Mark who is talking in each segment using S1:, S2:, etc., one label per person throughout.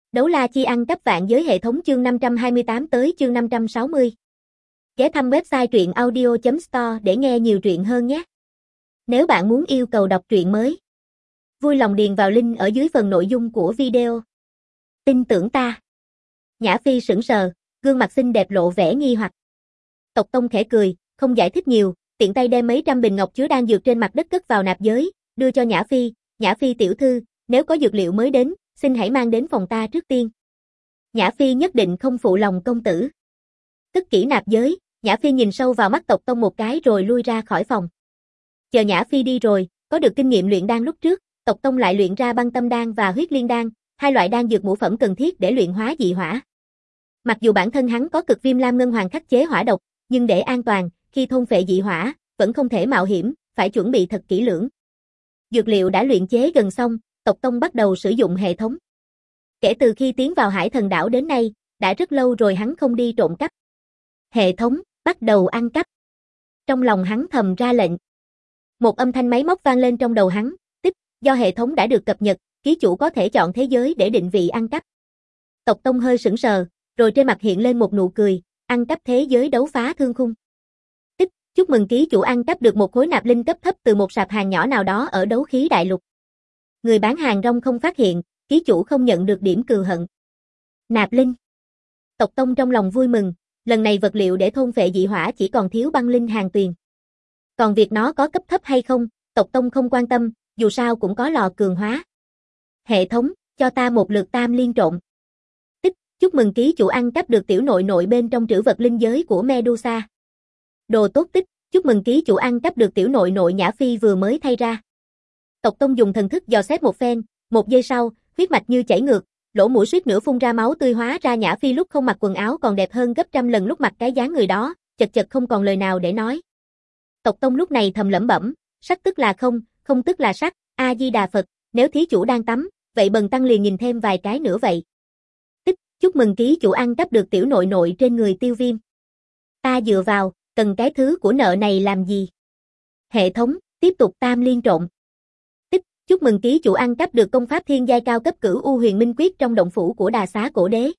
S1: Đấu la chi ăn cắp vạn giới hệ thống chương 528 tới chương 560. Ghé thăm website truyện audio.store để nghe nhiều truyện hơn nhé. Nếu bạn muốn yêu cầu đọc truyện mới, vui lòng điền vào link ở dưới phần nội dung của video. Tin tưởng ta. Nhã Phi sững sờ, gương mặt xinh đẹp lộ vẻ nghi hoặc. Tộc Tông khẽ cười, không giải thích nhiều, tiện tay đem mấy trăm bình ngọc chứa đan dược trên mặt đất cất vào nạp giới, đưa cho Nhã Phi. Nhã Phi tiểu thư, nếu có dược liệu mới đến, xin hãy mang đến phòng ta trước tiên. Nhã Phi nhất định không phụ lòng công tử. Cất kỹ nạp giới, Nhã Phi nhìn sâu vào mắt Tộc Tông một cái rồi lui ra khỏi phòng. Chờ Nhã Phi đi rồi, có được kinh nghiệm luyện đan lúc trước, Tộc Tông lại luyện ra băng tâm đan và huyết liên đan, hai loại đan dược ngũ phẩm cần thiết để luyện hóa dị hỏa. Mặc dù bản thân hắn có cực viêm lam ngân hoàng khắc chế hỏa độc, nhưng để an toàn, khi thôn phệ dị hỏa, vẫn không thể mạo hiểm, phải chuẩn bị thật kỹ lưỡng. Dược liệu đã luyện chế gần xong, Tộc Tông bắt đầu sử dụng hệ thống. Kể từ khi tiến vào Hải Thần Đảo đến nay, đã rất lâu rồi hắn không đi trộm cắp. Hệ thống bắt đầu ăn cắp. Trong lòng hắn thầm ra lệnh. Một âm thanh máy móc vang lên trong đầu hắn, tích, do hệ thống đã được cập nhật, ký chủ có thể chọn thế giới để định vị ăn cắp. Tộc Tông hơi sững sờ, rồi trên mặt hiện lên một nụ cười, ăn cắp thế giới đấu phá thương khung. Tích, chúc mừng ký chủ ăn cắp được một khối nạp linh cấp thấp từ một sạp hàng nhỏ nào đó ở đấu khí đại lục. Người bán hàng rong không phát hiện, ký chủ không nhận được điểm cừu hận. Nạp linh. Tộc Tông trong lòng vui mừng, lần này vật liệu để thôn phệ dị hỏa chỉ còn thiếu băng linh hàng tuyền. Còn việc nó có cấp thấp hay không, Tộc Tông không quan tâm, dù sao cũng có lò cường hóa. Hệ thống, cho ta một lượt tam liên trộn. Tích, chúc mừng ký chủ ăn cắp được tiểu nội nội bên trong trữ vật linh giới của Medusa. Đồ tốt tích, chúc mừng ký chủ ăn cắp được tiểu nội nội Nhã Phi vừa mới thay ra. Tộc Tông dùng thần thức dò xét một phen, một giây sau, huyết mạch như chảy ngược, lỗ mũi suýt nữa phun ra máu tươi, hóa ra Nhã Phi lúc không mặc quần áo còn đẹp hơn gấp trăm lần lúc mặc cái dáng người đó, chật chật không còn lời nào để nói. Tộc Tông lúc này thầm lẩm bẩm, sắc tức là không, không tức là sắc, A Di Đà Phật, nếu thí chủ đang tắm, vậy bần tăng liền nhìn thêm vài cái nữa vậy. Tích, chúc mừng ký chủ ăn cắp được tiểu nội nội trên người Tiêu Viêm. Ta dựa vào, cần cái thứ của nợ này làm gì? Hệ thống, tiếp tục tam liên trộn. Tích, chúc mừng ký chủ ăn cắp được công pháp thiên giai cao cấp Cửu U Huyền Minh Quyết trong động phủ của Đà Xá Cổ Đế.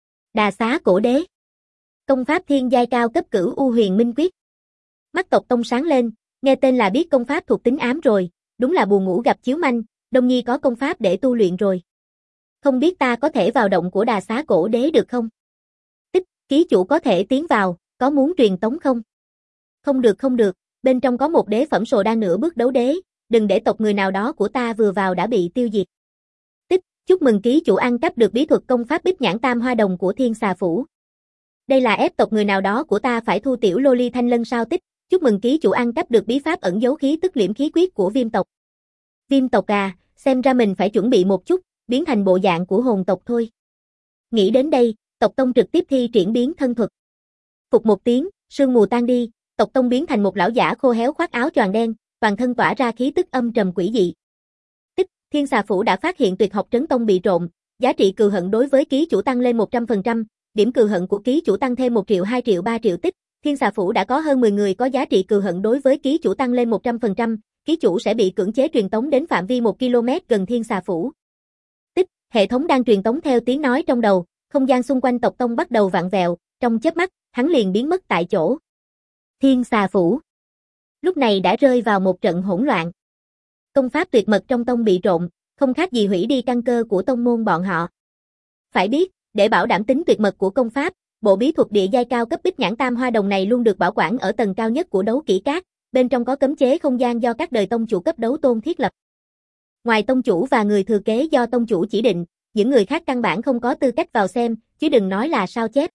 S1: Đà Xá Cổ Đế. Công pháp thiên giai cao cấp Cửu U Huyền Minh Quyết. Mắt Tộc Tông sáng lên, nghe tên là biết công pháp thuộc tính ám rồi, đúng là buồn ngủ gặp chiếu manh, Đông Nhi có công pháp để tu luyện rồi. Không biết ta có thể vào động của Đà Xá Cổ Đế được không? Tích, ký chủ có thể tiến vào, có muốn truyền tống không? Không được, bên trong có một đế phẩm sồ đan nửa bước đấu đế, đừng để tộc người nào đó của ta vừa vào đã bị tiêu diệt. Tích, chúc mừng ký chủ ăn cắp được bí thuật công pháp Bích Nhãn Tam Hoa Đồng của Thiên Xà Phủ. Đây là ép tộc người nào đó của ta phải thu tiểu loli thanh lân sao? Tích, chúc mừng ký chủ ăn cắp được bí pháp ẩn giấu khí tức liễm khí quyết của Viêm tộc. Viêm tộc à, xem ra mình phải chuẩn bị một chút, biến thành bộ dạng của hồn tộc thôi. Nghĩ đến đây, Tộc Tông trực tiếp thi triển biến thân thuật. Phục một tiếng, sương mù tan đi, Tộc Tông biến thành một lão giả khô héo khoác áo choàng đen, toàn thân tỏa ra khí tức âm trầm quỷ dị. Tích, Thiên Xà Phủ đã phát hiện tuyệt học trấn tông bị trộm, giá trị cừu hận đối với ký chủ tăng lên 100%, điểm cừu hận của ký chủ tăng thêm 1 triệu 2 triệu 3 triệu tích. Thiên Xà Phủ đã có hơn 10 người có giá trị cừu hận đối với ký chủ tăng lên 100%, ký chủ sẽ bị cưỡng chế truyền tống đến phạm vi 1 km gần Thiên Xà Phủ. Tích, hệ thống đang truyền tống theo tiếng nói trong đầu, không gian xung quanh Tộc Tông bắt đầu vặn vẹo, trong chớp mắt, hắn liền biến mất tại chỗ. Thiên Xà Phủ lúc này đã rơi vào một trận hỗn loạn. Công pháp tuyệt mật trong tông bị trộn, không khác gì hủy đi căn cơ của tông môn bọn họ. Phải biết, để bảo đảm tính tuyệt mật của công pháp, bộ bí thuật địa giai cao cấp Bích Nhãn Tam Hoa Đồng này luôn được bảo quản ở tầng cao nhất của đấu kỹ cát, bên trong có cấm chế không gian do các đời tông chủ cấp đấu tôn thiết lập. Ngoài tông chủ và người thừa kế do tông chủ chỉ định, những người khác căn bản không có tư cách vào xem, chứ đừng nói là sao chép.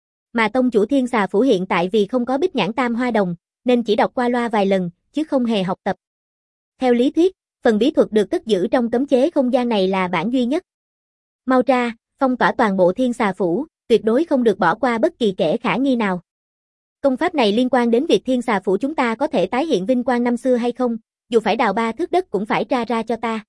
S1: Mà tông chủ Thiên Xà Phủ hiện tại vì không có Bích Nhãn Tam Hoa Đồng, nên chỉ đọc qua loa vài lần, chứ không hề học tập. Theo lý thuyết, phần bí thuật được cất giữ trong cấm chế không gian này là bản duy nhất. Mau ra, phong tỏa toàn bộ Thiên Xà Phủ, tuyệt đối không được bỏ qua bất kỳ kẻ khả nghi nào. Công pháp này liên quan đến việc Thiên Xà Phủ chúng ta có thể tái hiện vinh quang năm xưa hay không, dù phải đào 3 thước đất cũng phải tra ra cho ta.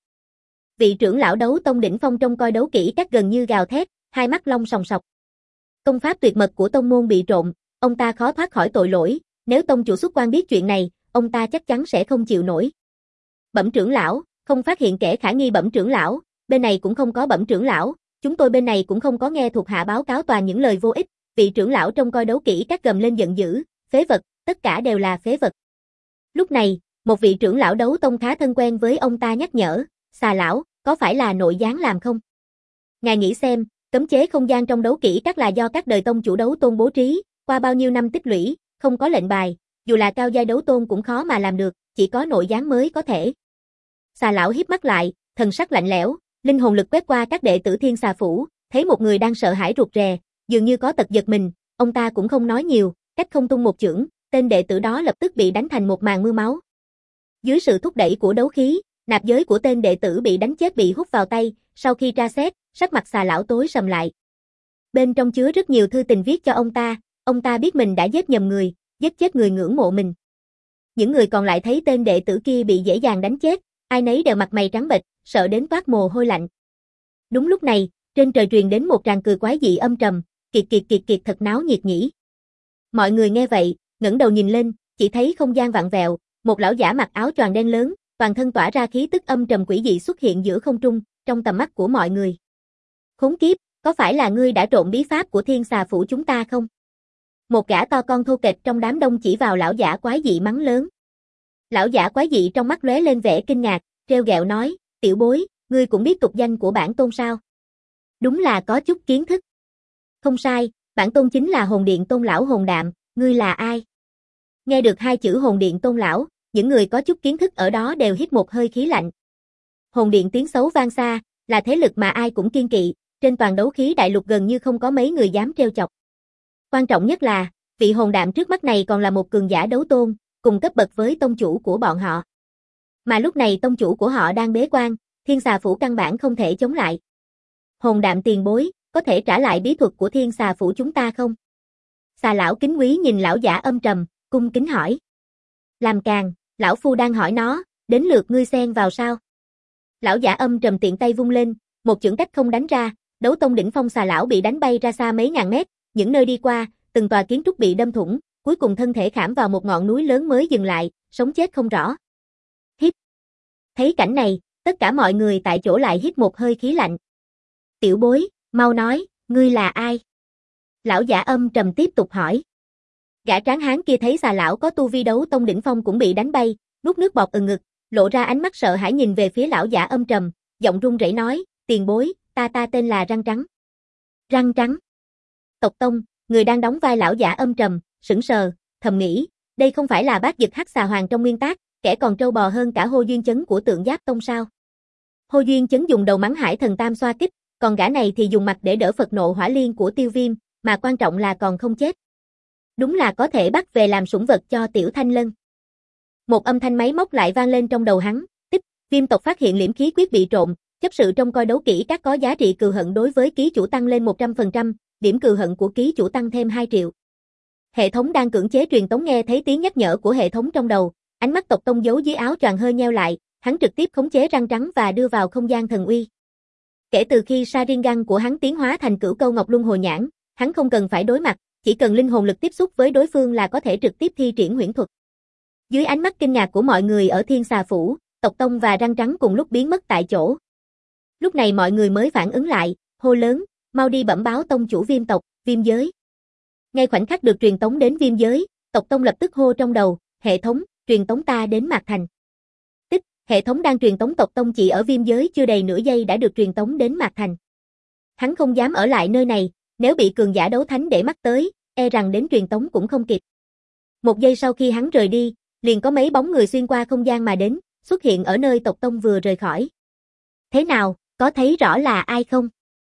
S1: Vị trưởng lão đấu tông đỉnh phong trông coi đấu kỹ các gần như gào thét, hai mắt long sòng sọc. Công pháp tuyệt mật của tông môn bị trộn, ông ta khó thoát khỏi tội lỗi, nếu tông chủ xuất quan biết chuyện này, ông ta chắc chắn sẽ không chịu nổi. Bẩm trưởng lão, không phát hiện kẻ khả nghi. Bẩm trưởng lão, bên này cũng không có. Bẩm trưởng lão, chúng tôi bên này cũng không có nghe thuộc hạ báo cáo toàn những lời vô ích, vị trưởng lão trông coi đấu kỹ các gầm lên giận dữ, phế vật, tất cả đều là phế vật. Lúc này, một vị trưởng lão đấu tông khá thân quen với ông ta nhắc nhở, Xà lão, có phải là nội gián làm không? Ngài nghĩ xem, cấm chế không gian trong đấu kỹ các là do các đời tông chủ đấu tôn bố trí, qua bao nhiêu năm tích lũy, không có lệnh bài, dù là cao giai đấu tôn cũng khó mà làm được, chỉ có nội gián mới có thể. Xà lão híp mắt lại, thần sắc lạnh lẽo, linh hồn lực quét qua các đệ tử Thiên Xà Phủ, thấy một người đang sợ hãi rụt rè, dường như có tật giật mình, ông ta cũng không nói nhiều, cách không tung một chưởng, tên đệ tử đó lập tức bị đánh thành một màn mưa máu. Dưới sự thúc đẩy của đấu khí, nạp giới của tên đệ tử bị đánh chết bị hút vào tay, sau khi tra xét, sắc mặt Xà lão tối sầm lại. Bên trong chứa rất nhiều thư tình viết cho ông ta biết mình đã giết nhầm người, giết chết người ngưỡng mộ mình. Những người còn lại thấy tên đệ tử kia bị dễ dàng đánh chết, ai nấy đều mặt mày trắng bệch, sợ đến toát mồ hôi lạnh. Đúng lúc này, trên trời truyền đến một tràng cười quái dị âm trầm, kiệt thật náo nhiệt nhỉ. Mọi người nghe vậy, ngẩng đầu nhìn lên, chỉ thấy không gian vặn vẹo, một lão giả mặc áo choàng đen lớn, toàn thân tỏa ra khí tức âm trầm quỷ dị xuất hiện giữa không trung, trong tầm mắt của mọi người. Khốn kiếp, có phải là ngươi đã trộn bí pháp của Thiên Xà Phủ chúng ta không? Một gã to con thô kệch trong đám đông chỉ vào lão giả quái dị mắng lớn. Lão giả quái dị trong mắt lóe lên vẻ kinh ngạc, trêu ghẹo nói, tiểu bối, ngươi cũng biết tục danh của bản tôn sao? Đúng là có chút kiến thức. Không sai, bản tôn chính là hồn điện tôn lão Hồn Đạm, ngươi là ai? Nghe được hai chữ hồn điện tôn lão, những người có chút kiến thức ở đó đều hít một hơi khí lạnh. Hồn điện tiếng xấu vang xa, là thế lực mà ai cũng kiêng kỵ, trên toàn đấu khí đại lục gần như không có mấy người dám trêu chọc. Quan trọng nhất là, vị Hồn Đạm trước mắt này còn là một cường giả đấu tôn, cùng cấp bậc với tông chủ của bọn họ. Mà lúc này tông chủ của họ đang bế quan, Thiên Xà Phủ căn bản không thể chống lại. Hồn Đạm tiền bối, có thể trả lại bí thuật của Thiên Xà Phủ chúng ta không? Xà lão kính quý nhìn lão giả âm trầm, cung kính hỏi. Làm càn, lão phu đang hỏi nó, đến lượt ngươi xen vào sao? Lão giả âm trầm tiện tay vung lên, một chưởng cách không đánh ra, đấu tông đỉnh phong Xà lão bị đánh bay ra xa mấy ngàn mét, những nơi đi qua, từng tòa kiến trúc bị đâm thủng, cuối cùng thân thể khảm vào một ngọn núi lớn mới dừng lại, sống chết không rõ. Hít. Thấy cảnh này, tất cả mọi người tại chỗ lại hít một hơi khí lạnh. Tiểu bối, mau nói, ngươi là ai? Lão giả âm trầm tiếp tục hỏi. Gã tráng hán kia thấy Xà lão có tu vi đấu tông đỉnh phong cũng bị đánh bay, nuốt nước bọt ngực, lộ ra ánh mắt sợ hãi nhìn về phía lão giả âm trầm, giọng run rẩy nói, tiền bối, ta tên là Răng Trắng. Răng Trắng. Tộc tông, người đang đóng vai lão giả âm trầm, sững sờ, thầm nghĩ, đây không phải là Bát Dực Hắc Xà Hoàng trong nguyên tác, kẻ còn trâu bò hơn cả Hô Duyên Chấn của Tượng Giáp Tông sao? Hô Duyên Chấn dùng đầu mắng Hải Thần Tam xoa kích, còn gã này thì dùng mặt để đỡ Phật nộ hỏa liên của Tiêu Viêm, mà quan trọng là còn không chết. Đúng là có thể bắt về làm sủng vật cho Tiểu Thanh Lân. Một âm thanh máy móc lại vang lên trong đầu hắn, tích, Viêm tộc phát hiện liễm khí quyết bị trộn, chấp sự trông coi đấu kỹ các có giá trị cừu hận đối với ký chủ tăng lên 100%, điểm cừu hận của ký chủ tăng thêm 2 triệu. Hệ thống đang cưỡng chế truyền tống nghe thấy tiếng nhắc nhở của hệ thống trong đầu, ánh mắt tộc tông giấu dưới áo choàng hơi nheo lại, hắn trực tiếp khống chế Răng Trắng và đưa vào không gian thần uy. Kể từ khi Sharingan của hắn tiến hóa thành Cửu Câu Ngọc Luân Hồi Nhãn, hắn không cần phải đối mặt, chỉ cần linh hồn lực tiếp xúc với đối phương là có thể trực tiếp thi triển huyễn thuật. Dưới ánh mắt kinh ngạc của mọi người ở Thiên Xà Phủ, tộc tông và Răng Trắng cùng lúc biến mất tại chỗ. Lúc này mọi người mới phản ứng lại, hô lớn, mau đi bẩm báo tông chủ Viêm tộc, Viêm giới. Ngay khoảnh khắc được truyền tống đến Viêm giới, tộc tông lập tức hô trong đầu, hệ thống, truyền tống ta đến Mạc Thành. Tích, hệ thống đang truyền tống tộc tông chỉ ở Viêm giới chưa đầy nửa giây đã được truyền tống đến Mạc Thành. Hắn không dám ở lại nơi này, nếu bị cường giả đấu thánh để mắt tới, e rằng đến truyền tống cũng không kịp. Một giây sau khi hắn rời đi, liền có mấy bóng người xuyên qua không gian mà đến, xuất hiện ở nơi tộc tông vừa rời khỏi. Thế nào, có thấy rõ là ai không?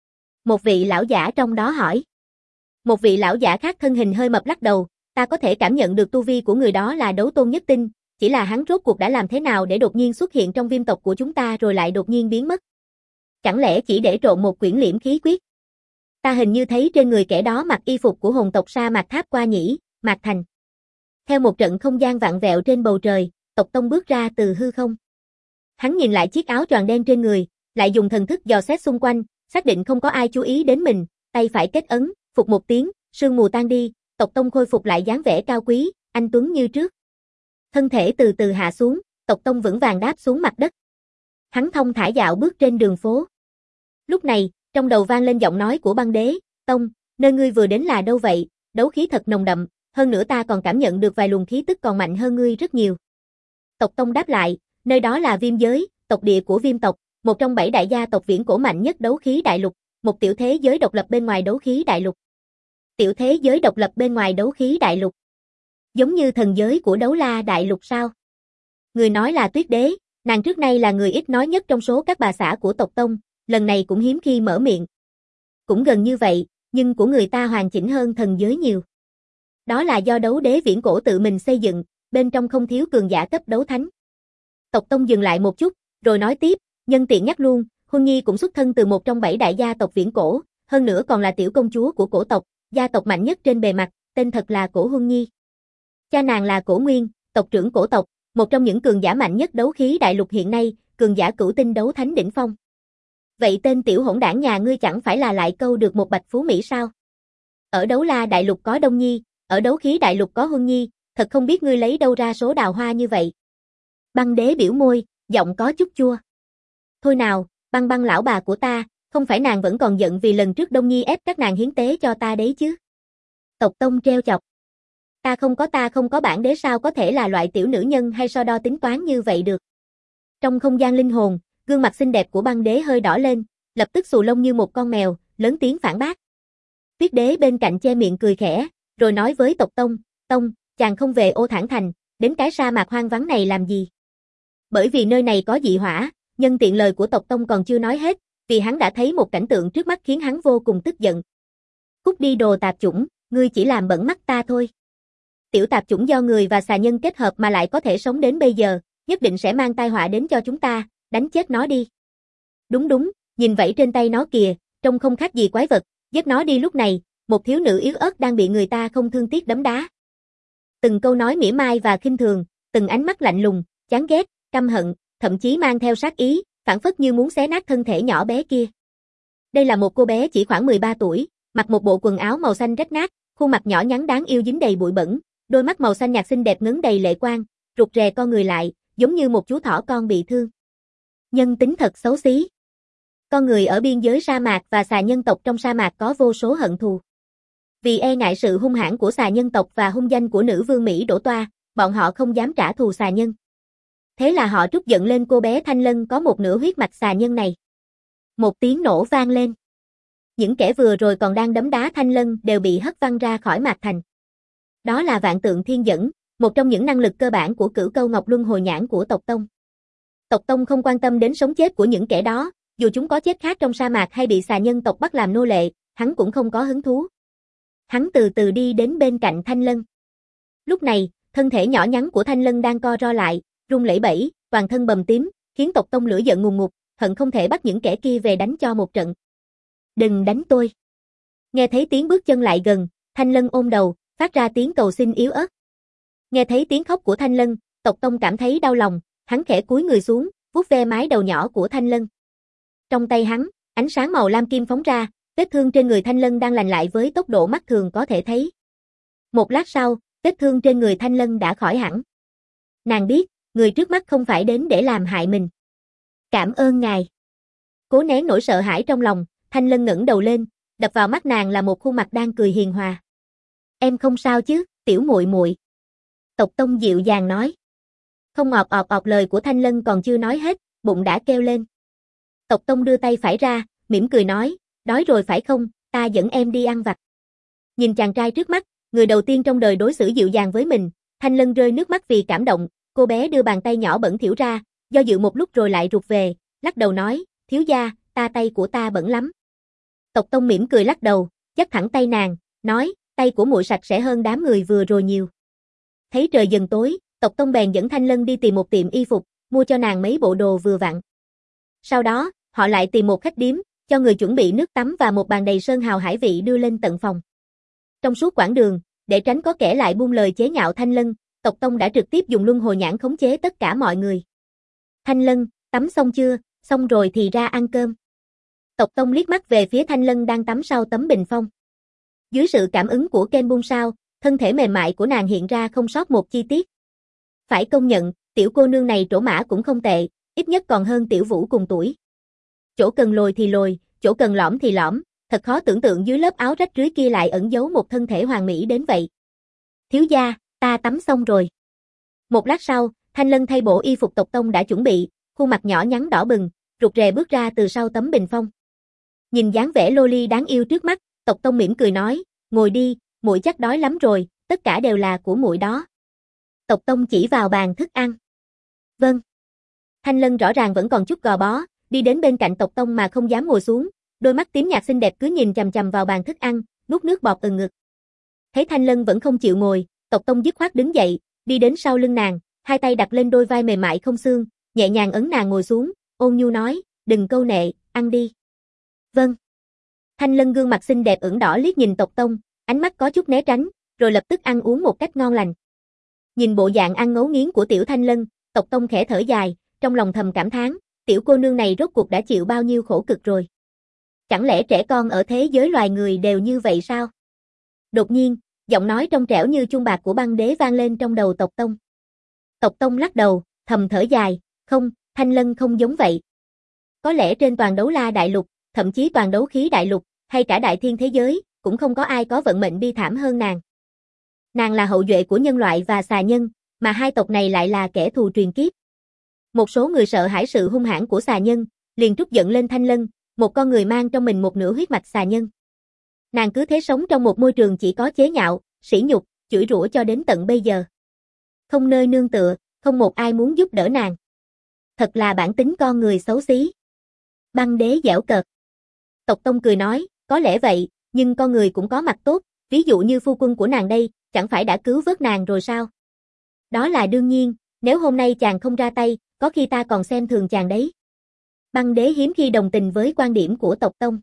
S1: Một vị lão giả trong đó hỏi. Một vị lão giả khác thân hình hơi mập lắc đầu, ta có thể cảm nhận được tu vi của người đó là đấu tôn nhất tinh, chỉ là hắn rốt cuộc đã làm thế nào để đột nhiên xuất hiện trong Viêm tộc của chúng ta rồi lại đột nhiên biến mất. Chẳng lẽ chỉ để trộn một quyển liễm khí quyết? Ta hình như thấy trên người kẻ đó mặc y phục của hồn tộc Sa Mạc Tháp qua nhỉ, Mạc Thành. Theo một trận không gian vặn vẹo trên bầu trời, tộc tông bước ra từ hư không. Hắn nhìn lại chiếc áo choàng đen trên người, lại dùng thần thức dò xét xung quanh, xác định không có ai chú ý đến mình, tay phải kết ấn, phục một tiếng, sương mù tan đi, tộc tông khôi phục lại dáng vẻ cao quý, anh tuấn như trước. Thân thể từ từ hạ xuống, tộc tông vững vàng đáp xuống mặt đất. Hắn thong thả dạo bước trên đường phố. Lúc này, Trong đầu vang lên giọng nói của Băng Đế, Tông, nơi ngươi vừa đến là đâu vậy? Đấu khí thật nồng đậm, hơn nữa ta còn cảm nhận được vài luồng khí tức còn mạnh hơn ngươi rất nhiều. Tộc Tông đáp lại, nơi đó là Viêm giới, tộc địa của Viêm tộc, một trong 7 đại gia tộc viễn cổ mạnh nhất đấu khí đại lục, một tiểu thế giới độc lập bên ngoài đấu khí đại lục. Tiểu thế giới độc lập bên ngoài đấu khí đại lục. Giống như thần giới của Đấu La đại lục sao? Người nói là Tuyết Đế, nàng trước nay là người ít nói nhất trong số các bà xã của tộc Tông, lần này cũng hiếm khi mở miệng. Cũng gần như vậy, nhưng của người ta hoàn chỉnh hơn thần giới nhiều. Đó là do đấu đế viễn cổ tự mình xây dựng, bên trong không thiếu cường giả cấp đấu thánh. Tộc Tông dừng lại một chút, rồi nói tiếp, nhân tiện nhắc luôn, Huân Nhi cũng xuất thân từ một trong 7 đại gia tộc viễn cổ, hơn nữa còn là tiểu công chúa của cổ tộc, gia tộc mạnh nhất trên bề mặt, tên thật là Cổ Huân Nhi. Cha nàng là Cổ Nguyên, tộc trưởng cổ tộc, một trong những cường giả mạnh nhất đấu khí đại lục hiện nay, cường giả cửu tinh đấu thánh đỉnh phong. Vậy tên tiểu hỗn đảng nhà ngươi chẳng phải là lại câu được một bạch phú Mỹ sao? Ở Đấu La đại lục có Đông Nhi, ở đấu khí đại lục có Huân Nhi, thật không biết ngươi lấy đâu ra số đào hoa như vậy. Băng Đế biểu môi, giọng có chút chua. Thôi nào, Băng Băng lão bà của ta, không phải nàng vẫn còn giận vì lần trước Đông Nhi ép các nàng hiến tế cho ta đấy chứ? Tộc Tông treo chọc. Ta không có bản đế sao có thể là loại tiểu nữ nhân hay so đo tính toán như vậy được. Trong không gian linh hồn, gương mặt xinh đẹp của Băng Đế hơi đỏ lên, lập tức xù lông như một con mèo, lớn tiếng phản bác. Tuyết Đế bên cạnh che miệng cười khẽ, rồi nói với tộc Tông, Tông, chàng không về Ô Thản Thành, đến cái sa mạc hoang vắng này làm gì? Bởi vì nơi này có dị hỏa, nhân tiện lời của tộc Tông còn chưa nói hết, vì hắn đã thấy một cảnh tượng trước mắt khiến hắn vô cùng tức giận. Cút đi đồ tạp chủng, ngươi chỉ làm bẩn mắt ta thôi. Tiểu tạp chủng do người và xà nhân kết hợp mà lại có thể sống đến bây giờ, nhất định sẽ mang tai họa đến cho chúng ta, đánh chết nó đi. Đúng, nhìn vảy trên tay nó kìa, trông không khác gì quái vật, giết nó đi. Lúc này, một thiếu nữ yếu ớt đang bị người ta không thương tiếc đấm đá. Từng câu nói mỉa mai và khinh thường, từng ánh mắt lạnh lùng, chán ghét, căm hận, thậm chí mang theo sát ý, phảng phất như muốn xé nát thân thể nhỏ bé kia. Đây là một cô bé chỉ khoảng 13 tuổi, mặc một bộ quần áo màu xanh rách nát, khuôn mặt nhỏ nhắn đáng yêu dính đầy bụi bẩn, đôi mắt màu xanh nhạt xinh đẹp ngấn đầy lệ quang, rụt rè con người lại, giống như một chú thỏ con bị thương. Nhân tính thật xấu xí. Con người ở biên giới sa mạc và xà nhân tộc trong sa mạc có vô số hận thù. Vì e ngại sự hung hãn của xà nhân tộc và hung danh của nữ vương Mỹ Đỗ Toa, bọn họ không dám trả thù xà nhân. Thế là họ trút giận lên cô bé Thanh Lân có một nửa huyết mạch xà nhân này. Một tiếng nổ vang lên. Những kẻ vừa rồi còn đang đấm đá Thanh Lân đều bị hất văng ra khỏi mạc thành. Đó là Vạn Tượng Thiên Dẫn, một trong những năng lực cơ bản của Cửu Câu Ngọc Luân Hồi Nhãn của tộc Tông. Tộc Tông không quan tâm đến sống chết của những kẻ đó, dù chúng có chết khác trong sa mạc hay bị xà nhân tộc bắt làm nô lệ, hắn cũng không có hứng thú. Hắn từ từ đi đến bên cạnh Thanh Lân. Lúc này, thân thể nhỏ nhắn của Thanh Lân đang co ro lại, run lẩy bẩy, toàn thân bầm tím, khiến tộc Tông lửa giận ngùn ngụt, hận không thể bắt những kẻ kia về đánh cho một trận. Đừng đánh tôi. Nghe thấy tiếng bước chân lại gần, Thanh Lân ôm đầu, phát ra tiếng cầu xin yếu ớt. Nghe thấy tiếng khóc của Thanh Lân, tộc Tông cảm thấy đau lòng, hắn khẽ cúi người xuống, vuốt ve mái đầu nhỏ của Thanh Lân. Trong tay hắn, ánh sáng màu lam kim phóng ra, vết thương trên người Thanh Lân đang lành lại với tốc độ mắt thường có thể thấy. Một lát sau, vết thương trên người Thanh Lân đã khỏi hẳn. Nàng biết, người trước mắt không phải đến để làm hại mình. Cảm ơn ngài. Cố nén nỗi sợ hãi trong lòng, Thanh Lân ngẩng đầu lên, đập vào mắt nàng là một khuôn mặt đang cười hiền hòa. Em không sao chứ, tiểu muội muội. Tộc Tông dịu dàng nói. Không ngọt ọt lời của Thanh Lân còn chưa nói hết, bụng đã kêu lên. Tộc Tông đưa tay phải ra, mỉm cười nói, đói rồi phải không, ta dẫn em đi ăn vặt. Nhìn chàng trai trước mắt, người đầu tiên trong đời đối xử dịu dàng với mình, Thanh Lân rơi nước mắt vì cảm động, cô bé đưa bàn tay nhỏ bẩn thỉu ra, do dự một lúc rồi lại rụt về, lắc đầu nói, thiếu gia, tay của ta bẩn lắm. Tộc Tông mỉm cười lắc đầu, dắt thẳng tay nàng, nói, tay của muội sạch sẽ hơn đám người vừa rồi nhiều. Thấy trời dần tối, tộc Tông bèn dẫn Thanh Lân đi tìm một tiệm y phục, mua cho nàng mấy bộ đồ vừa vặn. Sau đó, họ lại tìm một khách điếm, cho người chuẩn bị nước tắm và một bàn đầy sơn hào hải vị đưa lên tận phòng. Trong suốt quãng đường, để tránh có kẻ lại buông lời chế nhạo Thanh Lân, tộc Tông đã trực tiếp dùng luân hồi nhãn khống chế tất cả mọi người. Thanh Lân, tắm xong chưa? Xong rồi thì ra ăn cơm. Tộc Tông liếc mắt về phía Thanh Lân đang tắm sau tấm bình phong. Dưới sự cảm ứng của Ken Bung Sao, thân thể mềm mại của nàng hiện ra không sót một chi tiết. Phải công nhận, tiểu cô nương này trổ mã cũng không tệ, ít nhất còn hơn Tiểu Vũ cùng tuổi. Chỗ cần lồi thì lồi, chỗ cần lõm thì lõm, thật khó tưởng tượng dưới lớp áo rách rưới kia lại ẩn giấu một thân thể hoàn mỹ đến vậy. Thiếu gia, ta tắm xong rồi. Một lát sau, Thanh Lân thay bộ y phục tộc tông đã chuẩn bị, khuôn mặt nhỏ nhắn đỏ bừng, rụt rè bước ra từ sau tấm bình phong. Nhìn dáng vẻ loli đáng yêu trước mắt, tộc tông mỉm cười nói, ngồi đi, muội chắc đói lắm rồi, tất cả đều là của muội đó. Tộc tông chỉ vào bàn thức ăn. Vâng. Thanh Lân rõ ràng vẫn còn chút gò bó, đi đến bên cạnh tộc tông mà không dám ngồi xuống, đôi mắt tím nhạt xinh đẹp cứ nhìn chằm chằm vào bàn thức ăn, nuốt nước bọt ngực. Thấy Thanh Lân vẫn không chịu ngồi, tộc tông dứt khoát đứng dậy, đi đến sau lưng nàng, hai tay đặt lên đôi vai mềm mại không xương, nhẹ nhàng ấn nàng ngồi xuống, ôn nhu nói, đừng câu nệ, ăn đi. Vâng. Thanh Lân gương mặt xinh đẹp ửng đỏ liếc nhìn tộc tông, ánh mắt có chút né tránh, rồi lập tức ăn uống một cách ngon lành. Nhìn bộ dạng ăn ngấu nghiến của tiểu Thanh Lân, tộc tông khẽ thở dài, trong lòng thầm cảm thán, tiểu cô nương này rốt cuộc đã chịu bao nhiêu khổ cực rồi. Chẳng lẽ trẻ con ở thế giới loài người đều như vậy sao? Đột nhiên, giọng nói trong trẻo như chuông bạc của băng đế vang lên trong đầu tộc tông. Tộc tông lắc đầu, thầm thở dài, không, Thanh Lân không giống vậy. Có lẽ trên toàn đấu la đại lục, thậm chí toàn đấu khí đại lục, hay cả đại thiên thế giới, cũng không có ai có vận mệnh bi thảm hơn nàng. Nàng là hậu duệ của nhân loại và xà nhân, mà hai tộc này lại là kẻ thù truyền kiếp. Một số người sợ hãi sự hung hãn của xà nhân, liền trút giận lên Thanh Lân, một con người mang trong mình một nửa huyết mạch xà nhân. Nàng cứ thế sống trong một môi trường chỉ có chế nhạo, sỉ nhục, chửi rủa cho đến tận bây giờ. Không nơi nương tựa, không một ai muốn giúp đỡ nàng. Thật là bản tính con người xấu xí. Băng đế giễu cợt. Tộc tông cười nói, có lẽ vậy, nhưng con người cũng có mặt tốt, ví dụ như phu quân của nàng đây, chẳng phải đã cứu vớt nàng rồi sao? Đó là đương nhiên, nếu hôm nay chàng không ra tay, có khi ta còn xem thường chàng đấy. Băng đế hiếm khi đồng tình với quan điểm của tộc tông.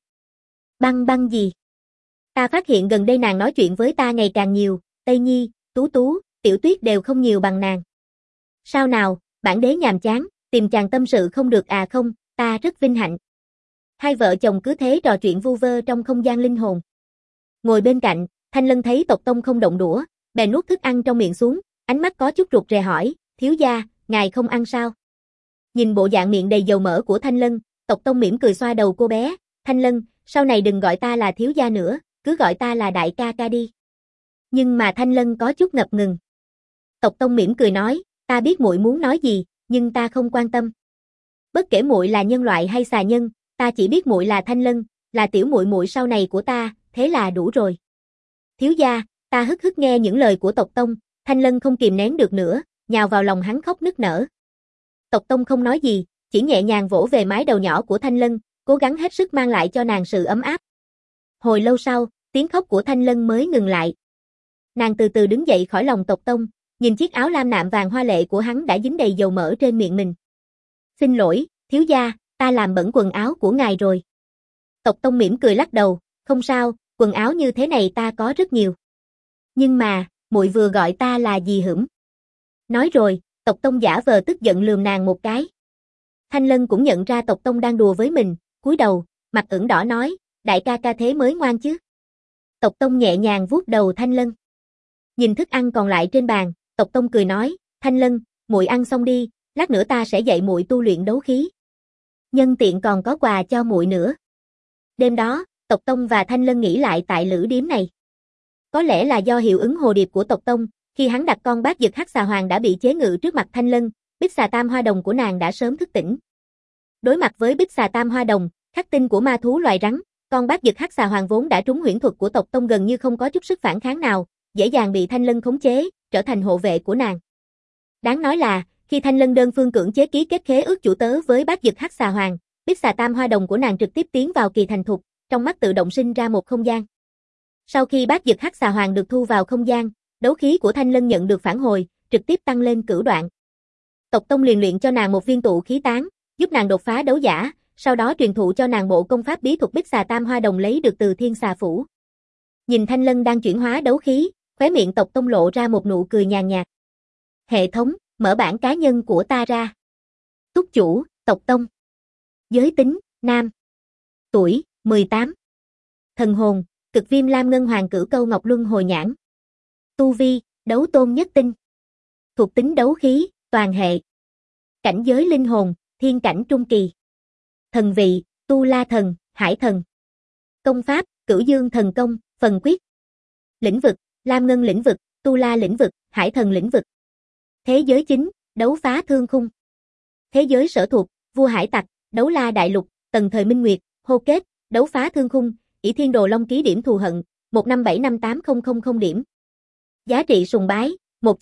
S1: Băng gì? Ta phát hiện gần đây nàng nói chuyện với ta ngày càng nhiều, Tây Nhi, Tú Tú, Tiểu Tuyết đều không nhiều bằng nàng. Sao nào, bản đế nhàm chán, tìm chàng tâm sự không được à không, ta rất vinh hạnh. Hai vợ chồng cứ thế trò chuyện vu vơ trong không gian linh hồn. Ngồi bên cạnh, Thanh Lân thấy tộc tông không động đũa, bèn nuốt thức ăn trong miệng xuống, ánh mắt có chút rụt rè hỏi, thiếu gia, ngài không ăn sao? Nhìn bộ dạng miệng đầy dầu mỡ của Thanh Lân, tộc tông mỉm cười xoa đầu cô bé, Thanh Lân, sau này đừng gọi ta là thiếu gia nữa, cứ gọi ta là đại ca ca đi. Nhưng mà Thanh Lân có chút ngập ngừng. Tộc tông mỉm cười nói, ta biết muội muốn nói gì, nhưng ta không quan tâm. Bất kể muội là nhân loại hay xà nhân, ta chỉ biết muội là Thanh Lân, là tiểu muội muội sau này của ta, thế là đủ rồi. Thiếu gia, ta hức hức nghe những lời của tộc tông, Thanh Lân không kìm nén được nữa, nhào vào lòng hắn khóc nức nở. Tộc tông không nói gì, chỉ nhẹ nhàng vỗ về mái đầu nhỏ của Thanh Lân, cố gắng hết sức mang lại cho nàng sự ấm áp. Hồi lâu sau, tiếng khóc của Thanh Lân mới ngừng lại. Nàng từ từ đứng dậy khỏi lòng tộc tông, nhìn chiếc áo lam nạm vàng hoa lệ của hắn đã dính đầy dầu mỡ trên miệng mình. Xin lỗi, thiếu gia, ta làm bẩn quần áo của ngài rồi. Tộc tông mỉm cười lắc đầu, không sao, quần áo như thế này ta có rất nhiều. Nhưng mà, muội vừa gọi ta là gì hửm? Nói rồi, tộc tông giả vờ tức giận lườm nàng một cái. Thanh Lân cũng nhận ra tộc tông đang đùa với mình, cúi đầu, mặt ửng đỏ nói, đại ca ca thế mới ngoan chứ. Tộc tông nhẹ nhàng vuốt đầu Thanh Lân. Nhìn thức ăn còn lại trên bàn, tộc tông cười nói, Thanh Lân, muội ăn xong đi, lát nữa ta sẽ dạy muội tu luyện đấu khí. Nhân tiện còn có quà cho muội nữa. Đêm đó, tộc tông và Thanh Lân nghỉ lại tại lữ điếm này. Có lẽ là do hiệu ứng hồ điệp của tộc tông, khi hắn đặt con bát dực hắc xà hoàng đã bị chế ngự trước mặt Thanh Lân, bích xà tam hoa đồng của nàng đã sớm thức tỉnh. Đối mặt với bích xà tam hoa đồng, khắc tinh của ma thú loài rắn, con bát dực hắc xà hoàng vốn đã trúng huyễn thuật của tộc tông gần như không có chút sức phản kháng nào, dễ dàng bị Thanh Lân khống chế, trở thành hộ vệ của nàng. Đáng nói là, khi Thanh Lân đơn phương cưỡng chế ký kết khế ước chủ tớ với bát dực hắc xà hoàng, bích xà tam hoa đồng của nàng trực tiếp tiến vào kỳ thành thục, trong mắt tự động sinh ra một không gian. Sau khi bát dực hắc xà hoàng được thu vào không gian, đấu khí của Thanh Lân nhận được phản hồi, trực tiếp tăng lên cửu đoạn. Tộc tông liền luyện cho nàng một viên tụ khí tán, giúp nàng đột phá đấu giả, sau đó truyền thụ cho nàng bộ công pháp bí thuật bích xà tam hoa đồng lấy được từ Thiên Xà Phủ. Nhìn Thanh Lân đang chuyển hóa đấu khí, khóe miệng tộc tông lộ ra một nụ cười nhàn nhạt. Hệ thống, mở bảng cá nhân của ta ra. Túc chủ, tộc tông. Giới tính, nam. Tuổi, 18. Thần hồn, cực viêm lam ngân hoàng cửu câu ngọc luân hồi nhãn. Tu vi, đấu tôn nhất tinh. Thuộc tính đấu khí, toàn hệ. Cảnh giới linh hồn, thiên cảnh trung kỳ. Thần vị, tu la thần, Hải thần. Công pháp, Cửu Dương thần công, phần quyết. Lĩnh vực, Lam Ngân lĩnh vực, Tu La lĩnh vực, Hải thần lĩnh vực. Thế giới chính, đấu phá thương khung. Thế giới sở thuộc, vua hải tặc, đấu la đại lục, tần thời minh nguyệt, hô kết, đấu phá thương khung, ỷ thiên đồ long ký điểm thù hận, 157580000 điểm. Giá trị sùng bái,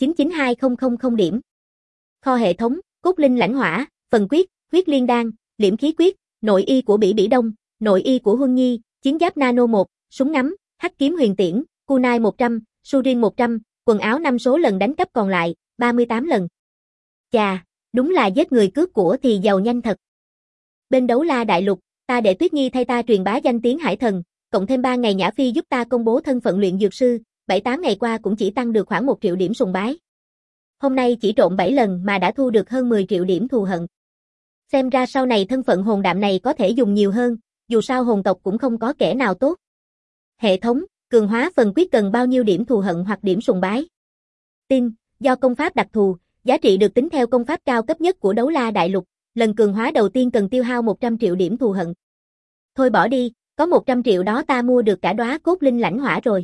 S1: 1992000 điểm. Kho hệ thống, cốt linh lãnh hỏa, phần quyết, huyết liên đan, liễm khí quyết, nội y của Bỉ Bỉ Đông, nội y của Huân Nhi, chiến giáp nano 1, súng ngắm, hắc kiếm huyền tiễn, kunai 100, surin 100, quần áo 5 số lần đánh cắp còn lại, 38 lần. Chà, đúng là giết người cướp của thì giàu nhanh thật. Bên đấu la đại lục, ta để Tuyết Nhi thay ta truyền bá danh tiếng hải thần, cộng thêm 3 ngày Nhã Phi giúp ta công bố thân phận luyện dược sư, 7-8 ngày qua cũng chỉ tăng được khoảng 1 triệu điểm sùng bái. Hôm nay chỉ trộn 7 lần mà đã thu được hơn 10 triệu điểm thù hận. Xem ra sau này thân phận hồn đạm này có thể dùng nhiều hơn, dù sao hồn tộc cũng không có kẻ nào tốt. Hệ thống, cường hóa phần quyết cần bao nhiêu điểm thù hận hoặc điểm sùng bái? Tin, do công pháp đặc thù, giá trị được tính theo công pháp cao cấp nhất của đấu la đại lục, lần cường hóa đầu tiên cần tiêu hao 100 triệu điểm thù hận. Thôi bỏ đi, có 100 triệu đó ta mua được cả đóa cốt linh lãnh hỏa rồi.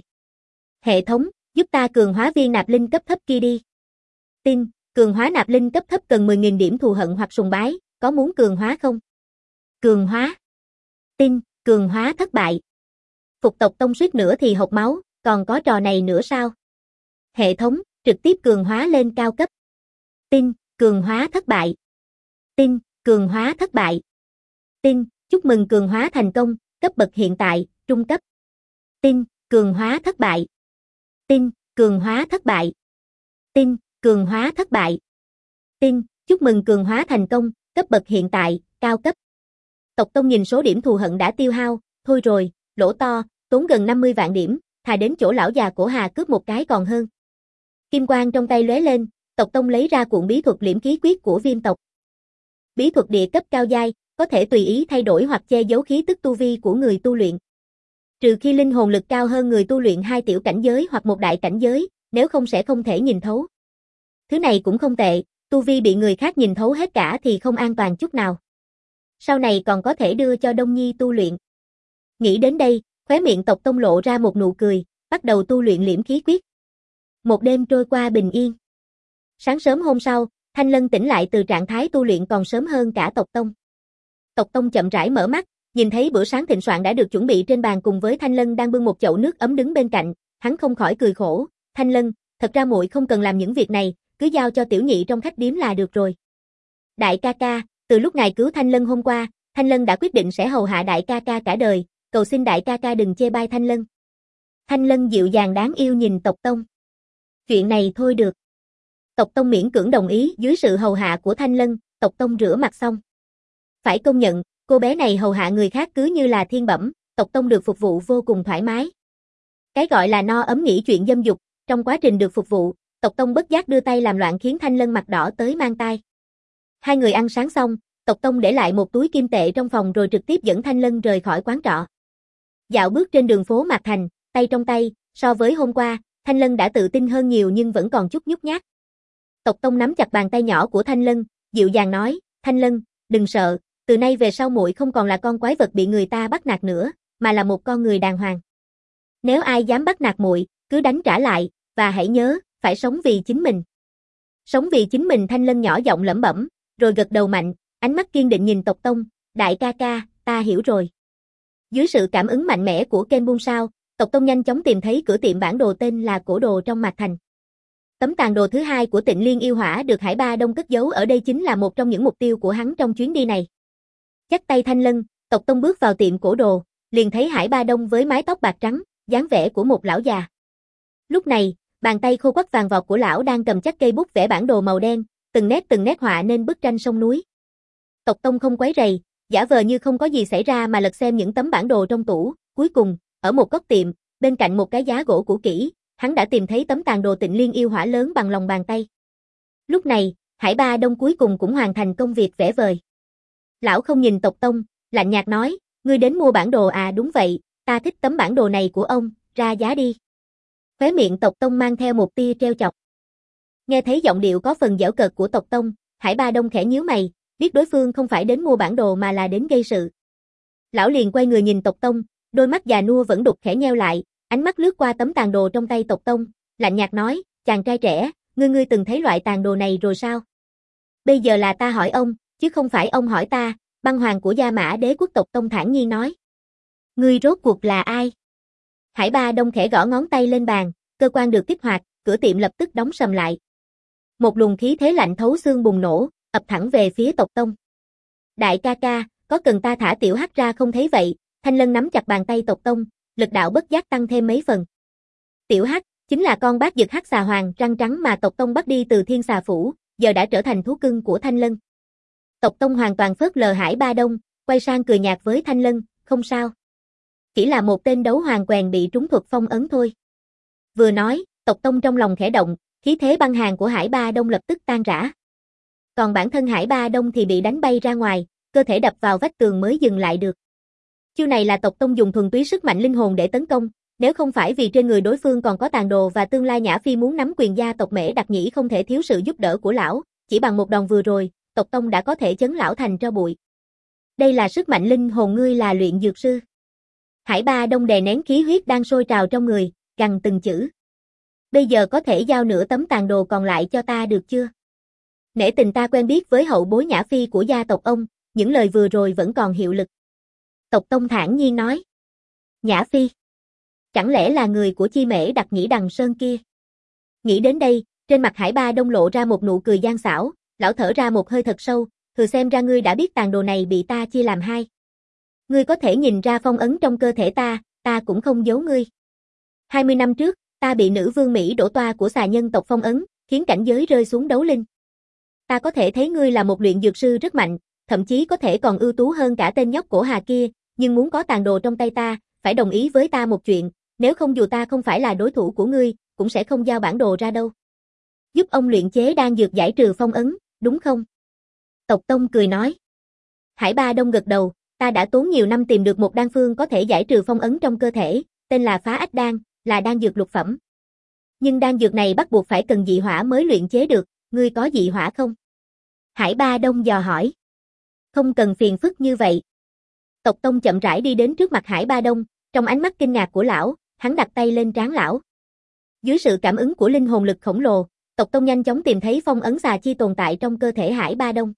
S1: Hệ thống, giúp ta cường hóa viên nạp linh cấp thấp kia đi. Tin, cường hóa nạp linh cấp thấp cần 10.000 điểm thù hận hoặc sùng bái, có muốn cường hóa không? Cường hóa. Tin, cường hóa thất bại. Phục tộc tông suýt nữa thì hộc máu, còn có trò này nữa sao? Hệ thống, trực tiếp cường hóa lên cao cấp. Tin, cường hóa thất bại. Tin, cường hóa thất bại. Tin, chúc mừng cường hóa thành công, cấp bậc hiện tại, trung cấp. Tin, cường hóa thất bại. Tin, cường hóa thất bại. Tin, cường hóa thất bại. Tin, chúc mừng cường hóa thành công, cấp bậc hiện tại, cao cấp. Tộc tông nhìn số điểm thù hận đã tiêu hao, thôi rồi, lỗ to, tốn gần 50 vạn điểm, thà đến chỗ lão già cổ Hà cướp một cái còn hơn. Kim quang trong tay lóe lên, tộc tông lấy ra cuộn bí thuật liễm khí quyết của Viêm tộc. Bí thuật địa cấp cao giai, có thể tùy ý thay đổi hoặc che giấu khí tức tu vi của người tu luyện. Trừ khi linh hồn lực cao hơn người tu luyện 2 tiểu cảnh giới hoặc một đại cảnh giới, nếu không sẽ không thể nhìn thấu. Thứ này cũng không tệ, tu vi bị người khác nhìn thấu hết cả thì không an toàn chút nào. Sau này còn có thể đưa cho Đông Nhi tu luyện. Nghĩ đến đây, khóe miệng tộc tông lộ ra một nụ cười, bắt đầu tu luyện liễm khí quyết. Một đêm trôi qua bình yên. Sáng sớm hôm sau, Thanh Lân tỉnh lại từ trạng thái tu luyện còn sớm hơn cả tộc tông. Tộc tông chậm rãi mở mắt, nhìn thấy bữa sáng thịnh soạn đã được chuẩn bị trên bàn cùng với Thanh Lân đang bưng một chậu nước ấm đứng bên cạnh, hắn không khỏi cười khổ, Thanh Lân, thật ra muội không cần làm những việc này, cứ giao cho tiểu nhị trong khách điếm là được rồi. Đại ca ca, từ lúc ngài cứu Thanh Lân hôm qua, Thanh Lân đã quyết định sẽ hầu hạ đại ca ca cả đời, cầu xin đại ca ca đừng chê bai Thanh Lân. Thanh Lân dịu dàng đáng yêu nhìn tộc tông. Chuyện này thôi được. Tộc tông miễn cưỡng đồng ý dưới sự hầu hạ của Thanh Lân, tộc tông rửa mặt xong. Phải công nhận, cô bé này hầu hạ người khác cứ như là thiên bẩm, tộc tông được phục vụ vô cùng thoải mái. Cái gọi là no ấm nghĩ chuyện dâm dục, trong quá trình được phục vụ, tộc tông bất giác đưa tay làm loạn khiến Thanh Lân mặt đỏ tới mang tai. Hai người ăn sáng xong, tộc tông để lại một túi kim tệ trong phòng rồi trực tiếp dẫn Thanh Lân rời khỏi quán trọ. Dạo bước trên đường phố Mạc Thành, tay trong tay, so với hôm qua, Thanh Lân đã tự tin hơn nhiều nhưng vẫn còn chút nhút nhát. Tộc tông nắm chặt bàn tay nhỏ của Thanh Lân, dịu dàng nói, Thanh Lân, đừng sợ, từ nay về sau muội không còn là con quái vật bị người ta bắt nạt nữa, mà là một con người đàng hoàng. Nếu ai dám bắt nạt muội, cứ đánh trả lại, và hãy nhớ, phải sống vì chính mình. Sống vì chính mình. Thanh Lân nhỏ giọng lẩm bẩm, rồi gật đầu mạnh, ánh mắt kiên định nhìn tộc tông, đại ca ca, ta hiểu rồi. Dưới sự cảm ứng mạnh mẽ của Ken Bun Sao, tộc tông nhanh chóng tìm thấy cửa tiệm bản đồ tên là Cổ Đồ trong Mạc Thành. Tấm tàn đồ thứ hai của Tịnh Liên Yêu Hỏa được Hải Ba Đông cất giấu ở đây chính là một trong những mục tiêu của hắn trong chuyến đi này. Chắp tay Thanh Lân, tộc tông bước vào tiệm cổ đồ, liền thấy Hải Ba Đông với mái tóc bạc trắng, dáng vẻ của một lão già. Lúc này, bàn tay khô quắt vàng vọt của lão đang cầm chắc cây bút vẽ bản đồ màu đen, từng nét họa nên bức tranh sông núi. Tộc tông không quấy rầy, giả vờ như không có gì xảy ra mà lật xem những tấm bản đồ trong tủ, cuối cùng, ở một góc tiệm, bên cạnh một cái giá gỗ cũ kỹ, hắn đã tìm thấy tấm tàn đồ Tịnh Liên Yêu Hỏa lớn bằng lòng bàn tay. Lúc này, Hải Ba Đông cuối cùng cũng hoàn thành công việc vẽ vời. Lão không nhìn tộc tông, lạnh nhạt nói, ngươi đến mua bản đồ à? Đúng vậy, ta thích tấm bản đồ này của ông, ra giá đi. Khóe miệng tộc tông mang theo một tia trêu chọc. Nghe thấy giọng điệu có phần giễu cợt của tộc tông, Hải Ba Đông khẽ nhíu mày, biết đối phương không phải đến mua bản đồ mà là đến gây sự. Lão liền quay người nhìn Tộc Tông, đôi mắt già nua vẫn đục khẽ nheo lại, ánh mắt lướt qua tấm tàn đồ trong tay Tộc Tông, lạnh nhạt nói, chàng trai trẻ, ngươi từng thấy loại tàn đồ này rồi sao? Bây giờ là ta hỏi ông, chứ không phải ông hỏi ta, băng hoàng của Gia Mã Đế quốc Tộc Tông thản nhiên nói. Ngươi rốt cuộc là ai? Hải Ba Đông khẽ gõ ngón tay lên bàn, cơ quan được kích hoạt, cửa tiệm lập tức đóng sầm lại. Một luồng khí thế lạnh thấu xương bùng nổ, ập thẳng về phía Tộc Tông. Đại ca ca, có cần ta thả tiểu hắc ra không thấy vậy? Thanh Lân nắm chặt bàn tay Tộc Tông, lực đạo bất giác tăng thêm mấy phần. Tiểu hắc, chính là con bác dực hắc xà hoàng răng trắng mà Tộc Tông bắt đi từ Thiên Xà Phủ, giờ đã trở thành thú cưng của Thanh Lân. Tộc Tông hoàn toàn phớt lờ Hải Ba Đông, quay sang cười nhạt với Thanh Lân, không sao. Chỉ là một tên đấu hoàng quèn bị trúng thuật phong ấn thôi. Vừa nói, Tộc Tông trong lòng khẽ động, khí thế băng hàn của Hải Ba Đông lập tức tan rã. Còn bản thân Hải Ba Đông thì bị đánh bay ra ngoài, cơ thể đập vào vách tường mới dừng lại được. Chiêu này là Tộc Tông dùng thuần túy sức mạnh linh hồn để tấn công, nếu không phải vì trên người đối phương còn có tàn đồ và tương lai Nhã Phi muốn nắm quyền gia tộc Mễ Đặc Nhĩ không thể thiếu sự giúp đỡ của lão, chỉ bằng một đòn vừa rồi, Tộc Tông đã có thể chấn lão thành tro bụi. Đây là sức mạnh linh hồn, ngươi là luyện dược sư. Hải Ba Đông đè nén khí huyết đang sôi trào trong người, gằn từng chữ. Bây giờ có thể giao nửa tấm tàn đồ còn lại cho ta được chưa? Nể tình ta quen biết với hậu bối Nhã Phi của gia tộc ông, những lời vừa rồi vẫn còn hiệu lực. Tộc Tông thản nhiên nói. Nhã Phi? Chẳng lẽ là người của Chi Mễ Đặc Nhĩ Đằng Sơn kia? Nghĩ đến đây, trên mặt Hải Ba Đông lộ ra một nụ cười gian xảo, lão thở ra một hơi thật sâu, thử xem ra ngươi đã biết tàn đồ này bị ta chia làm hai. Ngươi có thể nhìn ra phong ấn trong cơ thể ta cũng không giấu ngươi. 20 năm trước, ta bị nữ vương Mỹ đổ toa của xà nhân tộc phong ấn, khiến cảnh giới rơi xuống đấu linh. Ta có thể thấy ngươi là một luyện dược sư rất mạnh, thậm chí có thể còn ưu tú hơn cả tên nhóc cổ Hà kia, nhưng muốn có tàn đồ trong tay ta, phải đồng ý với ta một chuyện, nếu không dù ta không phải là đối thủ của ngươi, cũng sẽ không giao bản đồ ra đâu. Giúp ông luyện chế đan dược giải trừ phong ấn, đúng không? Tộc Tông cười nói. Hải Ba Đông gật đầu, ta đã tốn nhiều năm tìm được một đan phương có thể giải trừ phong ấn trong cơ thể, tên là Phá Ách Đan, là đan dược lục phẩm. Nhưng đan dược này bắt buộc phải cần dị hỏa mới luyện chế được, ngươi có dị hỏa không? Hải Ba Đông dò hỏi. Không cần phiền phức như vậy. Tộc Tông chậm rãi đi đến trước mặt Hải Ba Đông, trong ánh mắt kinh ngạc của lão, hắn đặt tay lên trán lão. Dưới sự cảm ứng của linh hồn lực khổng lồ, Tộc Tông nhanh chóng tìm thấy phong ấn xà chi tồn tại trong cơ thể Hải Ba Đông.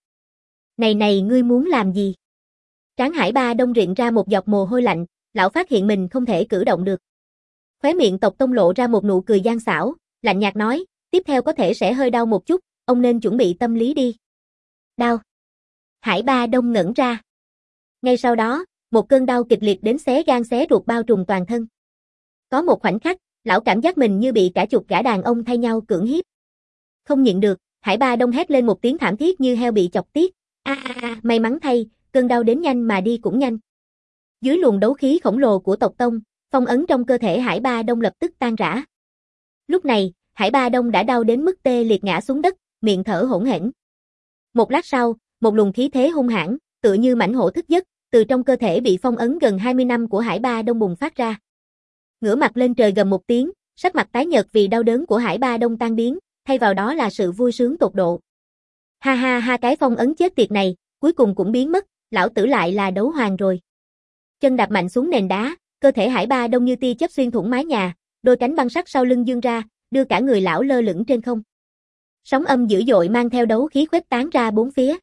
S1: Này, ngươi muốn làm gì? Trán Hải Ba Đông rịn ra một giọt mồ hôi lạnh, lão phát hiện mình không thể cử động được. Khóe miệng Tộc Tông lộ ra một nụ cười gian xảo, lạnh nhạt nói, tiếp theo có thể sẽ hơi đau một chút, ông nên chuẩn bị tâm lý đi. Đau. Hải Ba Đông ngẩn ra. Ngay sau đó, một cơn đau kịch liệt đến xé gan xé ruột bao trùm toàn thân. Có một khoảnh khắc, lão cảm giác mình như bị cả chục gã đàn ông thay nhau cưỡng hiếp. Không nhịn được, Hải Ba Đông hét lên một tiếng thảm thiết như heo bị chọc tiết. May mắn thay, cơn đau đến nhanh mà đi cũng nhanh. Dưới luồng đấu khí khổng lồ của Tộc Tông, phong ấn trong cơ thể Hải Ba Đông lập tức tan rã. Lúc này, Hải Ba Đông đã đau đến mức tê liệt ngã xuống đất, miệng thở hổn hển. Một lát sau, một luồng khí thế hung hãn, tựa như mãnh hổ thức giấc, từ trong cơ thể bị phong ấn gần 20 năm của Hải Ba Đông bùng phát ra. Ngửa mặt lên trời gầm một tiếng, sắc mặt tái nhợt vì đau đớn của Hải Ba Đông tan biến, thay vào đó là sự vui sướng tột độ. Ha ha ha, cái phong ấn chết tiệt này, cuối cùng cũng biến mất, lão tử lại là đấu hoàng rồi. Chân đạp mạnh xuống nền đá, cơ thể Hải Ba Đông như tia chớp xuyên thủng mái nhà, đôi cánh băng sắt sau lưng dương ra, đưa cả người lão lơ lửng trên không. Sóng âm dữ dội mang theo đấu khí khuếch tán ra bốn phía.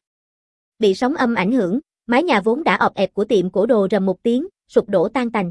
S1: Bị sóng âm ảnh hưởng, mái nhà vốn đã ọp ẹp của tiệm cổ đồ rầm một tiếng, sụp đổ tan tành.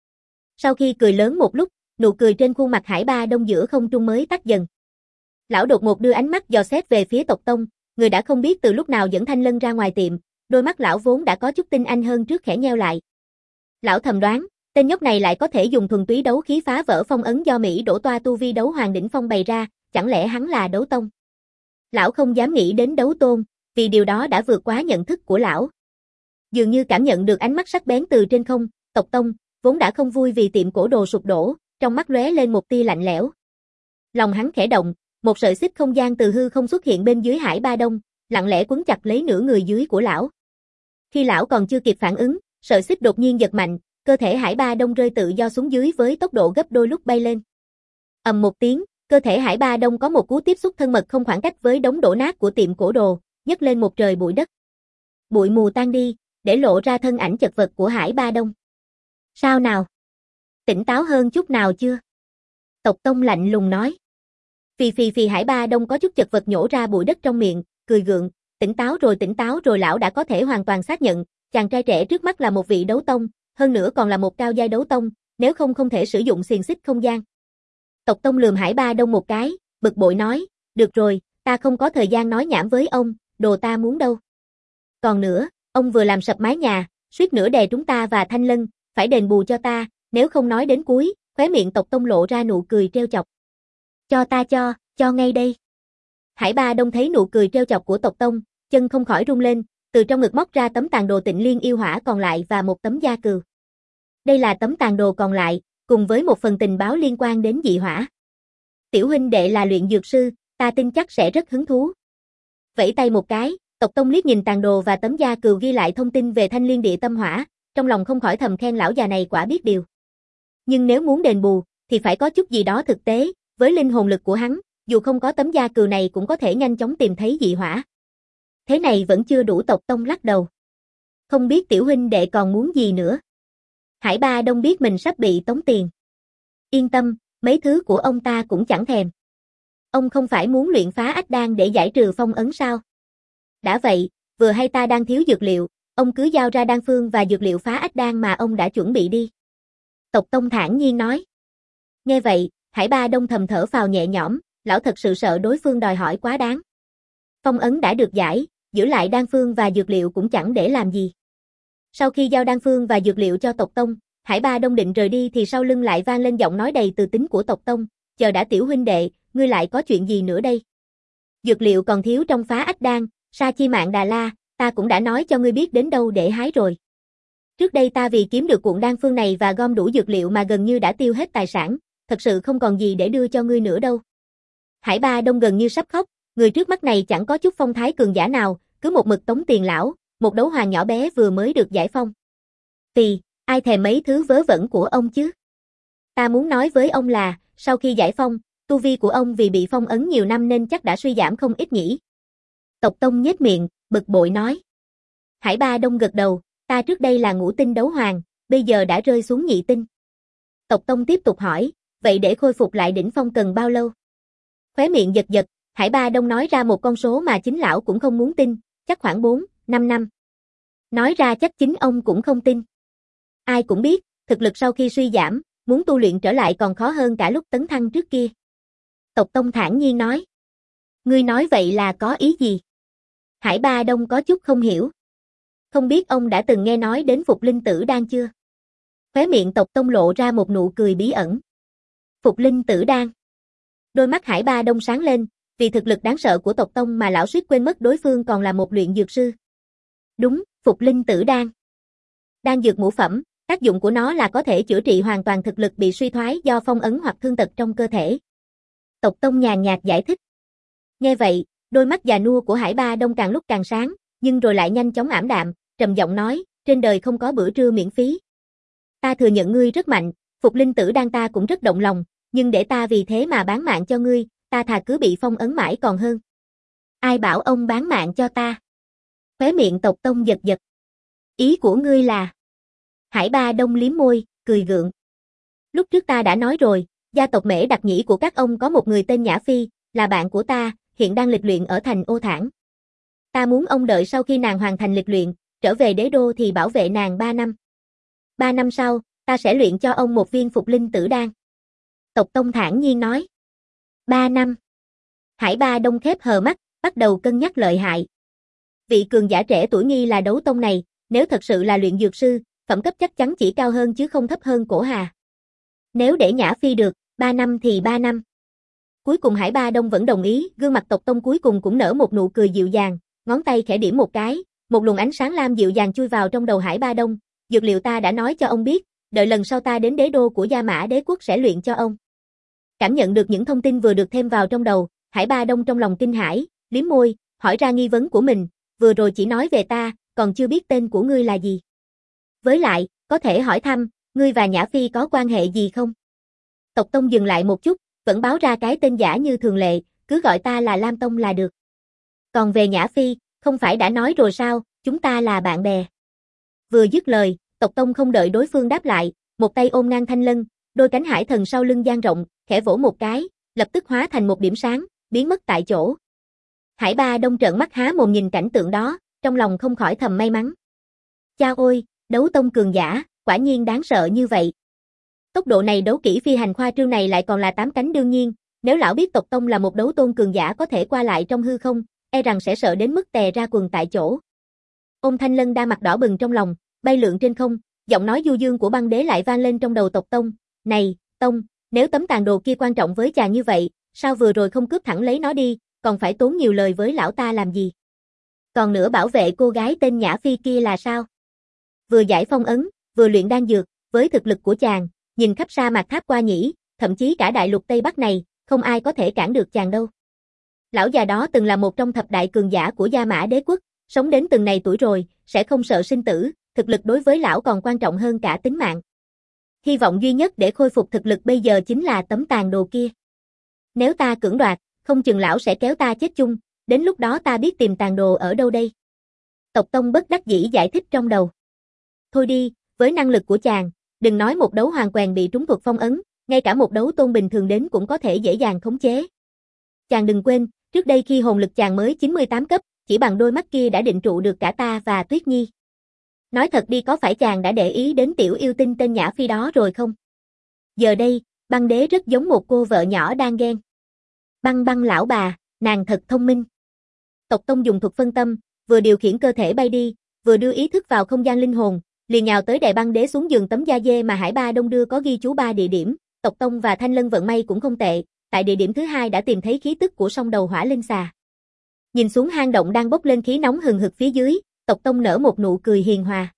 S1: Sau khi cười lớn một lúc, nụ cười trên khuôn mặt Hải Ba Đông giữa không trung mới tắt dần. Lão đột ngột đưa ánh mắt dò xét về phía Tộc Tông, người đã không biết từ lúc nào dẫn Thanh Lân ra ngoài tiệm, đôi mắt lão vốn đã có chút tinh anh hơn trước khẽ nheo lại. Lão thầm đoán, tên nhóc này lại có thể dùng thuần túy đấu khí phá vỡ phong ấn do Mỹ đổ toa tu vi đấu hoàng đỉnh phong bày ra, chẳng lẽ hắn là đấu tông? Lão không dám nghĩ đến đấu tôn, vì điều đó đã vượt quá nhận thức của lão. Dường như cảm nhận được ánh mắt sắc bén từ trên không, Tộc Tông vốn đã không vui vì tiệm cổ đồ sụp đổ, trong mắt lóe lên một tia lạnh lẽo. Lòng hắn khẽ động, một sợi xích không gian từ hư không xuất hiện bên dưới Hải Ba Đông, lặng lẽ quấn chặt lấy nửa người dưới của lão. Khi lão còn chưa kịp phản ứng, sợi xích đột nhiên giật mạnh, cơ thể Hải Ba Đông rơi tự do xuống dưới với tốc độ gấp đôi lúc bay lên. Ầm một tiếng, cơ thể Hải Ba Đông có một cú tiếp xúc thân mật không khoảng cách với đống đổ nát của tiệm cổ đồ, nhấc lên một trời bụi đất. Bụi mù tan đi, để lộ ra thân ảnh chật vật của Hải Ba Đông. Sao nào? Tỉnh táo hơn chút nào chưa? Tộc Tông lạnh lùng nói. Phì Hải Ba Đông có chút chật vật nhổ ra bụi đất trong miệng, cười gượng, tỉnh táo rồi lão đã có thể hoàn toàn xác nhận, chàng trai trẻ trước mắt là một vị đấu tông, hơn nữa còn là một cao giai đấu tông, nếu không thể sử dụng xiềng xích không gian. Tộc Tông lườm Hải Ba Đông một cái, bực bội nói, được rồi, ta không có thời gian nói nhảm với ông, đồ ta muốn đâu. Còn nữa, ông vừa làm sập mái nhà, suýt nữa đè chúng ta và Thanh Lân, phải đền bù cho ta, nếu không nói đến cuối, khóe miệng Tộc Tông lộ ra nụ cười trêu chọc. Cho ta cho ngay đây. Hải Ba Đông thấy nụ cười trêu chọc của Tộc Tông, chân không khỏi rung lên, từ trong ngực móc ra tấm tàn đồ Tịnh Liên yêu hỏa còn lại và một tấm da cừu. Đây là tấm tàn đồ còn lại, cùng với một phần tình báo liên quan đến dị hỏa. Tiểu huynh đệ là luyện dược sư, ta tin chắc sẽ rất hứng thú. Vẫy tay một cái, Tộc Tông liếc nhìn tàn đồ và tấm da cừu ghi lại thông tin về Thanh Liên Địa Tâm Hỏa, trong lòng không khỏi thầm khen lão già này quả biết điều. Nhưng nếu muốn đền bù, thì phải có chút gì đó thực tế, với linh hồn lực của hắn, dù không có tấm da cừu này cũng có thể nhanh chóng tìm thấy dị hỏa. Thế này vẫn chưa đủ. Tộc Tông lắc đầu. Không biết tiểu huynh đệ còn muốn gì nữa. Hải Ba Đông biết mình sắp bị tống tiền. Yên tâm, mấy thứ của ông ta cũng chẳng thèm. Ông không phải muốn luyện phá ách đan để giải trừ phong ấn sao? Đã vậy, vừa hay ta đang thiếu dược liệu, ông cứ giao ra đan phương và dược liệu phá ách đan mà ông đã chuẩn bị đi. Tộc Tông thản nhiên nói. Nghe vậy, Hải Ba Đông thầm thở phào nhẹ nhõm, lão thật sự sợ đối phương đòi hỏi quá đáng. Phong ấn đã được giải, giữ lại đan phương và dược liệu cũng chẳng để làm gì. Sau khi giao đan phương và dược liệu cho Tộc Tông, Hải Ba Đông định rời đi thì sau lưng lại vang lên giọng nói đầy từ tính của Tộc Tông, chờ đã tiểu huynh đệ, ngươi lại có chuyện gì nữa đây? Dược liệu còn thiếu trong phá ách đan, sa chi mạng Đà La, ta cũng đã nói cho ngươi biết đến đâu để hái rồi. Trước đây ta vì kiếm được cuộn đan phương này và gom đủ dược liệu mà gần như đã tiêu hết tài sản, thật sự không còn gì để đưa cho ngươi nữa đâu. Hải Ba Đông gần như sắp khóc, người trước mắt này chẳng có chút phong thái cường giả nào, cứ một mực tống tiền lão, một đấu hoàng nhỏ bé vừa mới được giải phong. Ai thèm mấy thứ vớ vẩn của ông chứ? Ta muốn nói với ông là, sau khi giải phong, tu vi của ông vì bị phong ấn nhiều năm nên chắc đã suy giảm không ít nhỉ. Tộc Tông nhếch miệng, bực bội nói. Hải Ba Đông gật đầu, ta trước đây là ngũ tinh đấu hoàng, bây giờ đã rơi xuống nhị tinh. Tộc Tông tiếp tục hỏi, vậy để khôi phục lại đỉnh phong cần bao lâu? Khóe miệng giật giật, Hải Ba Đông nói ra một con số mà chính lão cũng không muốn tin, chắc khoảng 4-5 năm. Nói ra chắc chính ông cũng không tin. Ai cũng biết, thực lực sau khi suy giảm, muốn tu luyện trở lại còn khó hơn cả lúc tấn thăng trước kia. Tộc Tông thản nhiên nói. Ngươi nói vậy là có ý gì? Hải Ba Đông có chút không hiểu. Không biết ông đã từng nghe nói đến Phục Linh Tử Đan chưa? Khóe miệng Tộc Tông lộ ra một nụ cười bí ẩn. Phục Linh Tử Đan. Đôi mắt Hải Ba Đông sáng lên, vì thực lực đáng sợ của Tộc Tông mà lão suýt quên mất đối phương còn là một luyện dược sư. Đúng, Phục Linh Tử Đan. Đan dược ngũ phẩm, tác dụng của nó là có thể chữa trị hoàn toàn thực lực bị suy thoái do phong ấn hoặc thương tật trong cơ thể. Tộc Tông nhàn nhạt giải thích. Nghe vậy, đôi mắt già nua của Hải Ba Đông càng lúc càng sáng, nhưng rồi lại nhanh chóng ảm đạm, trầm giọng nói, trên đời không có bữa trưa miễn phí. Ta thừa nhận ngươi rất mạnh, Phục Linh Tử Đan ta cũng rất động lòng, nhưng để ta vì thế mà bán mạng cho ngươi, ta thà cứ bị phong ấn mãi còn hơn. Ai bảo ông bán mạng cho ta? Khóe miệng Tộc Tông giật giật. Ý của ngươi là? Hải Ba Đông liếm môi, cười gượng. Lúc trước ta đã nói rồi, gia tộc Mễ Đặc Nhĩ của các ông có một người tên Nhã Phi, là bạn của ta, hiện đang lịch luyện ở thành Ô Thản. Ta muốn ông đợi sau khi nàng hoàn thành lịch luyện, trở về đế đô thì bảo vệ nàng 3 năm. 3 năm sau, ta sẽ luyện cho ông một viên Phục Linh Tử Đan. Tộc Tông thản nhiên nói. 3 năm. Hải Ba Đông khép hờ mắt, bắt đầu cân nhắc lợi hại. Vị cường giả trẻ tuổi nghi là đấu tông này, nếu thật sự là luyện dược sư, phẩm cấp chắc chắn chỉ cao hơn chứ không thấp hơn Cổ Hà. Nếu để Nhã Phi được, 3 năm thì 3 năm. Cuối cùng Hải Ba Đông vẫn đồng ý, gương mặt Tộc Tông cuối cùng cũng nở một nụ cười dịu dàng, ngón tay khẽ điểm một cái, một luồng ánh sáng lam dịu dàng chui vào trong đầu Hải Ba Đông, dược liệu ta đã nói cho ông biết, đợi lần sau ta đến đế đô của Gia Mã Đế quốc sẽ luyện cho ông. Cảm nhận được những thông tin vừa được thêm vào trong đầu, Hải Ba Đông trong lòng kinh hãi, liếm môi, hỏi ra nghi vấn của mình, vừa rồi chỉ nói về ta, còn chưa biết tên của ngươi là gì. Với lại, có thể hỏi thăm, ngươi và Nhã Phi có quan hệ gì không? Tộc Tông dừng lại một chút, vẫn báo ra cái tên giả như thường lệ, cứ gọi ta là Lam Tông là được. Còn về Nhã Phi, không phải đã nói rồi sao, chúng ta là bạn bè. Vừa dứt lời, Tộc Tông không đợi đối phương đáp lại, một tay ôm ngang Thanh Lân, đôi cánh hải thần sau lưng dang rộng, khẽ vỗ một cái, lập tức hóa thành một điểm sáng, biến mất tại chỗ. Hải Ba Đông trợn mắt há mồm nhìn cảnh tượng đó, trong lòng không khỏi thầm may mắn. Chao ôi, đấu tông cường giả, quả nhiên đáng sợ như vậy. Tốc độ này đấu kỹ phi hành khoa trương này lại còn là 8 cánh đương nhiên, nếu lão biết tộc tông là một đấu tôn cường giả có thể qua lại trong hư không, e rằng sẽ sợ đến mức tè ra quần tại chỗ. Ôn Thanh Lân đang mặt đỏ bừng trong lòng, bay lượn trên không, giọng nói du dương của băng đế lại vang lên trong đầu tộc tông. Này, tông, nếu tấm tàn đồ kia quan trọng với chàng như vậy, sao vừa rồi không cướp thẳng lấy nó đi, còn phải tốn nhiều lời với lão ta làm gì? Còn nữa bảo vệ cô gái tên Nhã Phi kia là sao? Vừa giải phong ấn, vừa luyện đan dược, với thực lực của chàng, nhìn khắp sa mạc Tháp Qua Nhĩ, thậm chí cả đại lục Tây Bắc này, không ai có thể cản được chàng đâu. Lão già đó từng là một trong thập đại cường giả của Gia Mã Đế quốc, sống đến từng này tuổi rồi, sẽ không sợ sinh tử, thực lực đối với lão còn quan trọng hơn cả tính mạng. Hy vọng duy nhất để khôi phục thực lực bây giờ chính là tấm tàn đồ kia. Nếu ta cưỡng đoạt, không chừng lão sẽ kéo ta chết chung, đến lúc đó ta biết tìm tàn đồ ở đâu đây? Tộc Tông bất đắc dĩ giải thích trong đầu. Thôi đi, với năng lực của chàng, đừng nói một đấu hoàng quèn bị trúng thuật phong ấn, ngay cả một đấu tôn bình thường đến cũng có thể dễ dàng khống chế. Chàng đừng quên, trước đây khi hồn lực chàng mới 98 cấp, chỉ bằng đôi mắt kia đã định trụ được cả ta và Tuyết Nhi. Nói thật đi, có phải chàng đã để ý đến tiểu yêu tinh tên Nhã Phi đó rồi không? Giờ đây, băng đế rất giống một cô vợ nhỏ đang ghen. Băng băng lão bà, nàng thật thông minh. Tộc Tông dùng thuật phân tâm, vừa điều khiển cơ thể bay đi, vừa đưa ý thức vào không gian linh hồn, liền nhào tới đè băng đế xuống giường tấm da dê mà Hải Ba Đông đưa có ghi chú 3 địa điểm. Tộc Tông và Thanh Lân vận may cũng không tệ, tại địa điểm thứ 2 đã tìm thấy khí tức của song đầu hỏa linh xà. Nhìn xuống hang động đang bốc lên khí nóng hừng hực phía dưới, Tộc Tông nở một nụ cười hiền hòa.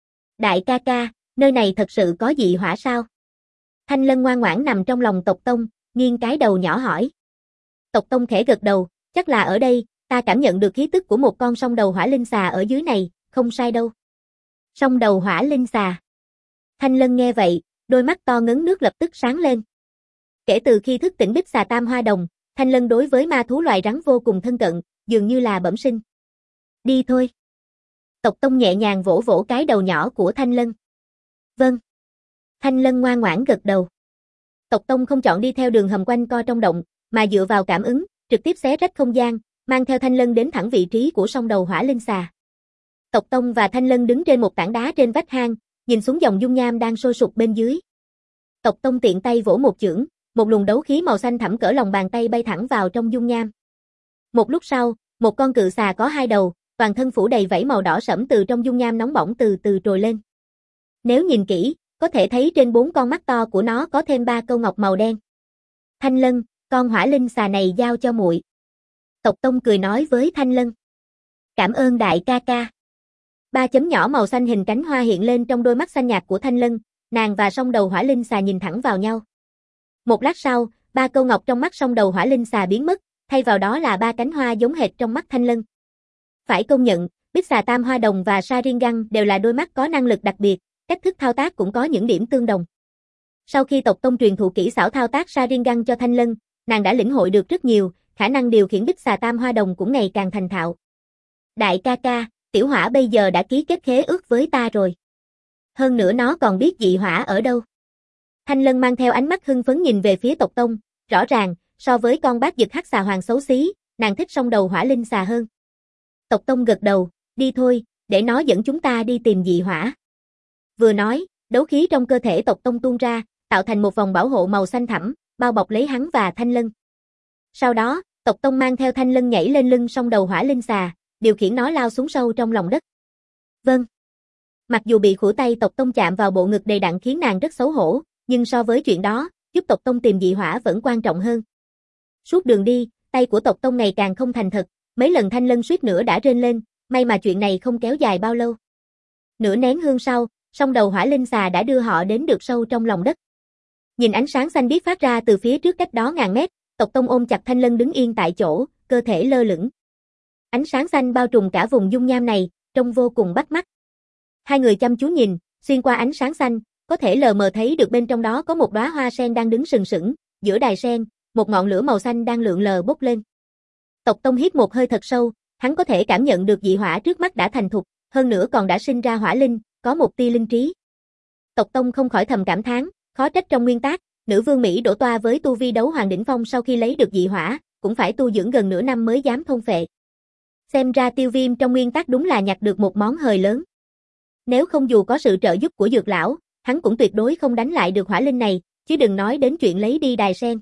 S1: Đại ca ca, nơi này thật sự có dị hỏa sao? Thanh Lân ngoan ngoãn nằm trong lòng Tộc Tông, nghiêng cái đầu nhỏ hỏi. Tộc Tông khẽ gật đầu, chắc là ở đây, ta cảm nhận được khí tức của một con song đầu hỏa linh xà ở dưới này, không sai đâu. Song đầu hỏa linh xà. Thanh Lân nghe vậy, đôi mắt to ngấn nước lập tức sáng lên. Kể từ khi thức tỉnh Bích Xà Tam Hoa Đồng, Thanh Lân đối với ma thú loài rắn vô cùng thân cận, dường như là bẩm sinh. Đi thôi. Tộc Tông nhẹ nhàng vỗ vỗ cái đầu nhỏ của Thanh Lân. Vâng. Thanh Lân ngoan ngoãn gật đầu. Tộc Tông không chọn đi theo đường hầm quanh co trong động, mà dựa vào cảm ứng, trực tiếp xé rách không gian, mang theo Thanh Lân đến thẳng vị trí của song đầu hỏa linh xà. Tộc Tông và Thanh Lân đứng trên một tảng đá trên vách hang, nhìn xuống dòng dung nham đang sôi sục bên dưới. Tộc Tông tiện tay vỗ một chưởng, một luồng đấu khí màu xanh thẳm cỡ lòng bàn tay bay thẳng vào trong dung nham. Một lúc sau, một con cự xà có 2 đầu, toàn thân phủ đầy vảy màu đỏ sẫm từ trong dung nham nóng bỏng từ từ trồi lên. Nếu nhìn kỹ, có thể thấy trên 4 con mắt to của nó có thêm 3 câu ngọc màu đen. Thanh Lân, con hỏa linh xà này giao cho muội. Tộc Tông cười nói với Thanh Lân. Cảm ơn đại ca ca. 3 chấm nhỏ màu xanh hình cánh hoa hiện lên trong đôi mắt xanh nhạt của Thanh Lân, nàng và song đầu hỏa linh xà nhìn thẳng vào nhau. Một lát sau, 3 câu ngọc trong mắt song đầu hỏa linh xà biến mất, thay vào đó là 3 cánh hoa giống hệt trong mắt Thanh Lân. Phải công nhận, Bích Xà Tam Hoa Đồng và Sharingan đều là đôi mắt có năng lực đặc biệt, cách thức thao tác cũng có những điểm tương đồng. Sau khi tộc Tông truyền thụ kỹ xảo thao tác Sharingan cho Thanh Lân, nàng đã lĩnh hội được rất nhiều, khả năng điều khiển Bích Xà Tam Hoa Đồng cũng ngày càng thành thạo. Đại ca ca, tiểu hỏa bây giờ đã ký kết khế ước với ta rồi. Hơn nữa nó còn biết dị hỏa ở đâu. Thanh Lân mang theo ánh mắt hưng phấn nhìn về phía tộc Tông, rõ ràng, so với con bát dực hắc xà hoàng xấu xí, nàng thích song đầu hỏa linh xà hơn. Tộc Tông gật đầu, đi thôi, để nó dẫn chúng ta đi tìm dị hỏa. Vừa nói, đấu khí trong cơ thể tộc Tông tuôn ra, tạo thành một vòng bảo hộ màu xanh thẳm, bao bọc lấy hắn và Thanh Lân. Sau đó, tộc Tông mang theo Thanh Lân nhảy lên lưng song đầu hỏa linh xà, điều khiển nó lao xuống sâu trong lòng đất. Vâng. Mặc dù bị khuỷu tay tộc Tông chạm vào bộ ngực đầy đặn khiến nàng rất xấu hổ, nhưng so với chuyện đó, giúp tộc Tông tìm dị hỏa vẫn quan trọng hơn. Suốt đường đi, tay của tộc Tông ngày càng không thành thật, mấy lần Thanh Lân suýt nữa đã rên lên, may mà chuyện này không kéo dài bao lâu. Nửa nén hương sau, song đầu hỏa linh xà đã đưa họ đến được sâu trong lòng đất. Nhìn ánh sáng xanh biếc phát ra từ phía trước cách đó ngàn mét, tộc Tông ôm chặt Thanh Lân đứng yên tại chỗ, cơ thể lơ lửng. Ánh sáng xanh bao trùm cả vùng dung nham này, trông vô cùng bắt mắt. Hai người chăm chú nhìn, xuyên qua ánh sáng xanh, có thể lờ mờ thấy được bên trong đó có một đóa hoa sen đang đứng sừng sững, giữa đài sen, một ngọn lửa màu xanh đang lượn lờ bốc lên. Tộc Tông hít một hơi thật sâu, hắn có thể cảm nhận được dị hỏa trước mắt đã thành thục, hơn nữa còn đã sinh ra hỏa linh, có một tia linh trí. Tộc Tông không khỏi thầm cảm thán, khó trách trong nguyên tác, nữ vương Mỹ đổ toa với tu vi đấu hoàng đỉnh phong sau khi lấy được dị hỏa, cũng phải tu dưỡng gần nửa năm mới dám thôn phệ. Xem ra Tiêu Viêm trong nguyên tác đúng là nhặt được một món hời lớn. Nếu không dù có sự trợ giúp của Dược lão, hắn cũng tuyệt đối không đánh lại được hỏa linh này, chứ đừng nói đến chuyện lấy đi đài sen.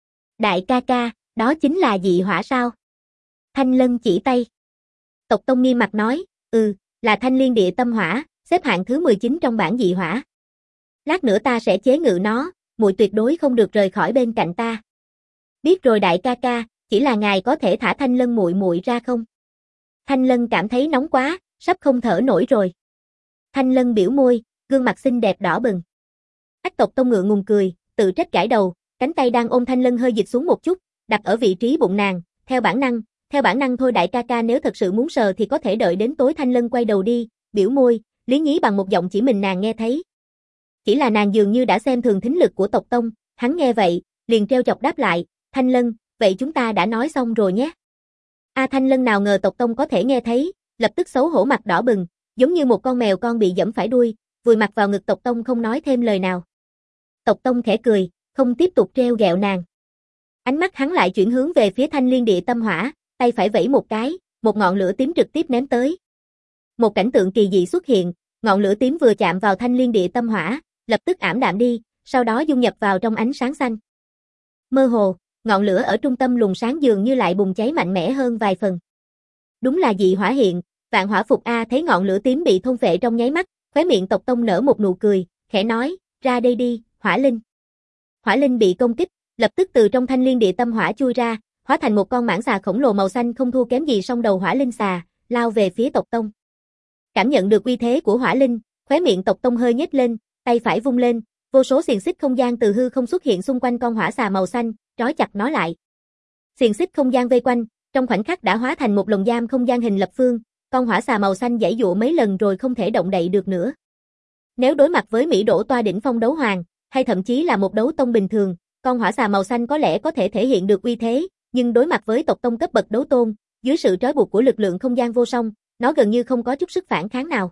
S1: Đại ca ca, đó chính là dị hỏa sao? Thanh Lân chỉ tay. Tộc Tông nghiêm mặt nói, là Thanh Liên Địa Tâm Hỏa, xếp hạng thứ 19 trong bảng dị hỏa. Lát nữa ta sẽ chế ngự nó, muội tuyệt đối không được rời khỏi bên cạnh ta. Biết rồi đại ca ca, chỉ là ngài có thể thả Thanh Lân muội muội ra không? Thanh Lân cảm thấy nóng quá, sắp không thở nổi rồi. Thanh Lân biểu môi, gương mặt xinh đẹp đỏ bừng. Ách Tộc Tông ngượng ngùng cười, tự trách gãi đầu, cánh tay đang ôm Thanh Lân hơi dịch xuống một chút, đặt ở vị trí bụng nàng, theo bản năng thôi đại ca ca nếu thật sự muốn sờ thì có thể đợi đến tối. Thanh Lân quay đầu đi, biểu môi, lý nhí bằng một giọng chỉ mình nàng nghe thấy. Chỉ là nàng dường như đã xem thường thính lực của Tộc Tông, hắn nghe vậy, liền trêu chọc đáp lại, Thanh Lân, vậy chúng ta đã nói xong rồi nhé. Thanh Lân nào ngờ Tộc Tông có thể nghe thấy, lập tức xấu hổ mặt đỏ bừng, giống như một con mèo con bị giẫm phải đuôi, vùi mặt vào ngực Tộc Tông không nói thêm lời nào. Tộc Tông khẽ cười, không tiếp tục trêu ghẹo nàng. Ánh mắt hắn lại chuyển hướng về phía Thanh Liên Địa Tâm Hỏa, tay phải vẫy một cái, một ngọn lửa tím trực tiếp ném tới. Một cảnh tượng kỳ dị xuất hiện, ngọn lửa tím vừa chạm vào Thanh Liên Địa Tâm Hỏa, lập tức ảm đạm đi, sau đó dung nhập vào trong ánh sáng xanh. Mơ hồ, ngọn lửa ở trung tâm luồng sáng dường như lại bùng cháy mạnh mẽ hơn vài phần. Đúng là dị hỏa hiện, vạn hỏa phục thấy ngọn lửa tím bị thôn phệ trong nháy mắt, khóe miệng Tộc Tông nở một nụ cười, khẽ nói, ra đây đi, hỏa linh. Hỏa linh bị công kích, lập tức từ trong Thanh Liên Địa Tâm Hỏa chui ra, hóa thành một con mãng xà khổng lồ màu xanh không thua kém gì song đầu hỏa linh xà, lao về phía Tộc Tông. Cảm nhận được uy thế của hỏa linh, khóe miệng Tộc Tông hơi nhếch lên, tay phải vung lên, vô số xiềng xích không gian từ hư không xuất hiện xung quanh con hỏa xà màu xanh, trói chặt nó lại. Xiềng xích không gian vây quanh, trong khoảnh khắc đã hóa thành một lồng giam không gian hình lập phương, con hỏa xà màu xanh giãy giụa mấy lần rồi không thể động đậy được nữa. Nếu đối mặt với Mỹ đổ toa đỉnh phong đấu hoàng, hay thậm chí là một đấu tông bình thường, con hỏa xà màu xanh có lẽ có thể thể hiện được uy thế, nhưng đối mặt với Tộc Tông cấp bậc đấu tôn, dưới sự trói buộc của lực lượng không gian vô song, nó gần như không có chút sức phản kháng nào.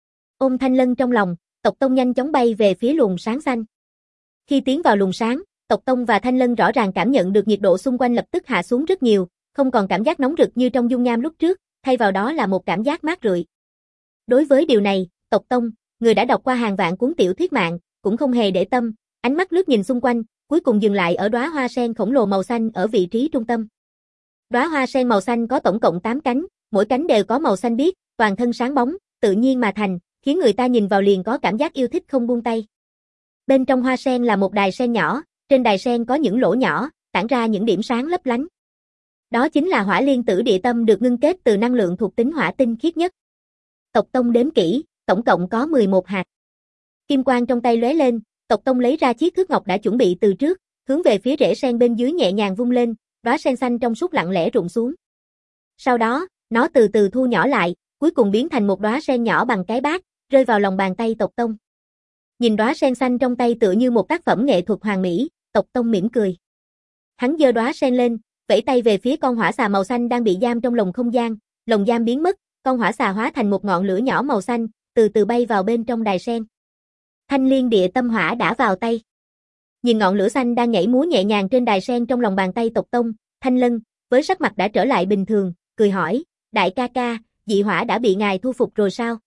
S1: Ôm Thanh Lân trong lòng, Tộc Tông nhanh chóng bay về phía luồng sáng xanh. Khi tiến vào luồng sáng, Tộc Tông và Thanh Lân rõ ràng cảm nhận được nhiệt độ xung quanh lập tức hạ xuống rất nhiều, không còn cảm giác nóng rực như trong dung nham lúc trước, thay vào đó là một cảm giác mát rượi. Đối với điều này, Tộc Tông, người đã đọc qua hàng vạn cuốn tiểu thuyết mạng, cũng không hề để tâm, ánh mắt lướt nhìn xung quanh, cuối cùng dừng lại ở đóa hoa sen khổng lồ màu xanh ở vị trí trung tâm. Đóa hoa sen màu xanh có tổng cộng 8 cánh, mỗi cánh đều có màu xanh biếc, toàn thân sáng bóng, tự nhiên mà thành, khiến người ta nhìn vào liền có cảm giác yêu thích không buông tay. Bên trong hoa sen là một đài sen nhỏ, trên đài sen có những lỗ nhỏ, tản ra những điểm sáng lấp lánh. Đó chính là hỏa liên tử địa tâm được ngưng kết từ năng lượng thuộc tính hỏa tinh khiết nhất. Tộc Tông đếm kỹ, tổng cộng có 11 hạt. Kim quang trong tay lóe lên, Tộc Tông lấy ra chiếc thước ngọc đã chuẩn bị từ trước, hướng về phía rễ sen bên dưới nhẹ nhàng vung lên, đóa sen xanh trong suốt lặng lẽ rụng xuống. Sau đó, nó từ từ thu nhỏ lại, cuối cùng biến thành một đóa sen nhỏ bằng cái bát, rơi vào lòng bàn tay Tộc Tông. Nhìn đóa sen xanh trong tay tựa như một tác phẩm nghệ thuật hoàn mỹ, Tộc Tông mỉm cười. Hắn giơ đóa sen lên, vẫy tay về phía con hỏa xà màu xanh đang bị giam trong lồng không gian, lồng giam biến mất, con hỏa xà hóa thành một ngọn lửa nhỏ màu xanh, từ từ bay vào bên trong đài sen. Thanh Liên Địa Tâm Hỏa đã vào tay. Nhìn ngọn lửa xanh đang nhảy múa nhẹ nhàng trên đài sen trong lòng bàn tay Tộc Tông, Thanh Lân, với sắc mặt đã trở lại bình thường, cười hỏi, đại ca ca, dị hỏa đã bị ngài thu phục rồi sao?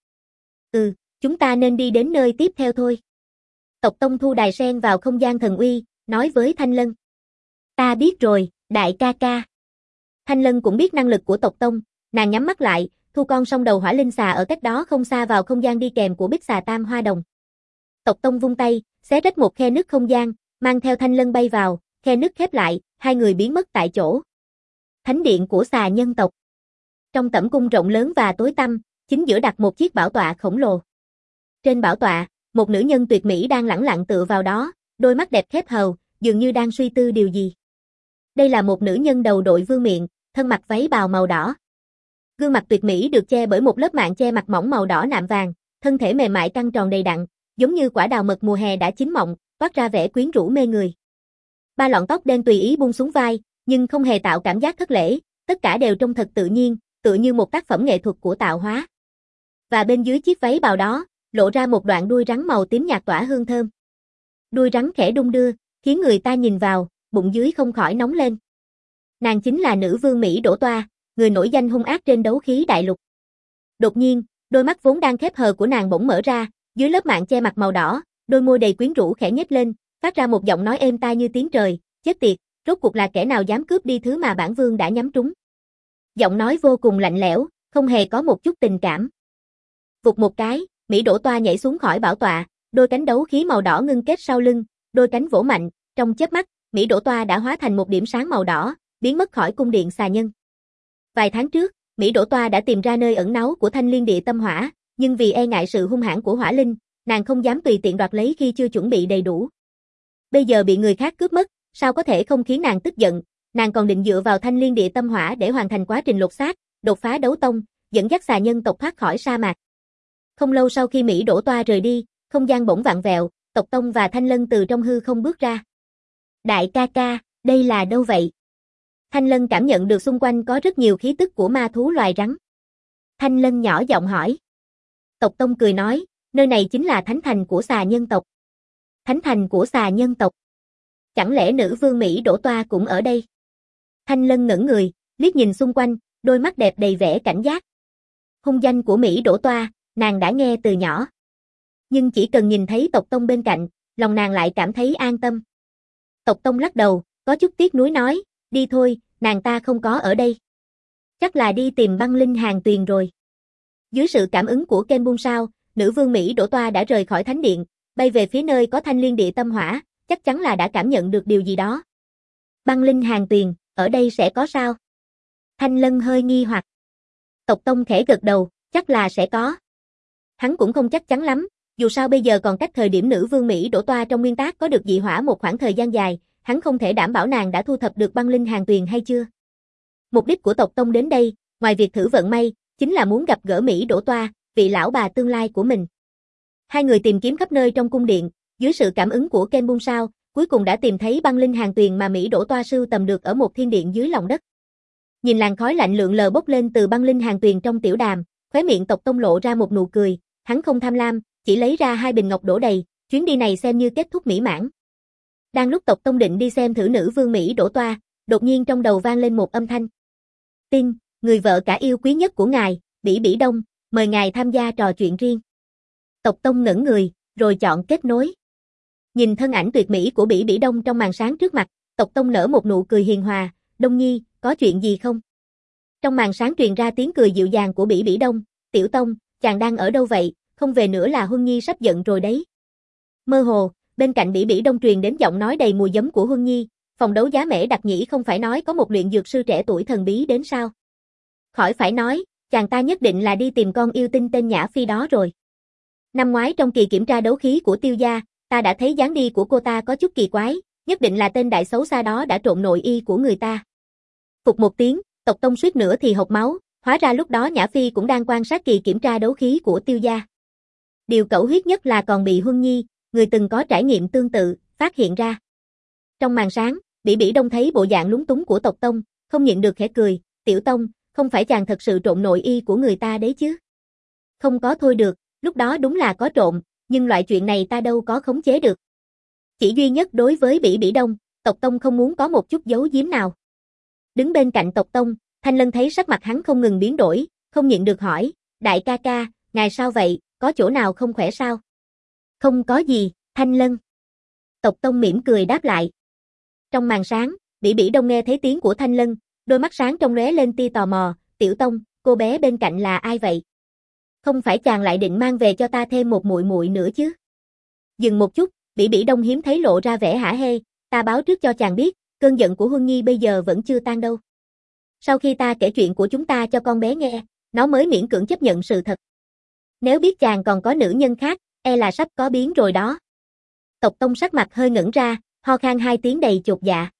S1: Chúng ta nên đi đến nơi tiếp theo thôi. Tộc Tông thu đài sen vào không gian thần uy, nói với Thanh Lân. Ta biết rồi, đại ca ca. Thanh Lân cũng biết năng lực của Tộc Tông, nàng nhắm mắt lại, thu con song đầu hỏa linh xà ở cách đó không xa vào không gian đi kèm của bích xà tam hoa đồng. Tộc Tông vung tay, xé rách một khe nứt không gian, mang theo Thanh Lân bay vào, khe nứt khép lại, hai người biến mất tại chỗ. Thánh điện của xà nhân tộc. Trong tẩm cung rộng lớn và tối tăm, chính giữa đặt một chiếc bảo tọa khổng lồ. Trên bảo tọa, một nữ nhân tuyệt mỹ đang lẳng lặng tựa vào đó, đôi mắt đẹp khép hờ, dường như đang suy tư điều gì. Đây là một nữ nhân đầu đội vương miện, thân mặc váy bào màu đỏ. Gương mặt tuyệt mỹ được che bởi một lớp mạn che mặt mỏng màu đỏ nạm vàng, thân thể mềm mại căng tròn đầy đặn, giống như quả đào mật mùa hè đã chín mọng, toát ra vẻ quyến rũ mê người. Ba lọn tóc đen tùy ý buông xuống vai, nhưng không hề tạo cảm giác thất lễ, tất cả đều trông thật tự nhiên, tựa như một tác phẩm nghệ thuật của tạo hóa. Và bên dưới chiếc váy bào đó, lộ ra một đoạn đuôi rắn màu tím nhạt tỏa hương thơm. Đuôi rắn khẽ đung đưa, khiến người ta nhìn vào, bụng dưới không khỏi nóng lên. Nàng chính là nữ vương Mỹ Đỗ Toa, người nổi danh hung ác trên đấu khí đại lục. Đột nhiên, đôi mắt vốn đang khép hờ của nàng bỗng mở ra, dưới lớp mạn che mặt màu đỏ, đôi môi đầy quyến rũ khẽ nhếch lên, phát ra một giọng nói êm tai như tiếng trời, chết tiệt, rốt cuộc là kẻ nào dám cướp đi thứ mà bản vương đã nhắm trúng. Giọng nói vô cùng lạnh lẽo, không hề có một chút tình cảm. Vụt một cái, Mỹ Đỗ Toa nhảy xuống khỏi bảo tọa, đôi cánh đấu khí màu đỏ ngưng kết sau lưng, đôi cánh vỗ mạnh, trong chớp mắt, Mỹ Đỗ Toa đã hóa thành một điểm sáng màu đỏ, biến mất khỏi cung điện xà nhân. Vài tháng trước, Mỹ Đỗ Toa đã tìm ra nơi ẩn náu của Thanh Liên Địa Tâm Hỏa, nhưng vì e ngại sự hung hãn của hỏa linh, nàng không dám tùy tiện đoạt lấy khi chưa chuẩn bị đầy đủ. Bây giờ bị người khác cướp mất, sao có thể không khiến nàng tức giận, nàng còn định dựa vào Thanh Liên Địa Tâm Hỏa để hoàn thành quá trình lột xác, đột phá đấu tông, dẫn dắt xà nhân tộc thoát khỏi sa mạc. Không lâu sau khi Mỹ Đỗ Toa rời đi, không gian bỗng vặn vẹo, Tộc Tông và Thanh Lân từ trong hư không bước ra. Đại ca ca, đây là đâu vậy? Thanh Lân cảm nhận được xung quanh có rất nhiều khí tức của ma thú loài rắn. Thanh Lân nhỏ giọng hỏi. Tộc Tông cười nói, nơi này chính là thánh thành của xà nhân tộc. Thánh thành của xà nhân tộc. Chẳng lẽ nữ vương Mỹ Đỗ Toa cũng ở đây? Thanh Lân ngẩng người, liếc nhìn xung quanh, đôi mắt đẹp đầy vẻ cảnh giác. Hung danh của Mỹ Đỗ Toa, nàng đã nghe từ nhỏ. Nhưng chỉ cần nhìn thấy Tộc Tông bên cạnh, lòng nàng lại cảm thấy an tâm. Tộc Tông lắc đầu, có chút tiếc nuối nói, đi thôi, nàng ta không có ở đây. Chắc là đi tìm băng linh hàng tuyền rồi. Dưới sự cảm ứng của Ken Bung Sao, nữ vương Mỹ Đỗ Toa đã rời khỏi thánh điện, bay về phía nơi có Thanh Liên Địa Tâm Hỏa, chắc chắn là đã cảm nhận được điều gì đó. Băng linh hàng tuyền, ở đây sẽ có sao? Thanh Lân hơi nghi hoặc. Tộc Tông khẽ gật đầu, chắc là sẽ có. Hắn cũng không chắc chắn lắm, dù sao bây giờ còn cách thời điểm nữ vương Mỹ Đỗ Toa trong nguyên tác có được dị hỏa một khoảng thời gian dài, hắn không thể đảm bảo nàng đã thu thập được băng linh hàng tuyền hay chưa. Mục đích của Tộc Tông đến đây, ngoài việc thử vận may, chính là muốn gặp gỡ Mỹ Đỗ Toa, vị lão bà tương lai của mình. Hai người tìm kiếm khắp nơi trong cung điện, dưới sự cảm ứng của Ken Bung Sao, cuối cùng đã tìm thấy băng linh hàng tuyền mà Mỹ Đỗ Toa sưu tầm được ở một thiên điện dưới lòng đất. Nhìn làn khói lạnh lượn lờ bốc lên từ băng linh hàng tuyền trong tiểu đàm, khóe miệng Tộc Tông lộ ra một nụ cười, hắn không tham lam, chỉ lấy ra 2 bình ngọc đổ đầy, chuyến đi này xem như kết thúc mỹ mãn. Đang lúc Tộc Tông định đi xem thử nữ vương Mỹ Đỗ Toa, đột nhiên trong đầu vang lên một âm thanh. Tin, người vợ cả yêu quý nhất của ngài, Bỉ Bỉ Đông, mời ngài tham gia trò chuyện riêng. Tộc Tông ngẩn người, rồi chọn kết nối. Nhìn thân ảnh tuyệt mỹ của Bỉ Bỉ Đông trong màn sáng trước mặt, Tộc Tông nở một nụ cười hiền hòa, Đông Nhi, có chuyện gì không? Trong màn sáng truyền ra tiếng cười dịu dàng của Bỉ Bỉ Đông, Tiểu Tông, chàng đang ở đâu vậy, không về nữa là Huân Nhi sắp giận rồi đấy. Mơ hồ, bên cạnh Bỉ Bỉ Đông truyền đến giọng nói đầy mùi giấm của Huân Nhi, phòng đấu giá Mễ Đặc Nhĩ không phải nói có một luyện dược sư trẻ tuổi thần bí đến sao? Khỏi phải nói, chàng ta nhất định là đi tìm con yêu tinh tên Nhã Phi đó rồi. Năm ngoái trong kỳ kiểm tra đấu khí của Tiêu gia, ta đã thấy dáng đi của cô ta có chút kỳ quái, nhất định là tên đại xấu xa đó đã trộn nội y của người ta. Phục một tiếng, Tộc Tông suýt nữa thì hộc máu, hóa ra lúc đó Nhã Phi cũng đang quan sát kỳ kiểm tra đấu khí của Tiêu gia. Điều cẩu huyết nhất là còn bị Huân Nhi, người từng có trải nghiệm tương tự, phát hiện ra. Trong màn sáng, Bỉ Bỉ Đông thấy bộ dạng lúng túng của Tộc Tông, không nhịn được khẽ cười, Tiểu Tông, không phải chàng thật sự trộn nội y của người ta đấy chứ? Không có thôi được, lúc đó đúng là có trộn, nhưng loại chuyện này ta đâu có khống chế được. Chỉ duy nhất đối với Bỉ Bỉ Đông, Tộc Tông không muốn có một chút giấu giếm nào. Đứng bên cạnh Tộc Tông, Thanh Lân thấy sắc mặt hắn không ngừng biến đổi, không nhịn được hỏi, đại ca ca, ngài sao vậy, có chỗ nào không khỏe sao? Không có gì, Thanh Lân. Tộc Tông mỉm cười đáp lại. Trong màn sáng, Bỉ Bỉ Đông nghe thấy tiếng của Thanh Lân, đôi mắt sáng trong lóe lên tia tò mò, Tiểu Tông, cô bé bên cạnh là ai vậy? Không phải chàng lại định mang về cho ta thêm một muội muội nữa chứ? Dừng một chút, Bỉ Bỉ Đông hiếm thấy lộ ra vẻ hả hê, ta báo trước cho chàng biết, cơn giận của Huân Nhi bây giờ vẫn chưa tan đâu. Sau khi ta kể chuyện của chúng ta cho con bé nghe, nó mới miễn cưỡng chấp nhận sự thật. Nếu biết chàng còn có nữ nhân khác, e là sắp có biến rồi đó. Tộc Tông sắc mặt hơi ngẩn ra, ho khan 2 tiếng đầy chột dạ.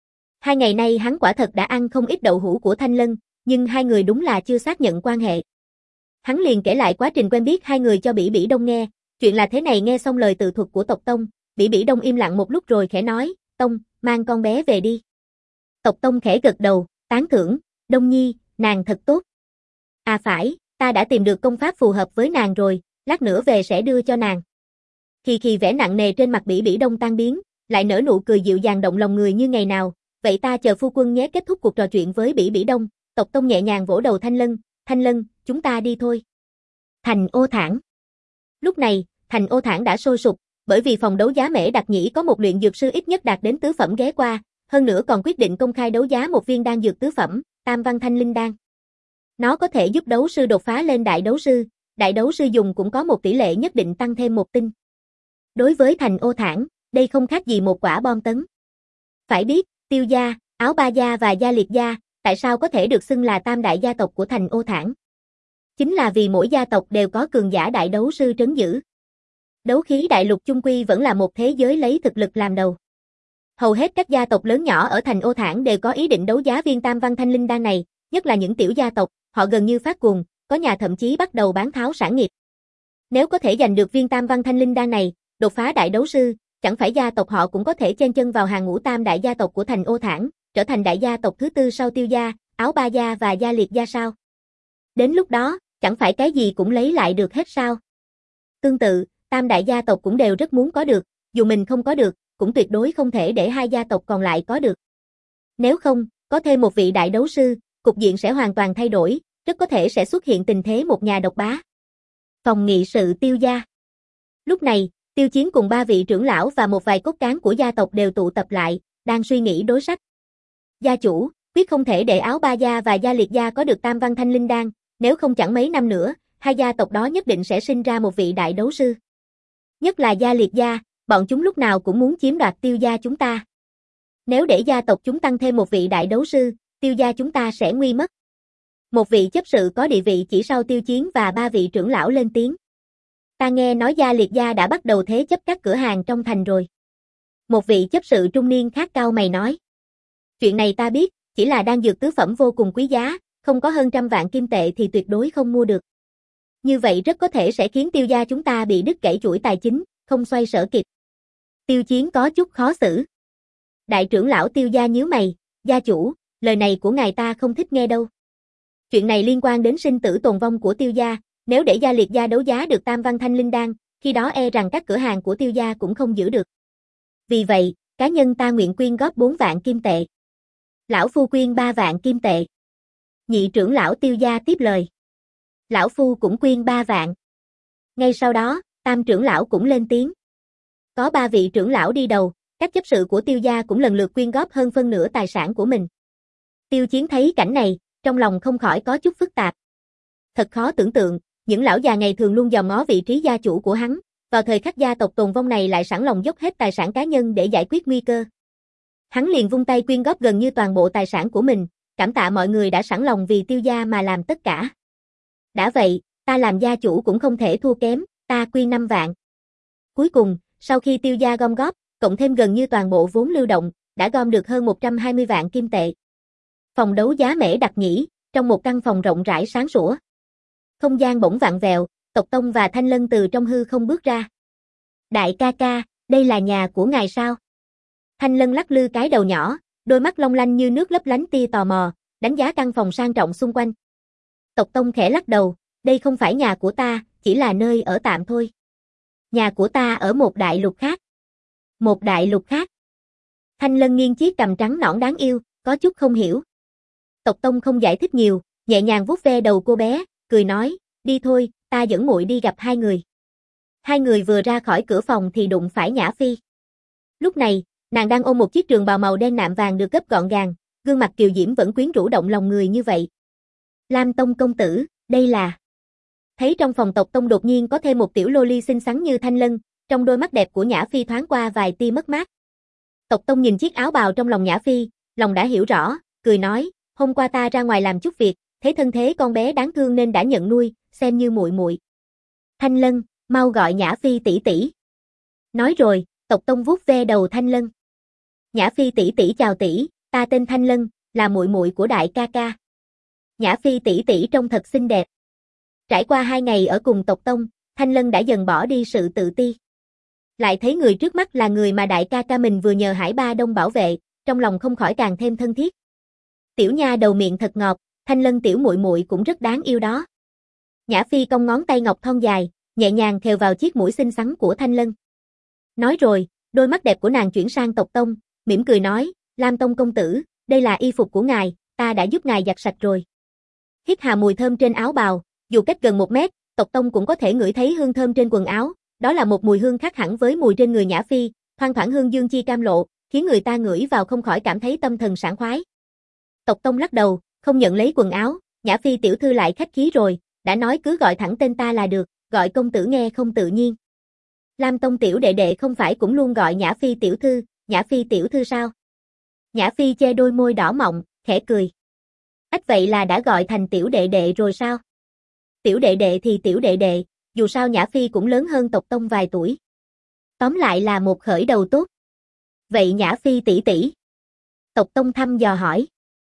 S1: 2 ngày nay hắn quả thật đã ăn không ít đậu hũ của Thanh Lân, nhưng hai người đúng là chưa xác nhận quan hệ. Hắn liền kể lại quá trình quen biết hai người cho Bỉ Bỉ Đông nghe, chuyện là thế này. Nghe xong lời tự thuật của Tộc Tông, Bỉ Bỉ Đông im lặng một lúc rồi khẽ nói, Tông, mang con bé về đi. Tộc Tông khẽ gật đầu, tán thưởng, Đông Nhi, nàng thật tốt. À phải, ta đã tìm được công pháp phù hợp với nàng rồi, lát nữa về sẽ đưa cho nàng. Khi vẻ nặng nề trên mặt Bỉ Bỉ Đông tan biến, lại nở nụ cười dịu dàng động lòng người như ngày nào, vậy ta chờ phu quân nhé. Kết thúc cuộc trò chuyện với Bỉ Bỉ Đông, Tộc Tông nhẹ nhàng vỗ đầu Thanh Lân, chúng ta đi thôi. Thành Ô Thản. Lúc này, Thành Ô Thản đã sôi sục, bởi vì phòng đấu giá Mễ Đặc Nhĩ có một luyện dược sư ít nhất đạt đến tứ phẩm ghé qua, hơn nữa còn quyết định công khai đấu giá một viên đan dược tứ phẩm, Tam Văn Thanh Linh Đan. Nó có thể giúp đấu sư đột phá lên đại đấu sư dùng cũng có một tỷ lệ nhất định tăng thêm một tinh. Đối với Thành Ô Thản, đây không khác gì một quả bom tấn. Phải biết, Tiêu gia, Áo Ba gia và Gia Liệt gia, tại sao có thể được xưng là tam đại gia tộc của Thành Ô Thản? Chính là vì mỗi gia tộc đều có cường giả đại đấu sư trấn giữ. Đấu khí đại lục chung quy vẫn là một thế giới lấy thực lực làm đầu. Hầu hết các gia tộc lớn nhỏ ở Thành Ô Thản đều có ý định đấu giá viên Tam Văn Thanh Linh Đan này, nhất là những tiểu gia tộc, họ gần như phát cuồng, có nhà thậm chí bắt đầu bán tháo sản nghiệp. Nếu có thể giành được viên Tam Văn Thanh Linh Đan này, đột phá đại đấu sư, chẳng phải gia tộc họ cũng có thể chen chân vào hàng ngũ tam đại gia tộc của Thành Ô Thản, trở thành đại gia tộc thứ tư sau Tiêu gia, Áo Ba gia và Gia Liệt gia sao? Đến lúc đó, chẳng phải cái gì cũng lấy lại được hết sao? Tương tự, tam đại gia tộc cũng đều rất muốn có được, dù mình không có được, cũng tuyệt đối không thể để hai gia tộc còn lại có được. Nếu không, có thêm một vị đại đấu sư, cục diện sẽ hoàn toàn thay đổi, rất có thể sẽ xuất hiện tình thế một nhà độc bá. Phòng nghị sự Tiêu gia. Lúc này, Tiêu Chiến cùng ba vị trưởng lão và một vài cốt cán của gia tộc đều tụ tập lại, đang suy nghĩ đối sách. Gia chủ, quyết không thể để Áo Ba gia và Gia Liệt gia có được Tam Văn Thanh Linh Đan, nếu không chẳng mấy năm nữa, hai gia tộc đó nhất định sẽ sinh ra một vị đại đấu sư. Nhất là Gia Liệt gia, bọn chúng lúc nào cũng muốn chiếm đoạt Tiêu gia chúng ta. Nếu để gia tộc chúng tăng thêm một vị đại đấu sư, Tiêu gia chúng ta sẽ nguy mất. Một vị chấp sự có địa vị chỉ sau Tiêu Chiến và ba vị trưởng lão lên tiếng. Ta nghe nói Gia Liệt gia đã bắt đầu thế chấp các cửa hàng trong thành rồi. Một vị chấp sự trung niên khác cau mày nói. Chuyện này ta biết, chỉ là đan dược tứ phẩm vô cùng quý giá, không có hơn 100 vạn kim tệ thì tuyệt đối không mua được. Như vậy rất có thể sẽ khiến Tiêu gia chúng ta bị đứt gãy chuỗi tài chính, không xoay sở kịp. Tiêu Chiến có chút khó xử. Đại trưởng lão Tiêu gia nhíu mày, gia chủ, lời này của ngài ta không thích nghe đâu. Chuyện này liên quan đến sinh tử tồn vong của Tiêu gia, nếu để Gia Liệt gia đấu giá được Tam Văn Thanh Linh Đan, khi đó e rằng các cửa hàng của Tiêu gia cũng không giữ được. Vì vậy, cá nhân ta nguyện quyên góp 4 vạn kim tệ. Lão phu quyên 3 vạn kim tệ. Nhị trưởng lão Tiêu gia tiếp lời. Lão phu cũng quyên 3 vạn. Ngay sau đó, tam trưởng lão cũng lên tiếng. Có 3 vị trưởng lão đi đầu, các chấp sự của Tiêu gia cũng lần lượt quyên góp hơn phân nửa tài sản của mình. Tiêu Chiến thấy cảnh này, trong lòng không khỏi có chút phức tạp. Thật khó tưởng tượng, những lão già ngày thường luôn dòm ngó vị trí gia chủ của hắn, vào thời khắc gia tộc tồn vong này lại sẵn lòng dốc hết tài sản cá nhân để giải quyết nguy cơ. Hắn liền vung tay quyên góp gần như toàn bộ tài sản của mình, cảm tạ mọi người đã sẵn lòng vì Tiêu gia mà làm tất cả. Đã vậy, ta làm gia chủ cũng không thể thua kém, ta quyên 5 vạn. Cuối cùng, sau khi Tiêu gia gom góp, cộng thêm gần như toàn bộ vốn lưu động, đã gom được hơn 120 vạn kim tệ. Phòng đấu giá Mễ Đặc Nhĩ, trong một căn phòng rộng rãi sáng sủa. Không gian bỗng vặn vẹo, Tộc Tông và Thanh Lân từ trong hư không bước ra. Đại ca ca, đây là nhà của ngài sao? Thanh Lân lắc lư cái đầu nhỏ, đôi mắt long lanh như nước lấp lánh tia tò mò, đánh giá căn phòng sang trọng xung quanh. Tộc Tông khẽ lắc đầu, đây không phải nhà của ta, chỉ là nơi ở tạm thôi. Nhà của ta ở một đại lục khác. Một đại lục khác. Thanh Lân nghiêng chiếc cằm trắng nõn đáng yêu, có chút không hiểu. Tộc Tông không giải thích nhiều, nhẹ nhàng vuốt ve đầu cô bé, cười nói, đi thôi, ta dẫn muội đi gặp hai người. Hai người vừa ra khỏi cửa phòng thì đụng phải Nhã Phi. Lúc này, nàng đang ôm một chiếc trường bào màu đen nạm vàng được gấp gọn gàng, gương mặt kiều diễm vẫn quyến rũ động lòng người như vậy. Lam Tông công tử, đây là... Thấy trong phòng Tộc Tông đột nhiên có thêm một tiểu lô ly xinh xắn như Thanh Lân, trong đôi mắt đẹp của Nhã Phi thoáng qua vài tia mất mát. Tộc Tông nhìn chiếc áo bào trong lòng Nhã Phi, lòng đã hiểu rõ, cười nói, hôm qua ta ra ngoài làm chút việc, thấy thân thế con bé đáng thương nên đã nhận nuôi, xem như muội muội. Thanh Lân, mau gọi Nhã Phi tỷ tỷ. Nói rồi, Tộc Tông vuốt ve đầu Thanh Lân. Nhã Phi tỷ tỷ chào tỷ, ta tên Thanh Lân, là muội muội của đại ca ca. Nhã Phi tỷ tỷ trông thật xinh đẹp. Trải qua 2 ngày ở cùng Tộc Tông, Thanh Lân đã dần bỏ đi sự tự ti. Lại thấy người trước mắt là người mà đại ca ca mình vừa nhờ Hải Ba Đông bảo vệ, trong lòng không khỏi càng thêm thân thiết. Tiểu nha đầu miệng thật ngọt, Thanh Lân tiểu muội muội cũng rất đáng yêu đó. Nhã Phi cong ngón tay ngọc thon dài, nhẹ nhàng thều vào chiếc mũi xinh xắn của Thanh Lân. Nói rồi, đôi mắt đẹp của nàng chuyển sang Tộc Tông, mỉm cười nói, Lam Tông công tử, đây là y phục của ngài, ta đã giúp ngài giặt sạch rồi. Hít hà mùi thơm trên áo bào, dù cách gần 1 mét, Tộc Tông cũng có thể ngửi thấy hương thơm trên quần áo, đó là một mùi hương khác hẳn với mùi trên người Nhã Phi, thoang thoảng hương dương chi cam lộ, khiến người ta ngửi vào không khỏi cảm thấy tâm thần sảng khoái. Tộc Tông lắc đầu, không nhận lấy quần áo, Nhã Phi tiểu thư lại khách khí rồi, đã nói cứ gọi thẳng tên ta là được, gọi công tử nghe không tự nhiên. Lam Tông tiểu đệ đệ không phải cũng luôn gọi Nhã Phi tiểu thư sao? Nhã Phi che đôi môi đỏ mọng, khẽ cười. Ách vậy là đã gọi thành tiểu đệ đệ rồi sao? Tiểu đệ đệ thì tiểu đệ đệ, dù sao Nhã Phi cũng lớn hơn Tộc Tông vài tuổi. Tóm lại là một khởi đầu tốt. Vậy Nhã Phi tỷ tỷ? Tộc Tông thăm dò hỏi.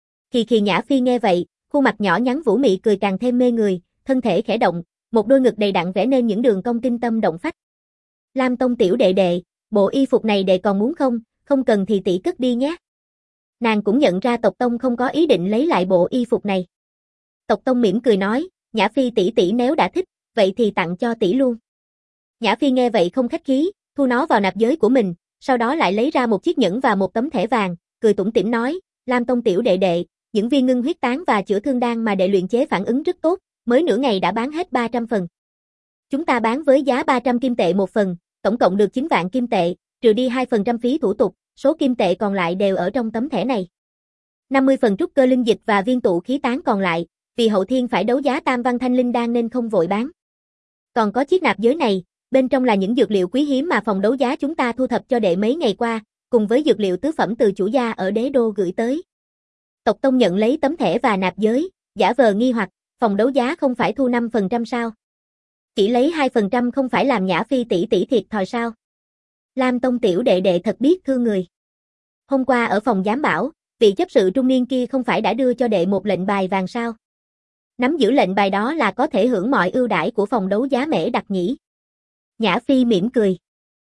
S1: Khi Nhã Phi nghe vậy, khuôn mặt nhỏ nhắn vũ mị cười càng thêm mê người, thân thể khẽ động, một đôi ngực đầy đặn vẽ nên những đường cong kinh tâm động phách. Lam Tông tiểu đệ đệ, bộ y phục này đệ còn muốn không, không cần thì tỷ cất đi nhé. Nàng cũng nhận ra Tộc Tông không có ý định lấy lại bộ y phục này. Tộc Tông mỉm cười nói, Nhã Phi tỷ tỷ nếu đã thích, vậy thì tặng cho tỷ luôn. Nhã Phi nghe vậy không khách khí, thu nó vào nạp giới của mình, sau đó lại lấy ra một chiếc nhẫn và một tấm thẻ vàng, cười tủm tỉm nói, Lam Tông tiểu đệ đệ, những viên ngưng huyết tán và chữa thương đan mà đệ luyện chế phản ứng rất tốt, mới nửa ngày đã bán hết 300 phần. Chúng ta bán với giá 300 kim tệ một phần, tổng cộng được 9 vạn kim tệ, trừ đi 2% phí thủ tục, số kim tệ còn lại đều ở trong tấm thẻ này. 50 phần trúc cơ linh dịch và viên tụ khí tán còn lại, vì hậu thiên phải đấu giá tam văn thanh linh đan nên không vội bán. Còn có chiếc nạp giới này, bên trong là những dược liệu quý hiếm mà phòng đấu giá chúng ta thu thập cho đệ mấy ngày qua, cùng với dược liệu tứ phẩm từ chủ gia ở đế đô gửi tới. Tộc Tông nhận lấy tấm thẻ và nạp giới, giả vờ nghi hoặc, phòng đấu giá không phải thu 5% sao? Chỉ lấy 2% không phải làm Nhã Phi tỷ tỷ thiệt thòi sao? Lam Tông tiểu đệ đệ thật biết thương người. Hôm qua ở phòng giám bảo, vị chấp sự trung niên kia không phải đã đưa cho đệ một lệnh bài vàng sao? Nắm giữ lệnh bài đó là có thể hưởng mọi ưu đãi của phòng đấu giá Mễ Đặc nhỉ? Nhã Phi mỉm cười.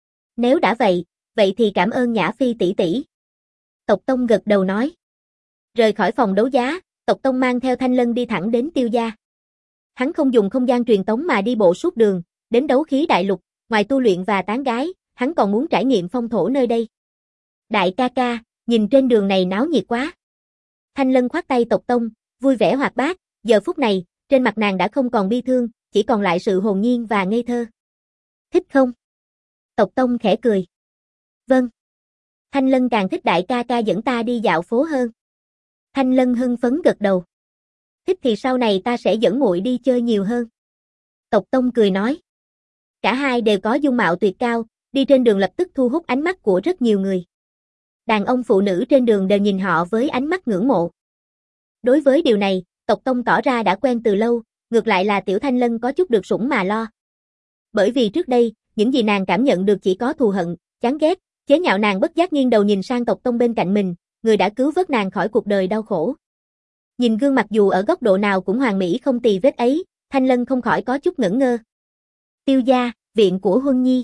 S1: Nếu đã vậy thì cảm ơn Nhã Phi tỷ tỷ. Tộc Tông gật đầu nói. Rời khỏi phòng đấu giá, Tộc Tông mang theo Thanh Lân đi thẳng đến Tiêu gia. Hắn không dùng không gian truyền tống mà đi bộ suốt đường, đến đấu khí đại lục, ngoài tu luyện và tán gái, hắn còn muốn trải nghiệm phong thổ nơi đây. Đại ca ca, nhìn trên đường này náo nhiệt quá. Thanh Lân khoát tay Tộc Tông, vui vẻ hoạt bát, giờ phút này, trên mặt nàng đã không còn bi thương, chỉ còn lại sự hồn nhiên và ngây thơ. Thích không? Tộc Tông khẽ cười. Vâng. Thanh Lân càng thích đại ca ca dẫn ta đi dạo phố hơn. Thanh Lân hưng phấn gật đầu. Thích thì sau này ta sẽ dẫn muội đi chơi nhiều hơn. Tộc Tông cười nói. Cả hai đều có dung mạo tuyệt cao, đi trên đường lập tức thu hút ánh mắt của rất nhiều người. Đàn ông phụ nữ trên đường đều nhìn họ với ánh mắt ngưỡng mộ. Đối với điều này, Tộc Tông tỏ ra đã quen từ lâu, ngược lại là Tiểu Thanh Lân có chút được sủng mà lo. Bởi vì trước đây, những gì nàng cảm nhận được chỉ có thù hận, chán ghét, chế nhạo nàng bất giác nghiêng đầu nhìn sang Tộc Tông bên cạnh mình, người đã cứu vớt nàng khỏi cuộc đời đau khổ. Nhìn gương mặt dù ở góc độ nào cũng hoàn mỹ không tì vết ấy, Thanh Lân không khỏi có chút ngẩn ngơ. Tiêu gia, viện của Huân Nhi.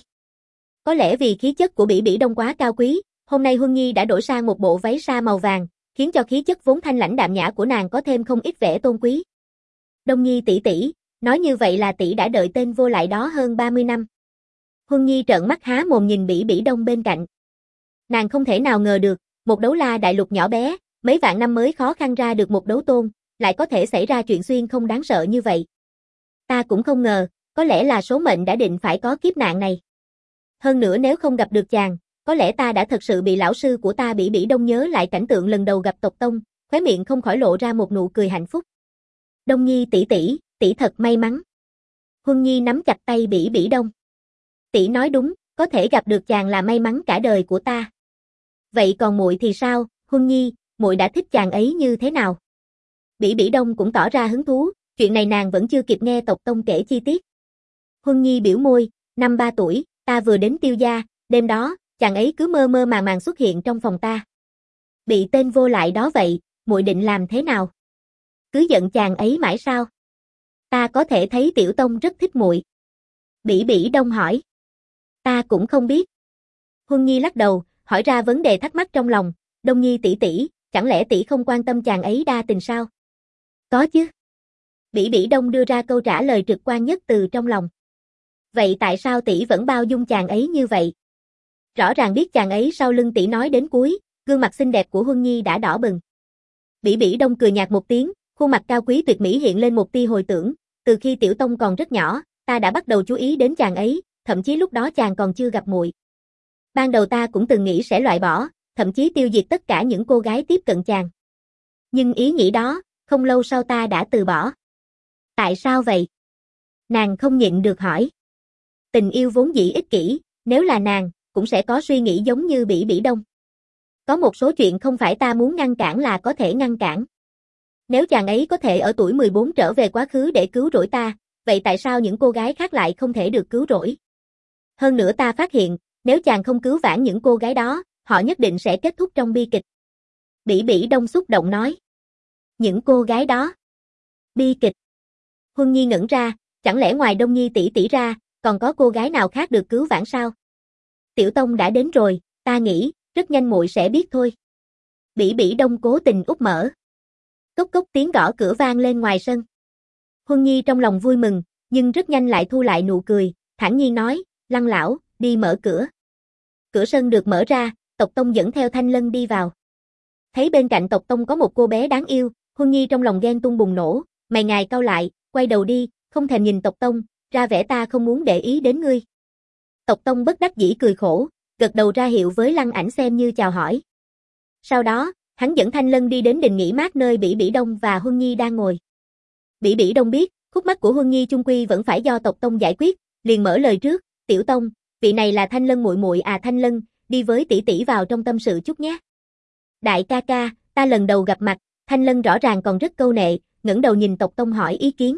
S1: Có lẽ vì khí chất của Bỉ Bỉ Đông quá cao quý, hôm nay Huân Nhi đã đổi sang một bộ váy sa màu vàng, khiến cho khí chất vốn thanh lãnh đạm nhã của nàng có thêm không ít vẻ tôn quý. Đông Nhi tỷ tỷ, nói như vậy là tỷ đã đợi tên vô lại đó hơn 30 năm. Huân Nhi trợn mắt há mồm nhìn Bỉ Bỉ Đông bên cạnh. Nàng không thể nào ngờ được, một đấu la đại lục nhỏ bé, mấy vạn năm mới khó khăn ra được một đấu tôn, lại có thể xảy ra chuyện xuyên không đáng sợ như vậy. Ta cũng không ngờ, có lẽ là số mệnh đã định phải có kiếp nạn này. Hơn nữa nếu không gặp được chàng, có lẽ ta đã thật sự bị lão sư của ta Bỉ Bỉ Đông nhớ lại cảnh tượng lần đầu gặp Tộc Tông, khóe miệng không khỏi lộ ra một nụ cười hạnh phúc. Đông Nhi tỷ tỷ, tỷ thật may mắn. Huân Nhi nắm chặt tay Bỉ Bỉ Đông. Tỷ nói đúng, có thể gặp được chàng là may mắn cả đời của ta. Vậy còn muội thì sao, Huân Nhi, muội đã thích chàng ấy như thế nào? Bỉ Bỉ Đông cũng tỏ ra hứng thú, chuyện này nàng vẫn chưa kịp nghe Tộc Tông kể chi tiết. Huân Nhi biểu môi, năm 3 tuổi, ta vừa đến Tiêu gia, đêm đó, chàng ấy cứ mơ mơ màng màng xuất hiện trong phòng ta. Bị tên vô lại đó vậy, muội định làm thế nào? Cứ giận chàng ấy mãi sao? Ta có thể thấy Tiểu Tông rất thích muội. Bỉ Bỉ Đông hỏi. Ta cũng không biết. Huân Nhi lắc đầu, hỏi ra vấn đề thắc mắc trong lòng. Đông Nhi tỷ tỷ, chẳng lẽ tỷ không quan tâm chàng ấy đa tình sao? Có chứ. Bỉ Bỉ Đông đưa ra câu trả lời trực quan nhất từ trong lòng. Vậy tại sao tỷ vẫn bao dung chàng ấy như vậy? Rõ ràng biết chàng ấy sau lưng tỷ nói đến cuối, gương mặt xinh đẹp của Huân Nhi đã đỏ bừng. Bỉ Bỉ Đông cười nhạt một tiếng, khuôn mặt cao quý tuyệt mỹ hiện lên một tia hồi tưởng, từ khi Tiểu Tông còn rất nhỏ, ta đã bắt đầu chú ý đến chàng ấy, thậm chí lúc đó chàng còn chưa gặp muội. Ban đầu ta cũng từng nghĩ sẽ loại bỏ, thậm chí tiêu diệt tất cả những cô gái tiếp cận chàng. Nhưng ý nghĩ đó, không lâu sau ta đã từ bỏ. Tại sao vậy? Nàng không nhịn được hỏi. Tình yêu vốn dĩ ích kỷ, nếu là nàng, cũng sẽ có suy nghĩ giống như Bỉ Bỉ Đông. Có một số chuyện không phải ta muốn ngăn cản là có thể ngăn cản. Nếu chàng ấy có thể ở tuổi 14 trở về quá khứ để cứu rỗi ta, vậy tại sao những cô gái khác lại không thể được cứu rỗi? Hơn nữa ta phát hiện, nếu chàng không cứu vãn những cô gái đó, họ nhất định sẽ kết thúc trong bi kịch. Bỉ Bỉ Đông xúc động nói. Những cô gái đó. Bi kịch. Huân Nhi ngẩn ra, chẳng lẽ ngoài Đông Nhi tỷ tỷ ra, còn có cô gái nào khác được cứu vãn sao? Tiểu Tông đã đến rồi, ta nghĩ, rất nhanh muội sẽ biết thôi. Bỉ Bỉ Đông cố tình úp mở. Cốc cốc tiếng gõ cửa vang lên ngoài sân. Huân Nhi trong lòng vui mừng, nhưng rất nhanh lại thu lại nụ cười, thản nhiên nói, Lăng lão, đi mở cửa. Cửa sân được mở ra, Tộc Tông dẫn theo Thanh Lân đi vào. Thấy bên cạnh Tộc Tông có một cô bé đáng yêu, Huân Nhi trong lòng ghen tuông bùng nổ, mày ngài cau lại, quay đầu đi, không thèm nhìn Tộc Tông, ra vẻ ta không muốn để ý đến ngươi. Tộc Tông bất đắc dĩ cười khổ, gật đầu ra hiệu với Lăng Ảnh xem như chào hỏi. Sau đó, hắn dẫn Thanh Lân đi đến đình nghỉ mát nơi Bỉ Bỉ Đông và Huân Nhi đang ngồi. Bỉ Bỉ Đông biết, khúc mắc của Huân Nhi chung quy vẫn phải do Tộc Tông giải quyết, liền mở lời trước, Tiểu Tông, vị này là Thanh Lân muội muội à Thanh Lân, đi với tỷ tỷ vào trong tâm sự chút nhé. Đại ca ca, ta lần đầu gặp mặt, Thanh Lân rõ ràng còn rất câu nệ, ngẩng đầu nhìn Tộc Tông hỏi ý kiến.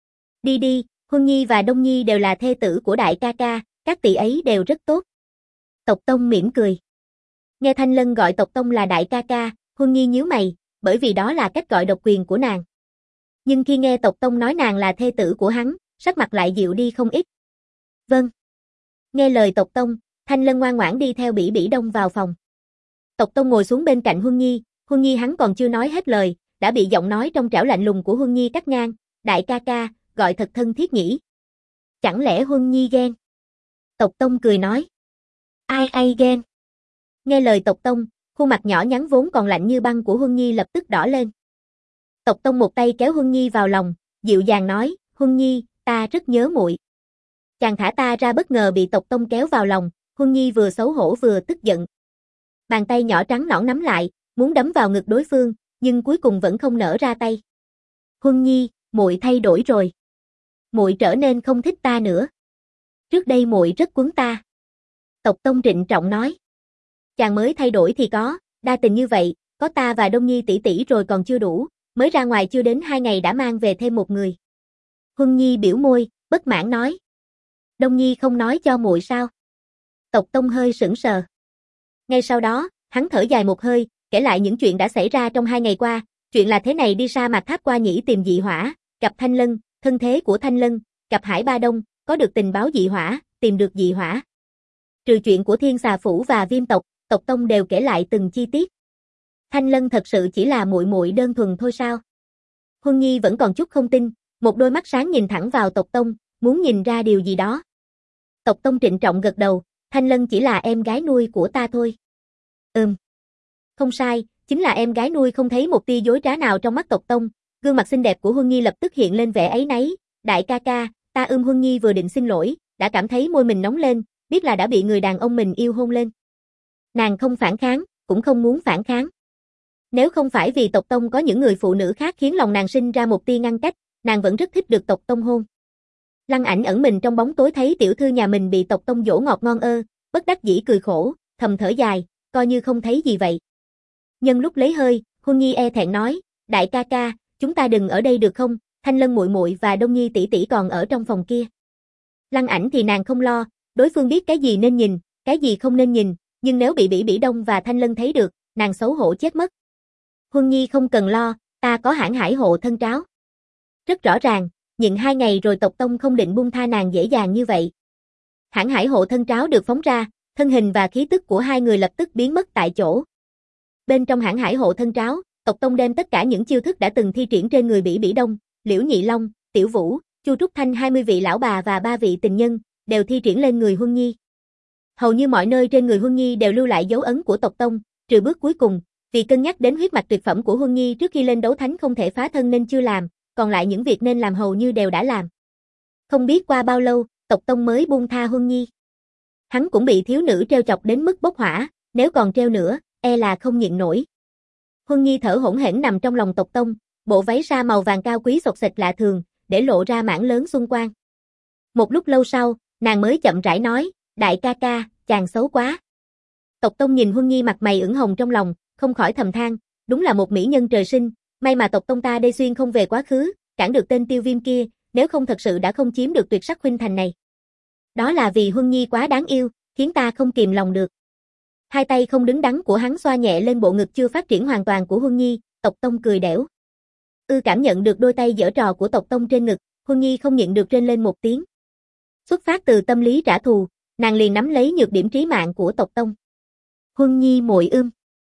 S1: Đi đi, Huân Nhi và Đông Nhi đều là thê tử của đại ca ca, các tỷ ấy đều rất tốt. Tộc Tông mỉm cười. Nghe Thanh Lân gọi Tộc Tông là đại ca ca, Huân Nhi nhíu mày, bởi vì đó là cách gọi độc quyền của nàng. Nhưng khi nghe Tộc Tông nói nàng là thê tử của hắn, sắc mặt lại dịu đi không ít. Vâng. Nghe lời Tộc Tông, Thanh Lân ngoan ngoãn đi theo Bỉ Bỉ Đông vào phòng. Tộc Tông ngồi xuống bên cạnh Huân Nhi hắn còn chưa nói hết lời, đã bị giọng nói trong trẻo lạnh lùng của Huân Nhi cắt ngang, đại ca ca, gọi thật thân thiết nhỉ. Chẳng lẽ Huân Nhi ghen? Tộc Tông cười nói. Ai ghen? Nghe lời Tộc Tông, khuôn mặt nhỏ nhắn vốn còn lạnh như băng của Huân Nhi lập tức đỏ lên. Tộc Tông một tay kéo Huân Nhi vào lòng, dịu dàng nói, Huân Nhi, ta rất nhớ muội. Chàng thả ta ra bất ngờ bị Tộc Tông kéo vào lòng, Huân Nhi vừa xấu hổ vừa tức giận. Bàn tay nhỏ trắng nõn nắm lại, muốn đấm vào ngực đối phương, nhưng cuối cùng vẫn không nở ra tay. Huân Nhi, muội thay đổi rồi. Muội trở nên không thích ta nữa. Trước đây muội rất quấn ta. Tộc Tông trịnh trọng nói. Chàng mới thay đổi thì có, đa tình như vậy, có ta và Đông Nhi tỷ tỷ rồi còn chưa đủ, mới ra ngoài chưa đến 2 ngày đã mang về thêm một người. Huân Nhi biểu môi, bất mãn nói. Đông Nhi không nói cho muội sao? Tộc Tông hơi sững sờ. Ngay sau đó, hắn thở dài một hơi, kể lại những chuyện đã xảy ra trong 2 ngày qua, chuyện là thế này đi sa mạc Tháp Qua Nhĩ tìm dị hỏa, gặp Thanh Lân, thân thế của Thanh Lân, gặp Hải Ba Đông, có được tình báo dị hỏa, tìm được dị hỏa. Trừ chuyện của Thiên Xà Phủ và Viêm tộc, Tộc Tông đều kể lại từng chi tiết. Thanh Lân thật sự chỉ là muội muội đơn thuần thôi sao? Huân Nhi vẫn còn chút không tin, một đôi mắt sáng nhìn thẳng vào Tộc Tông, muốn nhìn ra điều gì đó. Tộc Tông trịnh trọng gật đầu, Thanh Lân chỉ là em gái nuôi của ta thôi. Không sai, chính là em gái nuôi không thấy một tia dối trá nào trong mắt Tộc Tông, gương mặt xinh đẹp của Huân Nhi lập tức hiện lên vẻ áy náy, đại ca ca, ta Huân Nhi vừa định xin lỗi, đã cảm thấy môi mình nóng lên, biết là đã bị người đàn ông mình yêu hôn lên. Nàng không phản kháng, cũng không muốn phản kháng. Nếu không phải vì Tộc Tông có những người phụ nữ khác khiến lòng nàng sinh ra một tia ngăn cách, nàng vẫn rất thích được Tộc Tông hôn. Lăng Ảnh ẩn mình trong bóng tối thấy tiểu thư nhà mình bị Tộc Tông dỗ ngọt ngon bất đắc dĩ cười khổ, thầm thở dài, coi như không thấy gì vậy. Nhân lúc lấy hơi, Huân Nhi e thẹn nói, đại ca ca, chúng ta đừng ở đây được không, Thanh Lân muội muội và Đông Nhi tỷ tỷ còn ở trong phòng kia. Lăng Ảnh thì nàng không lo, đối phương biết cái gì nên nhìn, cái gì không nên nhìn, nhưng nếu bị Bỉ Bỉ Đông và Thanh Lân thấy được, nàng xấu hổ chết mất. Huân Nhi không cần lo, ta có hãn hải hộ thân tráo. Rất rõ ràng, nhịn 2 ngày rồi Tộc Tông không định buông tha nàng dễ dàng như vậy. Hãn hải hộ thân tráo được phóng ra, thân hình và khí tức của hai người lập tức biến mất tại chỗ. Bên trong hãn hải hộ thân tráo, Tộc Tông đem tất cả những chiêu thức đã từng thi triển trên người Bỉ Bỉ Đông, Liễu Nhị Long, Tiểu Vũ, Chu Trúc Thanh 20 vị lão bà và 3 vị tình nhân, đều thi triển lên người Huân Nhi. Hầu như mọi nơi trên người Huân Nhi đều lưu lại dấu ấn của tộc tông, trừ bước cuối cùng, vì cân nhắc đến huyết mạch tuyệt phẩm của Huân Nhi trước khi lên đấu thánh không thể phá thân nên chưa làm, còn lại những việc nên làm hầu như đều đã làm. Không biết qua bao lâu, tộc tông mới buông tha Huân Nhi. Hắn cũng bị thiếu nữ treo chọc đến mức bốc hỏa, nếu còn treo nữa, e là không nhịn nổi. Huân Nhi thở hổn hển nằm trong lòng tộc tông, bộ váy sa màu vàng cao quý xộc xệch lạ thường, để lộ ra mảng lớn xung quanh. Một lúc lâu sau, nàng mới chậm rãi nói, đại ca ca, chàng xấu quá. Tộc tông nhìn Huân Nhi mặt mày ửng hồng trong lòng, không khỏi thầm than, đúng là một mỹ nhân trời sinh, may mà tộc tông ta đây xuyên không về quá khứ, cản được tên Tiêu Viêm kia, nếu không thật sự đã không chiếm được tuyệt sắc huynh thành này. Đó là vì Huân Nhi quá đáng yêu, khiến ta không kìm lòng được. Hai tay không đứng đắn của hắn xoa nhẹ lên bộ ngực chưa phát triển hoàn toàn của Huân Nhi, tộc tông cười đẻo. Cảm nhận được đôi tay giở trò của tộc tông trên ngực, Huân Nhi không nhịn được rên lên một tiếng. Xuất phát từ tâm lý trả thù, nàng liền nắm lấy nhược điểm trí mạng của tộc tông. Huân Nhi muội ưm.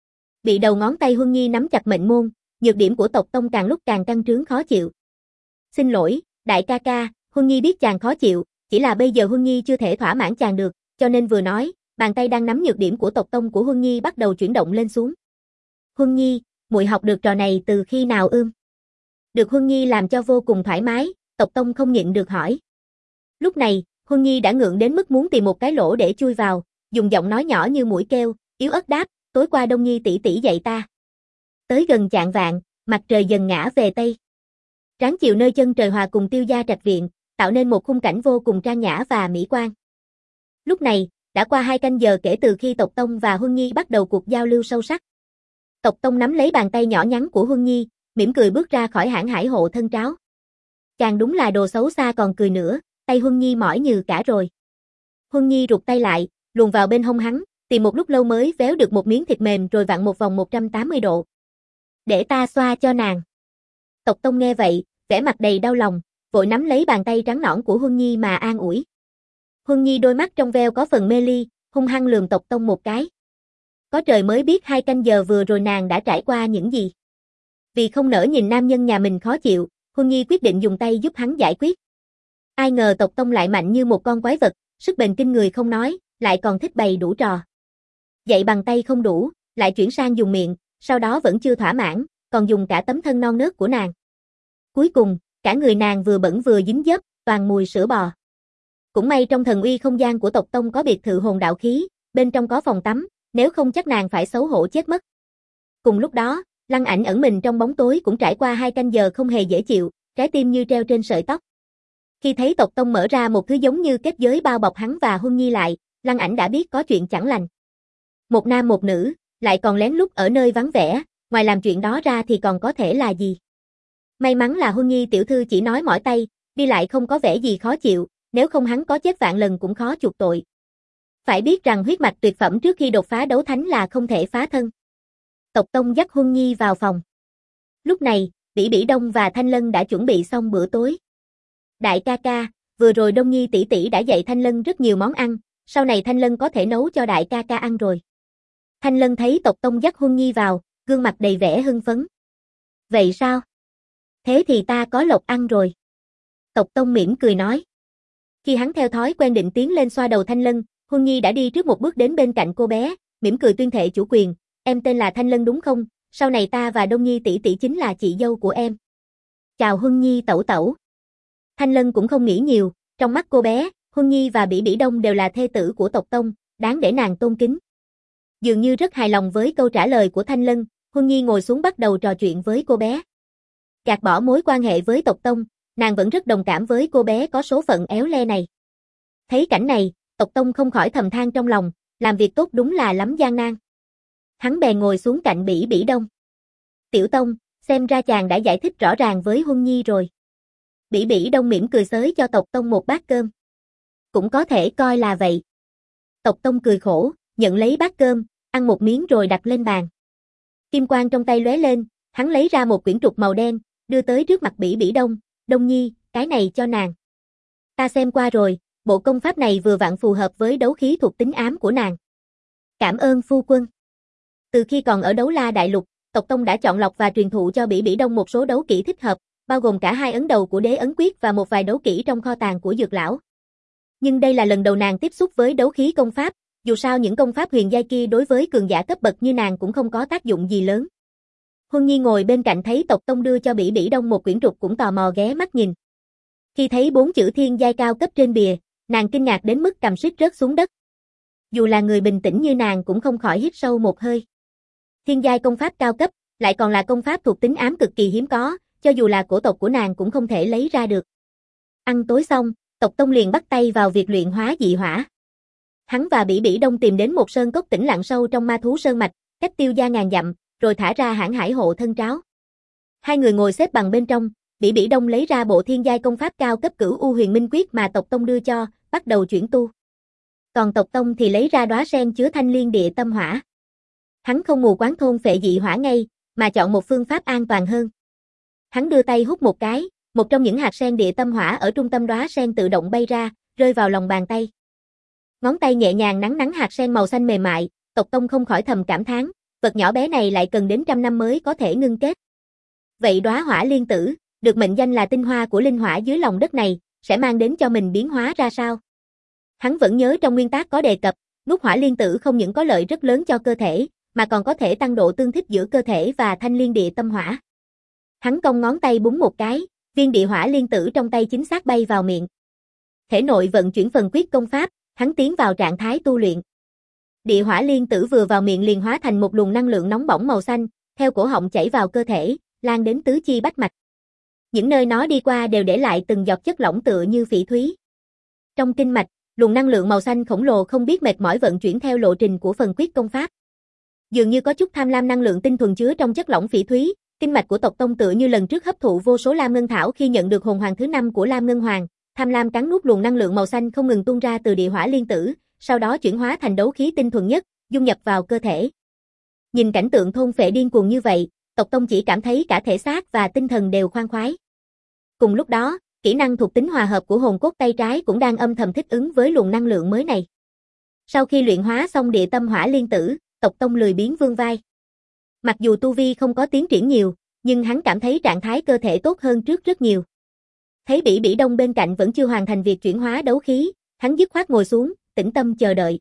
S1: Bị đầu ngón tay Huân Nhi nắm chặt mệnh môn, nhược điểm của tộc tông càng lúc càng căng trướng khó chịu. Xin lỗi, đại ca ca, Huân Nhi biết chàng khó chịu, chỉ là bây giờ Huân Nhi chưa thể thỏa mãn chàng được, cho nên vừa nói, bàn tay đang nắm nhược điểm của tộc tông của Huân Nhi bắt đầu chuyển động lên xuống. Huân Nhi, muội học được trò này từ khi nào ưm? Được Huân Nhi làm cho vô cùng thoải mái, tộc tông không nhịn được hỏi. Lúc này, Huân Nhi đã ngượng đến mức muốn tìm một cái lỗ để chui vào, dùng giọng nói nhỏ như mũi kêu, yếu ớt đáp, tối qua Đông Nhi tỷ tỷ dạy ta. Tới gần chạng vạng, mặt trời dần ngã về tây. Tráng chiều nơi chân trời hòa cùng Tiêu gia trạch viện, tạo nên một khung cảnh vô cùng trang nhã và mỹ quan. Lúc này, đã qua 2 canh giờ kể từ khi tộc tông và Huân Nhi bắt đầu cuộc giao lưu sâu sắc. Tộc tông nắm lấy bàn tay nhỏ nhắn của Huân Nhi, mỉm cười bước ra khỏi hãng hải hộ thân tráo. Chàng đúng là đồ xấu xa còn cười nữa, tay Huân Nhi mỏi nhừ cả rồi. Huân Nhi rụt tay lại, luồn vào bên hông hắn, tìm một lúc lâu mới véo được một miếng thịt mềm rồi vặn một vòng 180 độ. Để ta xoa cho nàng. Tộc tông nghe vậy, vẻ mặt đầy đau lòng, vội nắm lấy bàn tay trắng nõn của Huân Nhi mà an ủi. Huân Nhi đôi mắt trong veo có phần mê ly, hung hăng lườm tộc tông một cái. Có trời mới biết 2 canh giờ vừa rồi nàng đã trải qua những gì. Vì không nỡ nhìn nam nhân nhà mình khó chịu, Huân Nhi quyết định dùng tay giúp hắn giải quyết. Ai ngờ tộc tông lại mạnh như một con quái vật, sức bền kinh người không nói, lại còn thích bày đủ trò. Dạy bằng tay không đủ, lại chuyển sang dùng miệng, sau đó vẫn chưa thỏa mãn, còn dùng cả tấm thân non nớt của nàng. Cuối cùng, cả người nàng vừa bẩn vừa dính dớp, toàn mùi sữa bò. Cũng may trong thần uy không gian của tộc tông có biệt thự hồn đạo khí, bên trong có phòng tắm, nếu không chắc nàng phải xấu hổ chết mất. Cùng lúc đó, Lăng Ảnh ẩn mình trong bóng tối cũng trải qua 2 canh giờ không hề dễ chịu, trái tim như treo trên sợi tóc. Khi thấy tộc tông mở ra một thứ giống như kết giới bao bọc hắn và Huân Nhi lại, Lăng Ảnh đã biết có chuyện chẳng lành. Một nam một nữ, lại còn lén lút ở nơi vắng vẻ, ngoài làm chuyện đó ra thì còn có thể là gì? May mắn là Huân Nhi tiểu thư chỉ nói mỏi tay, đi lại không có vẻ gì khó chịu, nếu không hắn có chết vạn lần cũng khó chuộc tội. Phải biết rằng huyết mạch tuyệt phẩm trước khi đột phá đấu thánh là không thể phá thân. Tộc tông dắt Huân Nhi vào phòng. Lúc này, Bỉ Bỉ Đông và Thanh Lân đã chuẩn bị xong bữa tối. Đại ca ca, vừa rồi Đông Nhi tỷ tỷ đã dạy Thanh Lân rất nhiều món ăn, sau này Thanh Lân có thể nấu cho đại ca ca ăn rồi. Thanh Lân thấy tộc tông dắt Huân Nhi vào, gương mặt đầy vẻ hưng phấn. Vậy sao? Thế thì ta có lộc ăn rồi. Tộc tông mỉm cười nói. Khi hắn theo thói quen định tiến lên xoa đầu Thanh Lân, Huân Nhi đã đi trước một bước đến bên cạnh cô bé, mỉm cười tuyên thệ chủ quyền. Em tên là Thanh Lân đúng không? Sau này ta và Đông Nhi tỷ tỷ chính là chị dâu của em. Chào Huân Nhi tẩu tẩu. Thanh Lân cũng không nghĩ nhiều, trong mắt cô bé, Huân Nhi và Bỉ Bỉ Đông đều là thê tử của tộc tông, đáng để nàng tôn kính. Dường như rất hài lòng với câu trả lời của Thanh Lân, Huân Nhi ngồi xuống bắt đầu trò chuyện với cô bé. Gạt bỏ mối quan hệ với tộc tông, nàng vẫn rất đồng cảm với cô bé có số phận éo le này. Thấy cảnh này, tộc tông không khỏi thầm than trong lòng, làm việc tốt đúng là lắm gian nan. Hắn bèn ngồi xuống cạnh Bỉ Bỉ Đông. Tiểu tông, xem ra chàng đã giải thích rõ ràng với Huân Nhi rồi. Bỉ Bỉ Đông mỉm cười xới cho tộc tông một bát cơm. Cũng có thể coi là vậy. Tộc tông cười khổ, nhận lấy bát cơm, ăn một miếng rồi đặt lên bàn. Kim quang trong tay lóe lên, hắn lấy ra một quyển trục màu đen, đưa tới trước mặt Bỉ Bỉ Đông. Đông Nhi, cái này cho nàng. Ta xem qua rồi, bộ công pháp này vừa vặn phù hợp với đấu khí thuộc tính ám của nàng. Cảm ơn phu quân. Từ khi còn ở Đấu La Đại Lục, tộc tông đã chọn lọc và truyền thụ cho Bỉ Bỉ Đông một số đấu kỹ thích hợp, bao gồm cả 2 ấn đầu của Đế Ấn Quyết và một vài đấu kỹ trong kho tàng của Dược lão. Nhưng đây là lần đầu nàng tiếp xúc với đấu khí công pháp, dù sao những công pháp huyền giai kia đối với cường giả cấp bậc như nàng cũng không có tác dụng gì lớn. Huân Nhi ngồi bên cạnh thấy tộc tông đưa cho Bỉ Bỉ Đông một quyển trục cũng tò mò ghé mắt nhìn. Khi thấy 4 chữ thiên giai cao cấp trên bìa, nàng kinh ngạc đến mức cầm suýt rớt xuống đất. Dù là người bình tĩnh như nàng cũng không khỏi hít sâu một hơi. Thiên giai công pháp cao cấp, lại còn là công pháp thuộc tính ám cực kỳ hiếm có, cho dù là cổ tộc của nàng cũng không thể lấy ra được. Ăn tối xong, tộc tông liền bắt tay vào việc luyện hóa dị hỏa. Hắn và Bỉ Bỉ Đông tìm đến một sơn cốc tĩnh lặng sâu trong ma thú sơn mạch, cách Tiêu gia ngàn dặm, rồi thả ra hãn hải hộ thân tráo. Hai người ngồi xếp bằng bên trong, Bỉ Bỉ Đông lấy ra bộ thiên giai công pháp cao cấp Cửu U Huyền Minh Quyết mà tộc tông đưa cho, bắt đầu chuyển tu. Còn tộc tông thì lấy ra đóa sen chứa thanh liên địa tâm hỏa. Hắn không mù quáng thôn phệ dị hỏa ngay, mà chọn một phương pháp an toàn hơn. Hắn đưa tay hút một cái, một trong những hạt sen địa tâm hỏa ở trung tâm đóa sen tự động bay ra, rơi vào lòng bàn tay. Ngón tay nhẹ nhàng nắn hạt sen màu xanh mềm mại, tộc tông không khỏi thầm cảm thán, vật nhỏ bé này lại cần đến trăm năm mới có thể ngưng kết. Vậy đóa hỏa liên tử, được mệnh danh là tinh hoa của linh hỏa dưới lòng đất này, sẽ mang đến cho mình biến hóa ra sao? Hắn vẫn nhớ trong nguyên tắc có đề cập, nuốt hỏa liên tử không những có lợi rất lớn cho cơ thể, mà còn có thể tăng độ tương thích giữa cơ thể và thanh liên địa tâm hỏa. Hắn cong ngón tay búng một cái, viên địa hỏa liên tử trong tay chính xác bay vào miệng. Thể nội vận chuyển phần quyết công pháp, hắn tiến vào trạng thái tu luyện. Địa hỏa liên tử vừa vào miệng liền hóa thành một luồng năng lượng nóng bỏng màu xanh, theo cổ họng chảy vào cơ thể, lan đến tứ chi bách mạch. Những nơi nó đi qua đều để lại từng giọt chất lỏng tựa như phỉ thúy. Trong kinh mạch, luồng năng lượng màu xanh khổng lồ không biết mệt mỏi vận chuyển theo lộ trình của phần quyết công pháp. Dường như có chút tham lam năng lượng tinh thuần chứa trong chất lỏng phỉ thúy, kinh mạch của tộc tông tựa như lần trước hấp thụ vô số lam ngân thảo khi nhận được hồn hoàng thứ 5 của Lam Ngân Hoàng, tham lam cắn nuốt luồng năng lượng màu xanh không ngừng tuôn ra từ địa hỏa liên tử, sau đó chuyển hóa thành đấu khí tinh thuần nhất, dung nhập vào cơ thể. Nhìn cảnh tượng thôn phệ điên cuồng như vậy, tộc tông chỉ cảm thấy cả thể xác và tinh thần đều khoan khoái. Cùng lúc đó, kỹ năng thuộc tính hòa hợp của hồn cốt tay trái cũng đang âm thầm thích ứng với luồng năng lượng mới này. Sau khi luyện hóa xong địa tâm hỏa liên tử, tộc tông lười biếng vươn vai. Mặc dù tu vi không có tiến triển nhiều, nhưng hắn cảm thấy trạng thái cơ thể tốt hơn trước rất nhiều. Thấy Bỉ Bỉ Đông bên cạnh vẫn chưa hoàn thành việc chuyển hóa đấu khí, hắn dứt khoát ngồi xuống, tĩnh tâm chờ đợi.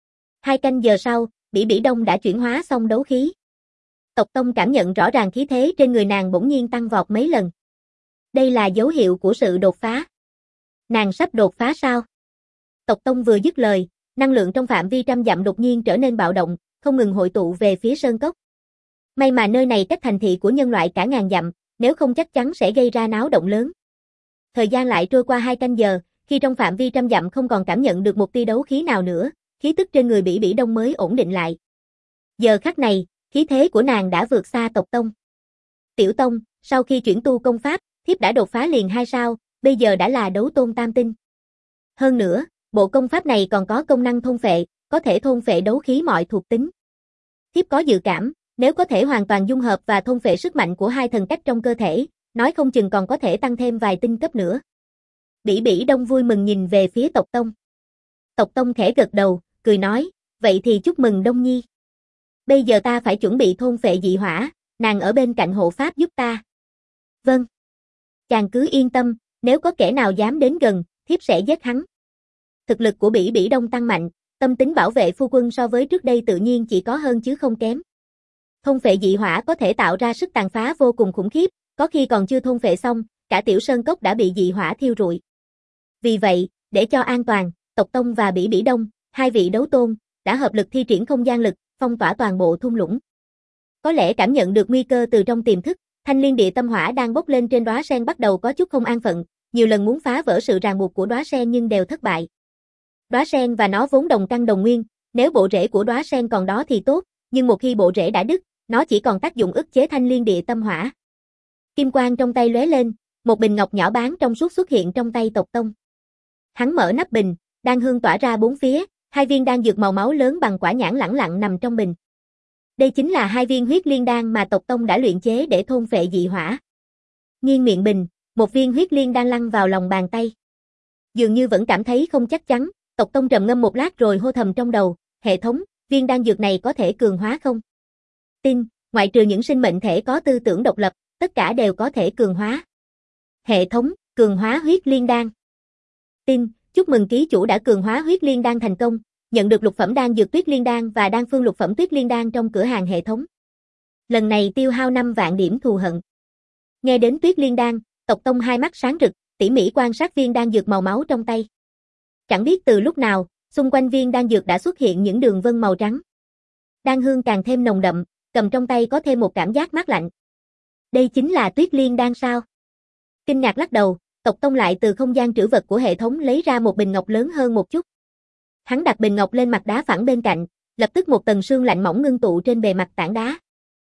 S1: 2 canh giờ sau, Bỉ Bỉ Đông đã chuyển hóa xong đấu khí. Tộc tông cảm nhận rõ ràng khí thế trên người nàng bỗng nhiên tăng vọt mấy lần. Đây là dấu hiệu của sự đột phá. Nàng sắp đột phá sao? Tộc tông vừa dứt lời, năng lượng trong phạm vi trăm dặm đột nhiên trở nên bạo động, không ngừng hội tụ về phía sơn cốc. May mà nơi này cách thành thị của nhân loại cả ngàn dặm, nếu không chắc chắn sẽ gây ra náo động lớn. Thời gian lại trôi qua 2 canh giờ, khi trong phạm vi trăm dặm không còn cảm nhận được một tia đấu khí nào nữa, khí tức trên người Bỉ Bỉ Đông mới ổn định lại. Giờ khắc này, khí thế của nàng đã vượt xa tộc tông. Tiểu tông, sau khi chuyển tu công pháp, thiếp đã đột phá liền 2 sao, bây giờ đã là đấu tôn tam tinh. Hơn nữa, bộ công pháp này còn có công năng thôn phệ, có thể thôn phệ đấu khí mọi thuộc tính. Thiếp có dự cảm, nếu có thể hoàn toàn dung hợp và thôn phệ sức mạnh của 2 thần cách trong cơ thể, nói không chừng còn có thể tăng thêm vài tinh cấp nữa. Bỉ Bỉ Đông vui mừng nhìn về phía tộc tông. Tộc tông khẽ gật đầu, cười nói, vậy thì chúc mừng Đông Nhi. Bây giờ ta phải chuẩn bị thôn phệ dị hỏa, nàng ở bên cạnh hộ pháp giúp ta. Vâng. Chàng cứ yên tâm, nếu có kẻ nào dám đến gần, thiếp sẽ giết hắn. Thực lực của Bỉ Bỉ Đông tăng mạnh, tâm tính bảo vệ phu quân so với trước đây tự nhiên chỉ có hơn chứ không kém. Thôn phệ dị hỏa có thể tạo ra sức tàn phá vô cùng khủng khiếp, có khi còn chưa thôn phệ xong, cả tiểu sơn cốc đã bị dị hỏa thiêu rụi. Vì vậy, để cho an toàn, tộc tông và Bỉ Bỉ Đông, 2 vị đấu tôn, đã hợp lực thi triển không gian lực, phong tỏa toàn bộ thung lũng. Có lẽ cảm nhận được nguy cơ từ trong tiềm thức, thanh liên địa tâm hỏa đang bốc lên trên đóa sen bắt đầu có chút không an phận, nhiều lần muốn phá vỡ sự ràng buộc của đóa sen nhưng đều thất bại. Đóa sen và nó vốn đồng căn đồng nguyên, nếu bộ rễ của đóa sen còn đó thì tốt, nhưng một khi bộ rễ đã đứt, nó chỉ còn tác dụng ức chế thanh liên địa tâm hỏa. Kim quang trong tay lóe lên, một bình ngọc nhỏ bán trong suốt xuất hiện trong tay tộc tông. Hắn mở nắp bình, đan hương tỏa ra bốn phía, 2 viên đan dược màu máu lớn bằng quả nhãn lẳng lặng nằm trong bình. Đây chính là 2 viên huyết liên đan mà tộc tông đã luyện chế để thôn phệ dị hỏa. Nghiêng miệng bình, một viên huyết liên đan lăn vào lòng bàn tay. Dường như vẫn cảm thấy không chắc chắn, tộc tông trầm ngâm một lát rồi hô thầm trong đầu, hệ thống, viên đan dược này có thể cường hóa không? Tin, ngoại trừ những sinh mệnh thể có tư tưởng độc lập, tất cả đều có thể cường hóa. Hệ thống, cường hóa huyết liên đan. Tin, Chúc mừng ký chủ đã cường hóa huyết liên đan thành công, nhận được lục phẩm đan dược tuyết liên đan và đan phương lục phẩm tuyết liên đan trong cửa hàng hệ thống. Lần này tiêu hao 5 vạn điểm thù hận. Nghe đến tuyết liên đan, Tộc Tông hai mắt sáng rực, tỉ mỉ quan sát viên đan dược màu máu trong tay. Chẳng biết từ lúc nào, xung quanh viên đan dược đã xuất hiện những đường vân màu trắng. Đan hương càng thêm nồng đậm, cầm trong tay có thêm một cảm giác mát lạnh. Đây chính là tuyết liên đan sao? Kinh ngạc lắc đầu, Tộc Tông lại từ không gian trữ vật của hệ thống lấy ra một bình ngọc lớn hơn một chút. Hắn đặt bình ngọc lên mặt đá phẳng bên cạnh, lập tức một tầng sương lạnh mỏng ngưng tụ trên bề mặt tảng đá.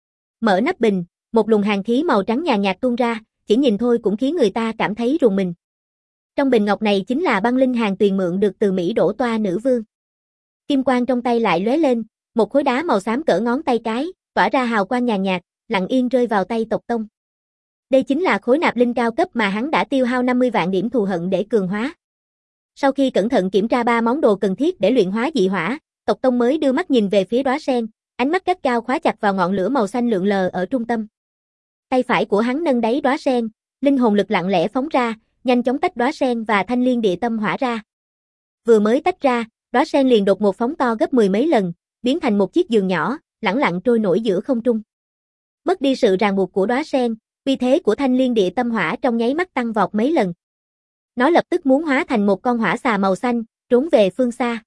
S1: Mở nắp bình, một luồng hàn khí màu trắng nhàn nhạt tuôn ra, chỉ nhìn thôi cũng khiến người ta cảm thấy rùng mình. Trong bình ngọc này chính là băng linh hàn tuyền mượn được từ Mỹ Đỗ Toa nữ vương. Kim quang trong tay lại lóe lên, một khối đá màu xám cỡ ngón tay cái, tỏa ra hào quang nhàn nhạt, lặng yên rơi vào tay Tộc Tông. Đây chính là khối nạp linh cao cấp mà hắn đã tiêu hao 50 vạn điểm thù hận để cường hóa. Sau khi cẩn thận kiểm tra 3 món đồ cần thiết để luyện hóa dị hỏa, Tộc Tông mới đưa mắt nhìn về phía đóa sen, ánh mắt gắt gao khóa chặt vào ngọn lửa màu xanh lượn lờ ở trung tâm. Tay phải của hắn nâng đáy đóa sen, linh hồn lực lặng lẽ phóng ra, nhanh chóng tách đóa sen và thanh liên địa tâm hỏa ra. Vừa mới tách ra, đóa sen liền đột ngột phóng to gấp 10 mấy lần, biến thành một chiếc giường nhỏ, lẳng lặng trôi nổi giữa không trung. Mất đi sự ràng buộc của đóa sen, uy thế của thanh liên địa tâm hỏa trong nháy mắt tăng vọt mấy lần. Nó lập tức muốn hóa thành một con hỏa xà màu xanh, trốn về phương xa.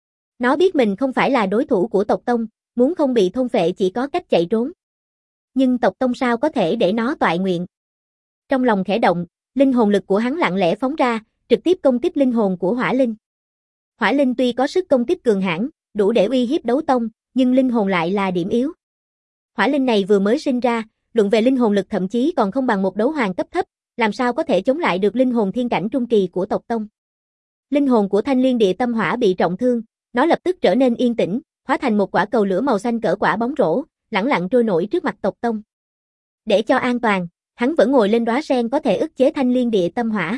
S1: Nó biết mình không phải là đối thủ của Tộc Tông, muốn không bị thôn phệ chỉ có cách chạy trốn. Nhưng Tộc Tông sao có thể để nó toại nguyện? Trong lòng khẽ động, linh hồn lực của hắn lặng lẽ phóng ra, trực tiếp công kích linh hồn của Hỏa Linh. Hỏa Linh tuy có sức công kích cường hãn, đủ để uy hiếp đấu tông, nhưng linh hồn lại là điểm yếu. Hỏa Linh này vừa mới sinh ra, luận về linh hồn lực thậm chí còn không bằng một đấu hoàng cấp thấp, làm sao có thể chống lại được linh hồn thiên cảnh trung kỳ của Tộc Tông. Linh hồn của thanh liên địa tâm hỏa bị trọng thương, nó lập tức trở nên yên tĩnh, hóa thành một quả cầu lửa màu xanh cỡ quả bóng rổ, lẳng lặng trôi nổi trước mặt Tộc Tông. Để cho an toàn, hắn vẫn ngồi lên đóa sen có thể ức chế thanh liên địa tâm hỏa.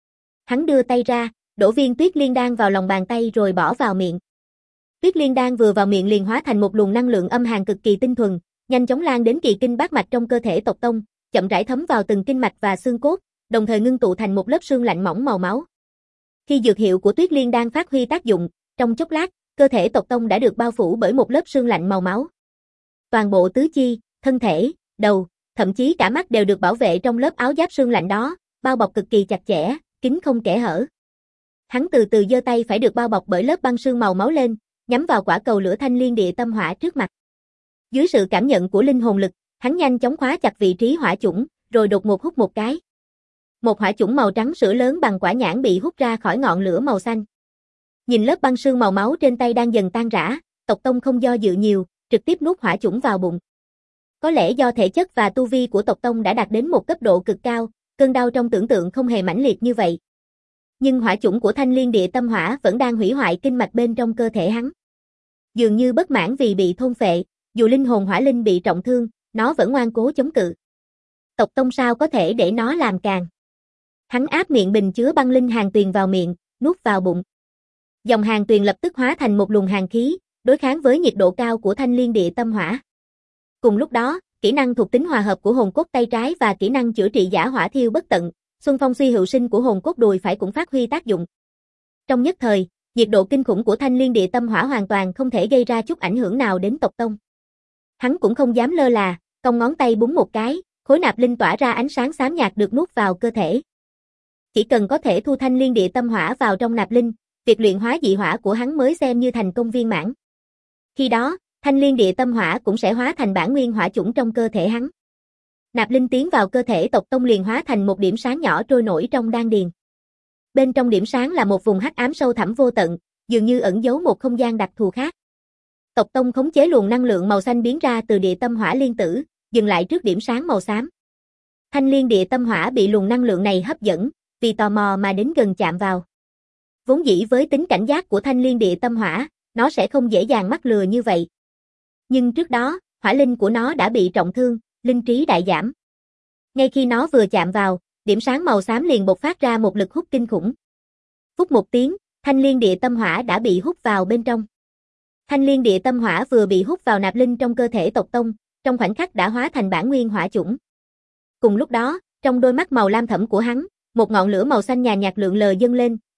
S1: Hắn đưa tay ra, đổ viên tuyết liên đan vào lòng bàn tay rồi bỏ vào miệng. Tuyết liên đan vừa vào miệng liền hóa thành một luồng năng lượng âm hàn cực kỳ tinh thuần, nhanh chóng lan đến kỳ kinh bát mạch trong cơ thể Tộc Tông, chậm rãi thấm vào từng kinh mạch và xương cốt, đồng thời ngưng tụ thành một lớp sương lạnh mỏng màu máu. Khi dược hiệu của tuyết liên đan phát huy tác dụng, trong chốc lát, cơ thể Tộc Tông đã được bao phủ bởi một lớp sương lạnh màu máu. Toàn bộ tứ chi, thân thể, đầu, thậm chí cả mắt đều được bảo vệ trong lớp áo giáp sương lạnh đó, bao bọc cực kỳ chặt chẽ, kín không kẽ hở. Hắn từ từ giơ tay phải được bao bọc bởi lớp băng sương màu máu lên, nhắm vào quả cầu lửa thanh liên địa tâm hỏa trước mặt. Dưới sự cảm nhận của linh hồn lực, hắn nhanh chóng khóa chặt vị trí hỏa chủng, rồi đột ngột hút một cái. Một hỏa chủng màu trắng sữa lớn bằng quả nhãn bị hút ra khỏi ngọn lửa màu xanh. Nhìn lớp băng sương màu máu trên tay đang dần tan rã, Tộc Tông không do dự nhiều, trực tiếp nuốt hỏa chủng vào bụng. Có lẽ do thể chất và tu vi của Tộc Tông đã đạt đến một cấp độ cực cao, cơn đau trong tưởng tượng không hề mãnh liệt như vậy. Nhưng hỏa chủng của thanh liên địa tâm hỏa vẫn đang hủy hoại kinh mạch bên trong cơ thể hắn. Dường như bất mãn vì bị thôn phệ, dù linh hồn Hỏa Linh bị trọng thương, nó vẫn ngoan cố chống cự. Tộc Tông sao có thể để nó làm càng. Hắn áp miệng bình chứa băng linh hàn tuyền vào miệng, nuốt vào bụng. Dòng hàn tuyền lập tức hóa thành một luồng hàn khí, đối kháng với nhiệt độ cao của thanh liên địa tâm hỏa. Cùng lúc đó, kỹ năng thuộc tính hòa hợp của hồn cốt tay trái và kỹ năng chữa trị giả hỏa thiêu bất tận, xuân phong suy hữu sinh của hồn cốt đùi phải cũng phát huy tác dụng. Trong nhất thời, nhiệt độ kinh khủng của thanh liên địa tâm hỏa hoàn toàn không thể gây ra chút ảnh hưởng nào đến Tộc Tông. Hắn cũng không dám lơ là, cong ngón tay búng một cái, khối nạp linh tỏa ra ánh sáng xám nhạt được nuốt vào cơ thể. Chỉ cần có thể thu thanh liên địa tâm hỏa vào trong nạp linh, việc luyện hóa dị hỏa của hắn mới xem như thành công viên mãn. Khi đó, thanh liên địa tâm hỏa cũng sẽ hóa thành bản nguyên hỏa chủng trong cơ thể hắn. Nạp linh tiến vào cơ thể Tộc Tông liền hóa thành một điểm sáng nhỏ trôi nổi trong đan điền. Bên trong điểm sáng là một vùng hắc ám sâu thẳm vô tận, dường như ẩn giấu một không gian đặc thù khác. Tộc Tông khống chế luồng năng lượng màu xanh biến ra từ địa tâm hỏa liên tử, dừng lại trước điểm sáng màu xám. Thanh liên địa tâm hỏa bị luồng năng lượng này hấp dẫn, vì tò mò mà đến gần chạm vào. Vốn dĩ với tính cảnh giác của thanh liên địa tâm hỏa, nó sẽ không dễ dàng mắc lừa như vậy. Nhưng trước đó, hỏa linh của nó đã bị trọng thương, linh trí đại giảm. Ngay khi nó vừa chạm vào, điểm sáng màu xám liền bộc phát ra một lực hút kinh khủng. Phút một tiếng, thanh liên địa tâm hỏa đã bị hút vào bên trong. Thanh liên địa tâm hỏa vừa bị hút vào nạp linh trong cơ thể Tộc Tông, trong khoảnh khắc đã hóa thành bản nguyên hỏa chủng. Cùng lúc đó, trong đôi mắt màu lam thẫm của hắn, một ngọn lửa màu xanh nhàn nhạt lượn lờ dâng lên,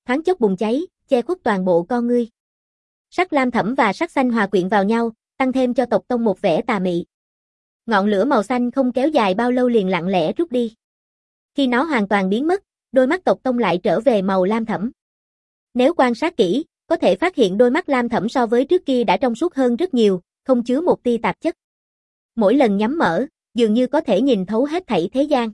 S1: thoáng chốc bùng cháy, che khuất toàn bộ con ngươi. Sắc lam thẫm và sắc xanh hòa quyện vào nhau, tăng thêm cho tộc tông một vẻ tà mị. Ngọn lửa màu xanh không kéo dài bao lâu liền lặng lẽ rút đi. Khi nó hoàn toàn biến mất, đôi mắt tộc tông lại trở về màu lam thẫm. Nếu quan sát kỹ, có thể phát hiện đôi mắt lam thẫm so với trước kia đã trong suốt hơn rất nhiều, không chứa một tia tạp chất. Mỗi lần nhắm mở, dường như có thể nhìn thấu hết thảy thế gian.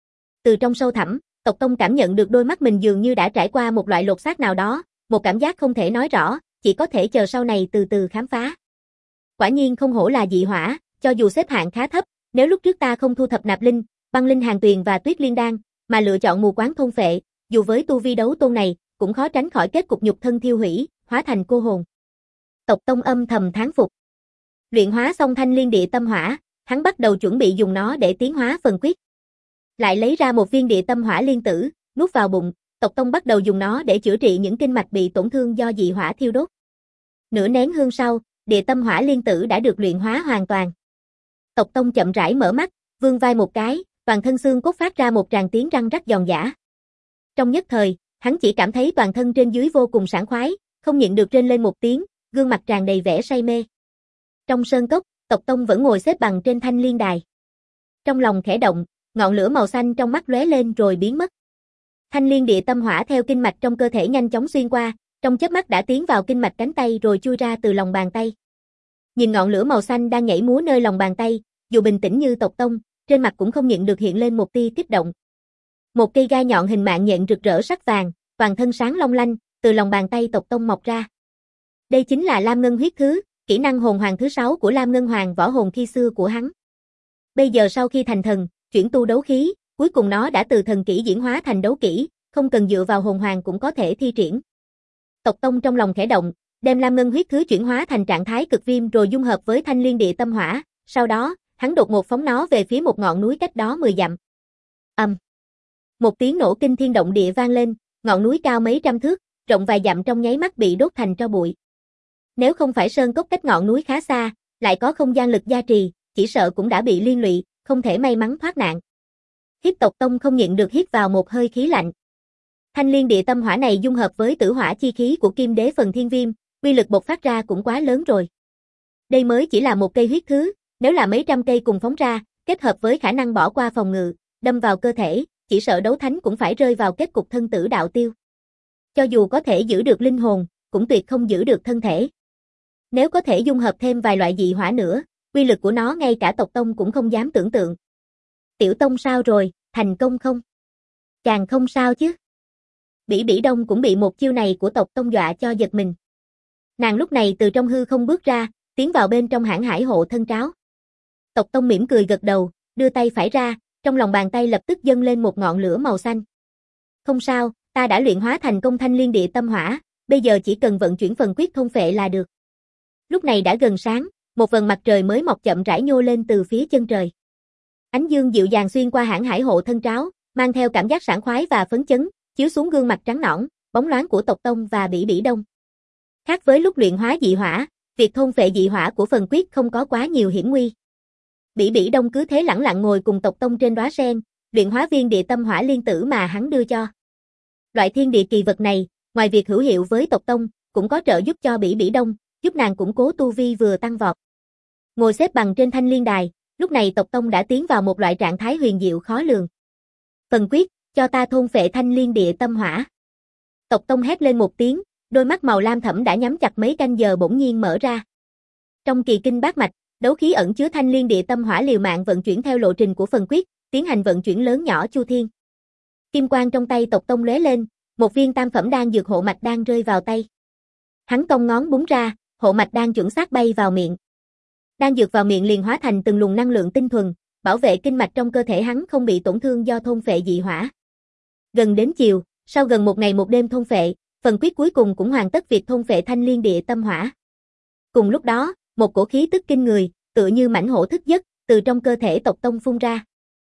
S1: Từ trong sâu thẳm, tộc tông cảm nhận được đôi mắt mình dường như đã trải qua một loại lột xác nào đó, một cảm giác không thể nói rõ, chỉ có thể chờ sau này từ từ khám phá. Quả nhiên không hổ là dị hỏa, cho dù xếp hạng khá thấp, nếu lúc trước ta không thu thập nạp linh, băng linh hàng tuyền và tuyết liên đan, mà lựa chọn mù quáng thôn phệ, dù với tu vi đấu tôn này, cũng khó tránh khỏi kết cục nhục thân thiêu hủy, hóa thành cô hồn. Tộc tông âm thầm thán phục. Luyện hóa xong thanh liên địa tâm hỏa, hắn bắt đầu chuẩn bị dùng nó để tiến hóa phần quyết. Lại lấy ra một viên địa tâm hỏa liên tử, nuốt vào bụng, tộc tông bắt đầu dùng nó để chữa trị những kinh mạch bị tổn thương do dị hỏa thiêu đốt. Nửa nén hương sau, địa tâm hỏa liên tử đã được luyện hóa hoàn toàn. Tộc tông chậm rãi mở mắt, vươn vai một cái, toàn thân xương cốt phát ra một tràng tiếng răng rắc giòn giã. Trong nhất thời, hắn chỉ cảm thấy toàn thân trên dưới vô cùng sảng khoái, không nhịn được rên lên một tiếng, gương mặt tràn đầy vẻ say mê. Trong sơn cốc, tộc tông vẫn ngồi xếp bằng trên thanh liên đài. Trong lòng khẽ động, ngọn lửa màu xanh trong mắt lóe lên rồi biến mất. Thanh liên địa tâm hỏa theo kinh mạch trong cơ thể nhanh chóng xuyên qua, trong chớp mắt đã tiến vào kinh mạch cánh tay rồi chui ra từ lòng bàn tay. Nhìn ngọn lửa màu xanh đang nhảy múa nơi lòng bàn tay, dù bình tĩnh như tộc tông, trên mặt cũng không nhịn được hiện lên một tia kích động. Một cây gai nhọn hình mạng nhện rực rỡ sắc vàng, toàn thân sáng long lanh, từ lòng bàn tay tộc tông mọc ra. Đây chính là Lam Ngân huyết thứ, kỹ năng hồn hoàng thứ 6 của Lam Ngân Hoàng võ hồn khi xưa của hắn. Bây giờ sau khi thành thần, chuyển tu đấu khí, cuối cùng nó đã từ thần kỹ diễn hóa thành đấu kỹ, không cần dựa vào hồn hoàng cũng có thể thi triển. Tộc tông trong lòng khẽ động, đem Lam Ngân huyết thứ chuyển hóa thành trạng thái cực viêm rồi dung hợp với thanh liên địa tâm hỏa, sau đó, hắn đột ngột phóng nó về phía một ngọn núi cách đó 10 dặm. Một tiếng nổ kinh thiên động địa vang lên, ngọn núi cao mấy trăm thước, rộng vài dặm trong nháy mắt bị đốt thành tro bụi. Nếu không phải sơn cốc cách ngọn núi khá xa, lại có không gian lực gia trì, chỉ sợ cũng đã bị liên lụy, không thể may mắn thoát nạn. Hít tộc tông không nhịn được hít vào một hơi khí lạnh. Thanh liên địa tâm hỏa này dung hợp với tử hỏa chi khí của Kim Đế phần Thiên Viêm, uy lực bộc phát ra cũng quá lớn rồi. Đây mới chỉ là một cây huyết thứ, nếu là mấy trăm cây cùng phóng ra, kết hợp với khả năng bỏ qua phòng ngự, đâm vào cơ thể, chỉ sợ đấu thánh cũng phải rơi vào kết cục thân tử đạo tiêu. Cho dù có thể giữ được linh hồn, cũng tuyệt không giữ được thân thể. Nếu có thể dung hợp thêm vài loại dị hỏa nữa, uy lực của nó ngay cả tộc tông cũng không dám tưởng tượng. Tiểu tông sao rồi, thành công không? Càng không sao chứ. Bỉ Bỉ Đông cũng bị một chiêu này của tộc tông dọa cho giật mình. Nàng lúc này từ trong hư không bước ra, tiến vào bên trong hãn hải hộ thân tráo. Tộc tông mỉm cười gật đầu, đưa tay phải ra, trong lòng bàn tay lập tức dâng lên một ngọn lửa màu xanh. Không sao, ta đã luyện hóa thành công thanh liên địa tâm hỏa, bây giờ chỉ cần vận chuyển phần quyết thôn phệ là được. Lúc này đã gần sáng, một vầng mặt trời mới mọc chậm rãi nhô lên từ phía chân trời. Ánh dương dịu dàng xuyên qua hãn hải hộ thân tráo, mang theo cảm giác sảng khoái và phấn chấn, chiếu xuống gương mặt trắng nõn, bóng loáng của tộc tông và Bỉ Bỉ Đông. Khác với lúc luyện hóa dị hỏa, việc thôn phệ dị hỏa của phần quyết không có quá nhiều hiểm nguy. Bỉ Bỉ Đông cứ thế lẳng lặng ngồi cùng tộc tông trên đóa sen, luyện hóa viên địa tâm hỏa liên tử mà hắn đưa cho. Loại thiên địa kỳ vật này, ngoài việc hữu hiệu với tộc tông, cũng có trợ giúp cho Bỉ Bỉ Đông, giúp nàng củng cố tu vi vừa tăng vọt. Ngồi xếp bằng trên thanh liên đài, lúc này tộc tông đã tiến vào một loại trạng thái huyền diệu khó lường. Phần quyết, cho ta thôn phệ thanh liên địa tâm hỏa. Tộc tông hét lên một tiếng, đôi mắt màu lam thẫm đã nhắm chặt mấy canh giờ bỗng nhiên mở ra. Trong kỳ kinh bát mạch, đấu khí ẩn chứa thanh liên địa tâm hỏa liều mạng vận chuyển theo lộ trình của phần quyết, tiến hành vận chuyển lớn nhỏ chu thiên. Kim quang trong tay tộc tông lóe lên, một viên tam phẩm đan dược hộ mạch đan rơi vào tay. Hắn cong ngón búng ra, hộ mạch đan chuẩn xác bay vào miệng. Đan dược vào miệng liền hóa thành từng luồng năng lượng tinh thuần, bảo vệ kinh mạch trong cơ thể hắn không bị tổn thương do thôn phệ dị hỏa. Gần đến chiều, sau gần một ngày một đêm thôn phệ, phần quyết cuối cùng cũng hoàn tất việc thôn phệ thanh liên địa tâm hỏa. Cùng lúc đó, một cổ khí tức kinh người, tựa như mãnh hổ thức giấc, từ trong cơ thể tộc tông phun ra.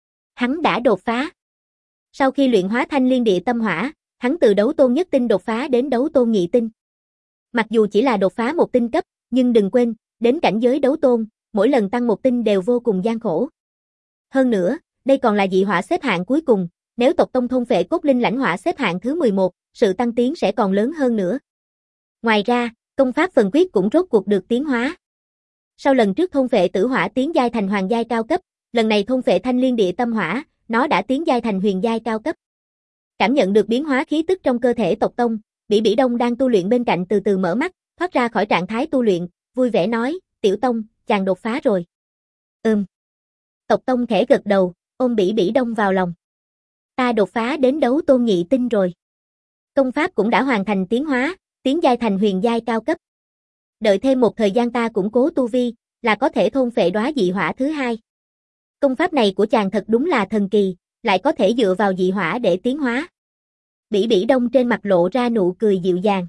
S1: Hắn đã đột phá. Sau khi luyện hóa thanh liên địa tâm hỏa, hắn từ đấu tôn nhất tinh đột phá đến đấu tôn nhị tinh. Mặc dù chỉ là đột phá một tinh cấp, nhưng đừng quên, đến cảnh giới đấu tôn, mỗi lần tăng một tinh đều vô cùng gian khổ. Hơn nữa, đây còn là dị hỏa xếp hạng cuối cùng, nếu tộc tông thôn phệ cốt linh lãnh hỏa xếp hạng thứ 11, sự tăng tiến sẽ còn lớn hơn nữa. Ngoài ra, công pháp phần quyết cũng rốt cuộc được tiến hóa. Sau lần trước thôn phệ tử hỏa tiến giai thành hoàng giai cao cấp, lần này thôn phệ thanh liên địa tâm hỏa, nó đã tiến giai thành huyền giai cao cấp. Cảm nhận được biến hóa khí tức trong cơ thể tộc tông, Bỉ Bỉ Đông đang tu luyện bên cạnh từ từ mở mắt, thoát ra khỏi trạng thái tu luyện, vui vẻ nói, tiểu tông, chàng đột phá rồi. Tộc tông khẽ gật đầu, ôm Bỉ Bỉ Đông vào lòng. Ta đột phá đến đấu tôn nhị tinh rồi. Công pháp cũng đã hoàn thành tiến hóa, tiến giai thành huyền giai cao cấp. Đợi thêm một thời gian ta củng cố tu vi, là có thể thôn phệ đóa dị hỏa thứ hai. Công pháp này của chàng thật đúng là thần kỳ, lại có thể dựa vào dị hỏa để tiến hóa. Bỉ Bỉ Đông trên mặt lộ ra nụ cười dịu dàng.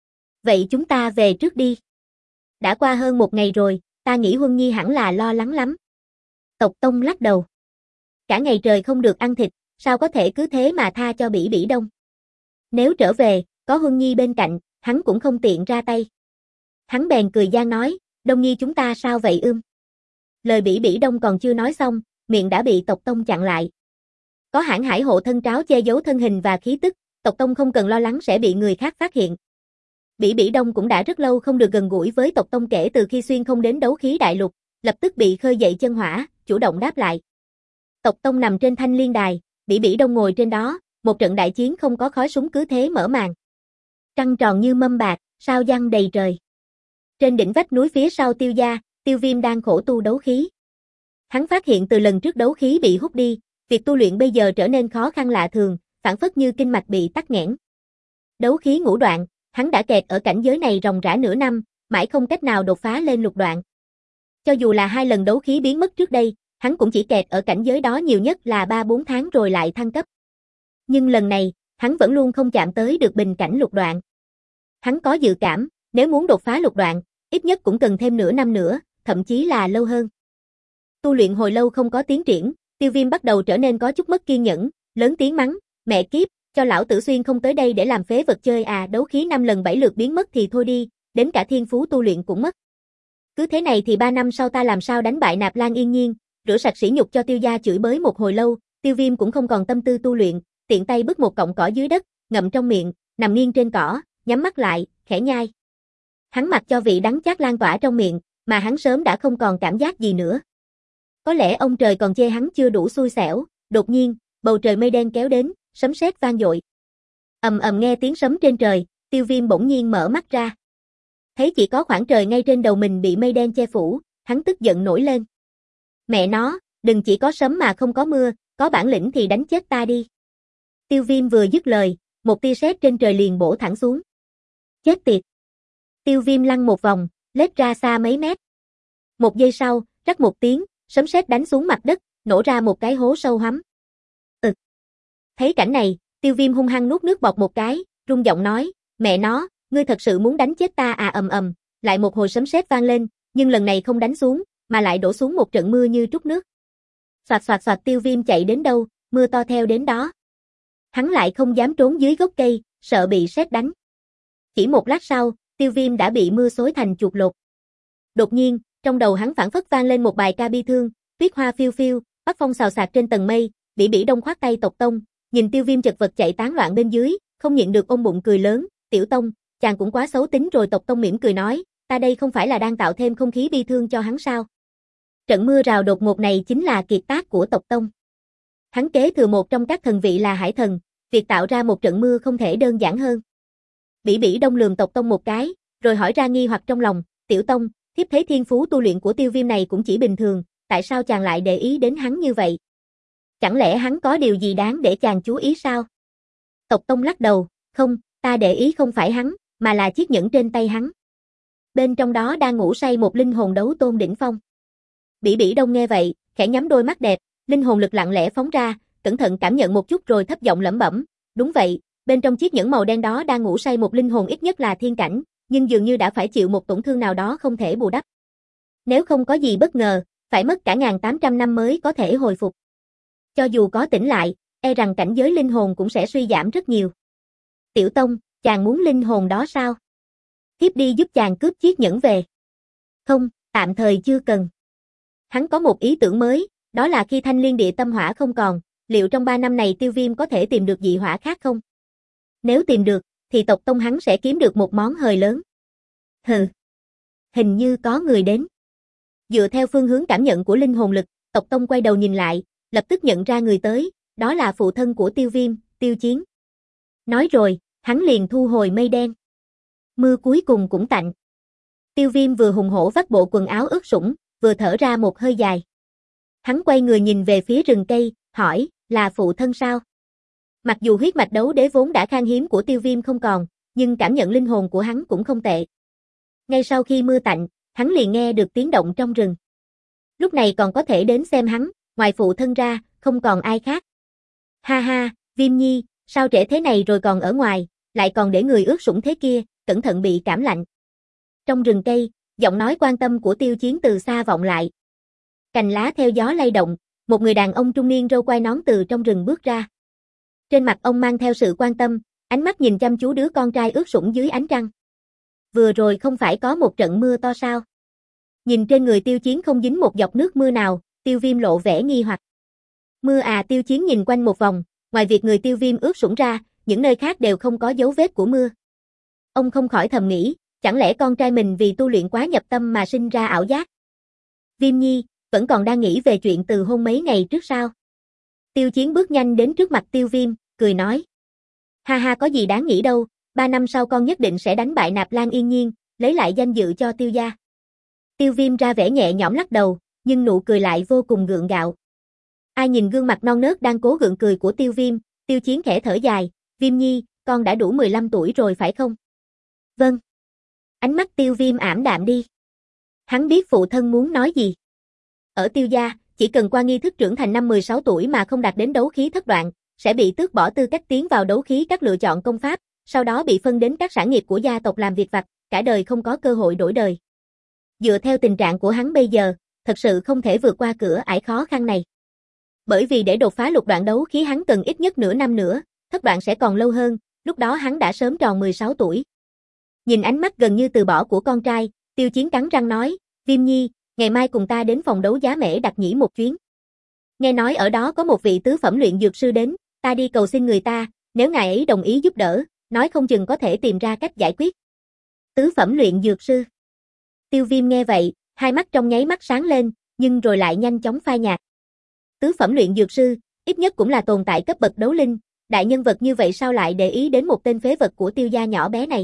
S1: Vậy chúng ta về trước đi. Đã qua hơn một ngày rồi, ta nghĩ Huân Nhi hẳn là lo lắng lắm. Tộc Tông lắc đầu. Cả ngày trời không được ăn thịt, sao có thể cứ thế mà tha cho Bỉ Bỉ Đông. Nếu trở về, có Huân Nhi bên cạnh, hắn cũng không tiện ra tay. Hắn bèn cười gian nói, Đông Nhi chúng ta sao vậy ưm? Lời Bỉ Bỉ Đông còn chưa nói xong, miệng đã bị tộc Tông chặn lại. Có hãn hải hộ thân tráo che giấu thân hình và khí tức, tộc Tông không cần lo lắng sẽ bị người khác phát hiện. Bỉ Bỉ Đông cũng đã rất lâu không được gần gũi với tộc Tông kể từ khi xuyên không đến đấu khí đại lục, lập tức bị khơi dậy chân hỏa, chủ động đáp lại. Tộc Tông nằm trên thanh liên đài, Bỉ Bỉ Đông ngồi trên đó, một trận đại chiến không có khói súng cứ thế mở màn. Trăng tròn như mâm bạc, sao giăng đầy trời. Trên đỉnh vách núi phía sau Tiêu gia, Tiêu Viêm đang khổ tu đấu khí. Hắn phát hiện từ lần trước đấu khí bị hút đi, việc tu luyện bây giờ trở nên khó khăn lạ thường, phảng phất như kinh mạch bị tắc nghẽn. Đấu khí ngũ đoạn, hắn đã kẹt ở cảnh giới này ròng rã nửa năm, mãi không cách nào đột phá lên lục đoạn. Cho dù là 2 lần đấu khí biến mất trước đây, hắn cũng chỉ kẹt ở cảnh giới đó nhiều nhất là 3-4 tháng rồi lại thăng cấp. Nhưng lần này, hắn vẫn luôn không chạm tới được bình cảnh lục đoạn. Hắn có dự cảm, nếu muốn đột phá lục đoạn, ít nhất cũng cần thêm nửa năm nữa, thậm chí là lâu hơn. Tu luyện hồi lâu không có tiến triển, Tiêu Viêm bắt đầu trở nên có chút mất kiên nhẫn, lớn tiếng mắng, mẹ kiếp, cho lão tử xuyên không tới đây để làm phế vật chơi à, đấu khí 5 lần 7 lượt biến mất thì thôi đi, đến cả thiên phú tu luyện cũng mất. Cứ thế này thì 3 năm sau ta làm sao đánh bại Nạp Lan Yên Nhiên, rửa sạch sỉ nhục cho Tiêu gia chửi bới một hồi lâu, Tiêu Viêm cũng không còn tâm tư tu luyện, tiện tay bứt một cọng cỏ dưới đất, ngậm trong miệng, nằm nghiêng trên cỏ, nhắm mắt lại, khẽ nhai. Hắn mặc cho vị đắng chát lan tỏa trong miệng, mà hắn sớm đã không còn cảm giác gì nữa. Có lẽ ông trời còn chê hắn chưa đủ xui xẻo, đột nhiên, bầu trời mây đen kéo đến, sấm sét vang dội. Ầm ầm nghe tiếng sấm trên trời, Tiêu Viêm bỗng nhiên mở mắt ra. Thấy chỉ có khoảng trời ngay trên đầu mình bị mây đen che phủ, hắn tức giận nổi lên. Mẹ nó, đừng chỉ có sấm mà không có mưa, có bản lĩnh thì đánh chết ta đi. Tiêu Viêm vừa dứt lời, một tia sét trên trời liền bổ thẳng xuống. Chết tiệt. Tiêu Viêm lăn một vòng, lết ra xa mấy mét. Một giây sau, rắc một tiếng, sấm sét đánh xuống mặt đất, nổ ra một cái hố sâu hoắm. Thấy cảnh này, Tiêu Viêm hung hăng nuốt nước bọt một cái, rung giọng nói, mẹ nó, ngươi thật sự muốn đánh chết ta à? Ầm ầm, lại một hồi sấm sét vang lên, nhưng lần này không đánh xuống, mà lại đổ xuống một trận mưa như trút nước. Xoạt xoạt xoạt, Tiêu Viêm chạy đến đâu, mưa to theo đến đó. Hắn lại không dám trốn dưới gốc cây, sợ bị sét đánh. Chỉ một lát sau, Tiêu Viêm đã bị mưa xối thành chuột lột. Đột nhiên, trong đầu hắn phảng phất vang lên một bài ca bi thương, tuyết hoa phiêu phiêu, bắc phong xào xạc trên tầng mây, Bỉ Bỉ Đông khoát tay tộc Tông, nhìn Tiêu Viêm chật vật chạy tán loạn bên dưới, không nhịn được ôm bụng cười lớn, tiểu Tông, chàng cũng quá xấu tính rồi. Tộc Tông mỉm cười nói, ta đây không phải là đang tạo thêm không khí bi thương cho hắn sao? Trận mưa rào đột ngột này chính là kiệt tác của tộc Tông. Hắn kế thừa một trong các thần vị là hải thần, việc tạo ra một trận mưa không thể đơn giản hơn. Bỉ Bỉ Đông lườm tộc Tông một cái, rồi hỏi ra nghi hoặc trong lòng, tiểu Tông, thiếp thấy thiên phú tu luyện của Tiêu Viêm này cũng chỉ bình thường, tại sao chàng lại để ý đến hắn như vậy? Chẳng lẽ hắn có điều gì đáng để chàng chú ý sao? Tộc Tông lắc đầu, không, ta để ý không phải hắn, mà là chiếc nhẫn trên tay hắn. Bên trong đó đang ngủ say một linh hồn đấu tôn đỉnh phong. Bỉ Bỉ Đông nghe vậy, khẽ nhắm đôi mắt đẹp, linh hồn lực lặng lẽ phóng ra, cẩn thận cảm nhận một chút rồi thấp giọng lẩm bẩm, đúng vậy, bên trong chiếc nhẫn màu đen đó đang ngủ say một linh hồn ít nhất là thiên cảnh, nhưng dường như đã phải chịu một tổn thương nào đó không thể bù đắp. Nếu không có gì bất ngờ, phải mất cả 1800 năm mới có thể hồi phục. Cho dù có tỉnh lại, e rằng cảnh giới linh hồn cũng sẽ suy giảm rất nhiều. Tiểu Tông, chàng muốn linh hồn đó sao? Thiếp đi giúp chàng cướp chiếc nhẫn về. Không, tạm thời chưa cần. Hắn có một ý tưởng mới, đó là khi thanh liên địa tâm hỏa không còn, liệu trong 3 năm này Tiêu Viêm có thể tìm được dị hỏa khác không? Nếu tìm được, thì tộc tông hắn sẽ kiếm được một món hời lớn. Hừ. Hình như có người đến. Dựa theo phương hướng cảm nhận của linh hồn lực, tộc tông quay đầu nhìn lại, lập tức nhận ra người tới, đó là phụ thân của Tiêu Viêm, Tiêu Chiến. Nói rồi, hắn liền thu hồi mây đen. Mưa cuối cùng cũng tạnh. Tiêu Viêm vừa hùng hổ vắt bộ quần áo ướt sũng, vừa thở ra một hơi dài. Hắn quay người nhìn về phía rừng cây, hỏi, là phụ thân sao? Mặc dù huyết mạch đấu đế vốn đã khan hiếm của Tiêu Viêm không còn, nhưng cảm nhận linh hồn của hắn cũng không tệ. Ngay sau khi mưa tạnh, hắn liền nghe được tiếng động trong rừng. Lúc này còn có thể đến xem hắn, ngoài phụ thân ra, không còn ai khác. Ha ha, Viêm Nhi, sao trễ thế này rồi còn ở ngoài, lại còn để người ướt sũng thế kia, cẩn thận bị cảm lạnh. Trong rừng cây, giọng nói quan tâm của Tiêu Chiến từ xa vọng lại. Cành lá theo gió lay động, một người đàn ông trung niên râu quai nón từ trong rừng bước ra. Trên mặt ông mang theo sự quan tâm, ánh mắt nhìn chăm chú đứa con trai ướt sũng dưới ánh trăng. Vừa rồi không phải có một trận mưa to sao? Nhìn trên người Tiêu Chiến không dính một giọt nước mưa nào, Tiêu Viêm lộ vẻ nghi hoặc. Mưa à? Tiêu Chiến nhìn quanh một vòng, ngoài việc người Tiêu Viêm ướt sũng ra, những nơi khác đều không có dấu vết của mưa. Ông không khỏi thầm nghĩ, chẳng lẽ con trai mình vì tu luyện quá nhập tâm mà sinh ra ảo giác? Viêm Nhi, vẫn còn đang nghĩ về chuyện từ hôn mấy ngày trước sao? Tiêu Chiến bước nhanh đến trước mặt Tiêu Viêm, cười nói. Ha ha, có gì đáng nghĩ đâu, 3 năm sau con nhất định sẽ đánh bại Nạp Lan Yên Nhiên, lấy lại danh dự cho Tiêu gia. Tiêu Viêm ra vẻ nhẹ nhõm lắc đầu, nhưng nụ cười lại vô cùng gượng gạo. Ai nhìn gương mặt non nớt đang cố gượng cười của Tiêu Viêm, Tiêu Chiến khẽ thở dài, Viêm Nhi, con đã đủ 15 tuổi rồi phải không? Vâng. Ánh mắt Tiêu Viêm ảm đạm đi. Hắn biết phụ thân muốn nói gì. Ở Tiêu gia, chỉ cần qua nghi thức trưởng thành năm 16 tuổi mà không đạt đến đấu khí thất đoạn, sẽ bị tước bỏ tư cách tiến vào đấu khí các lựa chọn công pháp, sau đó bị phân đến các sản nghiệp của gia tộc làm việc vặt, cả đời không có cơ hội đổi đời. Dựa theo tình trạng của hắn bây giờ, thật sự không thể vượt qua cửa ải khó khăn này. Bởi vì để đột phá lục đoạn đấu khí hắn cần ít nhất nửa năm nữa, thất đoạn sẽ còn lâu hơn, lúc đó hắn đã sớm tròn 16 tuổi. Nhìn ánh mắt gần như từ bỏ của con trai, Tiêu Chiến cắn răng nói, Viêm Nhi, ngày mai cùng ta đến phòng đấu giá Mễ Đặc Nhĩ một chuyến. Nghe nói ở đó có một vị tứ phẩm luyện dược sư đến, ta đi cầu xin người ta, nếu ngài ấy đồng ý giúp đỡ, nói không chừng có thể tìm ra cách giải quyết. Tứ phẩm luyện dược sư. Tiêu Viêm nghe vậy, hai mắt trong nháy mắt sáng lên, nhưng rồi lại nhanh chóng phai nhạt. Tứ phẩm luyện dược sư, ít nhất cũng là tồn tại cấp bậc đấu linh, đại nhân vật như vậy sao lại để ý đến một tên phế vật của Tiêu gia nhỏ bé này.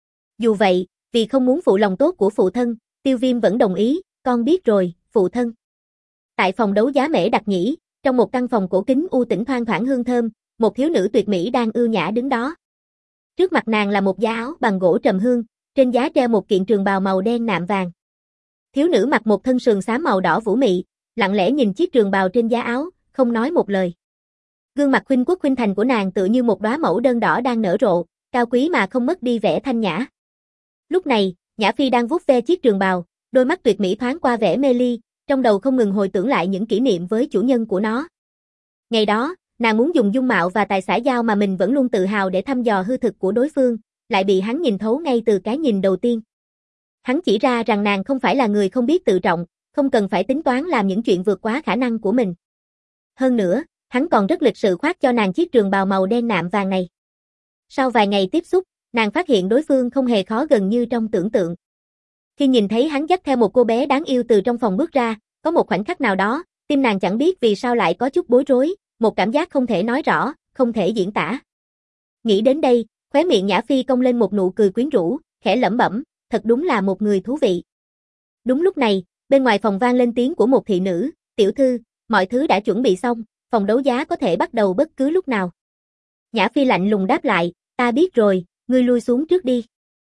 S1: Dù vậy, vì không muốn phụ lòng tốt của phụ thân, Tiêu Viêm vẫn đồng ý, con biết rồi, phụ thân. Tại phòng đấu giá Mễ Đặc Nhĩ, trong một căn phòng cổ kính u tĩnh thoang thoảng hương thơm, một thiếu nữ tuyệt mỹ đang ưu nhã đứng đó. Trước mặt nàng là một giá áo bằng gỗ trầm hương, trên giá treo một kiện trường bào màu đen nạm vàng. Thiếu nữ mặc một thân sườn xám màu đỏ vũ mị, lặng lẽ nhìn chiếc trường bào trên giá áo, không nói một lời. Gương mặt khuynh quốc khuynh thành của nàng tựa như một đóa mẫu đơn đỏ đang nở rộ, cao quý mà không mất đi vẻ thanh nhã. Lúc này, Nhã Phi đang vuốt ve chiếc trường bào, đôi mắt tuyệt mỹ thoáng qua vẻ mê ly, trong đầu không ngừng hồi tưởng lại những kỷ niệm với chủ nhân của nó. Ngày đó, nàng muốn dùng dung mạo và tài xã giao mà mình vẫn luôn tự hào để thăm dò hư thực của đối phương, lại bị hắn nhìn thấu ngay từ cái nhìn đầu tiên. Hắn chỉ ra rằng nàng không phải là người không biết tự trọng, không cần phải tính toán làm những chuyện vượt quá khả năng của mình. Hơn nữa, hắn còn rất lịch sự khoác cho nàng chiếc trường bào màu đen nạm vàng này. Sau vài ngày tiếp xúc, nàng phát hiện đối phương không hề khó gần như trong tưởng tượng. Khi nhìn thấy hắn dắt theo một cô bé đáng yêu từ trong phòng bước ra, có một khoảnh khắc nào đó, tim nàng chẳng biết vì sao lại có chút bối rối, một cảm giác không thể nói rõ, không thể diễn tả. Nghĩ đến đây, khóe miệng Nhã Phi cong lên một nụ cười quyến rũ, khẽ lẩm bẩm, thật đúng là một người thú vị. Đúng lúc này, bên ngoài phòng vang lên tiếng của một thị nữ, tiểu thư, mọi thứ đã chuẩn bị xong, phòng đấu giá có thể bắt đầu bất cứ lúc nào. Nhã Phi lạnh lùng đáp lại, ta biết rồi, ngươi lui xuống trước đi.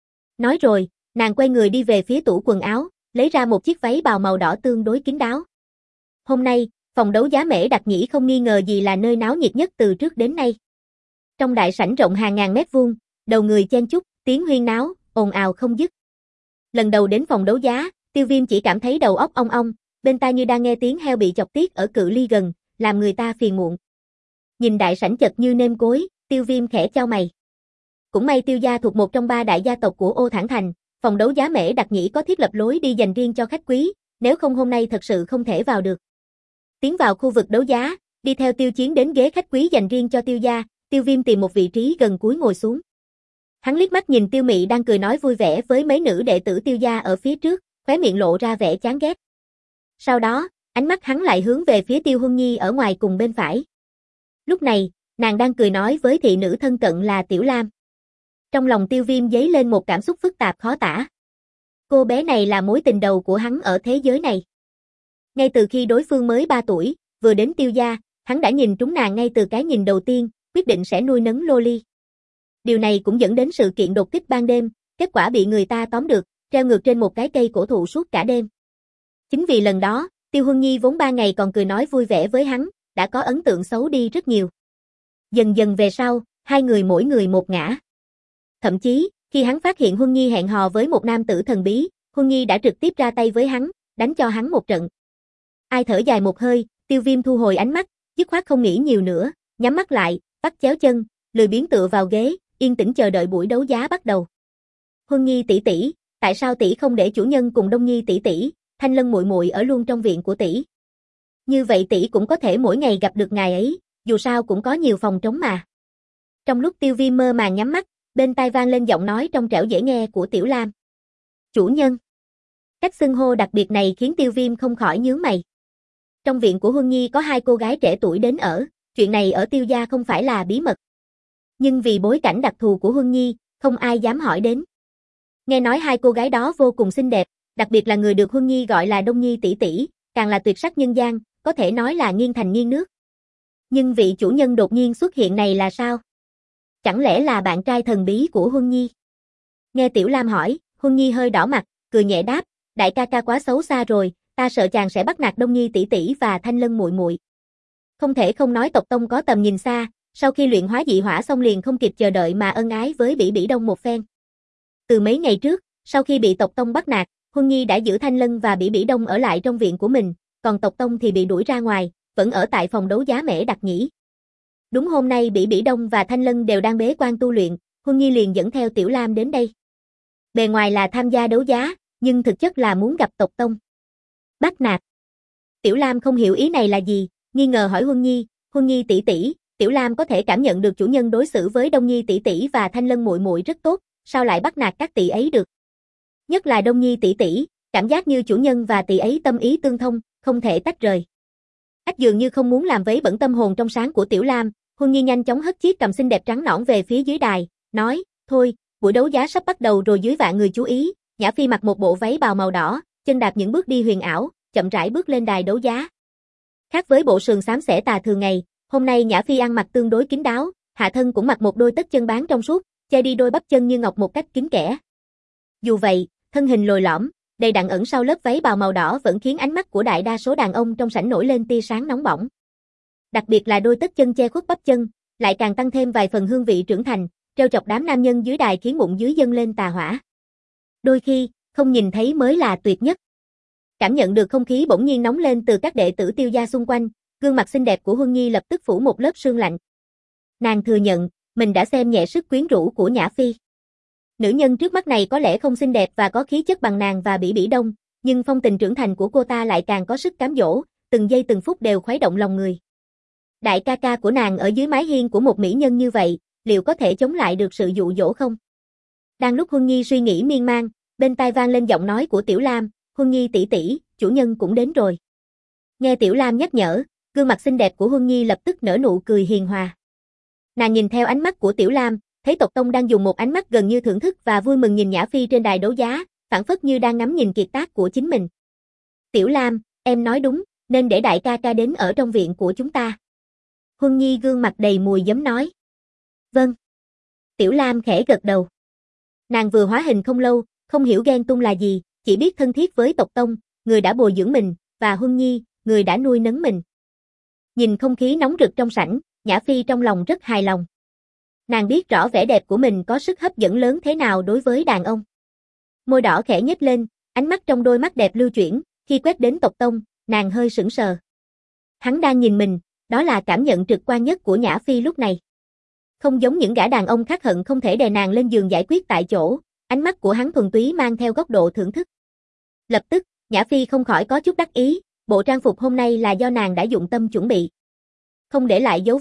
S1: Nói rồi, nàng quay người đi về phía tủ quần áo, lấy ra một chiếc váy bào màu đỏ tương đối kín đáo. Hôm nay, phòng đấu giá Mễ Đặc Nhĩ không nghi ngờ gì là nơi náo nhiệt nhất từ trước đến nay. Trong đại sảnh rộng hàng ngàn mét vuông, đầu người chen chúc, tiếng huyên náo, ồn ào không dứt. Lần đầu đến phòng đấu giá, Tiêu Viêm chỉ cảm thấy đầu óc ong ong, bên tai như đang nghe tiếng heo bị chọc tiết ở cự ly gần, làm người ta phiền muộn. Nhìn đại sảnh chật như nêm cối, Tiêu Viêm khẽ chau mày. Cũng may Tiêu gia thuộc một trong 3 đại gia tộc của Ô Thản Thành, phòng đấu giá Mễ Đặc Nhĩ có thiết lập lối đi dành riêng cho khách quý, nếu không hôm nay thật sự không thể vào được. Tiến vào khu vực đấu giá, đi theo Tiêu Chiến đến ghế khách quý dành riêng cho Tiêu gia, Tiêu Viêm tìm một vị trí gần cuối ngồi xuống. Hắn liếc mắt nhìn Tiêu Mị đang cười nói vui vẻ với mấy nữ đệ tử Tiêu gia ở phía trước, khóe miệng lộ ra vẻ chán ghét. Sau đó, ánh mắt hắn lại hướng về phía Tiêu Huân Nhi ở ngoài cùng bên phải. Lúc này, nàng đang cười nói với thị nữ thân cận là Tiểu Lam. Trong lòng Tiêu Viêm dấy lên một cảm xúc phức tạp khó tả. Cô bé này là mối tình đầu của hắn ở thế giới này. Ngay từ khi đối phương mới 3 tuổi, vừa đến Tiêu gia, hắn đã nhìn trúng nàng ngay từ cái nhìn đầu tiên, quyết định sẽ nuôi nấng Loli. Điều này cũng dẫn đến sự kiện đột kích ban đêm, kết quả bị người ta tóm được, treo ngược trên một cái cây cổ thụ suốt cả đêm. Chính vì lần đó, Tiêu Huân Nhi vốn 3 ngày còn cười nói vui vẻ với hắn, đã có ấn tượng xấu đi rất nhiều. Dần dần về sau, hai người mỗi người một ngã. Thậm chí, khi hắn phát hiện Huân Nhi hẹn hò với một nam tử thần bí, Huân Nhi đã trực tiếp ra tay với hắn, đánh cho hắn một trận. Ai thở dài một hơi, Tiêu Viêm thu hồi ánh mắt, dứt khoát không nghĩ nhiều nữa, nhắm mắt lại, bắt chéo chân, lười biếng tựa vào ghế, yên tĩnh chờ đợi buổi đấu giá bắt đầu. Huân Nhi tỷ tỷ, tại sao tỷ không để chủ nhân cùng Đông Nhi tỷ tỷ, Thanh Lân muội muội ở luôn trong viện của tỷ? Như vậy tỷ cũng có thể mỗi ngày gặp được ngài ấy, dù sao cũng có nhiều phòng trống mà. Trong lúc Tiêu Viêm mơ màng nhắm mắt, bên tai vang lên giọng nói trong trẻo dễ nghe của Tiểu Lam. Chủ nhân. Cách xưng hô đặc biệt này khiến Tiêu Viêm không khỏi nhướng mày. Trong viện của Huân Nhi có 2 cô gái trẻ tuổi đến ở, chuyện này ở Tiêu gia không phải là bí mật. Nhưng vì bối cảnh đặc thù của Huân Nhi, không ai dám hỏi đến. Nghe nói 2 cô gái đó vô cùng xinh đẹp, đặc biệt là người được Huân Nhi gọi là Đông Nhi tỷ tỷ, càng là tuyệt sắc nhân gian, có thể nói là nghiêng thành nghiêng nước. Nhưng vị chủ nhân đột nhiên xuất hiện này là sao? Chẳng lẽ là bạn trai thần bí của Huân Nhi? Nghe Tiểu Lam hỏi, Huân Nhi hơi đỏ mặt, cười nhẹ đáp, đại ca ca quá xấu xa rồi, ta sợ chàng sẽ bắt nạt Đông Nhi tỷ tỷ và Thanh Lân muội muội. Không thể không nói tộc tông có tầm nhìn xa, sau khi luyện hóa dị hỏa xong liền không kịp chờ đợi mà ân ái với Bỉ Bỉ Đông một phen. Từ mấy ngày trước, sau khi bị tộc tông bắt nạt, Huân Nhi đã giữ Thanh Lân và Bỉ Bỉ Đông ở lại trong viện của mình, còn tộc tông thì bị đuổi ra ngoài, vẫn ở tại phòng đấu giá Mễ Đặc Nhĩ. Đúng hôm nay Bỉ Bỉ Đông và Thanh Lân đều đang bế quan tu luyện, Huân Nhi liền dẫn theo Tiểu Lam đến đây. Bề ngoài là tham gia đấu giá, nhưng thực chất là muốn gặp tộc tông. Bắt nạt. Tiểu Lam không hiểu ý này là gì, nghi ngờ hỏi Huân Nhi tỷ tỷ, Tiểu Lam có thể cảm nhận được chủ nhân đối xử với Đông Nhi tỷ tỷ và Thanh Lân muội muội rất tốt, sao lại bắt nạt các tỷ ấy được? Nhất là Đông Nhi tỷ tỷ, cảm giác như chủ nhân và tỷ ấy tâm ý tương thông, không thể tách rời. Ách dường như không muốn làm vấy bẩn tâm hồn trong sáng của Tiểu Lam, Huân Nhi nhanh chóng hất chiếc cằm xinh đẹp trắng nõn về phía dưới đài, nói, thôi, buổi đấu giá sắp bắt đầu rồi. Dưới vạn người chú ý, Nhã Phi mặc một bộ váy bào màu đỏ, chân đạp những bước đi huyền ảo, chậm rãi bước lên đài đấu giá. Khác với bộ sườn xám xẻ tà thường ngày, hôm nay Nhã Phi ăn mặc tương đối kín đáo, hạ thân cũng mặc một đôi tất chân bán trong suốt, che đi đôi bắp chân như ngọc một cách kín kẽ. Dù vậy, thân hình lồi lõm, đầy đặn ẩn sau lớp váy bào màu đỏ vẫn khiến ánh mắt của đại đa số đàn ông trong sảnh nổi lên tia sáng nóng bỏng. Đặc biệt là đôi tất chân che khuất bắp chân, lại càng tăng thêm vài phần hương vị trưởng thành, trêu chọc đám nam nhân dưới đài khiến bụng dưới dâng lên tà hỏa. Đôi khi, không nhìn thấy mới là tuyệt nhất. Cảm nhận được không khí bỗng nhiên nóng lên từ các đệ tử Tiêu gia xung quanh, gương mặt xinh đẹp của Huân Nhi lập tức phủ một lớp sương lạnh. Nàng thừa nhận, mình đã xem nhẹ sức quyến rũ của Nhã Phi. Nữ nhân trước mắt này có lẽ không xinh đẹp và có khí chất bằng nàng và Bỉ Bỉ Đông, nhưng phong tình trưởng thành của cô ta lại càng có sức cám dỗ, từng giây từng phút đều khuấy động lòng người. Đại ca ca của nàng ở dưới mái hiên của một mỹ nhân như vậy, liệu có thể chống lại được sự dụ dỗ không? Đang lúc Huân Nhi suy nghĩ miên man, bên tai vang lên giọng nói của Tiểu Lam, Huân Nhi tỷ tỷ, chủ nhân cũng đến rồi. Nghe Tiểu Lam nhắc nhở, gương mặt xinh đẹp của Huân Nhi lập tức nở nụ cười hiền hòa. Nàng nhìn theo ánh mắt của Tiểu Lam, thấy tộc tông đang dùng một ánh mắt gần như thưởng thức và vui mừng nhìn Nhã Phi trên đài đấu giá, phảng phất như đang ngắm nhìn kiệt tác của chính mình. Tiểu Lam, em nói đúng, nên để đại ca ca đến ở trong viện của chúng ta. Huân Nhi gương mặt đầy mùi giấm nói. Vâng. Tiểu Lam khẽ gật đầu. Nàng vừa hóa hình không lâu, không hiểu ghen tung là gì, chỉ biết thân thiết với tộc tông, người đã bồi dưỡng mình, và Huân Nhi, người đã nuôi nấng mình. Nhìn không khí nóng rực trong sảnh, Nhã Phi trong lòng rất hài lòng. Nàng biết rõ vẻ đẹp của mình có sức hấp dẫn lớn thế nào đối với đàn ông. Môi đỏ khẽ nhếch lên, ánh mắt trong đôi mắt đẹp lưu chuyển, khi quét đến tộc tông, nàng hơi sững sờ. Hắn đang nhìn mình, đó là cảm nhận trực quan nhất của Nhã Phi lúc này. Không giống những gã đàn ông khác hận không thể đè nàng lên giường giải quyết tại chỗ, ánh mắt của hắn thuần túy mang theo góc độ thưởng thức. Lập tức, Nhã Phi không khỏi có chút đắc ý, bộ trang phục hôm nay là do nàng đã dụng tâm chuẩn bị. Không để lại dấu vết,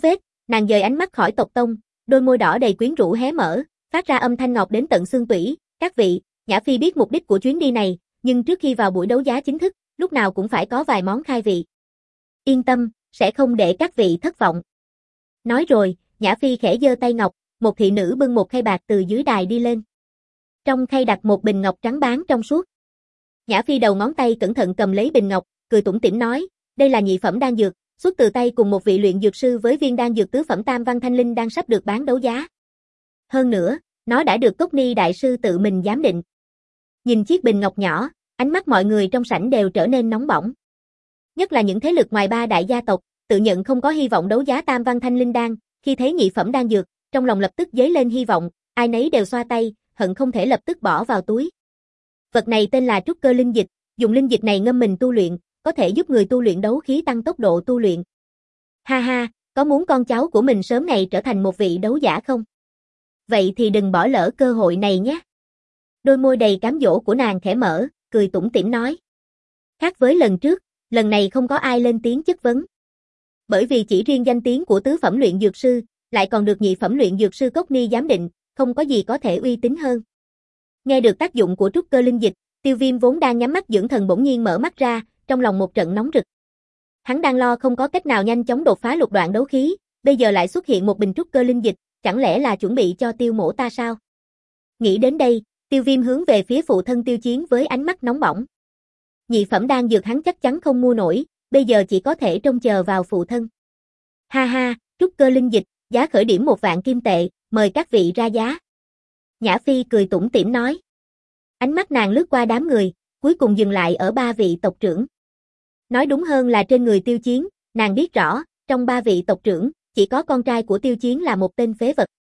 S1: Nàng dời ánh mắt khỏi tộc tông, đôi môi đỏ đầy quyến rũ hé mở, phát ra âm thanh ngọt đến tận xương tủy. Các vị, Nhã Phi biết mục đích của chuyến đi này, nhưng trước khi vào buổi đấu giá chính thức, lúc nào cũng phải có vài món khai vị. Yên tâm, sẽ không để các vị thất vọng. Nói rồi, Nhã Phi khẽ giơ tay ngọc, một thị nữ bưng một khay bạc từ dưới đài đi lên. Trong khay đặt một bình ngọc trắng báng trong suốt. Nhã Phi đầu ngón tay cẩn thận cầm lấy bình ngọc, cười tủm tỉm nói, đây là nhị phẩm đan dược, xuất từ tay cùng một vị luyện dược sư với viên đan dược tứ phẩm tam văn thanh linh đang sắp được bán đấu giá. Hơn nữa, nó đã được Cốc Ni đại sư tự mình giám định. Nhìn chiếc bình ngọc nhỏ, ánh mắt mọi người trong sảnh đều trở nên nóng bỏng. Nhất là những thế lực ngoài ba đại gia tộc, tự nhận không có hy vọng đấu giá tam văn thanh linh đan, khi thấy nhị phẩm đan dược, trong lòng lập tức dấy lên hy vọng, ai nấy đều xoa tay, hận không thể lập tức bỏ vào túi. Vật này tên là trúc cơ linh dịch, dùng linh dịch này ngâm mình tu luyện, có thể giúp người tu luyện đấu khí tăng tốc độ tu luyện. Ha ha, có muốn con cháu của mình sớm ngày trở thành một vị đấu giả không? Vậy thì đừng bỏ lỡ cơ hội này nhé. Đôi môi đầy cám dỗ của nàng khẽ mở, cười tủm tỉm nói. Khác với lần trước, lần này không có ai lên tiếng chất vấn. Bởi vì chỉ riêng danh tiếng của tứ phẩm luyện dược sư, lại còn được nhị phẩm luyện dược sư Cốc Ni giám định, không có gì có thể uy tín hơn. Nghe được tác dụng của trúc cơ linh dịch, Tiêu Viêm vốn đang nhắm mắt dưỡng thần bỗng nhiên mở mắt ra, trong lòng một trận nóng rực. Hắn đang lo không có cách nào nhanh chóng đột phá lục đoạn đấu khí, bây giờ lại xuất hiện một bình trúc cơ linh dịch, chẳng lẽ là chuẩn bị cho Tiêu Mỗ ta sao? Nghĩ đến đây, Tiêu Viêm hướng về phía phụ thân Tiêu Chiến với ánh mắt nóng bỏng. Nhị phẩm đan dược hắn chắc chắn không mua nổi, bây giờ chỉ có thể trông chờ vào phụ thân. Ha ha, trúc cơ linh dịch, giá khởi điểm 1.000 kim tệ, mời các vị ra giá. Nhã Phi cười tủm tỉm nói. Ánh mắt nàng lướt qua đám người, cuối cùng dừng lại ở 3 vị tộc trưởng. Nói đúng hơn là trên người Tiêu Chiến, nàng biết rõ, trong 3 vị tộc trưởng, chỉ có con trai của Tiêu Chiến là một tên phế vật.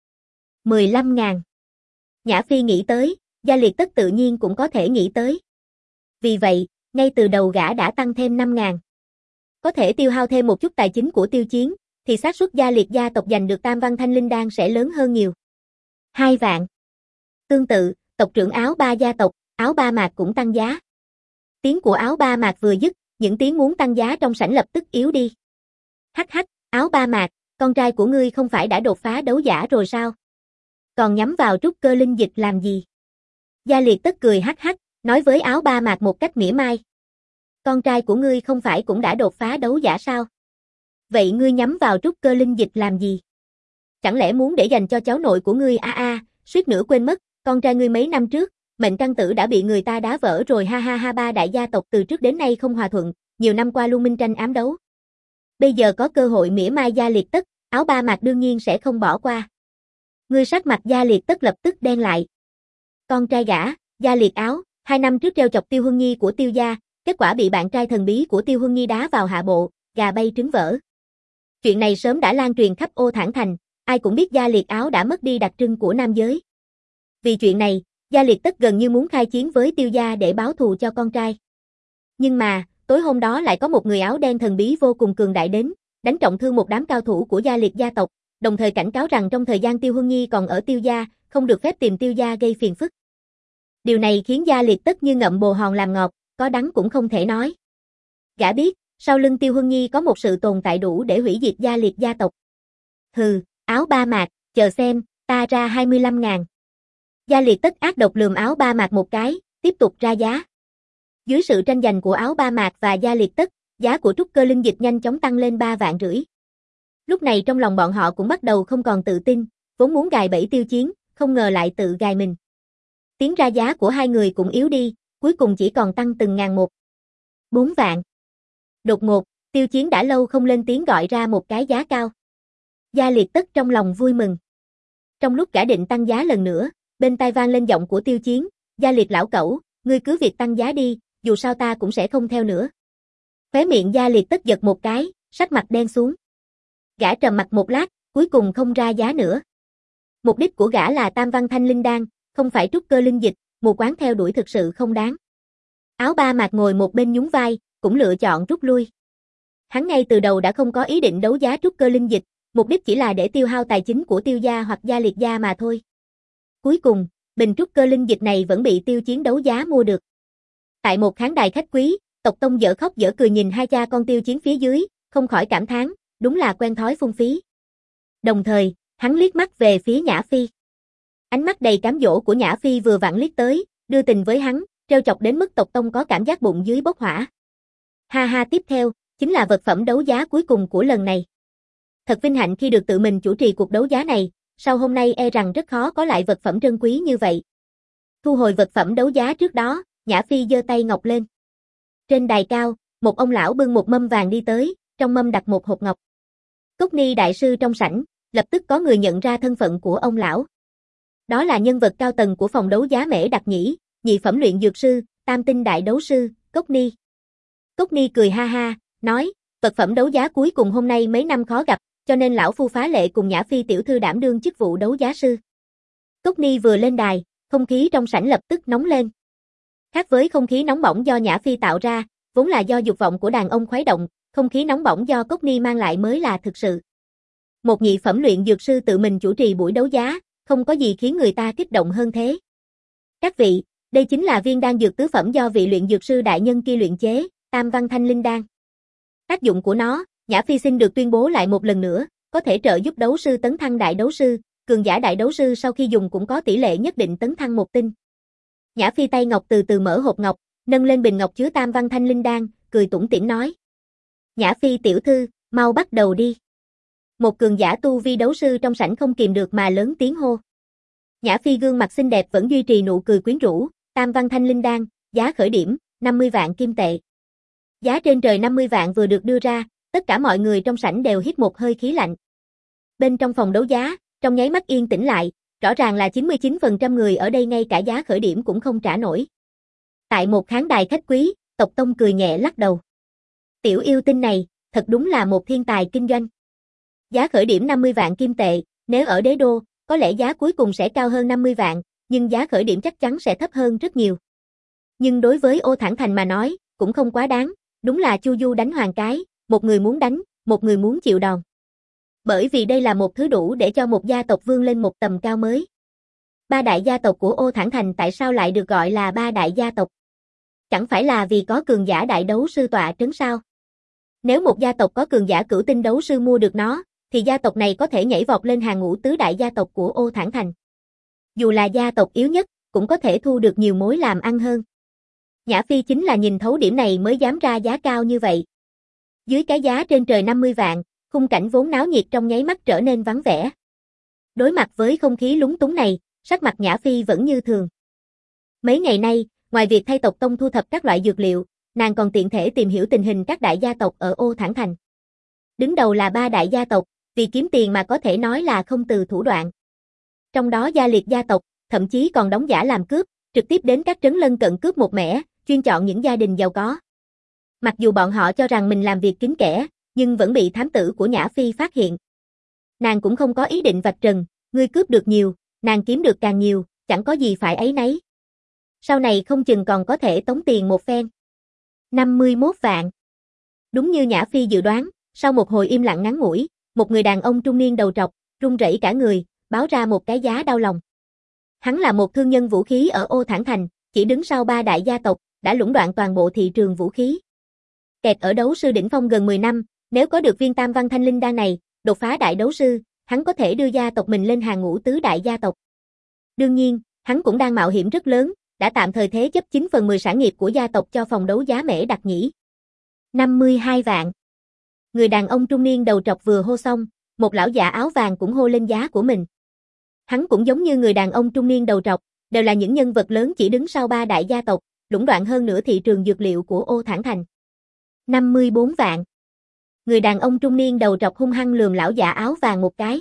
S1: 15.000. Nhã Phi nghĩ tới, Gia Liệt Tất tự nhiên cũng có thể nghĩ tới. Vì vậy, ngay từ đầu gã đã tăng thêm 5.000. Có thể tiêu hao thêm một chút tài chính của Tiêu Chiến, thì xác suất Gia Liệt gia tộc giành được tam văn thanh linh đan sẽ lớn hơn nhiều. 2 vạn. Tương tự, tộc trưởng Áo Ba gia tộc, Áo Ba Mạc cũng tăng giá. Tiếng của Áo Ba Mạc vừa dứt, những tiếng muốn tăng giá trong sảnh lập tức yếu đi. Hắc hắc, Áo Ba Mạc, con trai của ngươi không phải đã đột phá đấu giả rồi sao? Còn nhắm vào trúc cơ linh dịch làm gì? Gia Liệt Tất cười hắc hắc, nói với Áo Ba Mạc một cách mỉa mai. Con trai của ngươi không phải cũng đã đột phá đấu giả sao? Vậy ngươi nhắm vào trúc cơ linh dịch làm gì? Chẳng lẽ muốn để dành cho cháu nội của ngươi suýt nữa quên mất, con trai ngươi mấy năm trước, mệnh căn tử đã bị người ta đá vỡ rồi ha ha ha. Ba đại gia tộc từ trước đến nay không hòa thuận, nhiều năm qua luôn minh tranh ám đấu. Bây giờ có cơ hội mỉa mai Gia Liệt Tất, Áo Ba Mạc đương nhiên sẽ không bỏ qua. Ngươi sắc mặt Gia Liệt Tất lập tức đen lại. Con trai gã, Gia Liệt Áo, 2 năm trước trêu chọc Tiêu Huân Nhi của Tiêu gia, kết quả bị bạn trai thần bí của Tiêu Huân Nhi đá vào hạ bộ, gà bay trứng vỡ. Chuyện này sớm đã lan truyền khắp Ô Thản Thành, ai cũng biết Gia Liệt Áo đã mất đi đặc trưng của nam giới. Vì chuyện này, Gia Liệt Tất gần như muốn khai chiến với Tiêu gia để báo thù cho con trai. Nhưng mà, tối hôm đó lại có một người áo đen thần bí vô cùng cường đại đến, đánh trọng thương một đám cao thủ của Gia Liệt gia tộc, đồng thời cảnh cáo rằng trong thời gian Tiêu Huân Nhi còn ở Tiêu gia, không được phép tìm Tiêu gia gây phiền phức. Điều này khiến Gia Liệt Tất như ngậm bồ hòn làm ngọt, có đắng cũng không thể nói. Gã biết, sau lưng Tiêu Huân Nhi có một sự tồn tại đủ để hủy diệt Gia Liệt gia tộc. Hừ, Áo Ba Mạc, chờ xem, ta ra 25.000. Gia Liệt Tất ác độc lườm Áo Ba Mạc một cái, tiếp tục ra giá. Dưới sự tranh giành của Áo Ba Mạc và Gia Liệt Tất, giá của trúc cơ linh dịch nhanh chóng tăng lên 3,5 vạn. Lúc này trong lòng bọn họ cũng bắt đầu không còn tự tin, vốn muốn gài bẫy Tiêu Chiến, không ngờ lại tự gài mình. Tiếng ra giá của hai người cũng yếu đi, cuối cùng chỉ còn tăng từng ngàn một. 4 vạn. Đột ngột, Tiêu Chiến đã lâu không lên tiếng gọi ra một cái giá cao. Gia Liệt Tất trong lòng vui mừng. Trong lúc gã định tăng giá lần nữa, bên tai vang lên giọng của Tiêu Chiến, Gia Liệt lão cẩu, ngươi cứ việc tăng giá đi, dù sao ta cũng sẽ không theo nữa. Khóe miệng Gia Liệt Tất giật một cái, sắc mặt đen xuống. Gã trầm mặt một lát, cuối cùng không ra giá nữa. Mục đích của gã là tam văn thanh linh đan, không phải trúc cơ linh dịch, mù quáng theo đuổi thực sự không đáng. Áo Ba Mạc ngồi một bên nhún vai, cũng lựa chọn rút lui. Hắn ngay từ đầu đã không có ý định đấu giá trúc cơ linh dịch, mục đích chỉ là để tiêu hao tài chính của Tiêu gia hoặc Gia Liệt gia mà thôi. Cuối cùng, bình trúc cơ linh dịch này vẫn bị Tiêu Chiến đấu giá mua được. Tại một khán đài khách quý, tộc tông dở khóc dở cười nhìn hai cha con Tiêu Chiến phía dưới, không khỏi cảm thán, đúng là quen thói phung phí. Đồng thời, hắn liếc mắt về phía Nhã Phi. Ánh mắt đầy cám dỗ của Nhã Phi vừa vặn liếc tới, đưa tình với hắn, trêu chọc đến mức Tộc Tông có cảm giác bụng dưới bốc hỏa. Ha ha, tiếp theo, chính là vật phẩm đấu giá cuối cùng của lần này. Thật vinh hạnh khi được tự mình chủ trì cuộc đấu giá này, sau hôm nay e rằng rất khó có lại vật phẩm trân quý như vậy. Thu hồi vật phẩm đấu giá trước đó, Nhã Phi giơ tay ngọc lên. Trên đài cao, một ông lão bưng một mâm vàng đi tới, trong mâm đặt một hộp ngọc. Cốc Ni đại sư trong sảnh, lập tức có người nhận ra thân phận của ông lão. Đó là nhân vật cao tầng của phòng đấu giá Mễ Đặc Nhĩ, nhị phẩm luyện dược sư, tam tinh đại đấu sư, Cốc Ni. Cốc Ni cười ha ha, nói, vật phẩm đấu giá cuối cùng hôm nay mấy năm khó gặp, cho nên lão phu phá lệ cùng Nhã Phi tiểu thư đảm đương chức vụ đấu giá sư. Cốc Ni vừa lên đài, không khí trong sảnh lập tức nóng lên. Khác với không khí nóng bỏng do Nhã Phi tạo ra, vốn là do dục vọng của đàn ông khuấy động, không khí nóng bỏng do Cốc Ni mang lại mới là thực sự. Một nhị phẩm luyện dược sư tự mình chủ trì buổi đấu giá, không có gì khiến người ta kích động hơn thế. Các vị, đây chính là viên đan dược tứ phẩm do vị luyện dược sư đại nhân kia luyện chế, Tam Văn Thanh Linh Đan. Tác dụng của nó, Nhã Phi xin được tuyên bố lại một lần nữa, có thể trợ giúp đấu sư tấn thăng đại đấu sư, cường giả đại đấu sư sau khi dùng cũng có tỷ lệ nhất định tấn thăng một tinh. Nhã Phi tay ngọc từ từ mở hộp ngọc, nâng lên bình ngọc chứa Tam Văn Thanh Linh Đan, cười tủm tỉm nói. Nhã Phi tiểu thư, mau bắt đầu đi. Một cường giả tu vi đấu sư trong sảnh không kìm được mà lớn tiếng hô. Nhã Phi gương mặt xinh đẹp vẫn duy trì nụ cười quyến rũ, Tam Văn Thanh Linh Đan, giá khởi điểm, 50 vạn kim tệ. Giá trên trời 50 vạn vừa được đưa ra, tất cả mọi người trong sảnh đều hít một hơi khí lạnh. Bên trong phòng đấu giá, trong nháy mắt yên tĩnh lại, rõ ràng là 99% người ở đây ngay cả giá khởi điểm cũng không trả nổi. Tại một khán đài khách quý, Tộc Tông cười nhẹ lắc đầu. Tiểu yêu tinh này, thật đúng là một thiên tài kinh doanh. Giá khởi điểm 50 vạn kim tệ, nếu ở đế đô, có lẽ giá cuối cùng sẽ cao hơn 50 vạn, nhưng giá khởi điểm chắc chắn sẽ thấp hơn rất nhiều. Nhưng đối với Ô Thản Thành mà nói, cũng không quá đáng, đúng là chu du đánh hoàng cái, một người muốn đánh, một người muốn chịu đòn. Bởi vì đây là một thứ đủ để cho một gia tộc vươn lên một tầm cao mới. Ba đại gia tộc của Ô Thản Thành tại sao lại được gọi là ba đại gia tộc? Chẳng phải là vì có cường giả đại đấu sư tọa trấn sao? Nếu một gia tộc có cường giả cửu tinh đấu sư mua được nó, thì gia tộc này có thể nhảy vọt lên hàng ngũ tứ đại gia tộc của Ô Thản Thành. Dù là gia tộc yếu nhất, cũng có thể thu được nhiều mối làm ăn hơn. Nhã Phi chính là nhìn thấu điểm này mới dám ra giá cao như vậy. Dưới cái giá trên trời 50 vạn, khung cảnh vốn náo nhiệt trong nháy mắt trở nên vắng vẻ. Đối mặt với không khí lúng túng này, sắc mặt Nhã Phi vẫn như thường. Mấy ngày nay, ngoài việc thay Tộc Tông thu thập các loại dược liệu, nàng còn tiện thể tìm hiểu tình hình các đại gia tộc ở Ô Thản Thành. Đứng đầu là ba đại gia tộc, vì kiếm tiền mà có thể nói là không từ thủ đoạn. Trong đó Gia Liệt gia tộc, thậm chí còn đóng giả làm cướp, trực tiếp đến các trấn lân cận cướp một mẻ, chuyên chọn những gia đình giàu có. Mặc dù bọn họ cho rằng mình làm việc kín kẽ, nhưng vẫn bị thám tử của Nhã Phi phát hiện. Nàng cũng không có ý định vạch trần, ngươi cướp được nhiều, nàng kiếm được càng nhiều, chẳng có gì phải áy náy. Sau này không chừng còn có thể tống tiền một phen. 51 vạn. Đúng như Nhã Phi dự đoán, sau một hồi im lặng ngắn ngủi, một người đàn ông trung niên đầu trọc, run rẩy cả người, báo ra một cái giá đau lòng. Hắn là một thương nhân vũ khí ở Ô Thản Thành, chỉ đứng sau ba đại gia tộc, đã lũng đoạn toàn bộ thị trường vũ khí. Kẹt ở đấu sư đỉnh phong gần 10 năm, nếu có được viên Tam Văn Thanh Linh Đan này, đột phá đại đấu sư, hắn có thể đưa gia tộc mình lên hàng ngũ tứ đại gia tộc. Đương nhiên, hắn cũng đang mạo hiểm rất lớn, đã tạm thời thế chấp 9/10 sản nghiệp của gia tộc cho phòng đấu giá Mễ Đặc Nhĩ. 52 vạn. Người đàn ông trung niên đầu trọc vừa hô xong, một lão già áo vàng cũng hô lên giá của mình. Hắn cũng giống như người đàn ông trung niên đầu trọc, đều là những nhân vật lớn chỉ đứng sau ba đại gia tộc, lũng đoạn hơn nửa thị trường dược liệu của Ô Thản Thành. 54 vạn. Người đàn ông trung niên đầu trọc hung hăng lườm lão già áo vàng một cái.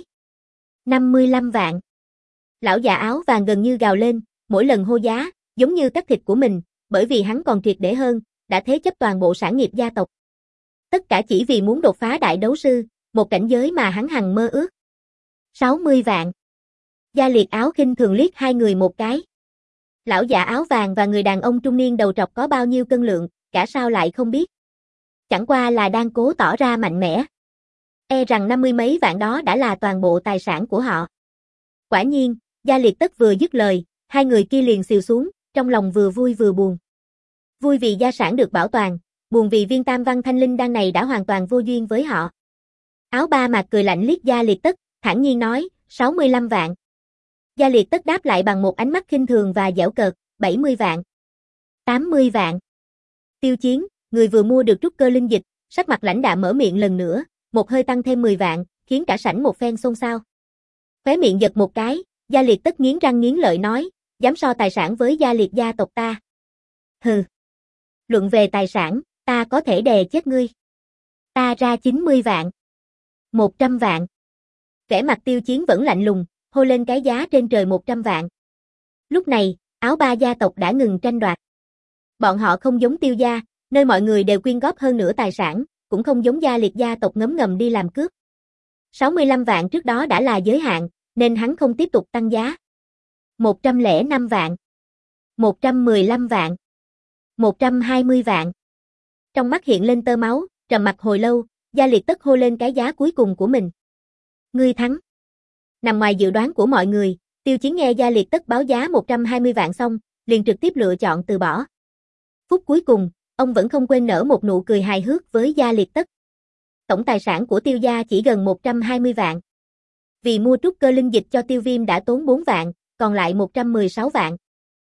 S1: 55 vạn. Lão già áo vàng gần như gào lên, mỗi lần hô giá, giống như cắt thịt của mình, bởi vì hắn còn triệt để hơn, đã thế chấp toàn bộ sản nghiệp gia tộc. Tất cả chỉ vì muốn đột phá đại đấu sư, một cảnh giới mà hắn hằng mơ ước. 60 vạn. Gia Liệt áo khinh thường liếc hai người một cái. Lão già áo vàng và người đàn ông trung niên đầu trọc có bao nhiêu cân lượng, cả sao lại không biết. Chẳng qua là đang cố tỏ ra mạnh mẽ. E rằng 50 mấy vạn đó đã là toàn bộ tài sản của họ. Quả nhiên, Gia Liệt tất vừa dứt lời, hai người kia liền xìu xuống, trong lòng vừa vui vừa buồn. Vui vì gia sản được bảo toàn, buồn vì viên Tam Văn Thanh Linh Đan này đã hoàn toàn vô duyên với họ. Áo ba mạc cười lạnh liếc Gia Liệt tất, thản nhiên nói, 65 vạn. Gia Liệt Tất đáp lại bằng một ánh mắt khinh thường và giễu cợt, 70 vạn. 80 vạn. Tiêu Chiến, người vừa mua được trúc cơ linh dịch, sắc mặt lãnh đạm mở miệng lần nữa, một hơi tăng thêm 10 vạn, khiến cả sảnh một phen xôn xao. Khóe miệng giật một cái, Gia Liệt Tất nghiến răng nghiến lợi nói, dám so tài sản với Gia Liệt gia tộc ta. Hừ. Luận về tài sản, ta có thể đè chết ngươi. Ta ra 90 vạn. 100 vạn. Vẻ mặt Tiêu Chiến vẫn lạnh lùng, hô lên cái giá trên trời 100 vạn. Lúc này, áo ba gia tộc đã ngừng tranh đoạt. Bọn họ không giống Tiêu gia, nơi mọi người đều quyên góp hơn nửa tài sản, cũng không giống Gia Liệt gia tộc ngấm ngầm đi làm cướp. 65 vạn trước đó đã là giới hạn, nên hắn không tiếp tục tăng giá. 105 vạn. 115 vạn. 120 vạn. Trong mắt hiện lên tơ máu, trầm mặc hồi lâu, Gia Liệt Tất hô lên cái giá cuối cùng của mình. Ngươi thắng. Nằm ngoài dự đoán của mọi người, Tiêu Chiến nghe Gia Liệt Tất báo giá 120 vạn xong, liền trực tiếp lựa chọn từ bỏ. Phút cuối cùng, ông vẫn không quên nở một nụ cười hài hước với Gia Liệt Tất. Tổng tài sản của Tiêu gia chỉ gần 120 vạn. Vì mua trúc cơ linh dịch cho Tiêu Viêm đã tốn 4 vạn, còn lại 116 vạn.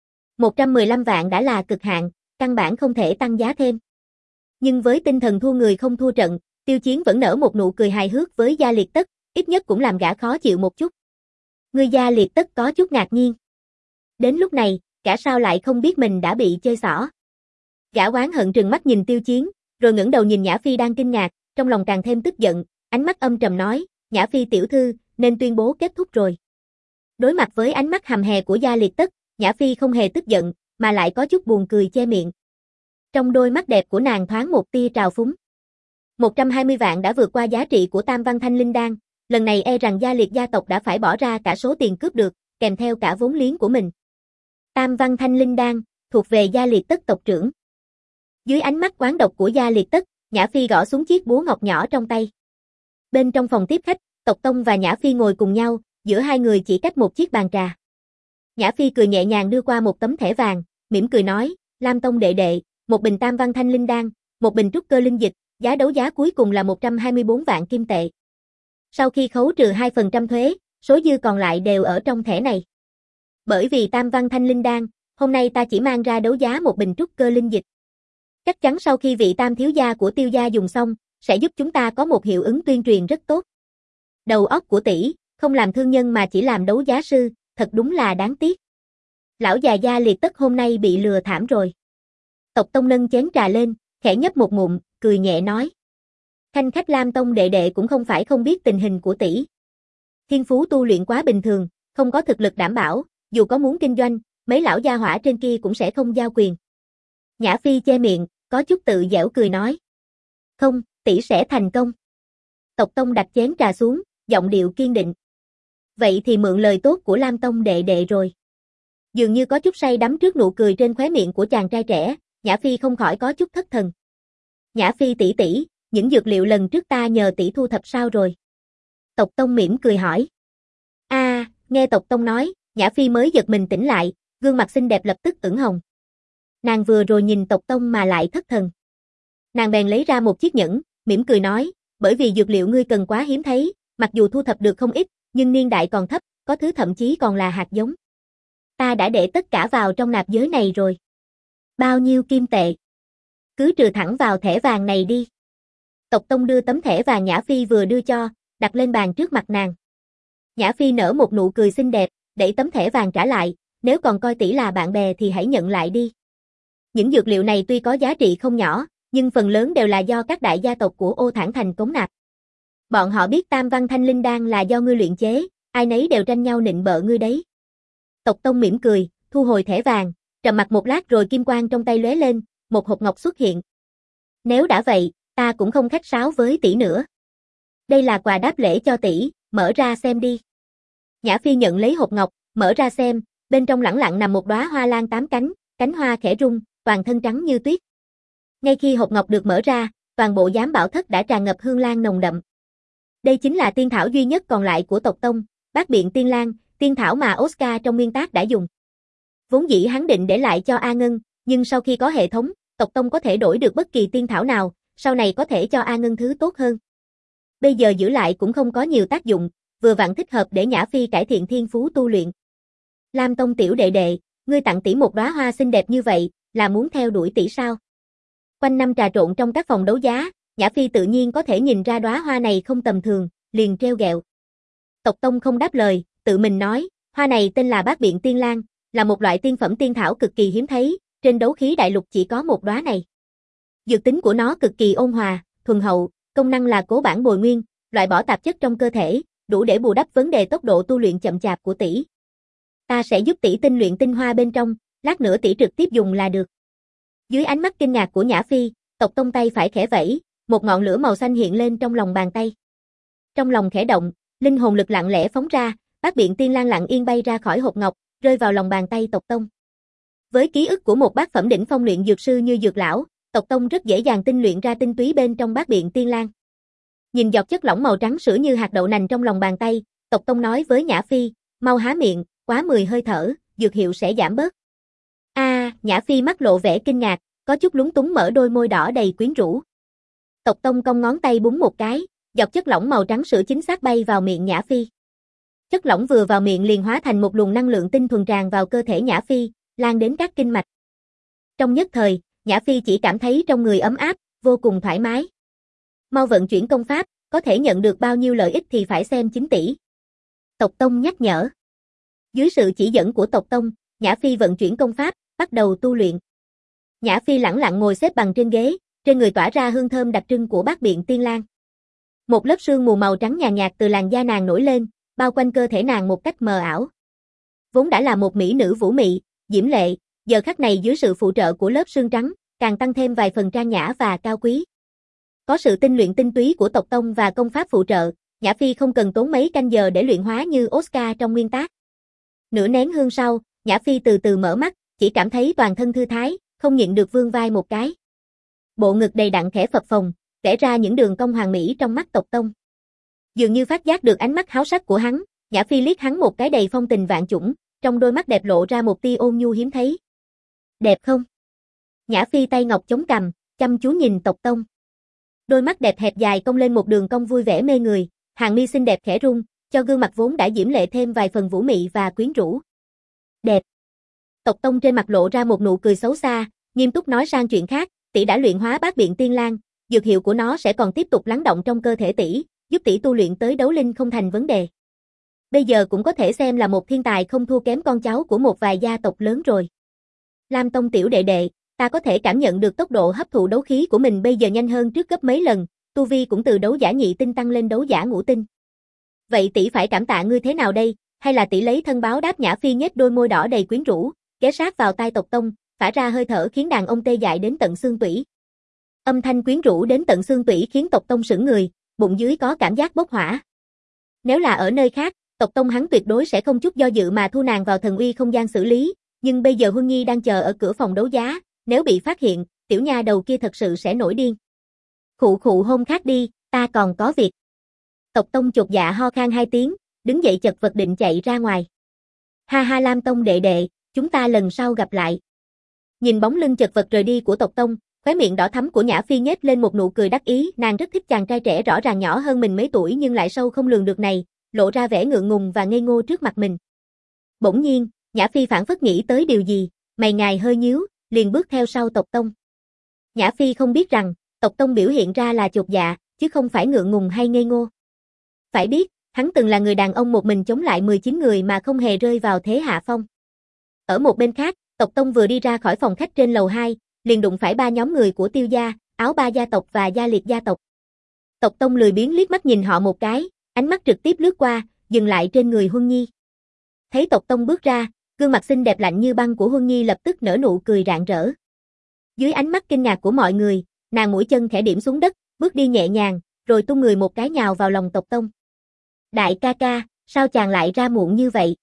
S1: 115 vạn đã là cực hạn, căn bản không thể tăng giá thêm. Nhưng với tinh thần thua người không thua trận, Tiêu Chiến vẫn nở một nụ cười hài hước với Gia Liệt Tất, ít nhất cũng làm gã khó chịu một chút. Người Gia Liệt Tất có chút ngạc nhiên. Đến lúc này, gã sao lại không biết mình đã bị chơi xỏ. Gã oán hận trừng mắt nhìn Tiêu Chiến, rồi ngẩng đầu nhìn Nhã Phi đang kinh ngạc, trong lòng càng thêm tức giận, ánh mắt âm trầm nói, Nhã Phi tiểu thư, nên tuyên bố kết thúc rồi. Đối mặt với ánh mắt hầm hè của Gia Liệt Tất, Nhã Phi không hề tức giận, mà lại có chút buồn cười che miệng. Trong đôi mắt đẹp của nàng thoáng một tia trào phúng. 120 vạn đã vượt qua giá trị của Tam Văn Thanh Linh Đan, lần này e rằng Gia Liệt gia tộc đã phải bỏ ra cả số tiền cướp được, kèm theo cả vốn liếng của mình. Tam Văn Thanh Linh Đan, thuộc về Gia Liệt Tất tộc trưởng. Dưới ánh mắt oán độc của Gia Liệt Tất, Nhã Phi gõ xuống chiếc búa ngọc nhỏ trong tay. Bên trong phòng tiếp khách, Tộc Tông và Nhã Phi ngồi cùng nhau, giữa hai người chỉ cách một chiếc bàn trà. Nhã Phi cười nhẹ nhàng đưa qua một tấm thẻ vàng, mỉm cười nói, Lam Tông đệ đệ, một bình Tam Văn Thanh Linh Đan, một bình trúc cơ linh dịch, giá đấu giá cuối cùng là 124 vạn kim tệ. Sau khi khấu trừ 2% thuế, số dư còn lại đều ở trong thẻ này. Bởi vì Tam Văn Thanh Linh Đan, hôm nay ta chỉ mang ra đấu giá một bình trúc cơ linh dịch. Chắc chắn sau khi vị Tam thiếu gia của Tiêu gia dùng xong, sẽ giúp chúng ta có một hiệu ứng tuyên truyền rất tốt. Đầu óc của tỷ, không làm thương nhân mà chỉ làm đấu giá sư, thật đúng là đáng tiếc. Lão già Gia Liệt Tất hôm nay bị lừa thảm rồi. Tộc Tông nâng chén trà lên, khẽ nhấp một ngụm, cười nhẹ nói. Khanh khách Lam Tông đệ đệ cũng không phải không biết tình hình của tỷ. Thiên phú tu luyện quá bình thường, không có thực lực đảm bảo, dù có muốn kinh doanh, mấy lão gia hỏa trên kia cũng sẽ không giao quyền. Nhã Phi che miệng, có chút tự giễu cười nói. Không, tỷ sẽ thành công. Tộc Tông đặt chén trà xuống, giọng điệu kiên định. Vậy thì mượn lời tốt của Lam Tông đệ đệ rồi. Dường như có chút say đắm trước nụ cười trên khóe miệng của chàng trai trẻ, Nhã Phi không khỏi có chút thất thần. Nhã Phi tỷ tỷ, những dược liệu lần trước ta nhờ tỷ thu thập sao rồi? Tộc Tông mỉm cười hỏi. Nghe Tộc Tông nói, Nhã Phi mới giật mình tỉnh lại, gương mặt xinh đẹp lập tức ửng hồng. Nàng vừa rồi nhìn Tộc Tông mà lại thất thần. Nàng bèn lấy ra một chiếc nhẫn, mỉm cười nói, bởi vì dược liệu ngươi cần quá hiếm thấy, mặc dù thu thập được không ít, nhưng niên đại còn thấp, có thứ thậm chí còn là hạt giống. Ta đã để tất cả vào trong nạp giới này rồi. Bao nhiêu kim tệ? Cứ trừ thẳng vào thẻ vàng này đi. Tộc Tông đưa tấm thẻ vàng Nhã Phi vừa đưa cho, đặt lên bàn trước mặt nàng. Nhã Phi nở một nụ cười xinh đẹp, đẩy tấm thẻ vàng trả lại, nếu còn coi tỷ là bạn bè thì hãy nhận lại đi. Những dược liệu này tuy có giá trị không nhỏ, nhưng phần lớn đều là do các đại gia tộc của Ô Thản Thành cống nạp. Bọn họ biết Tam Văn Thanh Linh Đan là do ngươi luyện chế, ai nấy đều tranh nhau nịnh bợ ngươi đấy. Tộc Tông mỉm cười, thu hồi thẻ vàng, trầm mặc một lát rồi kim quang trong tay lóe lên, một hộp ngọc xuất hiện. Nếu đã vậy, ta cũng không khách sáo với tỷ nữa. Đây là quà đáp lễ cho tỷ, mở ra xem đi. Nhã Phi nhận lấy hộp ngọc, mở ra xem, bên trong lẳng lặng nằm một đóa hoa lan 8 cánh, cánh hoa khẽ rung, toàn thân trắng như tuyết. Ngay khi hộp ngọc được mở ra, toàn bộ giám bảo thất đã tràn ngập hương lan nồng đậm. Đây chính là tiên thảo duy nhất còn lại của tộc Tông, Bát Biện Tiên Lan, tiên thảo mà Oscar trong nguyên tác đã dùng. Vốn dĩ hắn định để lại cho A Ngân, nhưng sau khi có hệ thống, tộc Tông có thể đổi được bất kỳ tiên thảo nào, sau này có thể cho A Ngân thứ tốt hơn. Bây giờ giữ lại cũng không có nhiều tác dụng, vừa vặn thích hợp để Nhã Phi cải thiện thiên phú tu luyện. Lam Tông tiểu đệ đệ, ngươi tặng tỷ một đóa hoa xinh đẹp như vậy, là muốn theo đuổi tỷ sao? Quanh năm trà trộn trong các phòng đấu giá, Nhã Phi tự nhiên có thể nhìn ra đóa hoa này không tầm thường, liền trêu ghẹo. Tộc Tông không đáp lời, tự mình nói, hoa này tên là Bát Biện Tiên Lan, là một loại tiên phẩm tiên thảo cực kỳ hiếm thấy, trên đấu khí đại lục chỉ có một đóa này. Dược tính của nó cực kỳ ôn hòa, thuần hậu, công năng là cố bản bồi nguyên, loại bỏ tạp chất trong cơ thể, đủ để bù đắp vấn đề tốc độ tu luyện chậm chạp của tỷ. Ta sẽ giúp tỷ tinh luyện tinh hoa bên trong, lát nữa tỷ trực tiếp dùng là được. Dưới ánh mắt kinh ngạc của Nhã Phi, Tộc Tông tay phải khẽ vẫy, một ngọn lửa màu xanh hiện lên trong lòng bàn tay. Trong lòng khẽ động, linh hồn lực lặng lẽ phóng ra, Bát Biện Tiên Lan lặng yên bay ra khỏi hộp ngọc, rơi vào lòng bàn tay Tộc Tông. Với ký ức của một bát phẩm đỉnh phong luyện dược sư như Dược lão, Tộc Tông rất dễ dàng tinh luyện ra tinh túy bên trong Bát Biện Tiên Lan. Nhìn giọt chất lỏng màu trắng sữa như hạt đậu nành trong lòng bàn tay, Tộc Tông nói với Nhã Phi, mau há miệng, quá 10 hơi thở, dược hiệu sẽ giảm bớt. Nhã Phi mắt lộ vẻ kinh ngạc, có chút lúng túng mở đôi môi đỏ đầy quyến rũ. Tộc Tông cong ngón tay búng một cái, giọt chất lỏng màu trắng sữa chính xác bay vào miệng Nhã Phi. Chất lỏng vừa vào miệng liền hóa thành một luồng năng lượng tinh thuần tràn vào cơ thể Nhã Phi, lan đến các kinh mạch. Trong nhất thời, Nhã Phi chỉ cảm thấy trong người ấm áp, vô cùng thoải mái. Mau vận chuyển công pháp, có thể nhận được bao nhiêu lợi ích thì phải xem chính tỷ. Tộc Tông nhắc nhở. Dưới sự chỉ dẫn của Tộc Tông, Nhã Phi vận chuyển công pháp, bắt đầu tu luyện. Nhã Phi lẳng lặng ngồi xếp bằng trên ghế, trên người tỏa ra hương thơm đặc trưng của Bát Biện Tiên Lan. Một lớp sương mù màu trắng nhàn nhạt từ làn da nàng nổi lên, bao quanh cơ thể nàng một cách mờ ảo. Vốn đã là một mỹ nữ vũ mị, diễm lệ, giờ khắc này dưới sự phụ trợ của lớp sương trắng, càng tăng thêm vài phần trang nhã và cao quý. Có sự tinh luyện tinh túy của Tộc Tông và công pháp phụ trợ, Nhã Phi không cần tốn mấy canh giờ để luyện hóa như Oscar trong nguyên tác. Nửa nén hương sau, Nhã Phi từ từ mở mắt, chỉ cảm thấy toàn thân thư thái, không nhịn được vươn vai một cái. Bộ ngực đầy đặn khẽ phập phồng, vẽ ra những đường cong hoàn mỹ trong mắt Tộc Tông. Dường như phát giác được ánh mắt háo sắc của hắn, Nhã Phi liếc hắn một cái đầy phong tình vạn chủng, trong đôi mắt đẹp lộ ra một tia ôn nhu hiếm thấy. Đẹp không? Nhã Phi tay ngọc chống cằm, chăm chú nhìn Tộc Tông. Đôi mắt đẹp hẹp dài cong lên một đường cong vui vẻ mê người, hàng mi xinh đẹp khẽ rung, cho gương mặt vốn đã diễm lệ thêm vài phần vũ mị và quyến rũ. Đẹp. Tộc Tông trên mặt lộ ra một nụ cười xấu xa, nghiêm túc nói sang chuyện khác, tỷ đã luyện hóa Bát Biện Tiên Lan, dược hiệu của nó sẽ còn tiếp tục lắng động trong cơ thể tỷ, giúp tỷ tu luyện tới đấu linh không thành vấn đề. Bây giờ cũng có thể xem là một thiên tài không thua kém con cháu của một vài gia tộc lớn rồi. Lam Tông tiểu đệ đệ, ta có thể cảm nhận được tốc độ hấp thụ đấu khí của mình bây giờ nhanh hơn trước gấp mấy lần, tu vi cũng từ đấu giả nhị tinh tăng lên đấu giả ngũ tinh. Vậy tỷ phải cảm tạ ngươi thế nào đây, hay là tỷ lấy thân báo đáp? Nhã Phi nhếch đôi môi đỏ đầy quyến rũ, ghé sát vào tai Tộc Tông, phả ra hơi thở khiến đàn ông tê dại đến tận xương tủy. Âm thanh quyến rũ đến tận xương tủy khiến Tộc Tông sững người, bụng dưới có cảm giác bốc hỏa. Nếu là ở nơi khác, Tộc Tông hắn tuyệt đối sẽ không chút do dự mà thu nàng vào thần uy không gian xử lý, nhưng bây giờ Huân Nhi đang chờ ở cửa phòng đấu giá, nếu bị phát hiện, tiểu nha đầu kia thật sự sẽ nổi điên. Khụ khụ hôm khác đi, ta còn có việc. Tộc Tông chột dạ ho khan hai tiếng, đứng dậy chật vật định chạy ra ngoài. Ha ha Lam Tông đệ đệ, chúng ta lần sau gặp lại. Nhìn bóng lưng chật vật rời đi của Tộc Tông, khóe miệng đỏ thắm của Nhã Phi nhếch lên một nụ cười đắc ý, nàng rất thích chàng trai trẻ rõ ràng nhỏ hơn mình mấy tuổi nhưng lại sâu không lường được này, lộ ra vẻ ngượng ngùng và ngây ngô trước mặt mình. Bỗng nhiên, Nhã Phi phảng phất nghĩ tới điều gì, mày ngài hơi nhíu, liền bước theo sau Tộc Tông. Nhã Phi không biết rằng, Tộc Tông biểu hiện ra là chột dạ, chứ không phải ngượng ngùng hay ngây ngô. Phải biết, hắn từng là người đàn ông một mình chống lại 19 người mà không hề rơi vào thế hạ phong. Ở một bên khác, Tộc Tông vừa đi ra khỏi phòng khách trên lầu 2, liền đụng phải ba nhóm người của Tiêu gia, Áo Ba gia tộc và Gia Liệt gia tộc. Tộc Tông lười biếng liếc mắt nhìn họ một cái, ánh mắt trực tiếp lướt qua, dừng lại trên người Huân Nhi. Thấy Tộc Tông bước ra, gương mặt xinh đẹp lạnh như băng của Huân Nhi lập tức nở nụ cười rạng rỡ. Dưới ánh mắt kinh ngạc của mọi người, nàng mũi chân khẽ điểm xuống đất, bước đi nhẹ nhàng, rồi tung người một cái nhào vào lòng Tộc Tông. Đại ca ca, sao chàng lại ra muộn như vậy?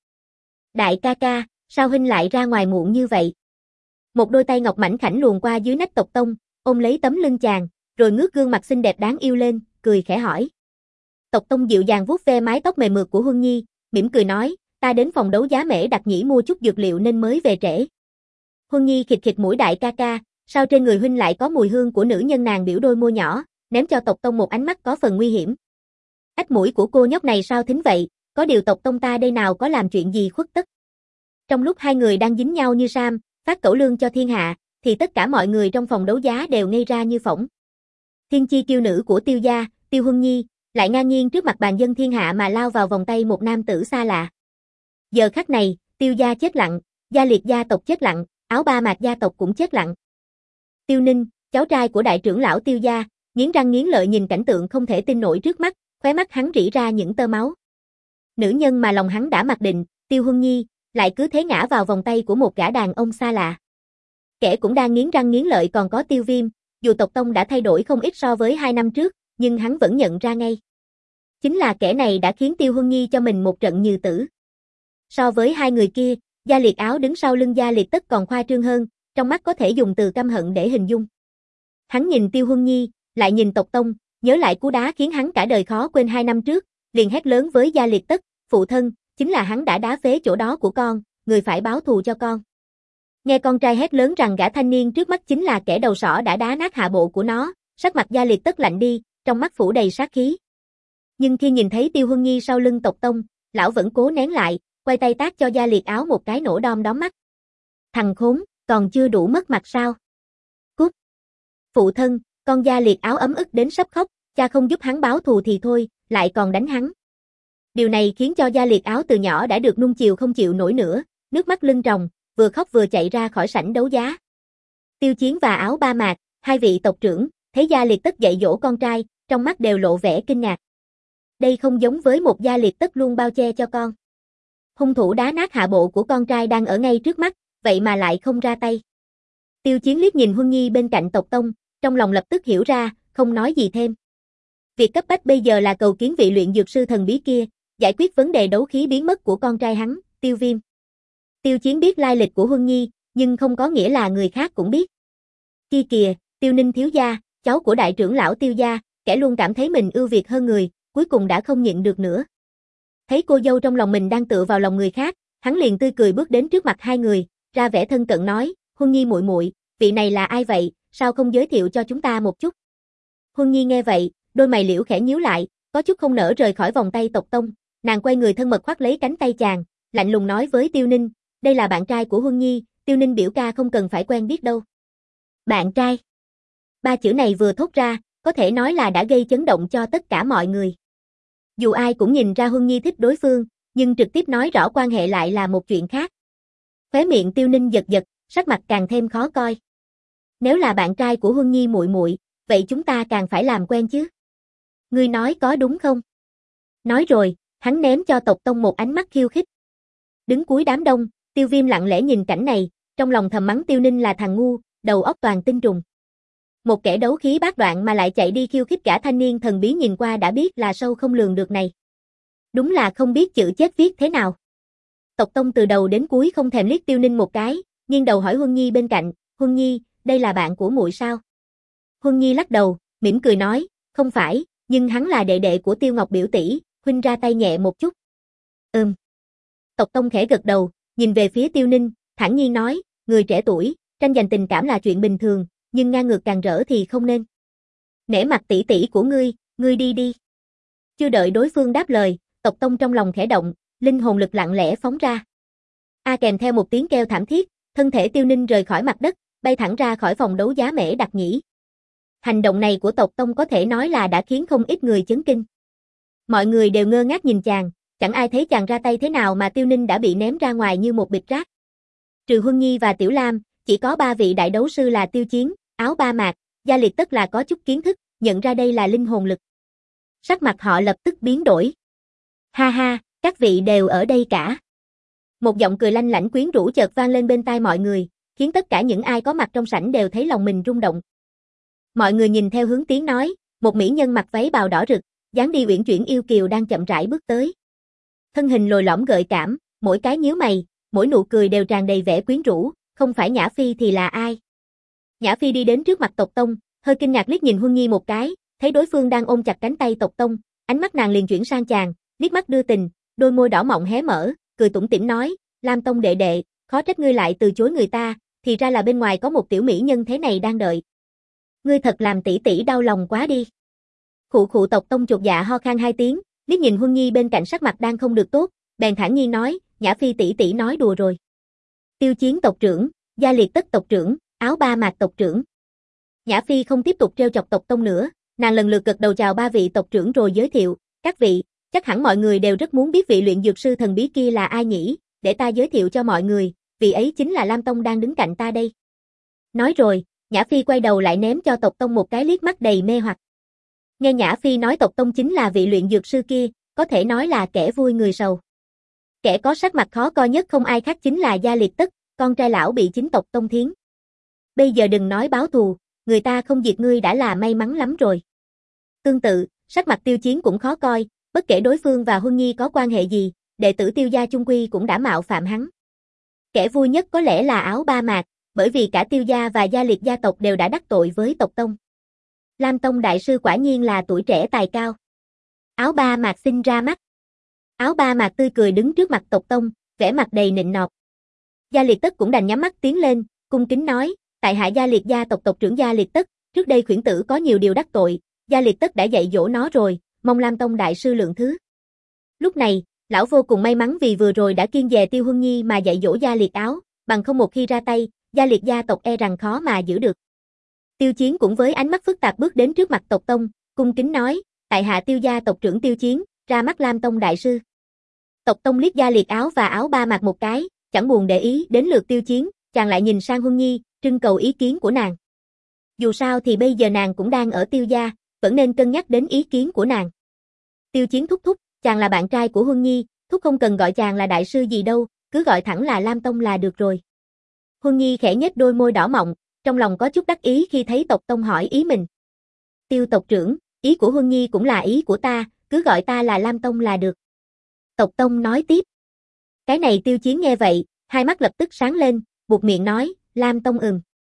S1: Đại ca ca, sao huynh lại ra ngoài muộn như vậy? Một đôi tay ngọc mảnh khảnh luồn qua dưới nách Tộc Tông, ôm lấy tấm lưng chàng, rồi ngước gương mặt xinh đẹp đáng yêu lên, cười khẽ hỏi. Tộc Tông dịu dàng vuốt ve mái tóc mềm mượt của Huân Nhi, mỉm cười nói, ta đến phòng đấu giá Mễ Đặc Nhĩ mua chút dược liệu nên mới về trễ. Huân Nhi khịt khịt mũi đại ca ca, sao trên người huynh lại có mùi hương của nữ nhân? Nàng biểu đôi môi nhỏ, ném cho Tộc Tông một ánh mắt có phần nguy hiểm. Ách mũi của cô nhóc này sao thính vậy, có điều tộc tông ta đây nào có làm chuyện gì khuất tất. Trong lúc hai người đang dính nhau như sam, phát cẩu lương cho thiên hạ, thì tất cả mọi người trong phòng đấu giá đều ngây ra như phỗng. Thiên chi kiêu nữ của Tiêu gia, Tiêu Huân Nhi, lại ngang nhiên trước mặt bàn dân thiên hạ mà lao vào vòng tay một nam tử xa lạ. Giờ khắc này, Tiêu gia chết lặng, Gia Liệt gia tộc chết lặng, Áo Ba Mạc gia tộc cũng chết lặng. Tiêu Ninh, cháu trai của đại trưởng lão Tiêu gia, nghiến răng nghiến lợi nhìn cảnh tượng không thể tin nổi trước mắt, khóe mắt hắn rỉ ra những tơ máu. Nữ nhân mà lòng hắn đã mặc định, Tiêu Huân Nhi, lại cứ thế ngã vào vòng tay của một gã đàn ông xa lạ. Kẻ cũng đang nghiến răng nghiến lợi còn có Tiêu Viêm, dù tộc tông đã thay đổi không ít so với 2 năm trước, nhưng hắn vẫn nhận ra ngay. Chính là kẻ này đã khiến Tiêu Huân Nhi cho mình một trận nhừ tử. So với hai người kia, Gia Liệt Áo đứng sau lưng Gia Liệt Tất còn khoa trương hơn, trong mắt có thể dùng từ căm hận để hình dung. Hắn nhìn Tiêu Huân Nhi, lại nhìn tộc tông, nhớ lại cú đá khiến hắn cả đời khó quên 2 năm trước, liền hét lớn với Gia Liệt Tất, phụ thân, chính là hắn đã đá phế chỗ đó của con, người phải báo thù cho con. Nghe con trai hét lớn rằng gã thanh niên trước mắt chính là kẻ đầu sỏ đã đá nát hạ bộ của nó, sắc mặt Gia Liệt Tất lạnh đi, trong mắt phủ đầy sát khí. Nhưng khi nhìn thấy Tiêu Huân Nhi sau lưng tộc tông, lão vẫn cố nén lại, quay tay tát cho Gia Liệt Áo một cái nổ đom đóm mắt. Thằng khốn, còn chưa đủ mất mặt sao? Cút! Phụ thân, con Gia Liệt Áo ấm ức đến sắp khóc, cha không giúp hắn báo thù thì thôi, lại còn đánh hắn. Điều này khiến cho Gia Liệt Áo từ nhỏ đã được nuông chiều không chịu nổi nữa, nước mắt lưng tròng, vừa khóc vừa chạy ra khỏi sảnh đấu giá. Tiêu Chiến và Áo Ba Mạc, hai vị tộc trưởng, thấy Gia Liệt Tất dạy dỗ con trai, trong mắt đều lộ vẻ kinh ngạc. Đây không giống với một Gia Liệt Tất luôn bao che cho con. Hung thủ đá nát hạ bộ của con trai đang ở ngay trước mắt, vậy mà lại không ra tay. Tiêu Chiến liếc nhìn Huân Nhi bên cạnh tộc tông, trong lòng lập tức hiểu ra, không nói gì thêm. Việc cấp bách bây giờ là cầu kiến vị luyện dược sư thần bí kia, giải quyết vấn đề đấu khí biến mất của con trai hắn, Tiêu Viêm. Tiêu Chiến biết lai lịch của Huân Nhi, nhưng không có nghĩa là người khác cũng biết. Kia kìa, Tiêu Ninh thiếu gia, cháu của đại trưởng lão Tiêu gia, kẻ luôn cảm thấy mình ưu việt hơn người, cuối cùng đã không nhịn được nữa. Thấy cô dâu trong lòng mình đang tựa vào lòng người khác, hắn liền tươi cười bước đến trước mặt hai người, ra vẻ thân cận nói, Huân Nhi muội muội, vị này là ai vậy, sao không giới thiệu cho chúng ta một chút? Huân Nhi nghe vậy, đôi mày liễu khẽ nhíu lại, có chút không nỡ rời khỏi vòng tay tộc tông, nàng quay người thân mật khoác lấy cánh tay chàng, lạnh lùng nói với Tiêu Ninh, đây là bạn trai của Huân Nhi, Tiêu Ninh biểu ca không cần phải quen biết đâu. Bạn trai. Ba chữ này vừa thốt ra, có thể nói là đã gây chấn động cho tất cả mọi người. Dù ai cũng nhìn ra Huân Nhi thích đối phương, nhưng trực tiếp nói rõ quan hệ lại là một chuyện khác. Khóe miệng Tiêu Ninh giật giật, sắc mặt càng thêm khó coi. Nếu là bạn trai của Huân Nhi muội muội, vậy chúng ta càng phải làm quen chứ. Ngươi nói có đúng không? Nói rồi, hắn ném cho tộc tông một ánh mắt khiêu khích. Đứng cuối đám đông, Tiêu Viêm lặng lẽ nhìn cảnh này, trong lòng thầm mắng Tiêu Ninh là thằng ngu, đầu óc toàn tinh trùng. Một kẻ đấu khí bát đoạn mà lại chạy đi khiêu khích gã thanh niên thần bí nhìn qua đã biết là sâu không lường được này. Đúng là không biết chữ chết viết thế nào. Tộc tông từ đầu đến cuối không thèm liếc Tiêu Ninh một cái, nghiêng đầu hỏi Huân Nhi bên cạnh, Huân Nhi, đây là bạn của muội sao? Huân Nhi lắc đầu, mỉm cười nói, không phải, nhưng hắn là đệ đệ của Tiêu Ngọc biểu tỷ, huynh ra tay nhẹ một chút. Tộc tông khẽ gật đầu, nhìn về phía Tiêu Ninh, thản nhiên nói, người trẻ tuổi, tranh giành tình cảm là chuyện bình thường, nhưng ngang ngược càng rỡ thì không nên. Nể mặt tỷ tỷ của ngươi đi đi. Chưa đợi đối phương đáp lời, tộc tông trong lòng khẽ động, linh hồn lực lặng lẽ phóng ra. Kèm theo một tiếng kêu thảm thiết, thân thể Tiêu Ninh rời khỏi mặt đất, bay thẳng ra khỏi phòng đấu giá Mễ Đặc Nhĩ. Hành động này của tộc tông có thể nói là đã khiến không ít người chấn kinh. Mọi người đều ngơ ngác nhìn chàng, chẳng ai thấy chàng ra tay thế nào mà Tiêu Ninh đã bị ném ra ngoài như một bịch rác. Trừ Huân Nhi và Tiểu Lam, chỉ có 3 vị đại đấu sư là Tiêu Chiến, Áo Ba Mạc, Gia Liệt Tất là có chút kiến thức, nhận ra đây là linh hồn lực. Sắc mặt họ lập tức biến đổi. Ha ha, các vị đều ở đây cả. Một giọng cười lanh lảnh quyến rũ chợt vang lên bên tai mọi người, khiến tất cả những ai có mặt trong sảnh đều thấy lòng mình rung động. Mọi người nhìn theo hướng tiếng nói, một mỹ nhân mặc váy bào đỏ rực, dáng đi uyển chuyển yêu kiều đang chậm rãi bước tới. Thân hình lồi lõm gợi cảm, mỗi cái nhíu mày, mỗi nụ cười đều tràn đầy vẻ quyến rũ, không phải Nhã Phi thì là ai? Nhã Phi đi đến trước mặt tộc tông, hơi kinh ngạc liếc nhìn Huân Nhi một cái, thấy đối phương đang ôm chặt cánh tay tộc tông, ánh mắt nàng liền chuyển sang chàng, liếc mắt đưa tình, đôi môi đỏ mọng hé mở, cười tủm tỉm nói, Lam Tông đệ đệ, khó trách ngươi lại từ chối người ta, thì ra là bên ngoài có một tiểu mỹ nhân thế này đang đợi. Ngươi thật làm tỷ tỷ đau lòng quá đi. Khụ khụ tộc tông chột dạ ho khan 2 tiếng, liếc nhìn Huân Nhi bên cạnh sắc mặt đang không được tốt, bèn thản nhiên nói, Nhã Phi tỷ tỷ nói đùa rồi. Tiêu Chiến tộc trưởng, Gia Liệt Tất tộc trưởng, Áo Ba Mạc tộc trưởng. Nhã Phi không tiếp tục trêu chọc tộc tông nữa, nàng lần lượt gật đầu chào ba vị tộc trưởng rồi giới thiệu, các vị, chắc hẳn mọi người đều rất muốn biết vị luyện dược sư thần bí kia là ai nhỉ, để ta giới thiệu cho mọi người, vị ấy chính là Lam Tông đang đứng cạnh ta đây. Nói rồi, Nhã Phi quay đầu lại ném cho tộc tông một cái liếc mắt đầy mê hoặc. Nghe Nhã Phi nói tộc tông chính là vị luyện dược sư kia, có thể nói là kẻ vui người sầu. Kẻ có sắc mặt khó coi nhất không ai khác chính là Gia Liệt Tất, con trai lão bị chính tộc tông thiến. Bây giờ đừng nói báo thù, người ta không diệt ngươi đã là may mắn lắm rồi. Tương tự, sắc mặt Tiêu Chiến cũng khó coi, bất kể đối phương và Huân Nhi có quan hệ gì, đệ tử Tiêu gia chung quy cũng đã mạo phạm hắn. Kẻ vui nhất có lẽ là Áo Ba Mạc, bởi vì cả Tiêu gia và Gia Liệt gia tộc đều đã đắc tội với tộc tông. Lam Tông đại sư quả nhiên là tuổi trẻ tài cao. Áo Ba Mạc xin ra mắt. Áo Ba Mạc tươi cười đứng trước mặt tộc tông, vẻ mặt đầy nịnh nọt. Gia Liệt Tất cũng đành nhắm mắt tiến lên, cung kính nói, tại hạ Gia Liệt gia tộc tộc trưởng Gia Liệt Tất, trước đây khuyển tử có nhiều điều đắc tội, Gia Liệt Tất đã dạy dỗ nó rồi, mong Lam Tông đại sư lượng thứ. Lúc này, lão vô cùng may mắn vì vừa rồi đã kiêng dè Tiêu Huân Nhi mà dạy dỗ Gia Liệt Áo, bằng không một khi ra tay, Gia Liệt gia tộc e rằng khó mà giữ được. Tiêu Chiến cũng với ánh mắt phức tạp bước đến trước mặt tộc tông, cung kính nói, tại hạ Tiêu gia tộc trưởng Tiêu Chiến, ra mắt Lam Tông đại sư. Tộc tông liếc Gia Liệt Áo và Áo Ba Mạc một cái, chẳng buồn để ý đến lượt Tiêu Chiến, chàng lại nhìn sang Huân Nhi, trưng cầu ý kiến của nàng. Dù sao thì bây giờ nàng cũng đang ở Tiêu gia, vẫn nên cân nhắc đến ý kiến của nàng. Tiêu Chiến thúc thúc, chàng là bạn trai của Huân Nhi, thúc không cần gọi chàng là đại sư gì đâu, cứ gọi thẳng là Lam Tông là được rồi. Huân Nhi khẽ nhếch đôi môi đỏ mọng, trong lòng có chút đắc ý khi thấy tộc tông hỏi ý mình. Tiêu tộc trưởng, ý của Huân Nhi cũng là ý của ta, cứ gọi ta là Lam Tông là được. Tộc tông nói tiếp. Cái này Tiêu Chiến nghe vậy, hai mắt lập tức sáng lên, buột miệng nói, Lam Tông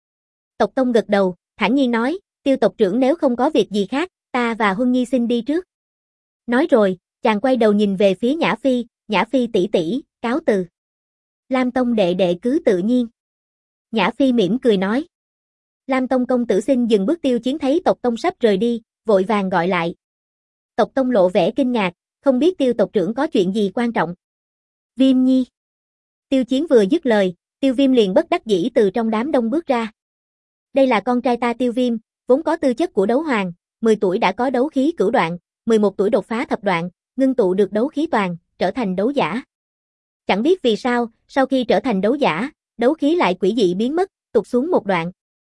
S1: Tộc tông gật đầu, thản nhiên nói, Tiêu tộc trưởng nếu không có việc gì khác, ta và Huân Nhi xin đi trước. Nói rồi, chàng quay đầu nhìn về phía Nhã Phi tỷ tỷ, cáo từ. Lam Tông đệ đệ cứ tự nhiên. Nhã Phi mỉm cười nói. Lam Tông công tử xin dừng bước. Tiêu Chiến thấy tộc tông sắp rời đi, vội vàng gọi lại. Tộc tông lộ vẻ kinh ngạc, không biết Tiêu tộc trưởng có chuyện gì quan trọng. Viêm Nhi. Tiêu Chiến vừa dứt lời, Tiêu Viêm liền bất đắc dĩ từ trong đám đông bước ra. Đây là con trai ta Tiêu Viêm, vốn có tư chất của đấu hoàng, 10 tuổi đã có đấu khí cửu đoạn, 11 tuổi đột phá thập đoạn, ngưng tụ được đấu khí toàn, trở thành đấu giả. Chẳng biết vì sao, sau khi trở thành đấu giả, đấu khí lại quỷ dị biến mất, tụt xuống một đoạn.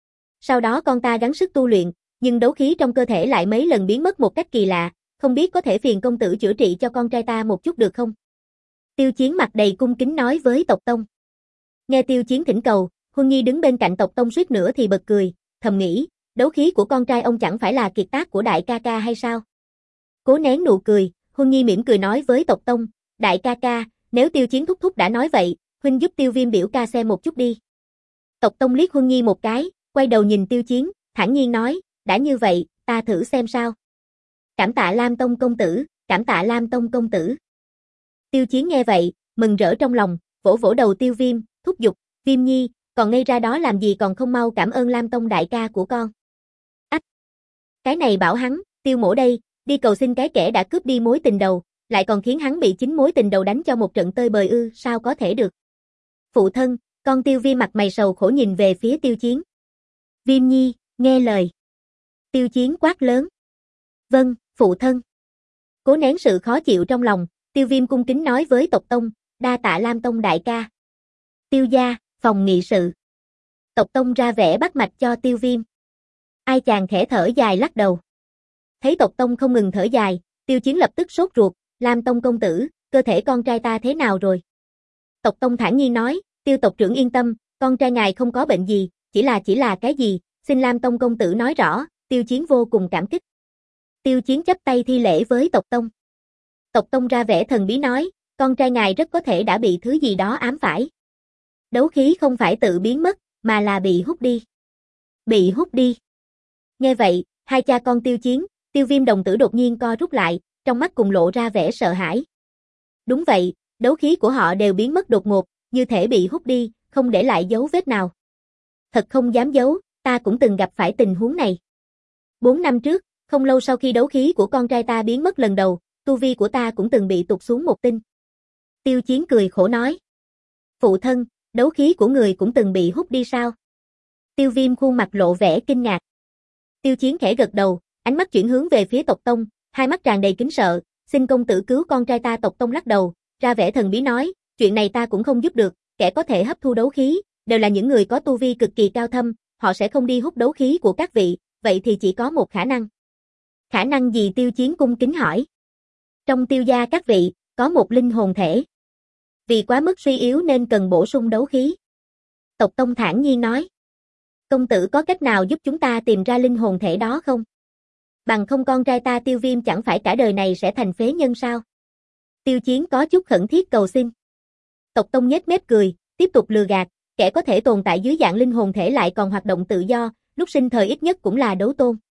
S1: Sau đó con ta gắng sức tu luyện, nhưng đấu khí trong cơ thể lại mấy lần biến mất một cách kỳ lạ, không biết có thể phiền công tử chữa trị cho con trai ta một chút được không? Tiêu Chiến mặt đầy cung kính nói với tộc tông. Nghe Tiêu Chiến thỉnh cầu, Huân Nhi đứng bên cạnh tộc tông suýt nữa thì bật cười, thầm nghĩ, đấu khí của con trai ông chẳng phải là kiệt tác của đại ca ca hay sao? Cố nén nụ cười, Huân Nhi mỉm cười nói với tộc tông, đại ca ca, nếu Tiêu Chiến thúc thúc đã nói vậy, huynh giúp Tiêu Viêm biểu ca xem một chút đi. Tộc tông liếc Huân Nhi một cái, quay đầu nhìn Tiêu Chiến, thản nhiên nói, đã như vậy, ta thử xem sao. Cảm tạ Lam Tông công tử, cảm tạ Lam Tông công tử. Tiêu Chiến nghe vậy, mừng rỡ trong lòng, vỗ vỗ đầu Tiêu Viêm, thúc giục, Viêm Nhi, còn ngây ra đó làm gì còn không mau cảm ơn Lam Tông đại ca của con. Ách! Cái này bảo hắn, Tiêu mổ đây, đi cầu xin cái kẻ đã cướp đi mối tình đầu, lại còn khiến hắn bị chính mối tình đầu đánh cho một trận tơi bời ư, sao có thể được. Phụ thân, con Tiêu Viêm mặt mày sầu khổ nhìn về phía Tiêu Chiến. Viêm Nhi, nghe lời. Tiêu Chiến quát lớn. Vâng, phụ thân. Cố nén sự khó chịu trong lòng, Tiêu Viêm cung kính nói với tộc tông, đa tạ Lam Tông đại ca. Tiêu gia, phòng nghị sự. Tộc tông ra vẻ bắt mạch cho Tiêu Viêm. Ai chàng khẽ thở dài lắc đầu. Thấy tộc tông không ngừng thở dài, Tiêu Chiến lập tức sốt ruột, Lam Tông công tử, cơ thể con trai ta thế nào rồi? Tộc tông thản nhiên nói, Tiêu tộc trưởng yên tâm, con trai ngài không có bệnh gì, chỉ là cái gì, xin Lam Tông công tử nói rõ. Tiêu Chiến vô cùng cảm kích. Tiêu Chiến chắp tay thi lễ với tộc tông. Tộc tông ra vẻ thần bí nói, con trai ngài rất có thể đã bị thứ gì đó ám phải. Đấu khí không phải tự biến mất, mà là bị hút đi. Bị hút đi. Nghe vậy, hai cha con Tiêu Chiến, Tiêu Viêm đồng tử đột nhiên co rút lại, trong mắt cùng lộ ra vẻ sợ hãi. Đúng vậy, đấu khí của họ đều biến mất đột ngột, như thể bị hút đi, không để lại dấu vết nào. Thật không dám giấu, ta cũng từng gặp phải tình huống này. 4 năm trước, không lâu sau khi đấu khí của con trai ta biến mất lần đầu, tu vi của ta cũng từng bị tụt xuống một tinh. Tiêu Chiến cười khổ nói. Phụ thân, đấu khí của người cũng từng bị hút đi sao? Tiêu Viêm khuôn mặt lộ vẻ kinh ngạc. Tiêu Chiến khẽ gật đầu, ánh mắt chuyển hướng về phía tộc tông, hai mắt tràn đầy kính sợ, xin công tử cứu con trai ta. Tộc tông lắc đầu, ra vẻ thần bí nói, chuyện này ta cũng không giúp được, kẻ có thể hấp thu đấu khí, đều là những người có tu vi cực kỳ cao thâm, họ sẽ không đi hút đấu khí của các vị, vậy thì chỉ có một khả năng. Khả năng gì? Tiêu Chiến cung kính hỏi. Trong Tiêu gia các vị, có một linh hồn thể. Vì quá mức suy yếu nên cần bổ sung đấu khí. Tộc tông thản nhiên nói. Công tử có cách nào giúp chúng ta tìm ra linh hồn thể đó không? Bằng không con trai ta Tiêu Viêm chẳng phải cả đời này sẽ thành phế nhân sao? Tiêu Chiến có chút khẩn thiết cầu xin. Tộc tông nhếch mép cười, tiếp tục lừa gạt, kẻ có thể tồn tại dưới dạng linh hồn thể lại còn hoạt động tự do, lúc sinh thời ít nhất cũng là đấu tôn.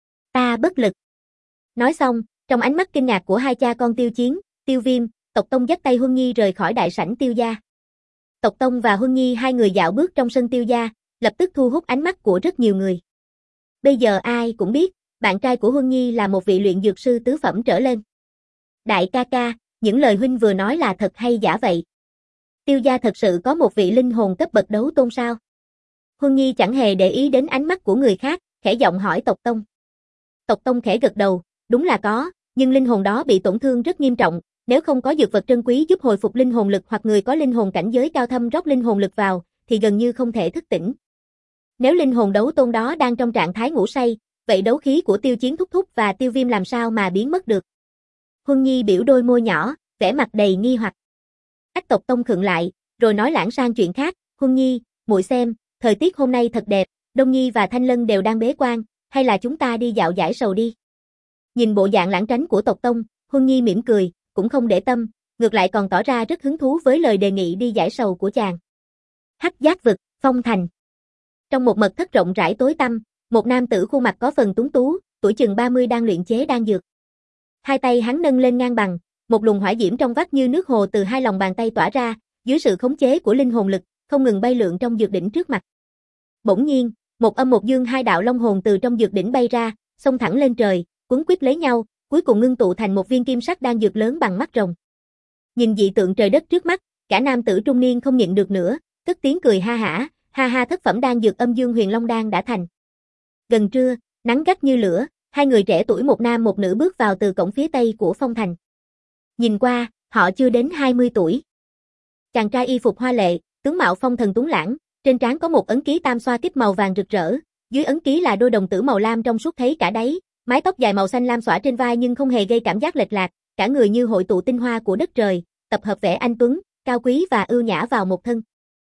S1: Ta bất lực. Nói xong, trong ánh mắt kinh ngạc của hai cha con Tiêu Chiến, Tiêu Viêm, tộc tông dắt tay Huân Nhi rời khỏi đại sảnh Tiêu gia. Tộc tông và Huân Nhi hai người dạo bước trong sân Tiêu gia, lập tức thu hút ánh mắt của rất nhiều người. Bây giờ ai cũng biết, bạn trai của Huân Nhi là một vị luyện dược sư tứ phẩm trở lên. Đại ca ca, những lời huynh vừa nói là thật hay giả vậy? Tiêu gia thật sự có một vị linh hồn cấp bậc đấu tôn sao? Huân Nhi chẳng hề để ý đến ánh mắt của người khác, khẽ giọng hỏi tộc tông. Tộc tông khẽ gật đầu, đúng là có, nhưng linh hồn đó bị tổn thương rất nghiêm trọng, nếu không có dược vật trân quý giúp hồi phục linh hồn lực hoặc người có linh hồn cảnh giới cao thâm rót linh hồn lực vào, thì gần như không thể thức tỉnh. Nếu linh hồn đấu tôn đó đang trong trạng thái ngủ say, vậy đấu khí của Tiêu Chiến thúc thúc và Tiêu Viêm làm sao mà biến mất được? Huân Nhi biểu đôi môi nhỏ, vẻ mặt đầy nghi hoặc. Ách tộc tông khựng lại, rồi nói lãng sang chuyện khác, Huân Nhi, muội xem, thời tiết hôm nay thật đẹp, Đông Nhi và Thanh Lân đều đang bế quan, hay là chúng ta đi dạo giải sầu đi. Nhìn bộ dạng lãng tránh của tộc tông, Huân Nhi mỉm cười, cũng không để tâm, ngược lại còn tỏ ra rất hứng thú với lời đề nghị đi giải sầu của chàng. Hắc Giác vực, Phong Thành. Trong một mật thất rộng rãi tối tăm, một nam tử khuôn mặt có phần tuấn tú, tuổi chừng 30 đang luyện chế đan dược. Hai tay hắn nâng lên ngang bằng, một luồng hỏa diễm trong vắt như nước hồ từ hai lòng bàn tay tỏa ra, dưới sự khống chế của linh hồn lực, không ngừng bay lượn trong dược đỉnh trước mặt. Bỗng nhiên, một âm một dương hai đạo long hồn từ trong dược đỉnh bay ra, xông thẳng lên trời, quấn quýt lấy nhau, cuối cùng ngưng tụ thành một viên kim sắc đan dược lớn bằng mắt rồng. Nhìn dị tượng trời đất trước mắt, cả nam tử trung niên không nhịn được nữa, cất tiếng cười ha ha, thất phẩm đan dược Âm Dương Huyền Long đan đã thành. Gần trưa, nắng gắt như lửa, hai người trẻ tuổi một nam một nữ bước vào từ cổng phía tây của Phong Thành. Nhìn qua, họ chưa đến 20 tuổi. Chàng trai y phục hoa lệ, tướng mạo phong thần tuấn lãng, trên trán có một ấn ký tam xoa kích màu vàng rực rỡ, dưới ấn ký là đôi đồng tử màu lam trong suốt thấy cả đáy, mái tóc dài màu xanh lam xõa trên vai nhưng không hề gây cảm giác lệch lạc, cả người như hội tụ tinh hoa của đất trời, tập hợp vẻ anh tuấn, cao quý và ưu nhã vào một thân.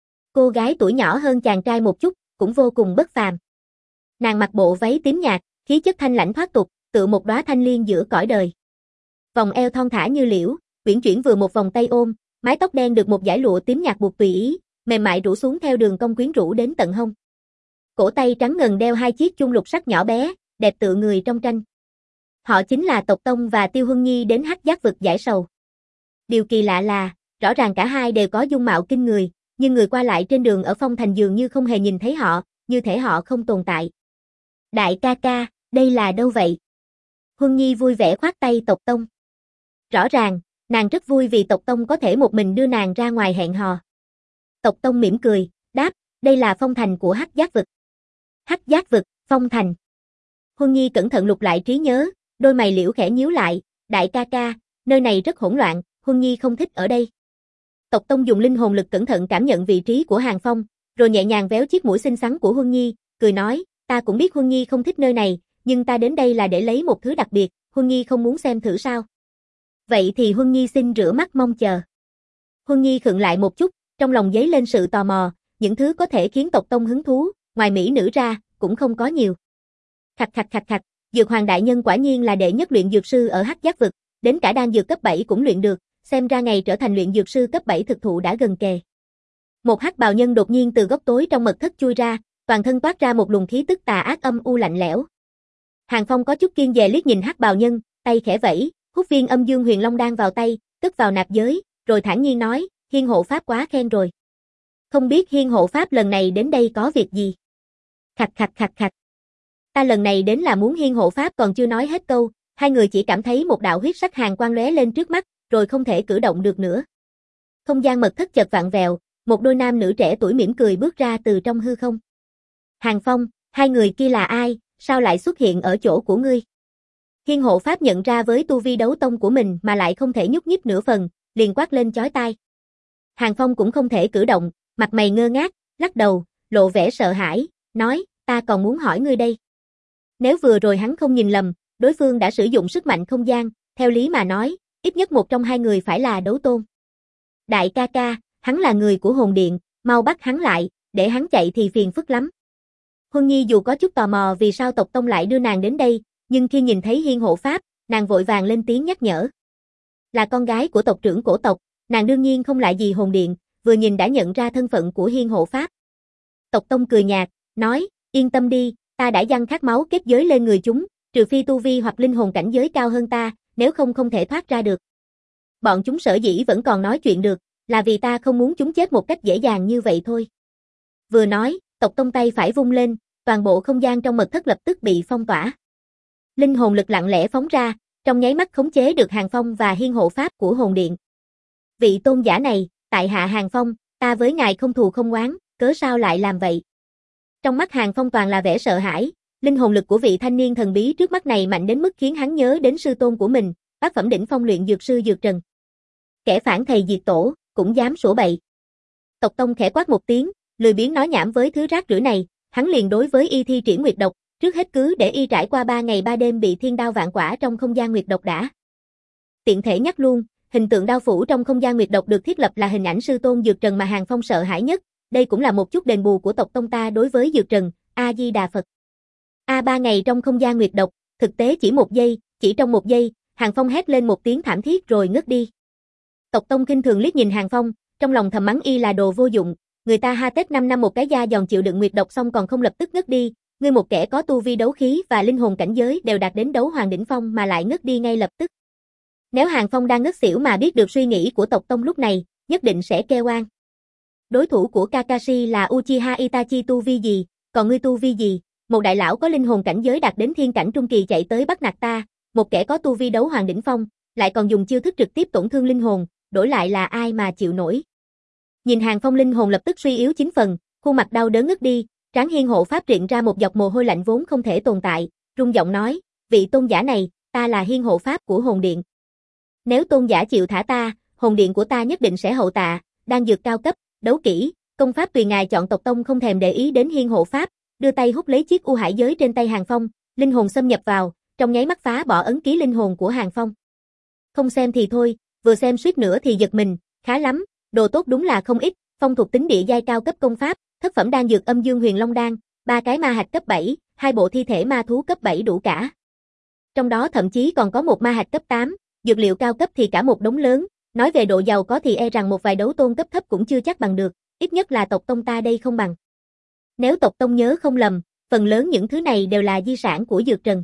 S1: Cô gái tuổi nhỏ hơn chàng trai một chút, cũng vô cùng bất phàm. Nàng mặc bộ váy tím nhạt, khí chất thanh lãnh thoát tục, tựa một đóa thanh liên giữa cõi đời. Vòng eo thon thả như liễu, uyển chuyển vừa một vòng tay ôm, mái tóc đen được một dải lụa tím nhạt buộc tùy ý, mềm mại rủ xuống theo đường cong quyến rũ đến tận hông. Cổ tay trắng ngần đeo hai chiếc chuông lục sắc nhỏ bé, đẹp tựa người trong tranh. Họ chính là Tộc Tông và Tiêu Huân Nhi đến Hắc Giác vực giải sầu. Điều kỳ lạ là, rõ ràng cả hai đều có dung mạo kinh người, nhưng người qua lại trên đường ở Phong Thành dường như không hề nhìn thấy họ, như thể họ không tồn tại. Đại ca ca, đây là đâu vậy? Huân Nhi vui vẻ khoát tay Tộc Tông. Rõ ràng, nàng rất vui vì Tộc Tông có thể một mình đưa nàng ra ngoài hẹn hò. Tộc Tông mỉm cười, đáp, đây là Phong Thành của Hắc Giác vực. Hắc Giác vực, Phong Thành. Huân Nhi cẩn thận lục lại trí nhớ, đôi mày liễu khẽ nhíu lại, đại ca ca, nơi này rất hỗn loạn, Huân Nhi không thích ở đây. Tộc Tông dùng linh hồn lực cẩn thận cảm nhận vị trí của Hàng Phong, rồi nhẹ nhàng véo chiếc mũi xinh xắn của Huân Nhi, cười nói, ta cũng biết Huân Nhi không thích nơi này, nhưng ta đến đây là để lấy một thứ đặc biệt, Huân Nhi không muốn xem thử sao? Vậy thì Huân Nhi xin rửa mắt mong chờ. Huân Nhi khựng lại một chút, trong lòng dấy lên sự tò mò, những thứ có thể khiến Tộc Tông hứng thú, ngoài mỹ nữ ra, cũng không có nhiều. Khạch, Dược Hoàng đại nhân quả nhiên là đệ nhất luyện dược sư ở Hắc Giác vực, đến cả đan dược cấp 7 cũng luyện được, xem ra ngày trở thành luyện dược sư cấp 7 thực thụ đã gần kề. Một hắc bào nhân đột nhiên từ góc tối trong mật thất chui ra, toàn thân toát ra một luồng khí tức tà ác âm u lạnh lẽo. Hàng Phong có chút kiêng dè liếc nhìn hắc bào nhân, tay khẽ vẫy, hút viên Âm Dương Huyền Long đan vào tay, cất vào nạp giới, rồi thản nhiên nói, Hiên hộ pháp quá khen rồi. Không biết Hiên hộ pháp lần này đến đây có việc gì? Khạch. Ta lần này đến là muốn Hiên hộ pháp còn chưa nói hết câu, Hai người chỉ cảm thấy một đạo huyết sắc hàn quang lóe lên trước mắt, rồi không thể cử động được nữa. Không gian mật thất chợt vặn vẹo, một đôi nam nữ trẻ tuổi mỉm cười bước ra từ trong hư không. Hàng Phong, hai người kia là ai, sao lại xuất hiện ở chỗ của ngươi? Hiên hộ pháp nhận ra với tu vi đấu tông của mình mà lại không thể nhúc nhích nửa phần, liền quát lên chói tai. Hàng Phong cũng không thể cử động, mặt mày ngơ ngác, lắc đầu, lộ vẻ sợ hãi, nói, ta còn muốn hỏi ngươi đây. Nếu vừa rồi hắn không nhìn lầm, đối phương đã sử dụng sức mạnh không gian, theo lý mà nói, ít nhất một trong hai người phải là đấu tôn. Đại ca ca, hắn là người của hồn điện, mau bắt hắn lại, để hắn chạy thì phiền phức lắm. Huân Nhi dù có chút tò mò vì sao tộc tông lại đưa nàng đến đây, nhưng khi nhìn thấy Hiên hộ pháp, nàng vội vàng lên tiếng nhắc nhở. Là con gái của tộc trưởng cổ tộc, nàng đương nhiên không lại gì hồn điện, vừa nhìn đã nhận ra thân phận của Hiên hộ pháp. Tộc tông cười nhạt, nói, yên tâm đi, ta đã giăng khát máu kết giới lên người chúng, trừ phi tu vi hoặc linh hồn cảnh giới cao hơn ta, nếu không không thể thoát ra được. Bọn chúng sở dĩ vẫn còn nói chuyện được, là vì ta không muốn chúng chết một cách dễ dàng như vậy thôi. Vừa nói, tộc tông tay phải vung lên, toàn bộ không gian trong mật thất lập tức bị phong tỏa. Linh hồn lực lặng lẽ phóng ra, trong nháy mắt khống chế được Hàng Phong và Hiên hộ pháp của hồn điện. Vị tôn giả này, tại hạ Hàng Phong, ta với ngài không thù không oán, cớ sao lại làm vậy? Trong mắt Hàng Phong toàn là vẻ sợ hãi, linh hồn lực của vị thanh niên thần bí trước mắt này mạnh đến mức khiến hắn nhớ đến sư tôn của mình, bát phẩm đỉnh phong luyện dược sư Dược Trần. Kẻ phản thầy diệt tổ, cũng dám sủa bậy. Tộc tông khẽ quát một tiếng, lười biếng nói nhảm với thứ rác rưởi này, hắn liền đối với y thi triển nguyệt độc, trước hết cứ để y trải qua 3 ngày 3 đêm bị thiên đao vạn quả trong không gian nguyệt độc đã. Tiện thể nhắc luôn, hình tượng đao phủ trong không gian nguyệt độc được thiết lập là hình ảnh sư tôn Dược Trần mà Hàng Phong sợ hãi nhất, đây cũng là một chút đền bù của tộc tông ta đối với Dược Trần, A Di Đà Phật. 3 ngày trong không gian nguyệt độc, thực tế chỉ 1 giây, chỉ trong 1 giây, Hàng Phong hét lên một tiếng thảm thiết rồi ngất đi. Tộc tông khinh thường liếc nhìn Hàng Phong, trong lòng thầm mắng y là đồ vô dụng, người ta ha tết 5 năm một cái da giòn chịu đựng nguyệt độc xong còn không lập tức ngất đi, ngươi một kẻ có tu vi đấu khí và linh hồn cảnh giới đều đạt đến đấu hoàng đỉnh phong mà lại ngất đi ngay lập tức. Nếu Hàng Phong đang ngất xỉu mà biết được suy nghĩ của tộc tông lúc này, nhất định sẽ kêu oan. Đối thủ của Kakashi là Uchiha Itachi tu vi gì, còn ngươi tu vi gì? Một đại lão có linh hồn cảnh giới đạt đến thiên cảnh trung kỳ chạy tới bắt nạt ta, một kẻ có tu vi đấu hoàng đỉnh phong, lại còn dùng chiêu thức trực tiếp tổn thương linh hồn, đổi lại là ai mà chịu nổi. Nhìn Hàng Phong linh hồn lập tức suy yếu 9 phần, khuôn mặt đau đớn ngất đi, trán Hiên hộ pháp triện ra một giọt mồ hôi lạnh vốn không thể tồn tại, run giọng nói, vị tôn giả này, ta là Hiên hộ pháp của hồn điện. Nếu tôn giả chịu thả ta, hồn điện của ta nhất định sẽ hậu tạ, đan dược cao cấp, đấu kỹ, công pháp tùy ngài chọn. Tộc tông không thèm để ý đến Hiên hộ pháp, đưa tay hút lấy chiếc u hải giới trên tay Hàng Phong, linh hồn xâm nhập vào, trong nháy mắt phá bỏ ấn ký linh hồn của Hàng Phong. Không xem thì thôi, vừa xem suýt nữa thì giật mình, khá lắm, đồ tốt đúng là không ít, phong thuộc tính địa giai cao cấp công pháp, thất phẩm đan dược âm dương huyền long đan, 3 cái ma hạch cấp 7, 2 bộ thi thể ma thú cấp 7 đủ cả. Trong đó thậm chí còn có một ma hạch cấp 8, dược liệu cao cấp thì cả một đống lớn, nói về độ giàu có thì e rằng một vài đấu tôn cấp thấp cũng chưa chắc bằng được, ít nhất là tộc tông ta đây không bằng. Nếu tộc tông nhớ không lầm, phần lớn những thứ này đều là di sản của Dược Trần.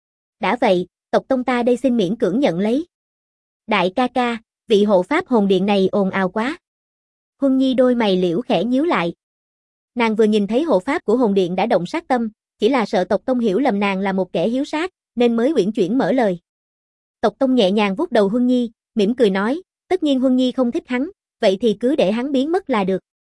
S1: Đã vậy, tộc tông ta đây xin miễn cưỡng nhận lấy. Đại ca ca, vị hộ pháp hồn điện này ồn ào quá. Huân Nhi đôi mày liễu khẽ nhíu lại. Nàng vừa nhìn thấy hộ pháp của hồn điện đã động sát tâm, chỉ là sợ tộc tông hiểu lầm nàng là một kẻ hiếu sát, nên mới uyển chuyển mở lời. Tộc tông nhẹ nhàng vuốt đầu Huân Nhi, mỉm cười nói, tất nhiên Huân Nhi không thích hắn, vậy thì cứ để hắn biến mất là được.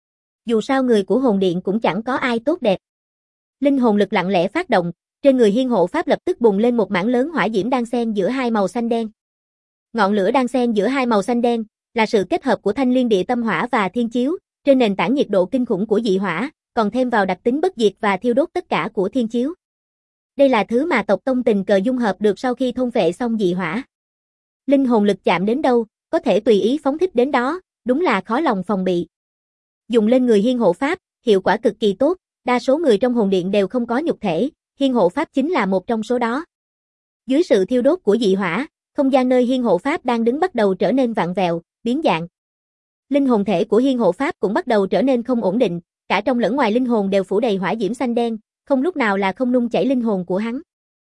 S1: Dù sao người của hồn điện cũng chẳng có ai tốt đẹp. Linh hồn lực lặng lẽ phát động, trên người Hiên hộ pháp lập tức bùng lên một mảng lớn hỏa diễm đan xen giữa hai màu xanh đen. Ngọn lửa đan xen giữa hai màu xanh đen là sự kết hợp của thanh liên địa tâm hỏa và thiên chiếu, trên nền tảng nhiệt độ kinh khủng của dị hỏa, còn thêm vào đặc tính bất diệt và thiêu đốt tất cả của thiên chiếu. Đây là thứ mà tộc tông tình cờ dung hợp được sau khi thôn phệ xong dị hỏa. Linh hồn lực chạm đến đâu, có thể tùy ý phóng thích đến đó, đúng là khó lòng phòng bị. Dùng lên người Hiên hộ pháp, hiệu quả cực kỳ tốt, đa số người trong hồn điện đều không có nhục thể, Hiên hộ pháp chính là một trong số đó. Dưới sự thiêu đốt của dị hỏa, không gian nơi Hiên hộ pháp đang đứng bắt đầu trở nên vặn vẹo, biến dạng. Linh hồn thể của Hiên hộ pháp cũng bắt đầu trở nên không ổn định, cả trong lẫn ngoài linh hồn đều phủ đầy hỏa diễm xanh đen, không lúc nào là không nung chảy linh hồn của hắn.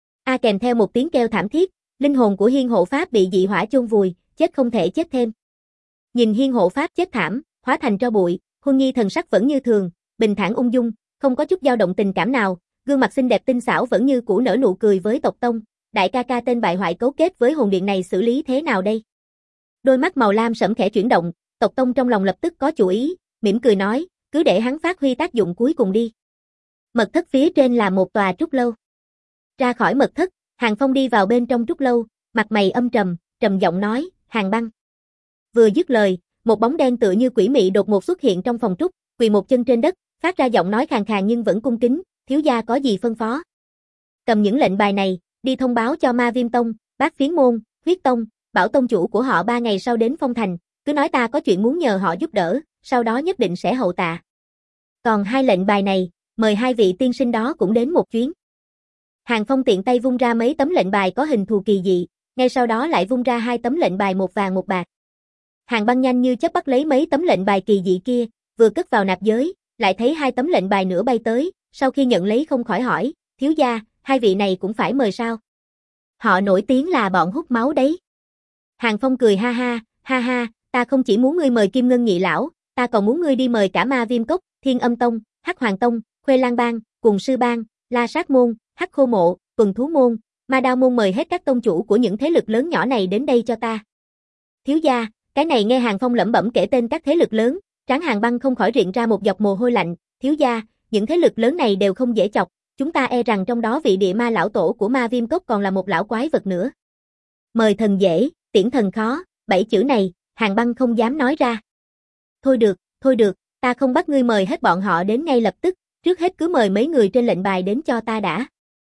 S1: Kèm theo một tiếng kêu thảm thiết, linh hồn của Hiên hộ pháp bị dị hỏa chôn vùi, chết không thể chết thêm. Nhìn Hiên hộ pháp chết thảm, hóa thành tro bụi, Huân Nhi thần sắc vẫn như thường, bình thản ung dung, không có chút dao động tình cảm nào, gương mặt xinh đẹp tinh xảo vẫn như cũ nở nụ cười với tộc tông, đại ca ca tên bại hoại cấu kết với hồn điện này xử lý thế nào đây? Đôi mắt màu lam sẫm khẽ chuyển động, Tộc Tông trong lòng lập tức có chủ ý, mỉm cười nói, cứ để hắn phát huy tác dụng cuối cùng đi. Mật thất phía trên là một tòa trúc lâu. Ra khỏi mật thất, Hàng Phong đi vào bên trong trúc lâu, mặt mày âm trầm, trầm giọng nói, Hàng Băng. Vừa dứt lời, một bóng đen tựa như quỷ mị đột ngột xuất hiện trong phòng trúc, quỳ một chân trên đất, phát ra giọng nói khàn khàn nhưng vẫn cung kính, thiếu gia có gì phân phó. Cầm những lệnh bài này, đi thông báo cho Ma Viêm Tông, Bát Phiến Môn, Huyết Tông, bảo tông chủ của họ 3 ngày sau đến Phong Thành, cứ nói ta có chuyện muốn nhờ họ giúp đỡ, sau đó nhất định sẽ hậu tạ. Còn 2 lệnh bài này, mời 2 vị tiên sinh đó cũng đến một chuyến. Hàng Phong tiện tay vung ra mấy tấm lệnh bài có hình thù kỳ dị, ngay sau đó lại vung ra 2 tấm lệnh bài một vàng một bạc. Hàng Băng nhanh như chớp bắt lấy mấy tấm lệnh bài kỳ dị kia, vừa cất vào nạp giới, lại thấy 2 tấm lệnh bài nữa bay tới, sau khi nhận lấy không khỏi hỏi, thiếu gia, 2 vị này cũng phải mời sao? Họ nổi tiếng là bọn hút máu đấy. Hàng Phong cười ha ha, ta không chỉ muốn ngươi mời Kim Ngân nhị lão, ta còn muốn ngươi đi mời cả Ma Viêm Cốc, Thiên Âm Tông, Hắc Hoàng Tông, Khuê Lan Bang, Cùng Sư Bang, La Sát Môn, Hắc Khô Mộ, Tuần Thú Môn, Ma Đao Môn, mời hết các tông chủ của những thế lực lớn nhỏ này đến đây cho ta. Thiếu gia, cái này nghe Hàng Phong lẩm bẩm kể tên các thế lực lớn, trán Hàng Băng không khỏi riện ra một giọt mồ hôi lạnh, thiếu gia, những thế lực lớn này đều không dễ chọc, chúng ta e rằng trong đó vị địa ma lão tổ của Ma Viêm Cốc còn là một lão quái vật nữa. Mời thần dễ, tiễn thần khó, 7 chữ này, Hàng Băng không dám nói ra. Thôi được, ta không bắt ngươi mời hết bọn họ đến ngay lập tức, trước hết cứ mời mấy người trên lệnh bài đến cho ta đã.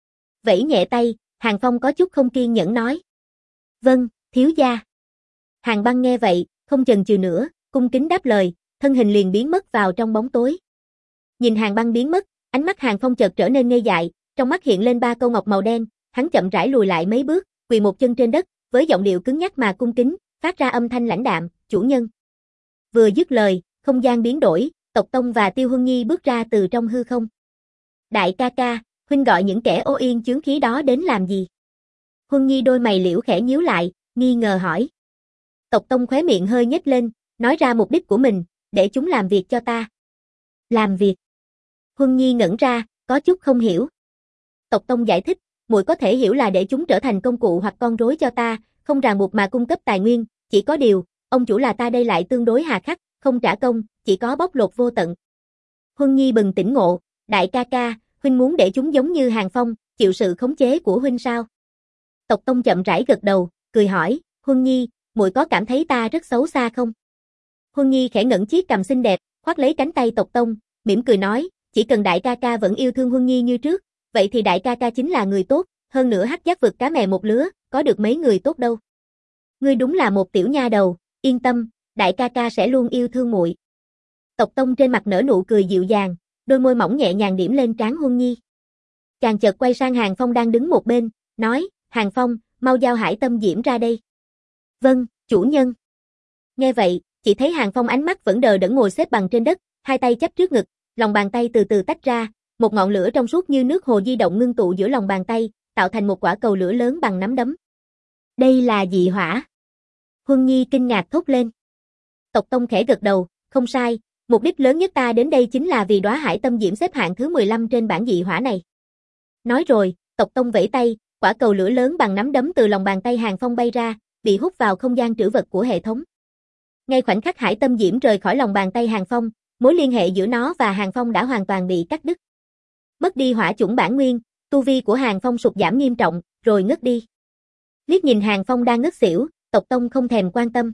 S1: Vẫy nhẹ tay, Hàng Phong có chút không kiên nhẫn nói. Vâng, thiếu gia. Hàng Băng nghe vậy, không chần chừ nữa, cung kính đáp lời, thân hình liền biến mất vào trong bóng tối. Nhìn Hàng Băng biến mất, ánh mắt Hàng Phong chợt trở nên ngây dại, trong mắt hiện lên 3 câu ngọc màu đen, hắn chậm rãi lùi lại mấy bước, quỳ một chân trên đất, với giọng điệu cứng nhắc mà cung kính, phát ra âm thanh lãnh đạm, chủ nhân. Vừa dứt lời, không gian biến đổi, Tộc Tông và Tiêu Huân Nhi bước ra từ trong hư không. Đại ca ca, huynh gọi những kẻ ô yên chướng khí đó đến làm gì? Huân Nhi đôi mày liễu khẽ nhíu lại, nghi ngờ hỏi. Tộc Tông khóe miệng hơi nhếch lên, nói ra mục đích của mình, để chúng làm việc cho ta. Làm việc? Huân Nhi ngẩn ra, có chút không hiểu. Tộc Tông giải thích, muội có thể hiểu là để chúng trở thành công cụ hoặc con rối cho ta, không ràng buộc mà cung cấp tài nguyên, chỉ có điều, ông chủ là ta đây lại tương đối hà khắc, không trả công, chỉ có bóc lột vô tận. Huân Nhi bừng tỉnh ngộ, đại ca ca, huynh muốn để chúng giống như Hàng Phong, chịu sự khống chế của huynh sao? Tộc Tông chậm rãi gật đầu, cười hỏi, Huân Nhi, muội có cảm thấy ta rất xấu xa không? Huân Nhi khẽ ngẩng chiếc cằm xinh đẹp, khoác lấy cánh tay Tộc Tông, mỉm cười nói, chỉ cần đại ca ca vẫn yêu thương Huân Nhi như trước, vậy thì đại ca ca chính là người tốt, hơn nữa hắc giác vực cá mè một lứa, có được mấy người tốt đâu. Ngươi đúng là một tiểu nha đầu, yên tâm, đại ca ca sẽ luôn yêu thương muội. Tộc Tông trên mặt nở nụ cười dịu dàng, đôi môi mỏng nhẹ nhàng điểm lên trán Huân Nhi. Chàng chợt quay sang Hàng Phong đang đứng một bên, nói, Hàng Phong, mau giao Hải Tâm Diễm ra đây. Vâng, chủ nhân. Nghe vậy, chỉ thấy Hàng Phong ánh mắt vẫn đờ đẫn ngồi xếp bằng trên đất, hai tay chắp trước ngực, lòng bàn tay từ từ tách ra, một ngọn lửa trong suốt như nước hồ di động ngưng tụ giữa lòng bàn tay, tạo thành một quả cầu lửa lớn bằng nắm đấm. Đây là dị hỏa. Huân Nhi kinh ngạc thốt lên. Tộc Tông khẽ gật đầu, không sai, mục đích lớn nhất ta đến đây chính là vì đóa Hải Tâm Diễm xếp hạng thứ 15 trên bảng dị hỏa này. Nói rồi, Tộc Tông vẫy tay, quả cầu lửa lớn bằng nắm đấm từ lòng bàn tay Hàng Phong bay ra, bị hút vào không gian trữ vật của hệ thống. Ngay khoảnh khắc Hải Tâm Diễm rời khỏi lòng bàn tay Hàng Phong, mối liên hệ giữa nó và Hàng Phong đã hoàn toàn bị cắt đứt. Mất đi hỏa chủng bản nguyên, tu vi của Hàng Phong sụt giảm nghiêm trọng, rồi ngất đi. Liếc nhìn Hàng Phong đang ngất xỉu, Tộc Tông không thèm quan tâm.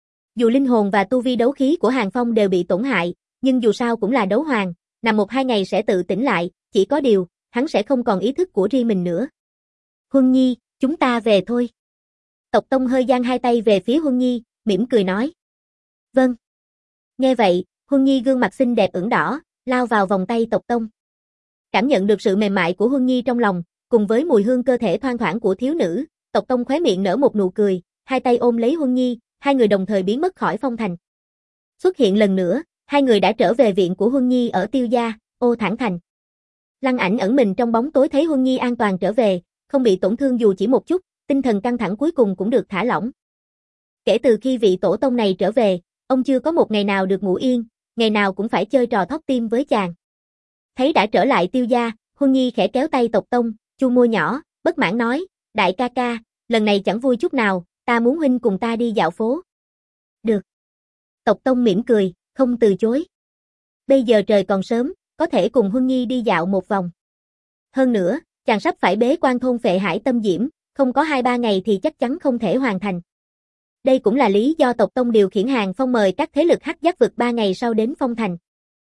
S1: Dù linh hồn và tu vi đấu khí của Hàng Phong đều bị tổn hại, nhưng dù sao cũng là đấu hoàng, nằm 1-2 ngày sẽ tự tỉnh lại, chỉ có điều, hắn sẽ không còn ý thức của riêng mình nữa. Huân Nhi, chúng ta về thôi. Tộc Tông hơi giang hai tay về phía Huân Nhi, mỉm cười nói. Vâng. Nghe vậy, Huân Nhi gương mặt xinh đẹp ửng đỏ, lao vào vòng tay Tộc Tông. Cảm nhận được sự mềm mại của Huân Nhi trong lòng, cùng với mùi hương cơ thể thoang thoảng của thiếu nữ, Tộc Tông khóe miệng nở một nụ cười, hai tay ôm lấy Huân Nhi, hai người đồng thời biến mất khỏi phong thành. Xuất hiện lần nữa, hai người đã trở về viện của Huân Nhi ở Tiêu gia, Ô Thản Thành. Lăng Ảnh ẩn mình trong bóng tối thấy Huân Nhi an toàn trở về, không bị tổn thương dù chỉ một chút, tinh thần căng thẳng cuối cùng cũng được thả lỏng. Kể từ khi vị tổ tông này trở về, ông chưa có một ngày nào được ngủ yên, ngày nào cũng phải chơi trò thóc tim với chàng. Thấy đã trở lại Tiêu gia, Huân Nhi khẽ kéo tay Tộc Tông, chu môi nhỏ, bất mãn nói, Đại ca ca, lần này chẳng vui chút nào, ta muốn huynh cùng ta đi dạo phố. Được. Tộc Tông mỉm cười, không từ chối. Bây giờ trời còn sớm, có thể cùng Huân Nhi đi dạo một vòng. Hơn nữa, chàng sắp phải bế quan thôn phệ hải tâm diễm, không có 2-3 ngày thì chắc chắn không thể hoàn thành. Đây cũng là lý do tộc Tông điều khiển Hàng Phong mời các thế lực Hắc Giác vực 3 ngày sau đến Phong Thành.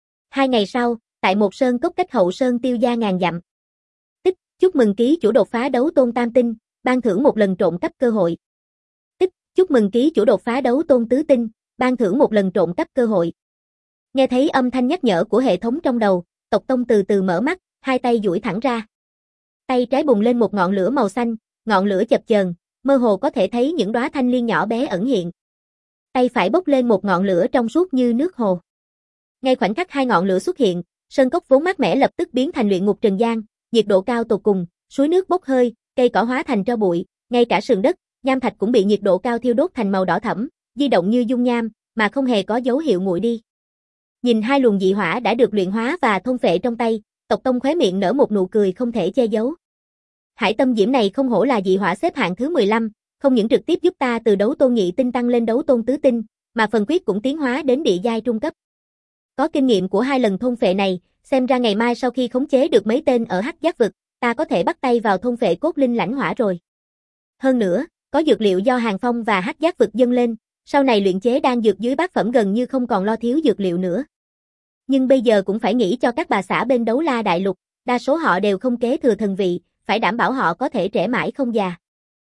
S1: 2 ngày sau, tại một sơn cốc cách Hậu Sơn Tiêu gia ngàn dặm. Tích, chúc mừng ký chủ đột phá đấu tôn tam tinh, ban thưởng một lần trộm cắp cơ hội. Tích, chúc mừng ký chủ đột phá đấu tôn tứ tinh, ban thưởng một lần trộm cắp cơ hội. Nghe thấy âm thanh nhắc nhở của hệ thống trong đầu, tộc Tông từ từ mở mắt, hai tay duỗi thẳng ra. Tay trái bùng lên một ngọn lửa màu xanh, ngọn lửa chập chờn, mơ hồ có thể thấy những đóa thanh liên nhỏ bé ẩn hiện. Tay phải bốc lên một ngọn lửa trong suốt như nước hồ. Ngay khoảnh khắc hai ngọn lửa xuất hiện, sơn cốc vốn mát mẻ lập tức biến thành luyện ngục trần gian, nhiệt độ cao tột cùng, suối nước bốc hơi, cây cỏ hóa thành tro bụi, ngay cả sườn đất, nham thạch cũng bị nhiệt độ cao thiêu đốt thành màu đỏ thẫm, di động như dung nham, mà không hề có dấu hiệu nguội đi. Nhìn hai luồng dị hỏa đã được luyện hóa và thôn phệ trong tay, tộc Tông khóe miệng nở một nụ cười không thể che giấu. Hải tâm diễm này không hổ là dị hỏa xếp hạng thứ 15, không những trực tiếp giúp ta từ đấu tôn nhị tinh tăng lên đấu tôn tứ tinh, mà phần quyết cũng tiến hóa đến địa giai trung cấp. Có kinh nghiệm của 2 lần thôn phệ này, xem ra ngày mai sau khi khống chế được mấy tên ở Hắc Giác vực, ta có thể bắt tay vào thôn phệ cốt linh lãnh hỏa rồi. Hơn nữa, có dược liệu do Hàng Phong và Hắc Giác vực dâng lên, sau này luyện chế đan dược dưới bát phẩm gần như không còn lo thiếu dược liệu nữa. Nhưng bây giờ cũng phải nghĩ cho các bà xã bên Đấu La Đại Lục, đa số họ đều không kế thừa thần vị, phải đảm bảo họ có thể trẻ mãi không già.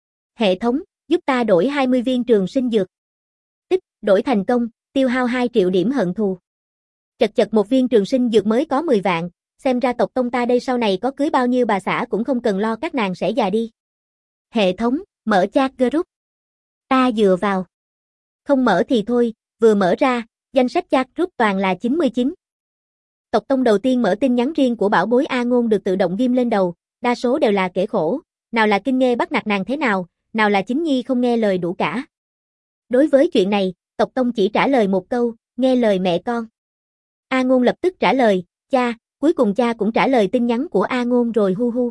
S1: Hệ thống, giúp ta đổi 20 viên trường sinh dược. Tích, đổi thành công, tiêu hao 2 triệu điểm hận thù. Chật chật một viên trường sinh dược mới có 10 vạn, xem ra tộc Tông ta đây sau này có cưới bao nhiêu bà xã cũng không cần lo các nàng sẽ già đi. Hệ thống, mở chat group. Ta dựa vào. Không mở thì thôi, vừa mở ra, danh sách chat group toàn là 99. Tộc Tông đầu tiên mở tin nhắn riêng của bảo bối A Ngôn được tự động ghim lên đầu, đa số đều là kể khổ, nào là Kinh Nghê bắt nạt nàng thế nào là Chính Nhi không nghe lời đủ cả. Đối với chuyện này, tộc Tông chỉ trả lời một câu, nghe lời mẹ con. A Ngôn lập tức trả lời, cha, cuối cùng cha cũng trả lời tin nhắn của A Ngôn rồi hu hu.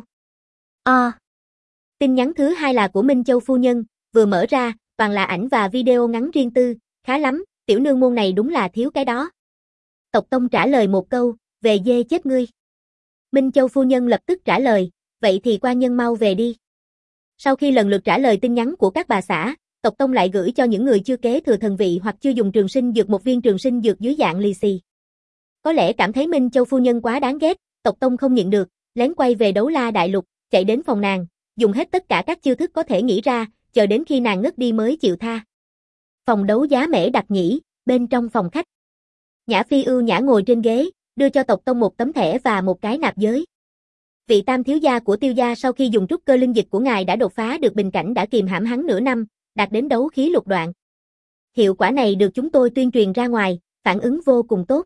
S1: Tin nhắn thứ 2 là của Minh Châu phu nhân, vừa mở ra, toàn là ảnh và video ngắn riêng tư, khá lắm, tiểu nương môn này đúng là thiếu cái đó. Tộc Tông trả lời một câu, về dê chết ngươi. Minh Châu phu nhân lập tức trả lời, vậy thì quan nhân mau về đi. Sau khi lần lượt trả lời tin nhắn của các bà xã, tộc Tông lại gửi cho những người chưa kế thừa thần vị hoặc chưa dùng trường sinh dược một viên trường sinh dược dưới dạng lì xì. Có lẽ cảm thấy Minh Châu phu nhân quá đáng ghét, tộc Tông không nhịn được, lén quay về Đấu La Đại Lục, chạy đến phòng nàng, dùng hết tất cả các chiêu thức có thể nghĩ ra, chờ đến khi nàng ngất đi mới chịu tha. Phòng đấu giá Mễ Đặc Nhĩ, bên trong phòng khách. Nhã Phi ưu nhã ngồi trên ghế, đưa cho tộc Tông một tấm thẻ và một cái nạp giới. Vị tam thiếu gia của Tiêu gia sau khi dùng trúc cơ linh dịch của ngài đã đột phá được bình cảnh đã kìm hãm hắn nửa năm, đạt đến đấu khí lục đoạn. Hiệu quả này được chúng tôi tuyên truyền ra ngoài, phản ứng vô cùng tốt.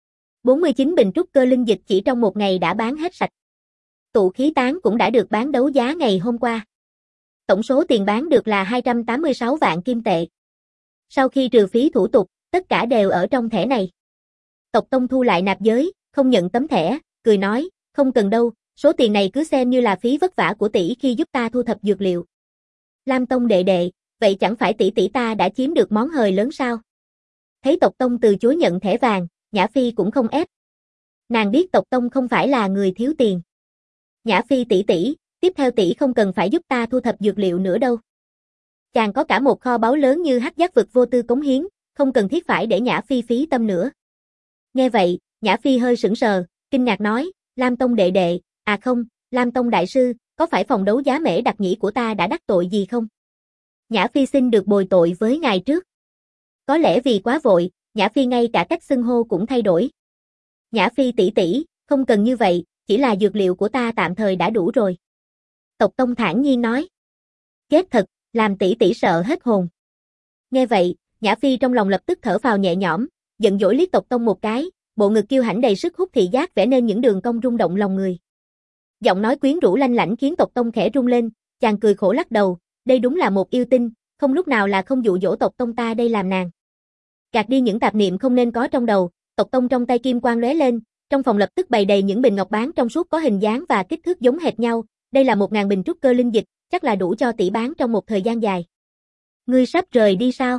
S1: 49 bình trúc cơ linh dịch chỉ trong một ngày đã bán hết sạch. Tụ khí tán cũng đã được bán đấu giá ngày hôm qua. Tổng số tiền bán được là 286 vạn kim tệ. Sau khi trừ phí thủ tục, tất cả đều ở trong thẻ này. Tộc Tông thu lại nạp giới, không nhận tấm thẻ, cười nói, không cần đâu, số tiền này cứ xem như là phí vất vả của tỷ khi giúp ta thu thập dược liệu. Lam Tông đệ đệ, vậy chẳng phải tỷ tỷ ta đã chiếm được món hời lớn sao? Thấy tộc Tông từ chối nhận thẻ vàng, Nhã Phi cũng không ép. Nàng biết tộc Tông không phải là người thiếu tiền. Nhã Phi tỷ tỷ, tiếp theo tỷ không cần phải giúp ta thu thập dược liệu nữa đâu. Chàng có cả một kho báu lớn như Hắc Giác vực vô tư cống hiến, không cần thiết phải để Nhã Phi phí tâm nữa. Nghe vậy, Nhã Phi hơi sững sờ, kinh ngạc nói, Lam Tông đệ đệ, à không, Lam Tông đại sư, có phải phòng đấu giá Mễ Đặc Nhĩ của ta đã đắc tội gì không? Nhã Phi xin được bồi tội với ngài trước. Có lẽ vì quá vội, Nhã Phi ngay cả cách xưng hô cũng thay đổi. Nhã Phi tỷ tỷ, không cần như vậy, chỉ là dược liệu của ta tạm thời đã đủ rồi. Tộc Tông thản nhiên nói. Chết thật, làm tỷ tỷ sợ hết hồn. Nghe vậy, Nhã Phi trong lòng lập tức thở phào nhẹ nhõm, giận dỗi liếc tộc Tông một cái, bộ ngực kiêu hãnh đầy sức hút thị giác vẽ nên những đường cong rung động lòng người. Giọng nói quyến rũ lanh lảnh khiến tộc Tông khẽ rung lên, chàng cười khổ lắc đầu, đây đúng là một yêu tinh, không lúc nào là không dụ dỗ tộc Tông ta đây làm nàng. Gạt đi những tạp niệm không nên có trong đầu, tộc Tông trong tay kim quang lóe lên, trong phòng lập tức bày đầy những bình ngọc bán trong suốt có hình dáng và kích thước giống hệt nhau, đây là 1000 bình trúc cơ linh dịch, chắc là đủ cho tỷ bán trong một thời gian dài. Ngươi sắp rời đi sao?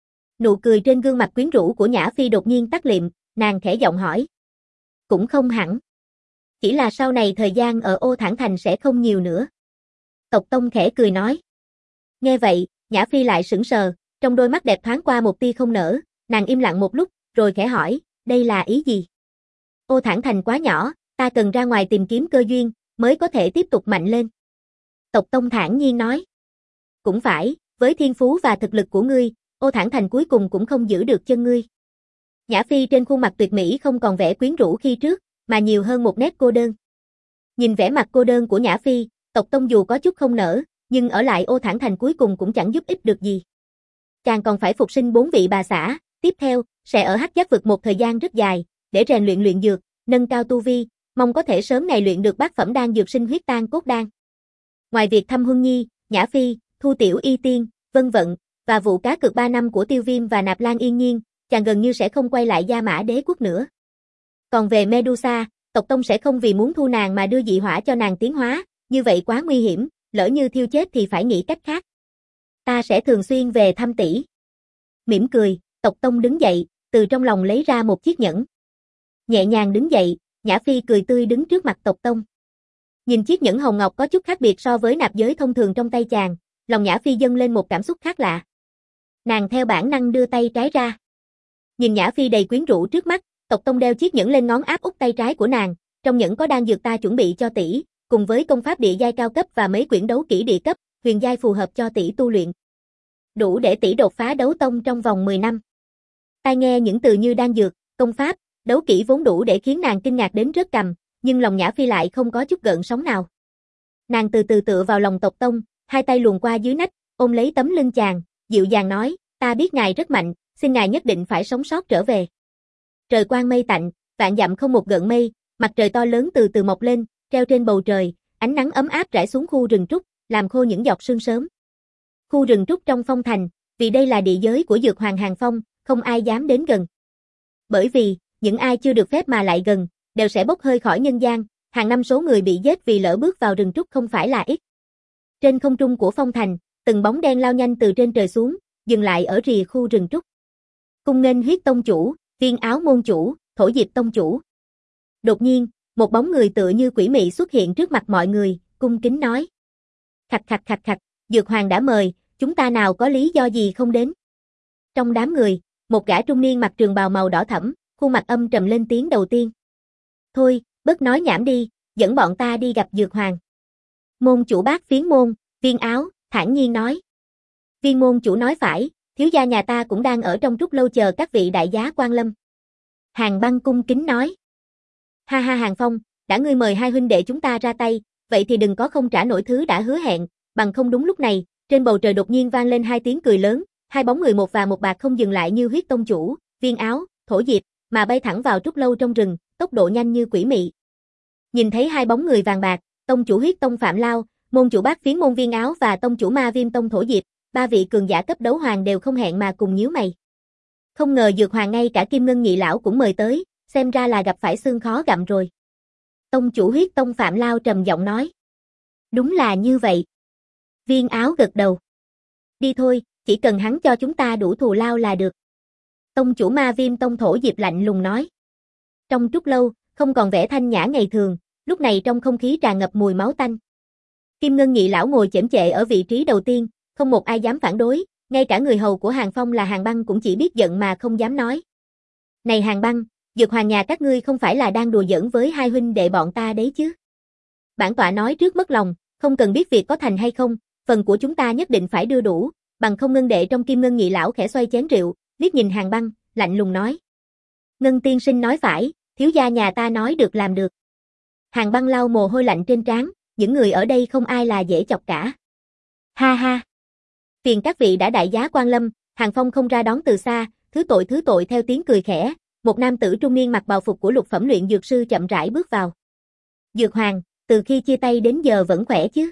S1: Nụ cười trên gương mặt quyến rũ của Nhã Phi đột nhiên tắt liệm, nàng khẽ giọng hỏi. Cũng không hẳn. Chỉ là sau này thời gian ở Ô Thản Thành sẽ không nhiều nữa. Tộc Tông khẽ cười nói. Nghe vậy, Nhã Phi lại sững sờ, trong đôi mắt đẹp thoáng qua một tia không nở, nàng im lặng một lúc, rồi khẽ hỏi, đây là ý gì? Ô Thản Thành quá nhỏ, ta cần ra ngoài tìm kiếm cơ duyên, mới có thể tiếp tục mạnh lên. Tộc Tông thản nhiên nói. Cũng phải, với thiên phú và thực lực của ngươi, Ô Thản Thành cuối cùng cũng không giữ được chân ngươi. Nhã Phi trên khuôn mặt tuyệt mỹ không còn vẻ quyến rũ khi trước, mà nhiều hơn một nét cô đơn. Nhìn vẻ mặt cô đơn của Nhã Phi, Tộc Tông dù có chút không nỡ, nhưng ở lại Ô Thản Thành cuối cùng cũng chẳng giúp ích được gì. Chàng còn phải phục sinh 4 vị bà xã, tiếp theo, sẽ ở Hắc Giác vực một thời gian rất dài, để rèn luyện dược, nâng cao tu vi, mong có thể sớm ngày luyện được bát phẩm đan dược sinh huyết tan cốt đan. Ngoài việc thăm Huân Nhi, Nhã Phi, Thu Tiểu Y Tiên, Vân Vận, và vụ cá cược 3 năm của Tiêu Viêm và Nạp Lan Yên Nhiên, chàng gần như sẽ không quay lại Gia Mã Đế quốc nữa. Còn về Medusa, Tộc Tông sẽ không vì muốn thu nàng mà đưa dị hỏa cho nàng tiến hóa, như vậy quá nguy hiểm, lỡ như thiêu chết thì phải nghĩ cách khác. Ta sẽ thường xuyên về thăm tỷ. Mỉm cười, Tộc Tông đứng dậy, từ trong lòng lấy ra một chiếc nhẫn. Nhẹ nhàng đứng dậy, Nhã Phi cười tươi đứng trước mặt Tộc Tông. Nhìn chiếc nhẫn hồng ngọc có chút khác biệt so với nạp giới thông thường trong tay chàng, lòng Nhã Phi dâng lên một cảm xúc khác lạ. Nàng theo bản năng đưa tay trái ra. Nhìn Nhã Phi đầy quyến rũ trước mắt, Tộc Tông đeo chiếc nhẫn lên ngón áp út tay trái của nàng, trong nhẫn có đan dược ta chuẩn bị cho tỷ, cùng với công pháp địa giai cao cấp và mấy quyển đấu kỹ địa cấp, huyền giai phù hợp cho tỷ tu luyện. Đủ để tỷ đột phá đấu tông trong vòng 10 năm. Tai nghe những từ như đan dược, công pháp, đấu kỹ vốn đủ để khiến nàng kinh ngạc đến rớt cằm, nhưng lòng Nhã Phi lại không có chút gợn sóng nào. Nàng từ từ tựa vào lòng Tộc Tông, hai tay luồn qua dưới nách, ôm lấy tấm lưng chàng, dịu dàng nói, ta biết ngài rất mạnh, xin ngài nhất định phải sống sót trở về. Trời quang mây tạnh, vạn dặm không một gợn mây, mặt trời to lớn từ từ mọc lên, treo trên bầu trời, ánh nắng ấm áp rải xuống khu rừng trúc, làm khô những giọt sương sớm. Khu rừng trúc trong phong thành, vì đây là địa giới của Dược Hoàng Hàng Phong, không ai dám đến gần. Bởi vì, những ai chưa được phép mà lại gần, đều sẽ bốc hơi khỏi nhân gian, hàng năm số người bị giết vì lỡ bước vào rừng trúc không phải là ít. Trên không trung của phong thành, từng bóng đen lao nhanh từ trên trời xuống, dừng lại ở rìa khu rừng trúc. Cung nghênh Huyết Tông chủ, Viên Áo môn chủ, Thổ Diệp tông chủ. Đột nhiên, một bóng người tựa như quỷ mị xuất hiện trước mặt mọi người, cung kính nói. Khạch khạch khạch khạch, Dược Hoàng đã mời, chúng ta nào có lý do gì không đến. Trong đám người, một gã trung niên mặc trường bào màu đỏ thẫm, khuôn mặt âm trầm lên tiếng đầu tiên. Thôi, bớt nói nhảm đi, dẫn bọn ta đi gặp Dược Hoàng. Môn chủ Bát Phiến môn, Viên Áo, thản nhiên nói. Viên môn chủ nói phải, thiếu gia nhà ta cũng đang ở trong trúc lâu chờ các vị đại giá quan lâm. Hàng Băng cung kính nói. Ha ha Hàng Phong, đã ngươi mời hai huynh đệ chúng ta ra tay, vậy thì đừng có không trả nổi thứ đã hứa hẹn, bằng không. Đúng lúc này, trên bầu trời đột nhiên vang lên hai tiếng cười lớn, hai bóng người một và một bạc không dừng lại như Huyết Tông chủ, Viên Áo, Thổ Diệp, mà bay thẳng vào trúc lâu trong rừng, tốc độ nhanh như quỷ mị. Nhìn thấy hai bóng người vàng bạc, tông chủ Huyết Tông Phạm Lao, môn chủ Bát Phiến môn Viên Áo và tông chủ Ma Viêm Tông Thổ Diệp, ba vị cường giả cấp đấu hoàng đều không hẹn mà cùng nhíu mày. Không ngờ Dược Hoàng ngay cả Kim Ngân Nhị lão cũng mời tới, xem ra là gặp phải xương khó gặm rồi. Tông chủ Huyết Tông Phạm Lao trầm giọng nói. Đúng là như vậy. Viên Áo gật đầu. Đi thôi, chỉ cần hắn cho chúng ta đủ thù lao là được. Tông chủ Ma Viêm Tông Thổ Diệp lạnh lùng nói. Trong trúc lâu, không còn vẻ thanh nhã ngày thường, lúc này trong không khí tràn ngập mùi máu tanh. Kim Ngân Nhị lão ngồi chễm chệ ở vị trí đầu tiên, không một ai dám phản đối, ngay cả người hầu của Hàng Phong là Hàng Băng cũng chỉ biết giận mà không dám nói. Này Hàng Băng, Dược Hoàng nhà các ngươi không phải là đang đùa giỡn với hai huynh đệ bọn ta đấy chứ? Bản tọa nói trước mất lòng, không cần biết việc có thành hay không, phần của chúng ta nhất định phải đưa đủ, bằng không. Ngân đệ trong Kim Ngân Nhị lão khẽ xoay chén rượu, liếc nhìn Hàng Băng, lạnh lùng nói. Ngân tiên sinh nói phải, thiếu gia nhà ta nói được làm được. Hàng Băng lau mồ hôi lạnh trên trán, những người ở đây không ai là dễ chọc cả. Ha ha. Phiền các vị đã đại giá quan lâm, Hàng Phong không ra đón từ xa, thứ tội theo tiếng cười khẽ, một nam tử trung niên mặc bào phục của lục phẩm luyện dược sư chậm rãi bước vào. Dược Hoàng, từ khi chia tay đến giờ vẫn khỏe chứ?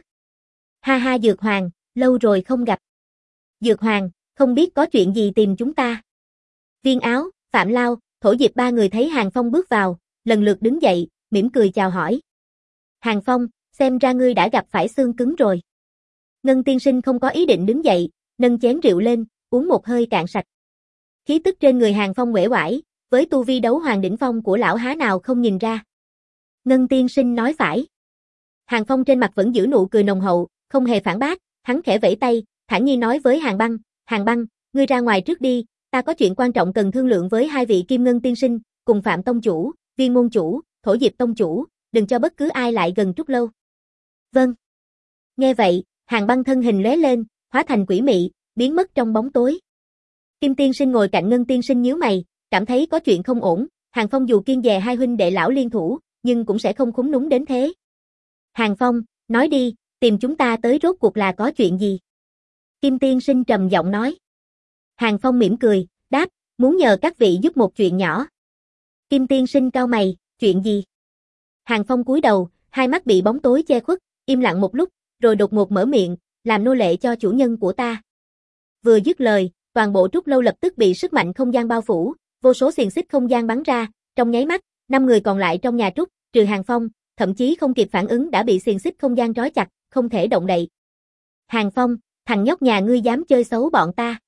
S1: Ha ha Dược Hoàng, lâu rồi không gặp. Dược Hoàng, không biết có chuyện gì tìm chúng ta? Viên Áo, Phạm Lao, Thổ Diệp ba người thấy Hàng Phong bước vào, lần lượt đứng dậy, mỉm cười chào hỏi. Hàng Phong, xem ra ngươi đã gặp phải xương cứng rồi. Ngân tiên sinh không có ý định đứng dậy, nâng chén rượu lên, uống một hơi cạn sạch. Khí tức trên người Hàng Phong uể oải, với tu vi đấu hoàng đỉnh phong của lão há nào không nhìn ra. Ngân tiên sinh nói phải. Hàng Phong trên mặt vẫn giữ nụ cười nồng hậu, không hề phản bác, hắn khẽ vẫy tay, thản nhiên nói với Hàng Băng, ngươi ra ngoài trước đi, ta có chuyện quan trọng cần thương lượng với hai vị Kim Ngân tiên sinh, cùng Phạm tông chủ, Viên môn chủ, Thổ Diệp tông chủ, đừng cho bất cứ ai lại gần Trúc lâu. Vâng. Nghe vậy, Hàng Băng thân hình lóe lên, hóa thành quỷ mị, biến mất trong bóng tối. Kim tiên sinh ngồi cạnh Ngân tiên sinh nhíu mày, cảm thấy có chuyện không ổn, Hàng Phong dù kiêng dè hai huynh đệ lão liên thủ, nhưng cũng sẽ không khúm núm đến thế. Hàng Phong, nói đi, tìm chúng ta tới rốt cuộc là có chuyện gì? Kim tiên sinh trầm giọng nói. Hàng Phong mỉm cười, đáp, muốn nhờ các vị giúp một chuyện nhỏ. Kim tiên sinh cau mày, chuyện gì? Hàng Phong cúi đầu, hai mắt bị bóng tối che khuất, im lặng một lúc, rồi đột ngột mở miệng, làm nô lệ cho chủ nhân của ta. Vừa dứt lời, toàn bộ Trúc lâu lập tức bị sức mạnh không gian bao phủ, vô số xiềng xích không gian bắn ra, trong nháy mắt, 5 người còn lại trong nhà Trúc, trừ Hàng Phong, thậm chí không kịp phản ứng đã bị xiềng xích không gian trói chặt, không thể động đậy. Hàng Phong, thằng nhóc nhà ngươi dám chơi xấu bọn ta.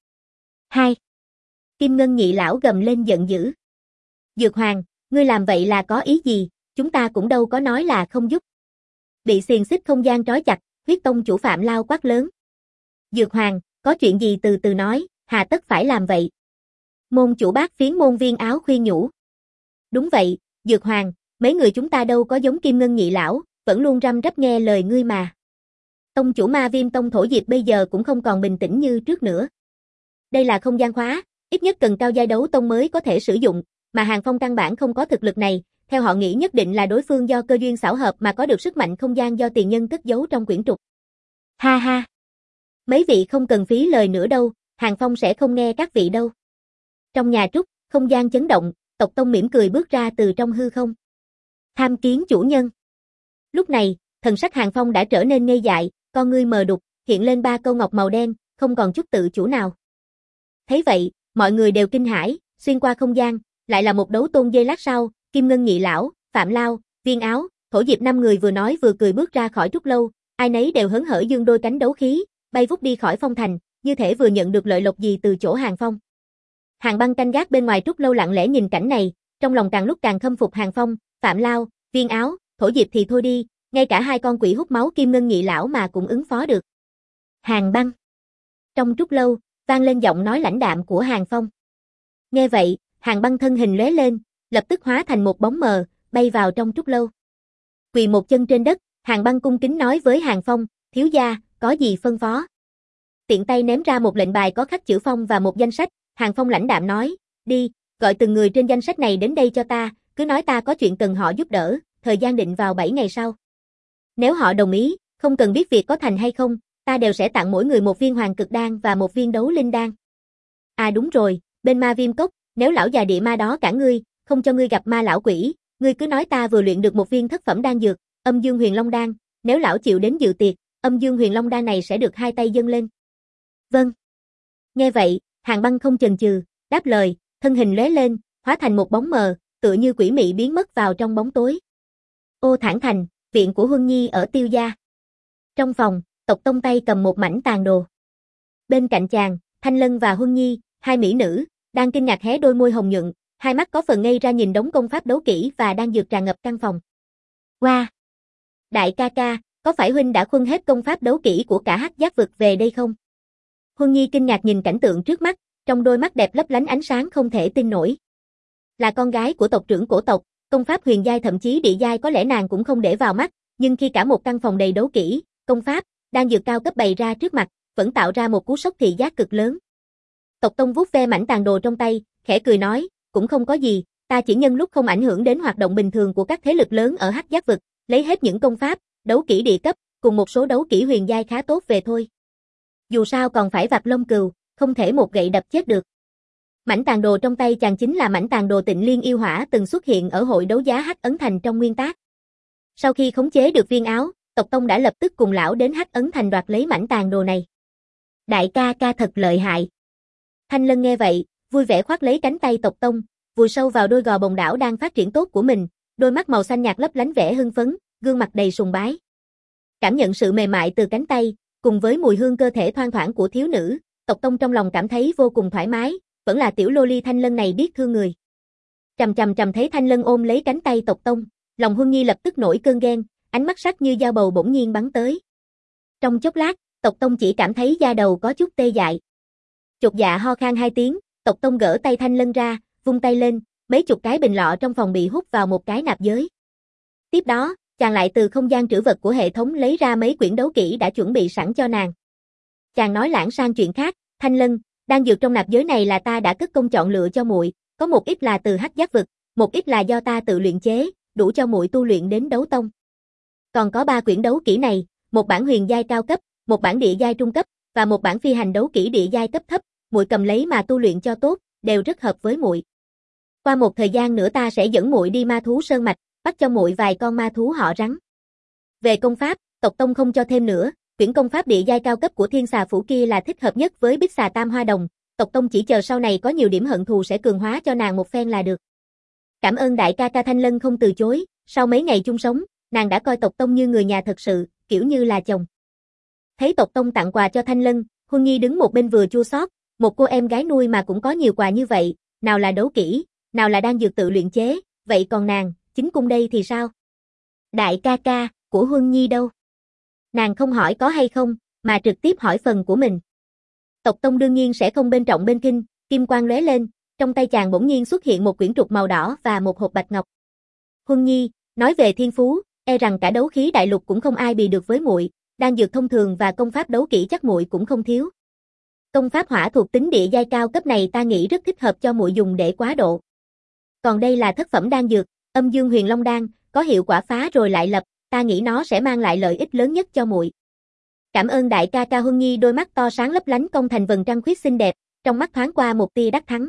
S1: 2. Kim Ngân nhị lão gầm lên giận dữ. Dược Hoàng, ngươi làm vậy là có ý gì, chúng ta cũng đâu có nói là không giúp. Bị xiềng xích không gian trói chặt, Huyết tông chủ Phạm Lao quát lớn. Dược Hoàng, có chuyện gì từ từ nói, hà tất phải làm vậy. Môn chủ Bát Phiến môn Viên Áo khuyên nhủ. Đúng vậy, Dược Hoàng, mấy người chúng ta đâu có giống Kim Ngân nhị lão, vẫn luôn răm rắp nghe lời ngươi mà. Tông chủ Ma Viêm tông Thổ Diệp bây giờ cũng không còn bình tĩnh như trước nữa. Đây là không gian khóa, ít nhất cần cao giai đấu tông mới có thể sử dụng, mà Hàng Phong căn bản không có thực lực này, theo họ nghĩ nhất định là đối phương do cơ duyên xảo hợp mà có được sức mạnh không gian do tiền nhân cất giấu trong quyển trục. Ha ha. Mấy vị không cần phí lời nữa đâu, Hàng Phong sẽ không nghe các vị đâu. Trong nhà Trúc, không gian chấn động, Tộc Tông mỉm cười bước ra từ trong hư không. Tham kiến chủ nhân. Lúc này, thần sắc Hàng Phong đã trở nên ngây dại, con ngươi mờ đục, hiện lên 3 câu ngọc màu đen, không còn chút tự chủ nào. Thấy vậy, mọi người đều kinh hãi, xuyên qua không gian, lại là một đấu tôn giây lát sau, Kim Ngân nhị lão, Phạm Lao, Viên Áo, Thổ Diệp 5 người vừa nói vừa cười bước ra khỏi Trúc lâu, ai nấy đều hớn hở dương đôi cánh đấu khí, bay vút đi khỏi phong thành, như thể vừa nhận được lợi lộc gì từ chỗ Hàng Phong. Hàng Băng canh gác bên ngoài Trúc lâu lặng lẽ nhìn cảnh này, trong lòng càng lúc càng khâm phục Hàng Phong, Phạm Lao, Viên Áo, Thổ Diệp thì thôi đi, ngay cả hai con quỷ hút máu Kim Ngân nhị lão mà cũng ứng phó được. Hàng Băng. Trong Trúc lâu, vang lên giọng nói lãnh đạm của Hàng Phong. Nghe vậy, Hàng Băng thân hình lóe lên, lập tức hóa thành một bóng mờ, bay vào trong Trúc lâu. Quỳ một chân trên đất, Hàng Băng cung kính nói với Hàng Phong, thiếu gia, có gì phân phó. Tiện tay ném ra một lệnh bài có khắc chữ Phong và một danh sách, Hàng Phong lãnh đạm nói, đi, gọi từng người trên danh sách này đến đây cho ta, cứ nói ta có chuyện cần họ giúp đỡ, thời gian định vào 7 ngày sau. Nếu họ đồng ý, không cần biết việc có thành hay không, ta đều sẽ tặng mỗi người một viên hoàng cực đan và một viên đấu linh đan. À đúng rồi, bên Ma Viêm Cốc, nếu lão già địa ma đó cản ngươi, không cho ngươi gặp ma lão quỷ, ngươi cứ nói ta vừa luyện được một viên thất phẩm đan dược, Âm Dương Huyền Long đan, nếu lão chịu đến dự tiệc, Âm Dương Huyền Long đan này sẽ được hai tay dâng lên. Vâng. Nghe vậy, Hàng Băng không chần chừ, đáp lời, thân hình lóe lên, hóa thành một bóng mờ, tựa như quỷ mị biến mất vào trong bóng tối. Ô Thản Thành, viện của Huân Nhi ở Tiêu gia. Trong phòng, Tộc Tông tay cầm một mảnh tàn đồ. Bên cạnh chàng, Thanh Lân và Huân Nhi, hai mỹ nữ, đang kinh ngạc hé đôi môi hồng nhuận, hai mắt có phần ngây ra nhìn đống công pháp đấu kỹ và đang dược tràn ngập căn phòng. Wow! Đại ca ca, có phải huynh đã khuân hết công pháp đấu kỹ của cả Hắc Giác vực về đây không? Huân Nhi kinh ngạc nhìn cảnh tượng trước mắt, trong đôi mắt đẹp lấp lánh ánh sáng không thể tin nổi. Là con gái của tộc trưởng cổ tộc, công pháp huyền giai thậm chí địa giai có lẽ nàng cũng không để vào mắt, nhưng khi cả một căn phòng đầy đấu kỹ, công pháp, đang dược cao cấp bày ra trước mặt, vẫn tạo ra một cú sốc thị giác cực lớn. Tộc Tông vuốt ve mảnh tàn đồ trong tay, khẽ cười nói, cũng không có gì, ta chỉ nhân lúc không ảnh hưởng đến hoạt động bình thường của các thế lực lớn ở Hắc Giác vực, lấy hết những công pháp, đấu kỹ địa cấp, cùng một số đấu kỹ huyền giai khá tốt về thôi. Dù sao còn phải vạch lông cừu, không thể một gậy đập chết được. Mảnh tàn đồ trong tay chàng chính là mảnh tàn đồ Tịnh Liên yêu hỏa từng xuất hiện ở hội đấu giá Hắc Ấn Thành trong nguyên tác. Sau khi khống chế được Viên Áo, Tộc Tông đã lập tức cùng lão đến Hắc Ấn Thành đoạt lấy mảnh tàn đồ này. Đại ca ca thật lợi hại. Thanh Lân nghe vậy, vui vẻ khoác lấy cánh tay Tộc Tông, vùi sâu vào đôi gò bồng đảo đang phát triển tốt của mình, đôi mắt màu xanh nhạt lấp lánh vẻ hưng phấn, gương mặt đầy sùng bái. Cảm nhận sự mềm mại từ cánh tay, cùng với mùi hương cơ thể thoang thoảng của thiếu nữ, Tộc Tông trong lòng cảm thấy vô cùng thoải mái, vẫn là tiểu loli Thanh Lân này biết thương người. Trầm thấy Thanh Lân ôm lấy cánh tay Tộc Tông, lòng Huân Nhi lập tức nổi cơn ghen, ánh mắt sắc như dao bầu bỗng nhiên bắn tới. Trong chốc lát, Tộc Tông chỉ cảm thấy da đầu có chút tê dại. Chột dạ ho khan 2 tiếng, Tộc Tông gỡ tay Thanh Lân ra, vung tay lên, mấy chục cái bình lọ trong phòng bị hút vào một cái nạp giới. Tiếp đó, chàng lại từ không gian trữ vật của hệ thống lấy ra mấy quyển đấu kỹ đã chuẩn bị sẵn cho nàng. Chàng nói lãng sang chuyện khác, Thanh Lân, đan dược trong nạp giới này là ta đã cất công chọn lựa cho muội, có một ít là từ Hắc Giác vực, một ít là do ta tự luyện chế, đủ cho muội tu luyện đến đấu tông. Còn có 3 quyển đấu kỹ này, một bản huyền giai cao cấp, một bản địa giai trung cấp và một bản phi hành đấu kỹ địa giai cấp thấp, muội cầm lấy mà tu luyện cho tốt, đều rất hợp với muội. Qua một thời gian nữa ta sẽ dẫn muội đi ma thú sơn mạch, bắt cho muội vài con ma thú họ rắn. Về công pháp, Tộc Tông không cho thêm nữa, quyển công pháp địa giai cao cấp của Thiên Xà Phủ kia là thích hợp nhất với Bích Xà Tam Hoa Đồng, Tộc Tông chỉ chờ sau này có nhiều điểm hận thù sẽ cường hóa cho nàng một phen là được. Cảm ơn đại ca ca. Thanh Lân không từ chối, sau mấy ngày chung sống, nàng đã coi Tộc Tông như người nhà thật sự, kiểu như là chồng. Thấy Tộc Tông tặng quà cho Thanh Lân, Huân Nhi đứng một bên vừa chua xót, một cô em gái nuôi mà cũng có nhiều quà như vậy, nào là đấu kỹ, nào là đan dược tự luyện chế, vậy còn nàng, chính cung đây thì sao? Đại ca ca, của Huân Nhi đâu? Nàng không hỏi có hay không, mà trực tiếp hỏi phần của mình. Tộc Tông đương nhiên sẽ không bên trọng bên khinh, kim quang lóe lên, trong tay chàng bỗng nhiên xuất hiện một quyển trục màu đỏ và một hộp bạch ngọc. Huân Nhi, nói về thiên phú, e rằng cả đấu khí đại lục cũng không ai bì được với muội, đan dược thông thường và công pháp đấu kỹ chắc muội cũng không thiếu. Công pháp hỏa thuộc tính địa giai cao cấp này ta nghĩ rất thích hợp cho muội dùng để quá độ. Còn đây là thất phẩm đan dược, Âm Dương Huyền Long đan, có hiệu quả phá rồi lại lập, ta nghĩ nó sẽ mang lại lợi ích lớn nhất cho muội. Cảm ơn đại ca ca. Huân Nhi đôi mắt to sáng lấp lánh cong thành vầng trăng khuyết xinh đẹp, trong mắt thoáng qua một tia đắc thắng.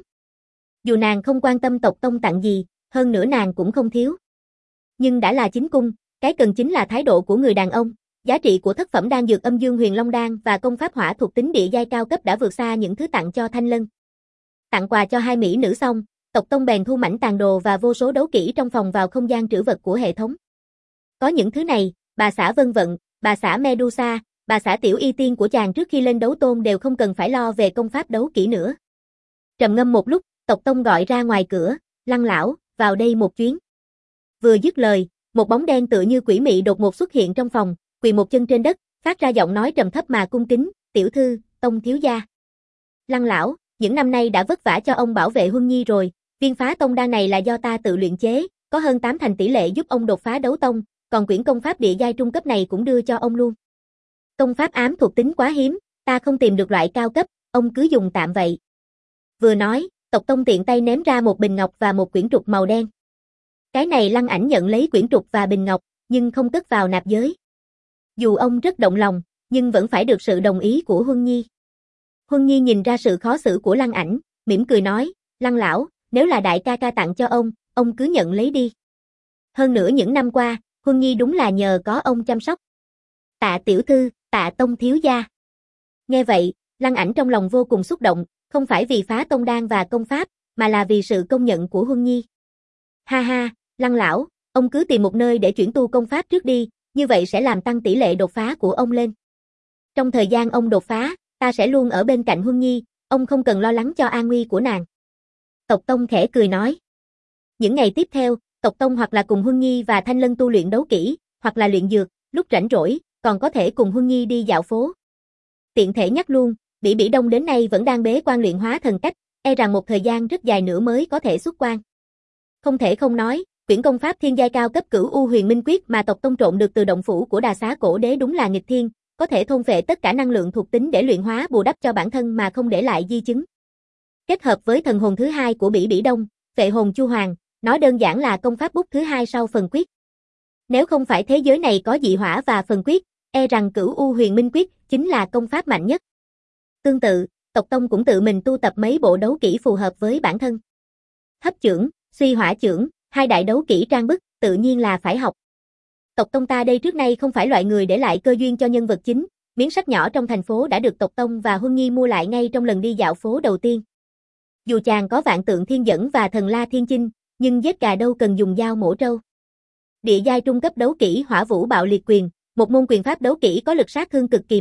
S1: Dù nàng không quan tâm Tộc Tông tặng gì, hơn nữa nàng cũng không thiếu. Nhưng đã là chính cung, cái cần chính là thái độ của người đàn ông. Giá trị của thất phẩm đan dược Âm Dương Huyền Long đan và công pháp hỏa thuộc tính địa giai cao cấp đã vượt xa những thứ tặng cho Thanh Lân. Tặng quà cho 2 mỹ nữ xong, Tộc Tông bèn thu mảnh tàn đồ và vô số đấu kỹ trong phòng vào không gian trữ vật của hệ thống. Có những thứ này, bà xã Vân Vận, bà xã Medusa, bà xã Tiểu Y Tiên của chàng trước khi lên đấu tôn đều không cần phải lo về công pháp đấu kỹ nữa. Trầm ngâm một lúc, Tộc Tông gọi ra ngoài cửa, Lăng lão, vào đây một chuyến. Vừa dứt lời, một bóng đen tựa như quỷ mị đột ngột xuất hiện trong phòng, quỳ một chân trên đất, phát ra giọng nói trầm thấp mà cung kính, tiểu thư, Tông thiếu gia. Lăng lão, những năm nay đã vất vả cho ông bảo vệ Huân Nhi rồi, viên phá tông đan này là do ta tự luyện chế, có hơn 8 thành tỷ lệ giúp ông đột phá đấu tông, còn quyển công pháp địa giai trung cấp này cũng đưa cho ông luôn. Công pháp ám thuộc tính quá hiếm, ta không tìm được loại cao cấp, ông cứ dùng tạm vậy. Vừa nói, Tộc Tông tiện tay ném ra một bình ngọc và một quyển trục màu đen. Cái này Lăng Ảnh nhận lấy quyển trục và bình ngọc, nhưng không cất vào nạp giới. Dù ông rất động lòng, nhưng vẫn phải được sự đồng ý của Huân Nhi. Huân Nhi nhìn ra sự khó xử của Lăng Ảnh, mỉm cười nói, Lăng lão, nếu là đại ca ca tặng cho ông cứ nhận lấy đi. Hơn nữa những năm qua, Huân Nhi đúng là nhờ có ông chăm sóc. Tạ tiểu thư, tạ Tông thiếu gia. Nghe vậy, Lăng Ảnh trong lòng vô cùng xúc động, không phải vì phá tông đan và công pháp, mà là vì sự công nhận của Huân Nhi. Ha ha, Lăng lão, ông cứ tìm một nơi để chuyển tu công pháp trước đi, như vậy sẽ làm tăng tỷ lệ đột phá của ông lên. Trong thời gian ông đột phá, ta sẽ luôn ở bên cạnh Huân Nhi, ông không cần lo lắng cho an nguy của nàng. Tộc Tông khẽ cười nói. Những ngày tiếp theo, Tộc Tông hoặc là cùng Huân Nhi và Thanh Lân tu luyện đấu kỹ, hoặc là luyện dược, lúc rảnh rỗi, còn có thể cùng Huân Nhi đi dạo phố. Tiện thể nhắc luôn, Bỉ Bỉ Đông đến nay vẫn đang bế quan luyện hóa thần cách, e rằng một thời gian rất dài nữa mới có thể xuất quan. Không thể không nói, quyển công pháp thiên giai cao cấp Cửu U Huyền Minh Quyết mà Tộc Tông trộn được từ động phủ của Đà Xá Cổ Đế đúng là nghịch thiên, có thể thôn phệ tất cả năng lượng thuộc tính để luyện hóa bù đắp cho bản thân mà không để lại di chứng. Kết hợp với thần hồn thứ hai của Bỉ Bỉ Đông, Phệ Hồn Chu Hoàng, nói đơn giản là công pháp bút thứ hai sau phần quyết. Nếu không phải thế giới này có dị hỏa và phần quyết, e rằng Cửu U Huyền Minh Quyết chính là công pháp mạnh nhất. Tương tự, Tộc Tông cũng tự mình tu tập mấy bộ đấu kỹ phù hợp với bản thân. Hấp chưởng, suy hỏa chưởng, 2 đại đấu kỹ trang bức, tự nhiên là phải học. Tộc Tông ta đây trước nay không phải loại người để lại cơ duyên cho nhân vật chính, miếng sắt nhỏ trong thành phố đã được Tộc Tông và Huân Nhi mua lại ngay trong lần đi dạo phố đầu tiên. Dù chàng có Vạn Tượng Thiên Dẫn và Thần La Thiên Chinh, nhưng giết gà đâu cần dùng dao mổ trâu. Địa giai trung cấp đấu kỹ Hỏa Vũ Bạo Liệt Quyền, một môn quyền pháp đấu kỹ có lực sát thương cực kỳ mạnh,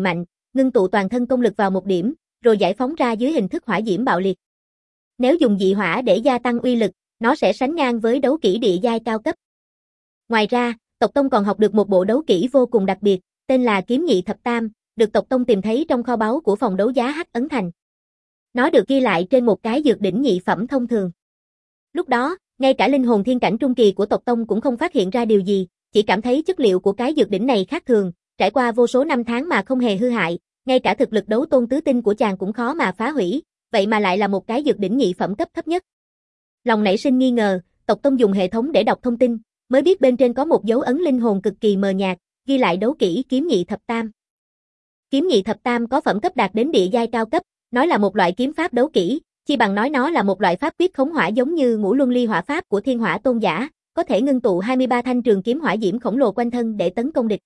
S1: ngưng tụ toàn thân công lực vào một điểm, rồi giải phóng ra dưới hình thức hỏa diễm bạo liệt. Nếu dùng dị hỏa để gia tăng uy lực, nó sẽ sánh ngang với đấu kỹ địa giai cao cấp. Ngoài ra, tộc tông còn học được một bộ đấu kỹ vô cùng đặc biệt, tên là Kiếm Nhị Thập Tam, được tộc tông tìm thấy trong kho báu của phòng đấu giá Hắc Ấn Thành. Nó được ghi lại trên một cái dược đỉnh nhị phẩm thông thường. Lúc đó, ngay cả linh hồn thiên cảnh trung kỳ của tộc tông cũng không phát hiện ra điều gì, chỉ cảm thấy chất liệu của cái dược đỉnh này khác thường, trải qua vô số năm tháng mà không hề hư hại, ngay cả thực lực đấu tôn tứ tinh của chàng cũng khó mà phá hủy, vậy mà lại là một cái dược đỉnh nhị phẩm cấp thấp nhất. Lòng nảy sinh nghi ngờ, tộc tông dùng hệ thống để đọc thông tin, mới biết bên trên có một dấu ấn linh hồn cực kỳ mờ nhạt, ghi lại đấu kỹ Kiếm Nhị Thập Tam. Kiếm Nhị Thập Tam có phẩm cấp đạt đến địa giai cao cấp, nói là một loại kiếm pháp đấu kỹ, chi bằng nói nó là một loại pháp quyết khống hỏa giống như Ngũ Luân Ly Hỏa Pháp của Thiên Hỏa Tôn giả, có thể ngưng tụ 23 thanh trường kiếm hỏa diễm khổng lồ quanh thân để tấn công địch.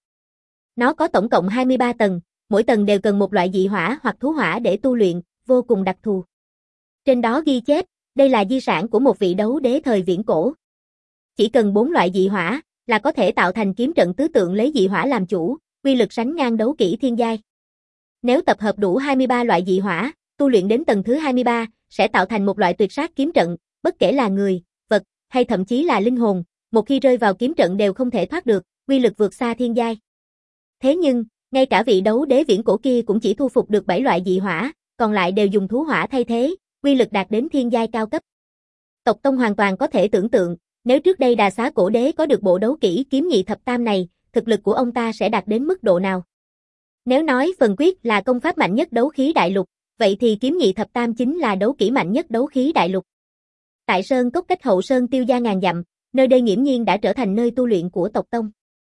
S1: Nó có tổng cộng 23 tầng, mỗi tầng đều cần một loại dị hỏa hoặc thú hỏa để tu luyện, vô cùng đặc thù. Trên đó ghi chép, đây là di sản của một vị đấu đế thời viễn cổ. Chỉ cần 4 loại dị hỏa là có thể tạo thành kiếm trận tứ tượng lấy dị hỏa làm chủ, uy lực sánh ngang đấu kỹ thiên giai. Nếu tập hợp đủ 23 loại dị hỏa, tu luyện đến tầng thứ 23, sẽ tạo thành một loại tuyệt sát kiếm trận, bất kể là người, vật, hay thậm chí là linh hồn, một khi rơi vào kiếm trận đều không thể thoát được, uy lực vượt xa thiên giai. Thế nhưng, ngay cả vị đấu đế viễn cổ kia cũng chỉ thu phục được 7 loại dị hỏa, còn lại đều dùng thú hỏa thay thế, uy lực đạt đến thiên giai cao cấp. Tộc tông hoàn toàn có thể tưởng tượng, nếu trước đây Đà Xá cổ đế có được bộ đấu kỹ Kiếm Nhị Thập Tam này, thực lực của ông ta sẽ đạt đến mức độ nào. Nếu nói phần quyết là công pháp mạnh nhất đấu khí đại lục, vậy thì Kiếm Nhị Thập Tam chính là đấu kỹ mạnh nhất đấu khí đại lục. Tại Sơn Cốc cách Hậu Sơn Tiêu Gia ngàn dặm, nơi đây nghiễm nhiên đã trở thành nơi tu luyện của tộc tông.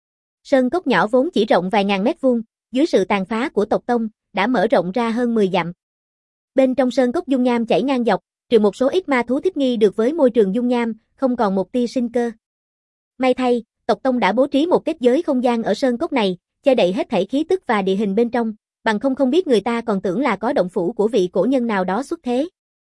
S1: Sơn Cốc nhỏ vốn chỉ rộng vài ngàn mét vuông, dưới sự tàn phá của tộc tông, đã mở rộng ra hơn 10 dặm. Bên trong Sơn Cốc dung nham chảy ngang dọc, trừ một số ít ma thú thích nghi được với môi trường dung nham, không còn một tia sinh cơ. May thay, tộc tông đã bố trí một kết giới không gian ở Sơn Cốc này, che đậy hết thảy khí tức và địa hình bên trong, bằng không biết người ta còn tưởng là có động phủ của vị cổ nhân nào đó xuất thế.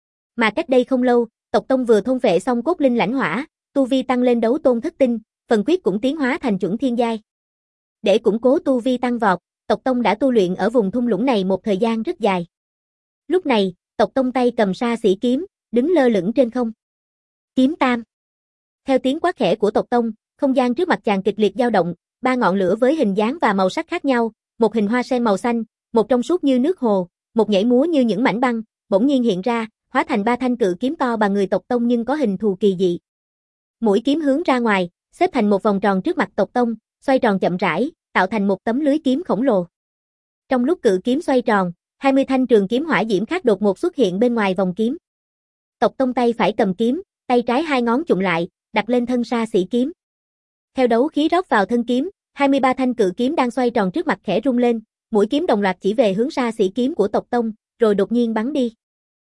S1: Mà cách đây không lâu, tộc tông vừa thôn phệ xong cốt linh lãnh hỏa, tu vi tăng lên đấu tôn thất tinh, phần quyết cũng tiến hóa thành chuẩn thiên giai. Để củng cố tu vi tăng vọt, tộc tông đã tu luyện ở vùng thung lũng này một thời gian rất dài. Lúc này, tộc tông tay cầm sa sĩ kiếm, đứng lơ lửng trên không. Kiếm tam. Theo tiếng quát khẽ của tộc tông, không gian trước mặt chàng kịch liệt dao động, 3 ngọn lửa với hình dáng và màu sắc khác nhau, một hình hoa sen màu xanh, một trong suốt như nước hồ, một nhảy múa như những mảnh băng, bỗng nhiên hiện ra, hóa thành 3 thanh cự kiếm to bằng người tộc tông nhưng có hình thù kỳ dị. Mũi kiếm hướng ra ngoài, xếp thành một vòng tròn trước mặt tộc tông, xoay tròn chậm rãi, tạo thành một tấm lưới kiếm khổng lồ. Trong lúc cự kiếm xoay tròn, 20 thanh trường kiếm hỏa diễm khác đột ngột xuất hiện bên ngoài vòng kiếm. Tộc tông tay phải cầm kiếm, tay trái 2 ngón chụm lại, đặt lên thân sa sĩ kiếm. Theo đấu khí rót vào thân kiếm, 23 thanh cự kiếm đang xoay tròn trước mặt khẽ rung lên, mũi kiếm đồng loạt chỉ về hướng sa sĩ kiếm của tộc tông, rồi đột nhiên bắn đi.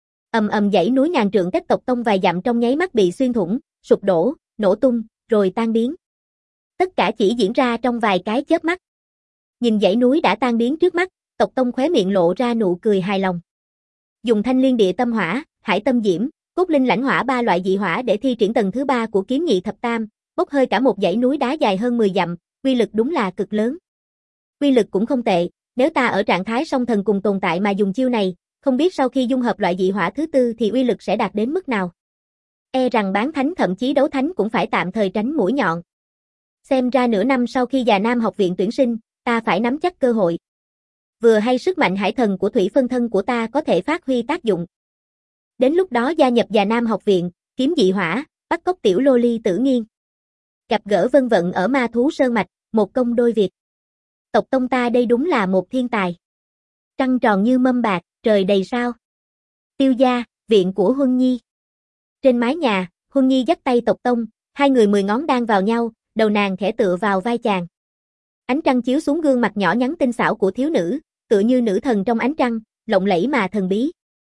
S1: Ầm ầm dãy núi ngàn trượng cách tộc tông vài dặm trong nháy mắt bị xuyên thủng, sụp đổ, nổ tung, rồi tan biến. Tất cả chỉ diễn ra trong vài cái chớp mắt. Nhìn dãy núi đã tan biến trước mắt, tộc tông khóe miệng lộ ra nụ cười hài lòng. Dùng thanh liên địa tâm hỏa, hải tâm diễm, cốt linh lãnh hỏa 3 loại dị hỏa để thi triển tầng thứ 3 của Kiếm Nhị Thập Tam, bốc hơi cả một dãy núi đá dài hơn 10 dặm, uy lực đúng là cực lớn. Uy lực cũng không tệ, nếu ta ở trạng thái song thần cùng tồn tại mà dùng chiêu này, không biết sau khi dung hợp loại dị hỏa thứ tư thì uy lực sẽ đạt đến mức nào. E rằng bán thánh thậm chí đấu thánh cũng phải tạm thời tránh mũi nhọn. Xem ra nửa năm sau khi Già Nam học viện tuyển sinh, ta phải nắm chắc cơ hội. Vừa hay sức mạnh hải thần của thủy phân thân của ta có thể phát huy tác dụng. Đến lúc đó gia nhập Già Nam học viện, kiếm dị hỏa, bắt cóc tiểu lô ly Tử Nghiên. Gặp gỡ Vân Vận ở Ma Thú Sơn Mạch, một công đôi việc. Tộc tông ta đây đúng là một thiên tài. Trăng tròn như mâm bạc, trời đầy sao. Tiêu gia, viện của Huân Nhi. Trên mái nhà, Huân Nhi dắt tay tộc tông, 2 người 10 ngón đan vào nhau, đầu nàng khẽ tựa vào vai chàng. Ánh trăng chiếu xuống gương mặt nhỏ nhắn tinh xảo của thiếu nữ, tựa như nữ thần trong ánh trăng, lộng lẫy mà thần bí.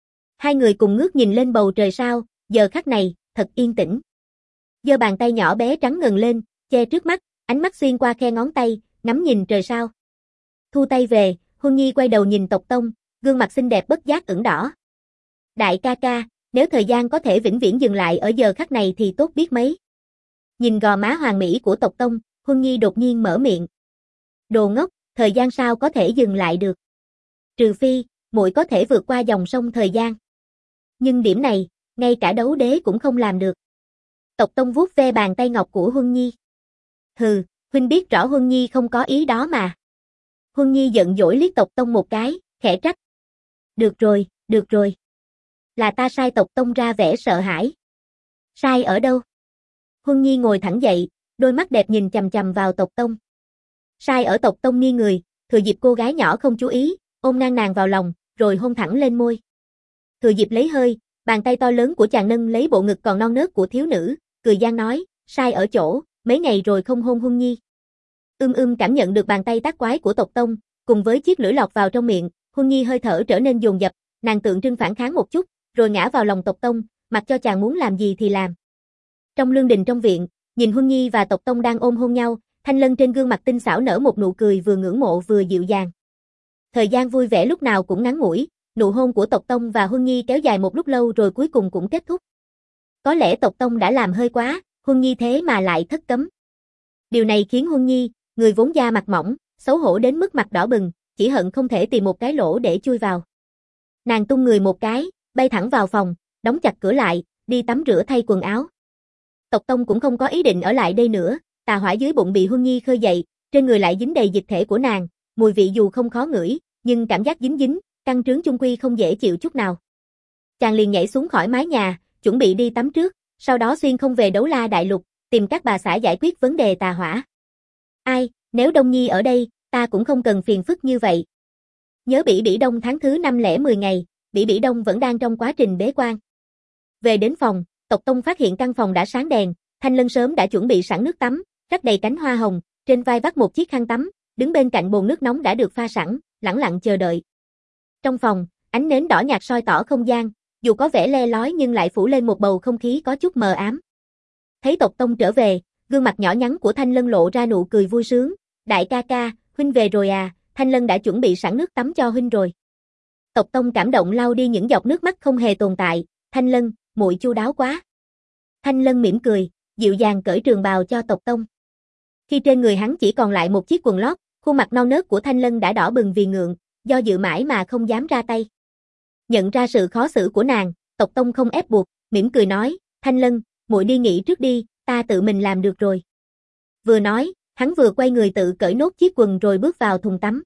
S1: 2 người cùng ngước nhìn lên bầu trời sao, giờ khắc này, thật yên tĩnh. Giơ bàn tay nhỏ bé trắng ngần lên, che trước mắt, ánh mắt xuyên qua khe ngón tay, ngắm nhìn trời sao. Thu tay về, Huân Nhi quay đầu nhìn tộc tông, gương mặt xinh đẹp bất giác ửng đỏ. Đại ca ca, nếu thời gian có thể vĩnh viễn dừng lại ở giờ khắc này thì tốt biết mấy. Nhìn gò má hoàng mỹ của tộc tông, Huân Nhi đột nhiên mở miệng. Đồ ngốc, thời gian sao có thể dừng lại được. Trừ phi, muội có thể vượt qua dòng sông thời gian. Nhưng điểm này, ngay cả đấu đế cũng không làm được. Tộc Tông vuốt ve bàn tay ngọc của Huân Nhi. Hừ, huynh biết rõ Huân Nhi không có ý đó mà. Huân Nhi giận dỗi liếc Tộc Tông một cái, khẽ trách. Được rồi, được rồi. Là ta sai Tộc Tông ra vẻ sợ hãi. Sai ở đâu? Huân Nhi ngồi thẳng dậy, đôi mắt đẹp nhìn chằm chằm vào Tộc Tông. Sai ở Tộc Tông nghiêng người, thừa dịp cô gái nhỏ không chú ý, ôm ngang nàng vào lòng, rồi hôn thẳng lên môi. Thừa dịp lấy hơi, bàn tay to lớn của chàng nâng lấy bộ ngực còn non nớt của thiếu nữ, cười gian nói, sai ở chỗ, mấy ngày rồi không hôn Huân Nhi. Cảm nhận được bàn tay tác quái của Tộc Tông, cùng với chiếc lưỡi lọt vào trong miệng, Huân Nhi hơi thở trở nên dồn dập, nàng tượng trưng phản kháng một chút, rồi ngã vào lòng Tộc Tông, mặc cho chàng muốn làm gì thì làm. Trong lương đình trong viện, nhìn Huân Nhi và Tộc Tông đang ôm hôn nhau, Thanh Lân trên gương mặt tinh xảo nở một nụ cười vừa ngưỡng mộ vừa dịu dàng. Thời gian vui vẻ lúc nào cũng ngắn ngủi, nụ hôn của Tộc Tông và Huân Nhi kéo dài một lúc lâu rồi cuối cùng cũng kết thúc. Có lẽ Tộc Tông đã làm hơi quá, Huân Nhi thế mà lại thất cấm. Điều này khiến Huân Nhi, người vốn da mặt mỏng, xấu hổ đến mức mặt đỏ bừng, chỉ hận không thể tìm một cái lỗ để chui vào. Nàng tung người một cái, bay thẳng vào phòng, đóng chặt cửa lại, đi tắm rửa thay quần áo. Tộc Tông cũng không có ý định ở lại đây nữa, tà hỏa dưới bụng bị Huân Nhi khơi dậy, trên người lại dính đầy dịch thể của nàng, mùi vị dù không khó ngửi, nhưng cảm giác dính dính, căng trướng chung quy không dễ chịu chút nào. Chàng liền nhảy xuống khỏi mái nhà, chuẩn bị đi tắm trước, sau đó xuyên không về Đấu La Đại Lục, tìm các bà xã giải quyết vấn đề tà hỏa. Ai, nếu Đông Nhi ở đây, ta cũng không cần phiền phức như vậy. Nhớ Bỉ Bỉ Đông tháng thứ 5 lẻ 10 ngày, Bỉ Bỉ Đông vẫn đang trong quá trình bế quan. Về đến phòng, Tộc Tông phát hiện căn phòng đã sáng đèn, Thanh Lân sớm đã chuẩn bị sẵn nước tắm, rắc đầy cánh hoa hồng, trên vai vắt một chiếc khăn tắm, đứng bên cạnh bồn nước nóng đã được pha sẵn, lẳng lặng chờ đợi. Trong phòng, ánh nến đỏ nhạt soi tỏ không gian, dù có vẻ le lói nhưng lại phủ lên một bầu không khí có chút mờ ám. Thấy Tộc Tông trở về, gương mặt nhỏ nhắn của Thanh Lân lộ ra nụ cười vui sướng. Đại ca ca, huynh về rồi à, Thanh Lân đã chuẩn bị sẵn nước tắm cho huynh rồi. Tộc Tông cảm động lau đi những giọt nước mắt không hề tồn tại. Thanh Lân, muội chu đáo quá. Thanh Lân mỉm cười, dịu dàng cởi trường bào cho Tộc Tông. Khi trên người hắn chỉ còn lại một chiếc quần lót, khuôn mặt non nớt của Thanh Lân đã đỏ bừng vì ngượng, do dự mãi mà không dám ra tay. Nhận ra sự khó xử của nàng, Tộc Tông không ép buộc, mỉm cười nói, Thanh Lân, muội đi nghỉ trước đi, ta tự mình làm được rồi. Vừa nói, hắn vừa quay người tự cởi nốt chiếc quần rồi bước vào thùng tắm.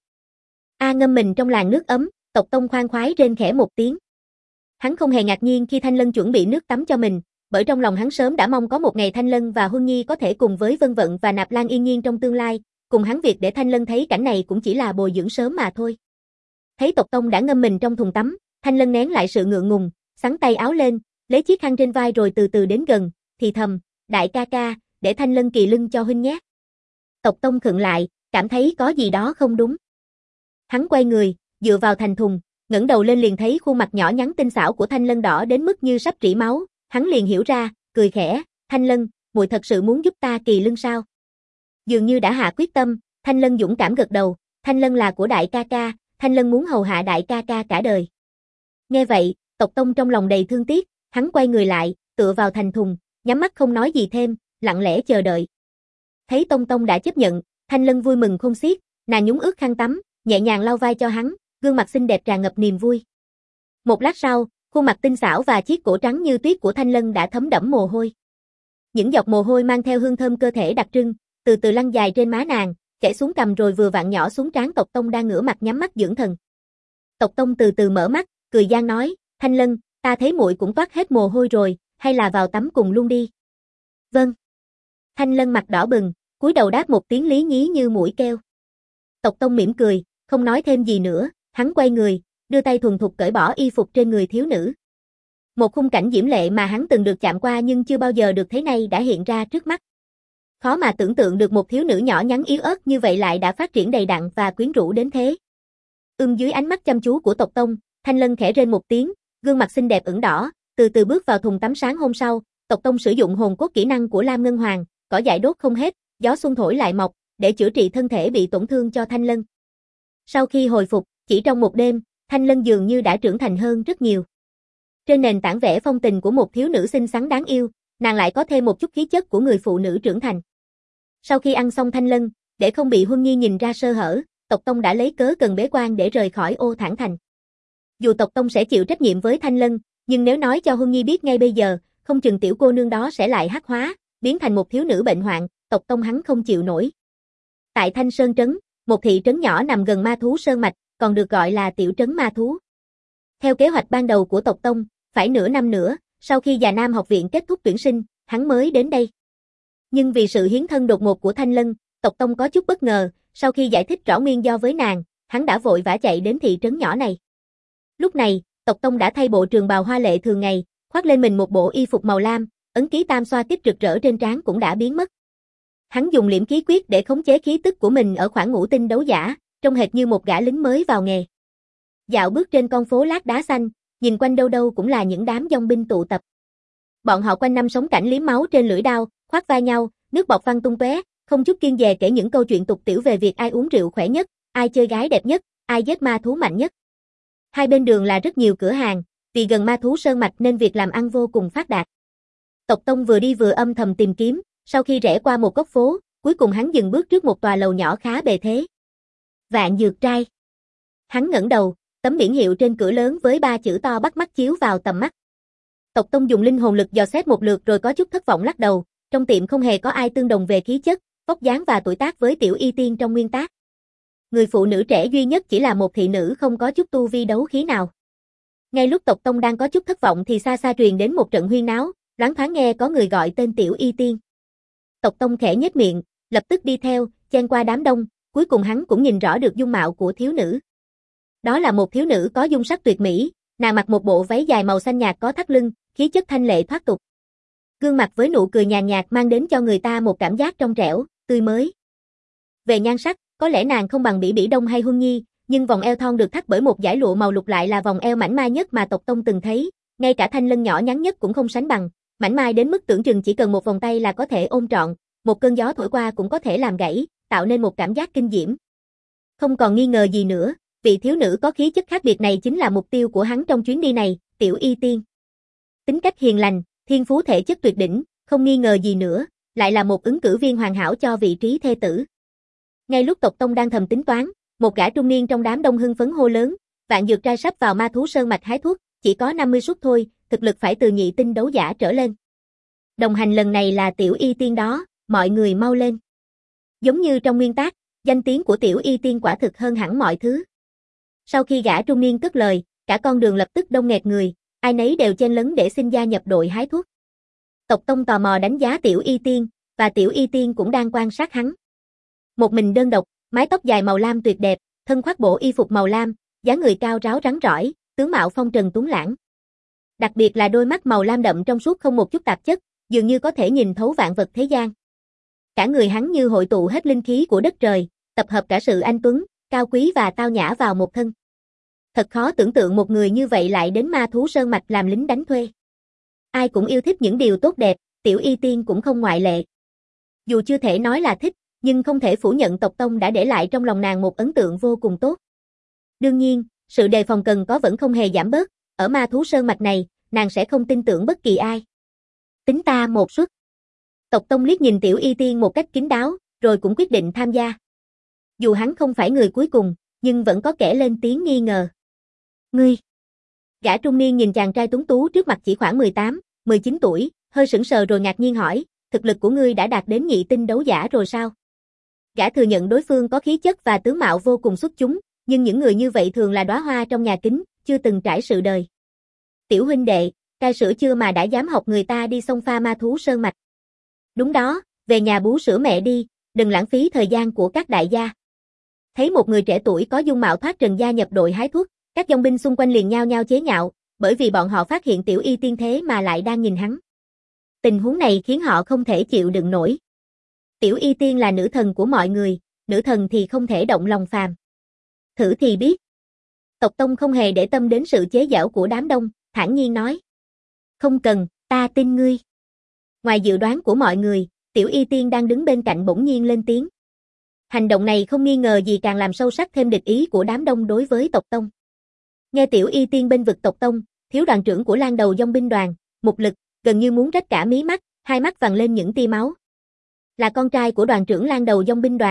S1: Ngâm mình trong làn nước ấm, Tộc Tông khoan khoái rên khẽ một tiếng. Hắn không hề ngạc nhiên khi Thanh Lân chuẩn bị nước tắm cho mình, bởi trong lòng hắn sớm đã mong có một ngày Thanh Lân và Huân Nhi có thể cùng với Vân Vận và Nạp Lan yên nhiên trong tương lai, cùng hắn việc để Thanh Lân thấy cảnh này cũng chỉ là bồi dưỡng sớm mà thôi. Thấy Tộc Tông đã ngâm mình trong thùng tắm, Thanh Lân nén lại sự ngượng ngùng, xắn tay áo lên, lấy chiếc khăn trên vai rồi từ từ đến gần, thì thầm, đại ca ca, để Thanh Lân kỳ lưng cho huynh nhé. Tộc Tông khựng lại, cảm thấy có gì đó không đúng. Hắn quay người, dựa vào thành thùng, ngẩng đầu lên liền thấy khuôn mặt nhỏ nhắn tinh xảo của Thanh Lân đỏ đến mức như sắp rỉ máu, hắn liền hiểu ra, cười khẽ, Thanh Lân, muội thật sự muốn giúp ta kỳ lưng sao? Dường như đã hạ quyết tâm, Thanh Lân dũng cảm gật đầu, Thanh Lân là của đại ca ca, Thanh Lân muốn hầu hạ đại ca ca cả đời. Nghe vậy, Tộc Tông trong lòng đầy thương tiếc, hắn quay người lại, tựa vào thành thùng, nhắm mắt không nói gì thêm, lặng lẽ chờ đợi. Thấy Tông Tông đã chấp nhận, Thanh Lân vui mừng không xiết, nàng nhúng ướt khăn tắm, nhẹ nhàng lau vai cho hắn, gương mặt xinh đẹp tràn ngập niềm vui. Một lát sau, khuôn mặt tinh xảo và chiếc cổ trắng như tuyết của Thanh Lân đã thấm đẫm mồ hôi. Những giọt mồ hôi mang theo hương thơm cơ thể đặc trưng, từ từ lăn dài trên má nàng, chảy xuống cằm rồi vừa vặn nhỏ xuống trán Tộc Tông đang ngửa mặt nhắm mắt dưỡng thần. Tộc Tông từ từ mở mắt, cười gian nói, Thanh Lân, ta thấy muội cũng toát hết mồ hôi rồi, hay là vào tắm cùng luôn đi. Vâng. Thanh Lân mặt đỏ bừng, cúi đầu đáp một tiếng lý nhí như mũi keo. Tộc Tông mỉm cười, không nói thêm gì nữa, hắn quay người, đưa tay thuần thục cởi bỏ y phục trên người thiếu nữ. Một khung cảnh diễm lệ mà hắn từng được chạm qua nhưng chưa bao giờ được thấy nay đã hiện ra trước mắt. Khó mà tưởng tượng được một thiếu nữ nhỏ nhắn yếu ớt như vậy lại đã phát triển đầy đặn và quyến rũ đến thế. Dưới ánh mắt chăm chú của Tộc Tông, Thanh Lân khẽ rên một tiếng, gương mặt xinh đẹp ửng đỏ, từ từ bước vào thùng tắm sáng hôm sau. Tộc Tông sử dụng hồn cốt kỹ năng của Lam Ngân Hoàng, cỏ dại đốt không hết, gió xuân thổi lại mọc, để chữa trị thân thể bị tổn thương cho Thanh Lân. Sau khi hồi phục, chỉ trong một đêm, Thanh Lân dường như đã trưởng thành hơn rất nhiều. Trên nền tảng vẽ phong tình của một thiếu nữ xinh xắn đáng yêu, nàng lại có thêm một chút khí chất của người phụ nữ trưởng thành. Sau khi ăn xong Thanh Lân, để không bị Huân Nhi nhìn ra sơ hở, Tộc Tông đã lấy cớ cần bế quan để rời khỏi Ô Thản Thành. Dù Tộc Tông sẽ chịu trách nhiệm với Thanh Lân, nhưng nếu nói cho Huân Nhi biết ngay bây giờ, không chừng tiểu cô nương đó sẽ lại hắc hóa, biến thành một thiếu nữ bệnh hoạn, Tộc Tông hắn không chịu nổi. Tại Thanh Sơn Trấn, một thị trấn nhỏ nằm gần Ma Thú Sơn Mạch, còn được gọi là tiểu trấn ma thú. Theo kế hoạch ban đầu của Tộc Tông, phải nửa năm nữa, sau khi Già Nam học viện kết thúc tuyển sinh, hắn mới đến đây. Nhưng vì sự hiến thân đột ngột của Thanh Lân, Tộc Tông có chút bất ngờ, sau khi giải thích rõ nguyên do với nàng, hắn đã vội vã chạy đến thị trấn nhỏ này. Lúc này, Tộc Tông đã thay bộ trường bào hoa lệ thường ngày, khoác lên mình một bộ y phục màu lam, ấn ký tam xoa kích rực rỡ trên trán cũng đã biến mất. Hắn dùng liễm khí quyết để khống chế khí tức của mình ở khoảng ngũ tinh đấu giả, trông hệt như một gã lính mới vào nghề. Dạo bước trên con phố lát đá xanh, nhìn quanh đâu đâu cũng là những đám dòng binh tụ tập. Bọn họ quanh năm sống cảnh liếm máu trên lưỡi đao, khoác vai nhau, nước bọt văng tung tóe, không chút kiêng dè kể những câu chuyện tục tiểu về việc ai uống rượu khỏe nhất, ai chơi gái đẹp nhất, ai giết ma thú mạnh nhất. Hai bên đường là rất nhiều cửa hàng, vì gần Ma Thú Sơn Mạch nên việc làm ăn vô cùng phát đạt. Tộc Tông vừa đi vừa âm thầm tìm kiếm, sau khi rẽ qua một góc phố, cuối cùng hắn dừng bước trước một tòa lầu nhỏ khá bề thế. Vạn Dược Trai. Hắn ngẩng đầu, tấm biển hiệu trên cửa lớn với 3 chữ to bắt mắt chiếu vào tầm mắt. Tộc Tông dùng linh hồn lực dò xét một lượt rồi có chút thất vọng lắc đầu, trong tiệm không hề có ai tương đồng về khí chất, vóc dáng và tuổi tác với Tiểu Y Tiên trong nguyên tác. Người phụ nữ trẻ duy nhất chỉ là một thị nữ không có chút tu vi đấu khí nào. Ngay lúc Tộc Tông đang có chút thất vọng thì xa xa truyền đến một trận huyên náo, loáng thoáng nghe có người gọi tên Tiểu Y Tiên. Tộc Tông khẽ nhếch miệng, lập tức đi theo, chen qua đám đông, cuối cùng hắn cũng nhìn rõ được dung mạo của thiếu nữ. Đó là một thiếu nữ có dung sắc tuyệt mỹ, nàng mặc một bộ váy dài màu xanh nhạt có thắt lưng, khí chất thanh lệ thoát tục. Gương mặt với nụ cười nhàn nhạt mang đến cho người ta một cảm giác trong trẻo, tươi mới. Về nhan sắc, có lẽ nàng không bằng Bỉ Bỉ Đông hay Huân Nhi, nhưng vòng eo thon được thắt bởi một dải lụa màu lục lại là vòng eo mảnh mai nhất mà Tộc Tông từng thấy, ngay cả Thanh Lân nhỏ nhắn nhất cũng không sánh bằng, mảnh mai đến mức tưởng chừng chỉ cần một vòng tay là có thể ôm trọn, một cơn gió thổi qua cũng có thể làm gãy, tạo nên một cảm giác kinh diễm. Không còn nghi ngờ gì nữa, vị thiếu nữ có khí chất khác biệt này chính là mục tiêu của hắn trong chuyến đi này, Tiểu Y Tiên. Tính cách hiền lành, thiên phú thể chất tuyệt đỉnh, không nghi ngờ gì nữa, lại là một ứng cử viên hoàn hảo cho vị trí thê tử. Ngay lúc Tộc Tông đang thầm tính toán, một gã trung niên trong đám đông hưng phấn hô lớn, Vạn Dược Trai sắp vào Ma Thú Sơn Mạch hái thuốc, chỉ có 50 suất thôi, thực lực phải từ nhị tinh đấu giả trở lên. Đồng hành lần này là Tiểu Y Tiên đó, mọi người mau lên. Giống như trong nguyên tác, danh tiếng của Tiểu Y Tiên quả thực hơn hẳn mọi thứ. Sau khi gã trung niên cất lời, cả con đường lập tức đông nghẹt người, ai nấy đều chen lấn để xin gia nhập đội hái thuốc. Tộc Tông tò mò đánh giá Tiểu Y Tiên, và Tiểu Y Tiên cũng đang quan sát hắn. Một mình đơn độc, mái tóc dài màu lam tuyệt đẹp, thân khoác bộ y phục màu lam, dáng người cao ráo rắn rỏi, tướng mạo phong trần tuấn lãng. Đặc biệt là đôi mắt màu lam đậm trong suốt không một chút tạp chất, dường như có thể nhìn thấu vạn vật thế gian. Cả người hắn như hội tụ hết linh khí của đất trời, tập hợp cả sự anh tuấn, cao quý và tao nhã vào một thân. Thật khó tưởng tượng một người như vậy lại đến Ma Thú Sơn Mạch làm lính đánh thuê. Ai cũng yêu thích những điều tốt đẹp, Tiểu Y Tiên cũng không ngoại lệ. Dù chưa thể nói là thích, nhưng không thể phủ nhận Tộc Tông đã để lại trong lòng nàng một ấn tượng vô cùng tốt. Đương nhiên, sự đề phòng cần có vẫn không hề giảm bớt, ở Ma Thú Sơn Mạch này, nàng sẽ không tin tưởng bất kỳ ai. Tính ta một suất. Tộc Tông liếc nhìn Tiểu Y Tiên một cách kín đáo, rồi cũng quyết định tham gia. Dù hắn không phải người cuối cùng, nhưng vẫn có kẻ lên tiếng nghi ngờ. Ngươi! Gã trung niên nhìn chàng trai tuấn tú trước mặt chỉ khoảng 18, 19 tuổi, hơi sững sờ rồi ngạc nhiên hỏi, thực lực của ngươi đã đạt đến nhị tinh đấu giả rồi sao? Gã thừa nhận đối phương có khí chất và tướng mạo vô cùng xuất chúng, nhưng những người như vậy thường là đóa hoa trong nhà kính, chưa từng trải sự đời. Tiểu huynh đệ, cai sữa chưa mà đã dám học người ta đi xông pha Ma Thú Sơn Mạch. Đúng đó, về nhà bú sữa mẹ đi, đừng lãng phí thời gian của các đại gia. Thấy một người trẻ tuổi có dung mạo thoát trần gia nhập đội hái thuốc, các dòng binh xung quanh liền nhao nhao chế nhạo, bởi vì bọn họ phát hiện Tiểu Y Tiên thế mà lại đang nhìn hắn. Tình huống này khiến họ không thể chịu đựng nổi. Tiểu Y Tiên là nữ thần của mọi người, nữ thần thì không thể động lòng phàm. Thử thì biết. Tộc Tông không hề để tâm đến sự chế giễu của đám đông, thản nhiên nói. Không cần, ta tin ngươi. Ngoài dự đoán của mọi người, Tiểu Y Tiên đang đứng bên cạnh bỗng nhiên lên tiếng. Hành động này không nghi ngờ gì càng làm sâu sắc thêm địch ý của đám đông đối với Tộc Tông. Nghe Tiểu Y Tiên bên vực Tộc Tông, thiếu đoàn trưởng của Lan Đầu Dòng binh đoàn, Mục Lực, gần như muốn rách cả mí mắt, hai mắt vằn lên những tia máu. Là con trai của đoàn trưởng Lan Đầu Dòng binh đoàn,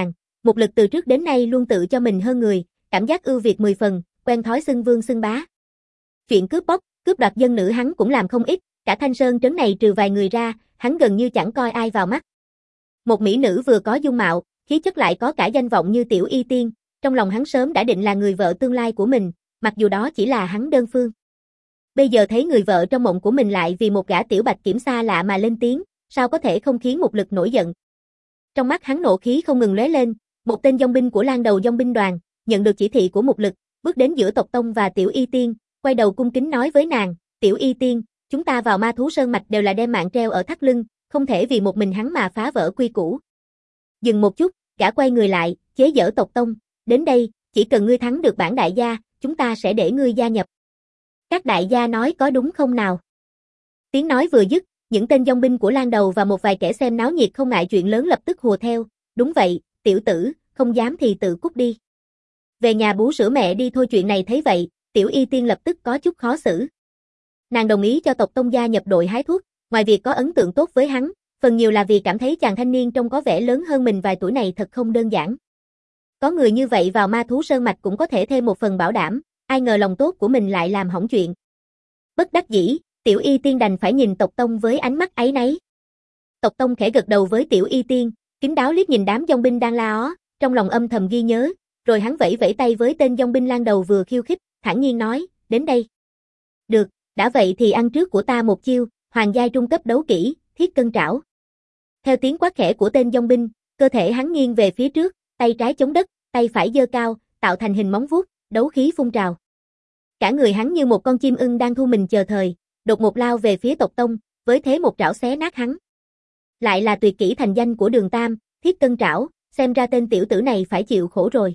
S1: Một Lực từ trước đến nay luôn tự cho mình hơn người, cảm giác ưu việt 10 phần, quen thói xưng vương xưng bá. Chuyện cướp bóc, cướp đoạt dân nữ hắn cũng làm không ít, cả Thanh Sơn trấn này trừ vài người ra, hắn gần như chẳng coi ai vào mắt. Một mỹ nữ vừa có dung mạo, khí chất lại có cả danh vọng như Tiểu Y Tiên, trong lòng hắn sớm đã định là người vợ tương lai của mình, mặc dù đó chỉ là hắn đơn phương. Bây giờ thấy người vợ trong mộng của mình lại vì một gã tiểu bạch kiểm xa lạ mà lên tiếng, sao có thể không khiến Một Lực nổi giận. Trong mắt hắn nộ khí không ngừng lóe lên, một tên dòng binh của Lang Đầu dòng binh đoàn, nhận được chỉ thị của Một Lực, bước đến giữa Tộc Tông và Tiểu Y Tiên, quay đầu cung kính nói với nàng, Tiểu Y Tiên, chúng ta vào Ma Thú Sơn Mạch đều là đem mạng treo ở thắt lưng, không thể vì một mình hắn mà phá vỡ quy củ. Dừng một chút, gã quay người lại, chế giễu Tộc Tông, đến đây, chỉ cần ngươi thắng được bản đại gia, chúng ta sẽ để ngươi gia nhập. Các đại gia nói có đúng không nào? Tiếng nói vừa dứt, những tên dòng binh của Lang Đầu và một vài kẻ xem náo nhiệt không ngại chuyện lớn lập tức hùa theo, đúng vậy, tiểu tử, không dám thì tự cút đi. Về nhà bú sữa mẹ đi thôi. Chuyện này thấy vậy, Tiểu Y Tiên lập tức có chút khó xử. Nàng đồng ý cho Tộc Tông gia nhập đội hái thuốc, ngoài việc có ấn tượng tốt với hắn, phần nhiều là vì cảm thấy chàng thanh niên trông có vẻ lớn hơn mình vài tuổi này thật không đơn giản. Có người như vậy vào Ma Thú Sơn Mạch cũng có thể thêm một phần bảo đảm, ai ngờ lòng tốt của mình lại làm hỏng chuyện. Bất đắc dĩ, Tiểu Y Tiên đành phải nhìn Tộc Tông với ánh mắt áy náy. Tộc Tông khẽ gật đầu với Tiểu Y Tiên, kín đáo liếc nhìn đám dòng binh đang la ó, trong lòng âm thầm ghi nhớ, rồi hắn vẫy vẫy tay với tên dòng binh Lang Đầu vừa khiêu khích, thản nhiên nói, đến đây. Được, đã vậy thì ăn trước của ta một chiêu, hoàng giai trung cấp đấu kỹ, Thiết Cân Trảo. Theo tiếng quát khẽ của tên dòng binh, cơ thể hắn nghiêng về phía trước, tay trái chống đất, tay phải giơ cao, tạo thành hình móng vuốt, đấu khí phun trào. Cả người hắn như một con chim ưng đang thu mình chờ thời, đột ngột lao về phía Tộc Tông, với thế một trảo xé nát hắn. Lại là tuyệt kỹ thành danh của Đường Tam, Thiết Cân Trảo, xem ra tên tiểu tử này phải chịu khổ rồi.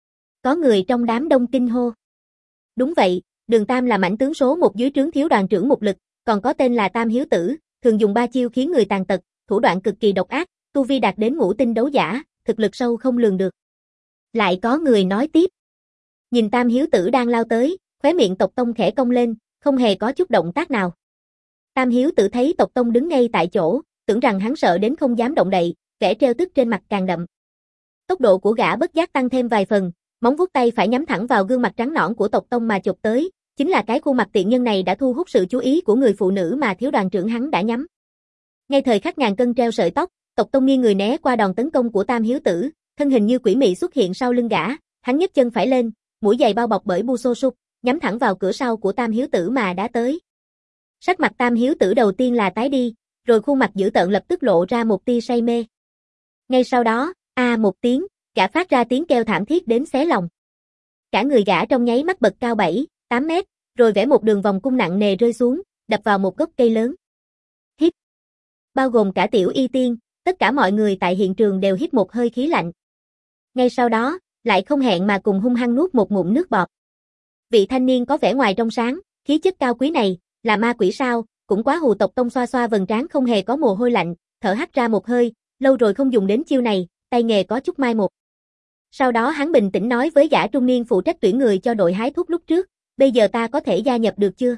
S1: Có người trong đám đông kinh hô. Đúng vậy, Đường Tam là mãnh tướng số 1 dưới trướng thiếu đoàn trưởng Một Lực, còn có tên là Tam Hiếu Tử, thường dùng 3 chiêu khiến người tàn tật, thủ đoạn cực kỳ độc ác, tu vi đạt đến ngũ tinh đấu giả, thực lực sâu không lường được. Lại có người nói tiếp. Nhìn Tam Hiếu Tử đang lao tới, khóe miệng Tộc Tông khẽ cong lên, không hề có chút động tác nào. Tam Hiếu Tử thấy Tộc Tông đứng ngay tại chỗ, tưởng rằng hắn sợ đến không dám động đậy, vẻ trêu tức trên mặt càng đậm. Tốc độ của gã bất giác tăng thêm vài phần, móng vuốt tay phải nhắm thẳng vào gương mặt trắng nõn của Tộc Tông mà chụp tới, chính là cái khuôn mặt tiện nhân này đã thu hút sự chú ý của người phụ nữ mà thiếu đoàn trưởng hắn đã nhắm. Ngay thời khắc ngàn cân treo sợi tóc, Tộc Tông nghiêng người né qua đòn tấn công của Tam Hiếu Tử, thân hình như quỷ mị xuất hiện sau lưng gã, hắn nhấc chân phải lên, mũi giày bao bọc bởi bu xô súc, nhắm thẳng vào cửa sau của Tam Hiếu Tử mà đá tới. Sắc mặt Tam Hiếu Tử đầu tiên là tái đi, rồi khuôn mặt dữ tợn lập tức lộ ra một tia say mê. Ngay sau đó, một tiếng, gã phát ra tiếng kêu thảm thiết đến xé lòng. Cả người gã trong nháy mắt bật cao 7, 8 mét, rồi vẽ một đường vòng cung nặng nề rơi xuống, đập vào một gốc cây lớn. Hít. Bao gồm cả Tiểu Y Tiên, tất cả mọi người tại hiện trường đều hít một hơi khí lạnh. Ngay sau đó, lại không hẹn mà cùng hung hăng nuốt một ngụm nước bọt. Vị thanh niên có vẻ ngoài trong sáng, khí chất cao quý này, là ma quỷ sao, cũng quá hù. Tộc Tông xoa xoa vầng trán không hề có mồ hôi lạnh, thở hắt ra một hơi, lâu rồi không dùng đến chiêu này, tay nghề có chút mai một. Sau đó hắn bình tĩnh nói với gã trung niên phụ trách tuyển người cho đội hái thuốc lúc trước, bây giờ ta có thể gia nhập được chưa?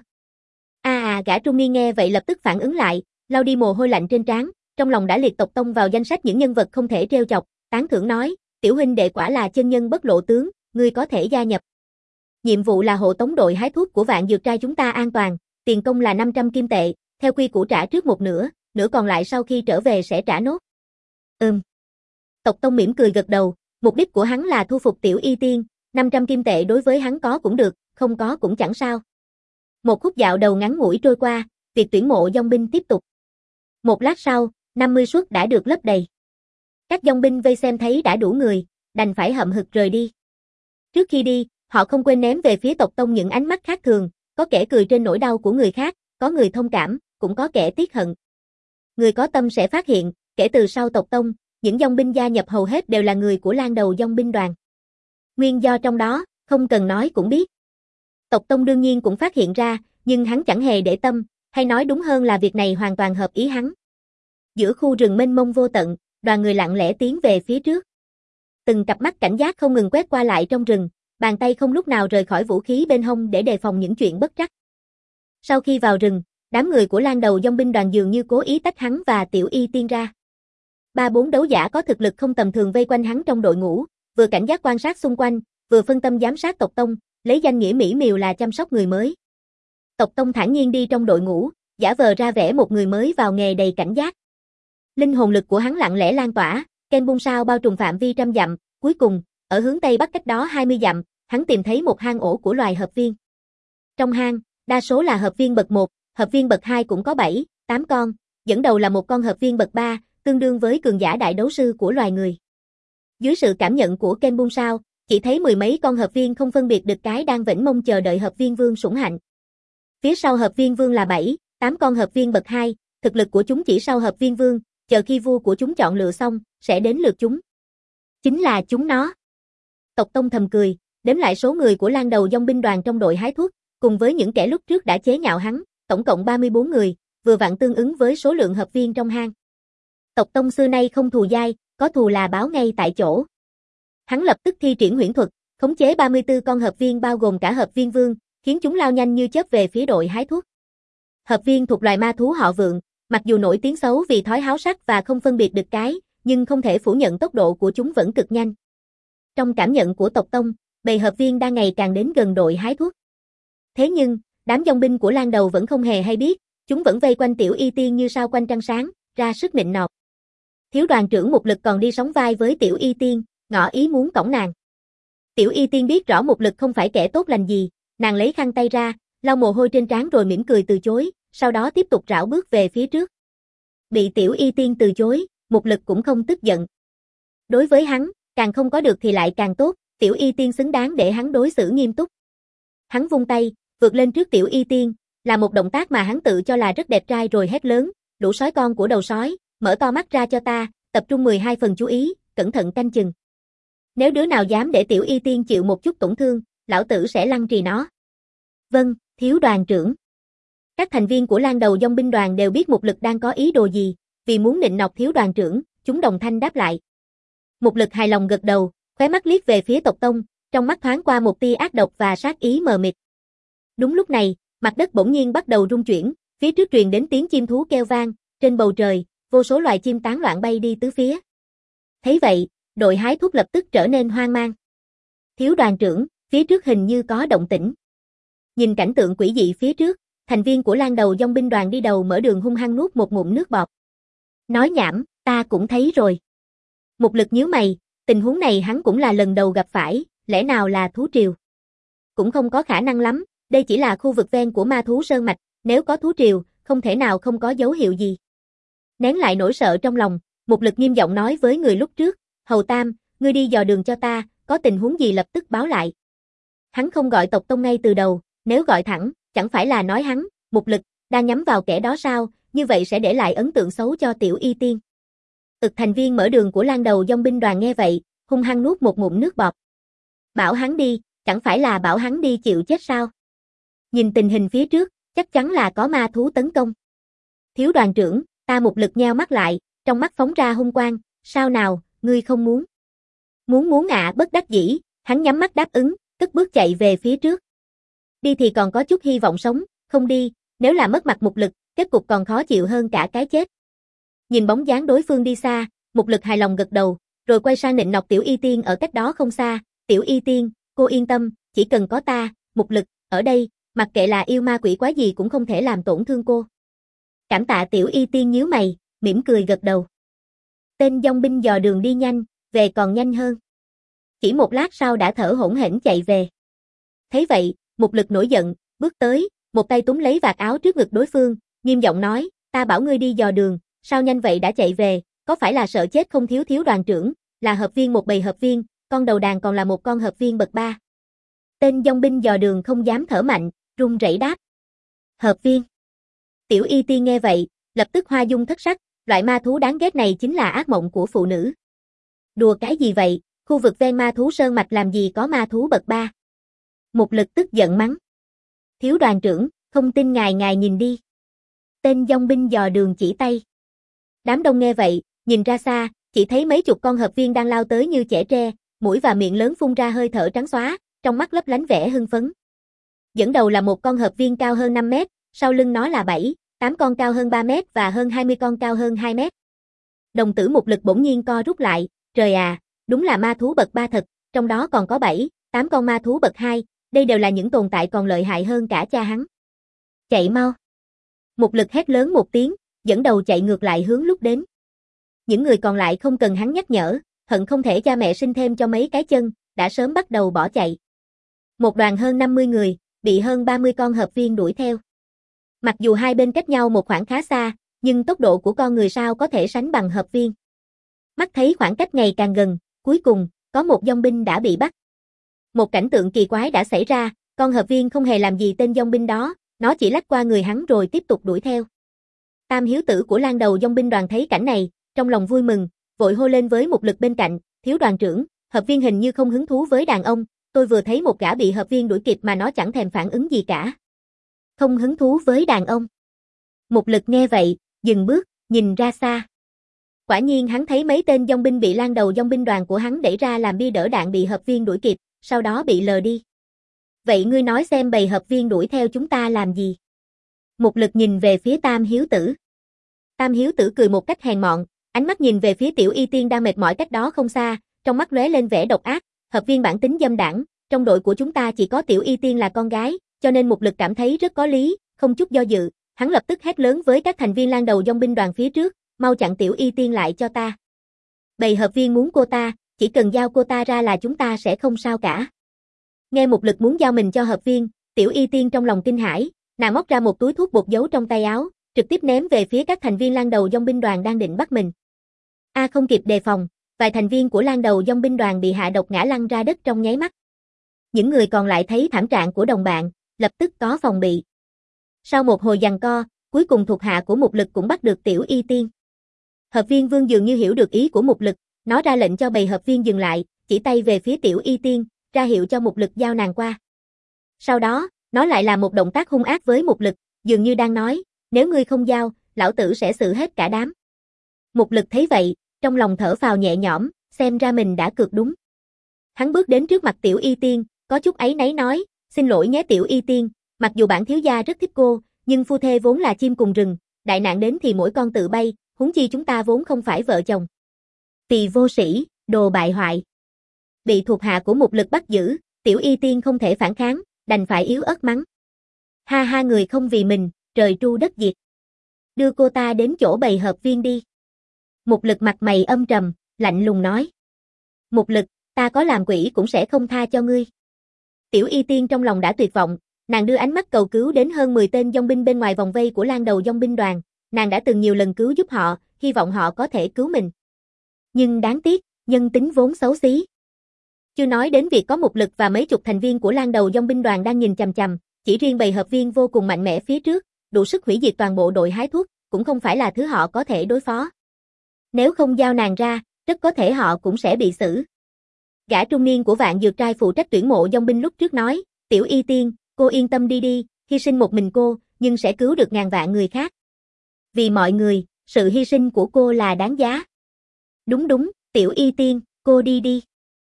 S1: Gã trung niên nghe vậy lập tức phản ứng lại, lau đi mồ hôi lạnh trên trán, trong lòng đã liệt Tộc Tông vào danh sách những nhân vật không thể trêu chọc, tán thưởng nói, tiểu huynh đệ quả là chân nhân bất lộ tướng, ngươi có thể gia nhập. Nhiệm vụ là hộ tống đội hái thuốc của Vạn Dược Trai chúng ta an toàn, tiền công là 500 kim tệ, theo quy củ trả trước một nửa, nửa còn lại sau khi trở về sẽ trả nốt. Tộc Tông mỉm cười gật đầu, mục đích của hắn là thu phục Tiểu Y Tiên, 500 kim tệ đối với hắn có cũng được, không có cũng chẳng sao. Một khúc dạo đầu ngắn ngủi trôi qua, việc tuyển mộ dòng binh tiếp tục. Một lát sau, 50 suất đã được lấp đầy. Các dòng binh vây xem thấy đã đủ người, đành phải hậm hực rời đi. Trước khi đi, họ không quên ném về phía Tộc Tông những ánh mắt khác thường, có kẻ cười trên nỗi đau của người khác, có người thông cảm, cũng có kẻ tiếc hận. Người có tâm sẽ phát hiện, kể từ sau Tộc Tông, những dòng binh gia nhập hầu hết đều là người của Lang Đầu dòng binh đoàn. Nguyên do trong đó, không cần nói cũng biết. Tộc Tông đương nhiên cũng phát hiện ra, nhưng hắn chẳng hề để tâm, hay nói đúng hơn là việc này hoàn toàn hợp ý hắn. Giữa khu rừng mênh mông vô tận, đoàn người lặng lẽ tiến về phía trước. Từng cặp mắt cảnh giác không ngừng quét qua lại trong rừng, bàn tay không lúc nào rời khỏi vũ khí bên hông để đề phòng những chuyện bất trắc. Sau khi vào rừng, đám người của Lang Đầu dòng binh đoàn dường như cố ý tách hắn và Tiểu Y Tiên ra. 3-4 đấu giả có thực lực không tầm thường vây quanh hắn trong đội ngũ, vừa cảnh giác quan sát xung quanh, vừa phân tâm giám sát tộc tông, lấy danh nghĩa mỹ miều là chăm sóc người mới. Tộc tông thản nhiên đi trong đội ngũ, giả vờ ra vẻ một người mới vào nghề đầy cảnh giác. Linh hồn lực của hắn lặng lẽ lan tỏa, ken bung sao bao trùm phạm vi trăm dặm, cuối cùng, ở hướng tây bắc cách đó 20 dặm, hắn tìm thấy một hang ổ của loài hợp viên. Trong hang, đa số là hợp viên bậc 1, hợp viên bậc 2 cũng có 7, 8 con, dẫn đầu là một con hợp viên bậc 3, tương đương với cường giả đại đấu sư của loài người. Dưới sự cảm nhận của ken bung sao, chỉ thấy mười mấy con hợp viên không phân biệt được cái đang vểnh mông chờ đợi hợp viên vương sủng hạnh. Phía sau hợp viên vương là 7, 8 con hợp viên bậc 2, thực lực của chúng chỉ sau hợp viên vương, chờ khi vua của chúng chọn lựa xong, sẽ đến lượt chúng. Chính là chúng nó. Tộc tông thầm cười, đếm lại số người của Lang Đầu Dòng binh đoàn trong đội hái thuốc, cùng với những kẻ lúc trước đã chế nhạo hắn, tổng cộng 34 người, vừa vặn tương ứng với số lượng hợp viên trong hang. Tộc tông xưa nay không thù dai, có thù là báo ngay tại chỗ. Hắn lập tức thi triển huyễn thuật, khống chế 34 con hợp viên bao gồm cả hợp viên vương, khiến chúng lao nhanh như chớp về phía đội hái thuốc. Hợp viên thuộc loài ma thú họ Vượng, mặc dù nổi tiếng xấu vì thói háo sắc và không phân biệt được cái, nhưng không thể phủ nhận tốc độ của chúng vẫn cực nhanh. Trong cảm nhận của tộc tông, bầy hợp viên đang ngày càng đến gần đội hái thuốc. Thế nhưng, đám dòng binh của Lang Đầu vẫn không hề hay biết, chúng vẫn vây quanh Tiểu Y Tiên như sao quanh trăng sáng, ra sức nịnh nọt. Thiếu đoàn trưởng Mục Lực còn đi sóng vai với Tiểu Y Tiên, ngỏ ý muốn cõng nàng. Tiểu Y Tiên biết rõ Mục Lực không phải kẻ tốt lành gì, nàng lấy khăn tay ra, lau mồ hôi trên trán rồi mỉm cười từ chối, sau đó tiếp tục rảo bước về phía trước. Bị Tiểu Y Tiên từ chối, Mục Lực cũng không tức giận. Đối với hắn, càng không có được thì lại càng tốt, Tiểu Y Tiên xứng đáng để hắn đối xử nghiêm túc. Hắn vung tay, vượt lên trước Tiểu Y Tiên, là một động tác mà hắn tự cho là rất đẹp trai rồi hét lớn, lũ sói con của đầu sói, mở to mắt ra cho ta, tập trung 12 phần chú ý, cẩn thận canh chừng. Nếu đứa nào dám để Tiểu Y Tiên chịu một chút tổn thương, lão tử sẽ lăng trì nó. Vâng, thiếu đoàn trưởng. Các thành viên của Lang Đầu Dòng binh đoàn đều biết Mục Lực đang có ý đồ gì, vì muốn nịnh nọt thiếu đoàn trưởng, chúng đồng thanh đáp lại. Mục Lực hài lòng gật đầu, khóe mắt liếc về phía tộc tông, trong mắt thoáng qua một tia ác độc và sát ý mờ mịt. Đúng lúc này, mặt đất bỗng nhiên bắt đầu rung chuyển, phía trước truyền đến tiếng chim thú kêu vang, trên bầu trời, vô số loài chim tán loạn bay đi tứ phía. Thấy vậy, đội hái thuốc lập tức trở nên hoang mang. Thiếu đoàn trưởng, phía trước hình như có động tĩnh. Nhìn cảnh tượng quỷ dị phía trước, thành viên của Lang Đầu Dòng binh đoàn đi đầu mở đường hung hăng nuốt một ngụm nước bọt. Nói nhảm, ta cũng thấy rồi. Mục Lực nhíu mày, tình huống này hắn cũng là lần đầu gặp phải, lẽ nào là thú triều? Cũng không có khả năng lắm, đây chỉ là khu vực ven của ma thú sơn mạch, nếu có thú triều, không thể nào không có dấu hiệu gì. Nén lại nỗi sợ trong lòng, Mục Lực nghiêm giọng nói với người lúc trước, Hầu Tam, ngươi đi dò đường cho ta, có tình huống gì lập tức báo lại. Hắn không gọi tộc tông ngay từ đầu, nếu gọi thẳng, chẳng phải là nói hắn, Mục Lực, đang nhắm vào kẻ đó sao, như vậy sẽ để lại ấn tượng xấu cho Tiểu Y Tiên. Thành viên mở đường của Lang Đầu Dòng binh đoàn nghe vậy, hung hăng nuốt một ngụm nước bọt. Bảo hắn đi, chẳng phải là bảo hắn đi chịu chết sao? Nhìn tình hình phía trước, chắc chắn là có ma thú tấn công. Thiếu đoàn trưởng, ta Mục Lực nheo mắt lại, trong mắt phóng ra hung quang, sao nào, ngươi không muốn? Muốn ạ, bất đắc dĩ, hắn nhắm mắt đáp ứng, cất bước chạy về phía trước. Đi thì còn có chút hy vọng sống, không đi, nếu là mất mặt Mục Lực, kết cục còn khó chịu hơn cả cái chết. Nhìn bóng dáng đối phương đi xa, Mục Lực hài lòng gật đầu, rồi quay sang nịnh nọt Tiểu Y Tiên ở cách đó không xa, Tiểu Y Tiên, cô yên tâm, chỉ cần có ta, Mục Lực, ở đây, mặc kệ là yêu ma quỷ quái gì cũng không thể làm tổn thương cô. Cảm tạ Tiểu Y Tiên nhíu mày, mỉm cười gật đầu. Tên dòng binh dò đường đi nhanh, về còn nhanh hơn. Chỉ một lát sau đã thở hổn hển chạy về. Thấy vậy, Mục Lực nổi giận, bước tới, một tay túm lấy vạt áo trước ngực đối phương, nghiêm giọng nói, ta bảo ngươi đi dò đường, sao nhanh vậy đã chạy về, có phải là sợ chết không thiếu đoàn trưởng, là hợp viên một bầy hợp viên, con đầu đàn còn là một con hợp viên bậc 3. Tên dòng binh dò đường không dám thở mạnh, run rẩy đáp. Hợp viên. Tiểu Y Tiên nghe vậy, lập tức hoa dung thất sắc, loại ma thú đáng ghét này chính là ác mộng của phụ nữ. Đùa cái gì vậy, khu vực ven ma thú sơn mạch làm gì có ma thú bậc 3. Mục Lực tức giận mắng. Thiếu đoàn trưởng, không tin ngài nhìn đi. Tên dòng binh dò đường chỉ tay. Đám đông nghe vậy, nhìn ra xa, chỉ thấy mấy chục con hợp viên đang lao tới như chẻ tre, mũi và miệng lớn phun ra hơi thở trắng xóa, trong mắt lấp lánh vẻ hưng phấn. Dẫn đầu là một con hợp viên cao hơn 5 mét, sau lưng nó là 7, 8 con cao hơn 3 mét và hơn 20 con cao hơn 2 mét. Đồng tử Mục Lực bỗng nhiên co rút lại, trời à, đúng là ma thú bậc 3 thật, trong đó còn có 7, 8 con ma thú bậc 2, đây đều là những tồn tại còn lợi hại hơn cả cha hắn. Chạy mau. Mục Lực hét lớn một tiếng, dẫn đầu chạy ngược lại hướng lúc đến. Những người còn lại không cần hắn nhắc nhở, hận không thể cha mẹ sinh thêm cho mấy cái chân, đã sớm bắt đầu bỏ chạy. Một đoàn hơn 50 người, bị hơn 30 con hợp viên đuổi theo. Mặc dù hai bên cách nhau một khoảng khá xa, nhưng tốc độ của con người sao có thể sánh bằng hợp viên. Mắt thấy khoảng cách ngày càng gần, cuối cùng, có một dong binh đã bị bắt. Một cảnh tượng kỳ quái đã xảy ra, con hợp viên không hề làm gì tên dong binh đó, nó chỉ lách qua người hắn rồi tiếp tục đuổi theo. Tam hiếu tử của Lan Đầu dong binh đoàn thấy cảnh này, trong lòng vui mừng, vội hô lên với Mục Lực bên cạnh, thiếu đoàn trưởng, hợp viên hình như không hứng thú với đàn ông, tôi vừa thấy một gã bị hợp viên đuổi kịp mà nó chẳng thèm phản ứng gì cả. Không hứng thú với đàn ông. Mục Lực nghe vậy, dừng bước, nhìn ra xa. Quả nhiên hắn thấy mấy tên dong binh bị Lan Đầu dong binh đoàn của hắn đẩy ra làm bia đỡ đạn bị hợp viên đuổi kịp, sau đó bị lờ đi. Vậy ngươi nói xem bầy hợp viên đuổi theo chúng ta làm gì? Mục Lực nhìn về phía Tam hiếu tử. Tam hiếu tử cười một cách hèn mọn, ánh mắt nhìn về phía Tiểu Y Tiên đang mệt mỏi cách đó không xa, trong mắt lóe lên vẻ độc ác, hợp viên bản tính dâm đảng, trong đội của chúng ta chỉ có Tiểu Y Tiên là con gái, cho nên Mục Lực cảm thấy rất có lý, không chút do dự, hắn lập tức hét lớn với các thành viên Lan Đầu dong binh đoàn phía trước, mau chặn Tiểu Y Tiên lại cho ta. Bầy hợp viên muốn cô ta, chỉ cần giao cô ta ra là chúng ta sẽ không sao cả. Nghe Mục Lực muốn giao mình cho hợp viên, Tiểu Y Tiên trong lòng kinh hãi, nàng móc ra một túi thuốc bột giấu trong tay áo, trực tiếp ném về phía các thành viên Lan Đầu dong binh đoàn đang định bắt mình. Không kịp đề phòng, vài thành viên của Lan Đầu dong binh đoàn bị hạ độc ngã lăn ra đất trong nháy mắt. Những người còn lại thấy thảm trạng của đồng bạn, lập tức có phòng bị. Sau một hồi giằng co, cuối cùng thuộc hạ của Mục Lực cũng bắt được Tiểu Y Tiên. Hợp viên Vương dường như hiểu được ý của Mục Lực, nó ra lệnh cho bầy hợp viên dừng lại, chỉ tay về phía Tiểu Y Tiên, ra hiệu cho Mục Lực giao nàng qua. Sau đó, nó lại làm một động tác hung ác với Mục Lực, dường như đang nói, nếu ngươi không giao, lão tử sẽ xử hết cả đám. Mục Lực thấy vậy, trong lòng thở phào nhẹ nhõm, xem ra mình đã cược đúng. Hắn bước đến trước mặt Tiểu Y Tiên, có chút áy náy nói, xin lỗi nhé Tiểu Y Tiên, mặc dù bản thiếu gia rất thích cô, nhưng phu thê vốn là chim cùng rừng, đại nạn đến thì mỗi con tự bay, huống chi chúng ta vốn không phải vợ chồng. Tỳ vô sĩ, đồ bại hoại. Bị thuộc hạ của Mục Lực bắt giữ, Tiểu Y Tiên không thể phản kháng, đành phải yếu ớt mắng. Ha ha, người không vì mình, trời tru đất diệt. Đưa cô ta đến chỗ bầy hợp viên đi. Mục Lực mặt mày âm trầm, lạnh lùng nói. Mục Lực, ta có làm quỷ cũng sẽ không tha cho ngươi. Tiểu Y Tiên trong lòng đã tuyệt vọng, nàng đưa ánh mắt cầu cứu đến hơn 10 tên dong binh bên ngoài vòng vây của Lan Đầu dong binh đoàn, nàng đã từng nhiều lần cứu giúp họ, hy vọng họ có thể cứu mình. Nhưng đáng tiếc, nhân tính vốn xấu xí. Chưa nói đến việc có Mục Lực và mấy chục thành viên của Lan Đầu dong binh đoàn đang nhìn chằm chằm, chỉ riêng bầy hợp viên vô cùng mạnh mẽ phía trước, đủ sức hủy diệt toàn bộ đội hái thuốc, cũng không phải là thứ họ có thể đối phó. Nếu không giao nàng ra, rất có thể họ cũng sẽ bị xử. Gã trung niên của Vạn Dược Trai phụ trách tuyển mộ dong binh lúc trước nói, Tiểu Y Tiên, cô yên tâm đi, hy sinh một mình cô, nhưng sẽ cứu được ngàn vạn người khác. Vì mọi người, sự hy sinh của cô là đáng giá. Đúng, Tiểu Y Tiên, cô đi đi.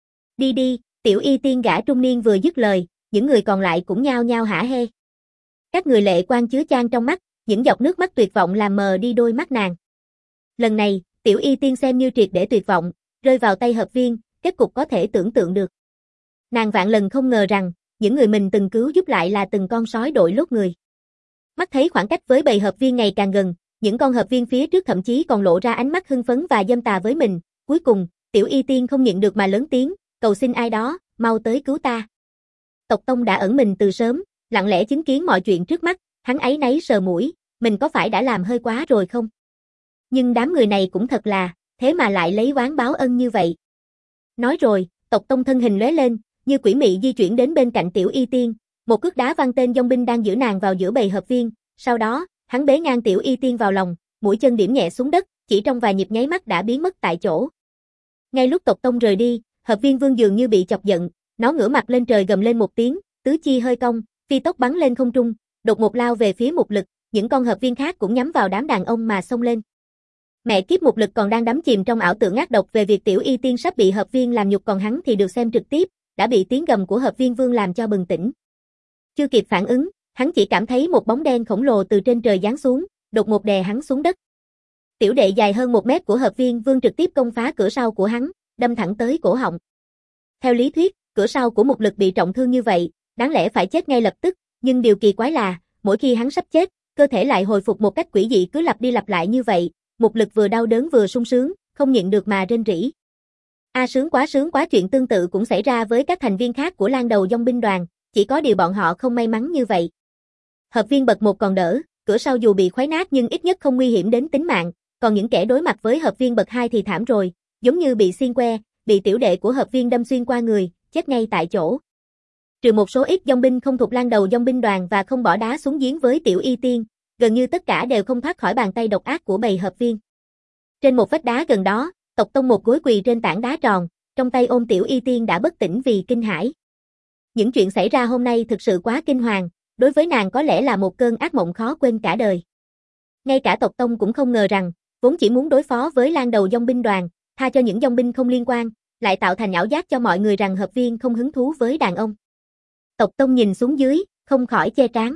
S1: Đi, Tiểu Y Tiên. Gã trung niên vừa dứt lời, những người còn lại cũng nhao nhao hả hê. Các người lệ quan chứa chan trong mắt, những giọt nước mắt tuyệt vọng làm mờ đi đôi mắt nàng. Lần này, Tiểu Y Tiên xem như triệt để tuyệt vọng, rơi vào tay hợp viên, kết cục có thể tưởng tượng được. Nàng vạn lần không ngờ rằng, những người mình từng cứu giúp lại là từng con sói đội lốt người. Mắt thấy khoảng cách với bầy hợp viên ngày càng gần, những con hợp viên phía trước thậm chí còn lộ ra ánh mắt hưng phấn và dâm tà với mình, cuối cùng, Tiểu Y Tiên không nhịn được mà lớn tiếng, cầu xin ai đó, mau tới cứu ta. Tộc Tông đã ẩn mình từ sớm, lặng lẽ chứng kiến mọi chuyện trước mắt, hắn áy náy sờ mũi, mình có phải đã làm hơi quá rồi không? Nhưng đám người này cũng thật là, thế mà lại lấy oán báo ân như vậy. Nói rồi, Tộc Tông thân hình lóe lên, như quỷ mị di chuyển đến bên cạnh Tiểu Y Tiên, một cước đá văng tên dong binh đang giữ nàng vào giữa bầy hợp viên, sau đó, hắn bế ngang Tiểu Y Tiên vào lòng, mũi chân điểm nhẹ xuống đất, chỉ trong vài nhịp nháy mắt đã biến mất tại chỗ. Ngay lúc Tộc Tông rời đi, hợp viên Vương dường như bị chọc giận, nó ngửa mặt lên trời gầm lên một tiếng, tứ chi hơi cong, phi tốc bắn lên không trung, đột ngột lao về phía Mục Lực, những con hợp viên khác cũng nhắm vào đám đàn ông mà xông lên. Mẹ kiếp, Mục Lực còn đang đắm chìm trong ảo tưởng ác độc về việc Tiểu Y Tiên sắp bị hợp viên làm nhục, còn hắn thì được xem trực tiếp, đã bị tiếng gầm của hợp viên Vương làm cho bừng tỉnh. Chưa kịp phản ứng, hắn chỉ cảm thấy một bóng đen khổng lồ từ trên trời giáng xuống, đột ngột đè hắn xuống đất. Tiểu đệ dài hơn 1 mét của Hợp Viên Vương trực tiếp công phá cửa sau của hắn, đâm thẳng tới cổ họng. Theo lý thuyết, cửa sau của Mục Lực bị trọng thương như vậy, đáng lẽ phải chết ngay lập tức, nhưng điều kỳ quái là, mỗi khi hắn sắp chết, cơ thể lại hồi phục một cách quỷ dị cứ lặp đi lặp lại như vậy, Mục Lực vừa đau đớn vừa sung sướng, không nhịn được mà rên rỉ. Sướng quá, chuyện tương tự cũng xảy ra với các thành viên khác của Lang Đầu Dòng binh đoàn, chỉ có điều bọn họ không may mắn như vậy. Hợp Viên bậc 1 còn đỡ, cửa sau dù bị khoái nát nhưng ít nhất không nguy hiểm đến tính mạng, còn những kẻ đối mặt với Hợp Viên bậc 2 thì thảm rồi, giống như bị xiên que, bị tiểu đệ của Hợp Viên đâm xuyên qua người, chết ngay tại chỗ. Trừ một số ít dòng binh không thuộc Lang Đầu Dòng binh đoàn và không bỏ đá xuống giếng với Tiểu Y Tiên, gần như tất cả đều không thoát khỏi bàn tay độc ác của bầy Hợp Viên. Trên một vách đá gần đó, Tộc Tông một gối quỳ trên tảng đá tròn, trong tay ôm Tiểu Y Tiên đã bất tỉnh vì kinh hãi. Những chuyện xảy ra hôm nay thực sự quá kinh hoàng, đối với nàng có lẽ là một cơn ác mộng khó quên cả đời. Ngay cả Tộc Tông cũng không ngờ rằng, vốn chỉ muốn đối phó với Lang Đầu Dòng binh đoàn, tha cho những dòng binh không liên quan, lại tạo thành ảo giác cho mọi người rằng Hợp Viên không hứng thú với đàn ông. Tộc Tông nhìn xuống dưới, không khỏi che trán.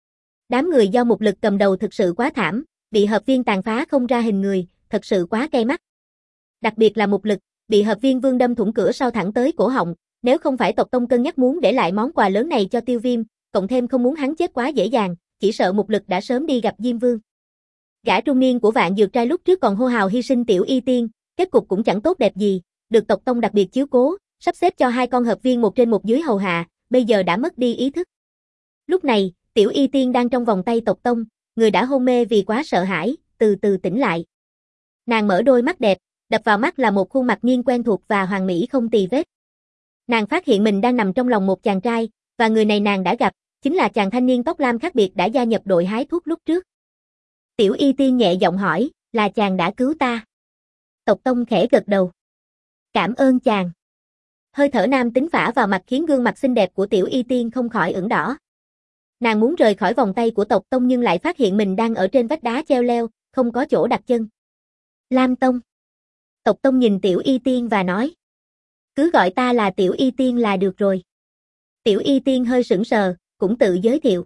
S1: Đám người do Mục Lực cầm đầu thực sự quá thảm, bị Hợp Viên tàn phá không ra hình người, thật sự quá cay mắt. Đặc biệt là Mục Lực, bị Hợp Viên Vương đâm thủng cửa sau thẳng tới cổ họng, nếu không phải Tộc Tông cân nhắc muốn để lại món quà lớn này cho Tiêu Viêm, cộng thêm không muốn hắn chết quá dễ dàng, chỉ sợ Mục Lực đã sớm đi gặp Diêm Vương. Gã trung niên của Vạn Dược Trai lúc trước còn hô hào hy sinh Tiểu Y Tiên, kết cục cũng chẳng tốt đẹp gì, được Tộc Tông đặc biệt chiếu cố, sắp xếp cho 2 con Hợp Viên một trên một dưới hầu hạ, bây giờ đã mất đi ý thức. Lúc này, Tiểu Y Tiên đang trong vòng tay Tộc Tông, người đã hôn mê vì quá sợ hãi, từ từ tỉnh lại. Nàng mở đôi mắt đẹp, đập vào mắt là một khuôn mặt nghiêng quen thuộc và hoàn mỹ không tì vết. Nàng phát hiện mình đang nằm trong lòng một chàng trai, và người này nàng đã gặp, chính là chàng thanh niên tóc lam khác biệt đã gia nhập đội hái thuốc lúc trước. Tiểu Y Tiên nhẹ giọng hỏi, là chàng đã cứu ta? Tộc Tông khẽ gật đầu. Cảm ơn chàng. Hơi thở nam tính phả vào mặt khiến gương mặt xinh đẹp của Tiểu Y Tiên không khỏi ửng đỏ. Nàng muốn rời khỏi vòng tay của Tộc Tông nhưng lại phát hiện mình đang ở trên vách đá treo leo, không có chỗ đặt chân. Lam Tông. Tộc Tông nhìn Tiểu Y Tiên và nói. Cứ gọi ta là Tiểu Y Tiên là được rồi. Tiểu Y Tiên hơi sững sờ, cũng tự giới thiệu.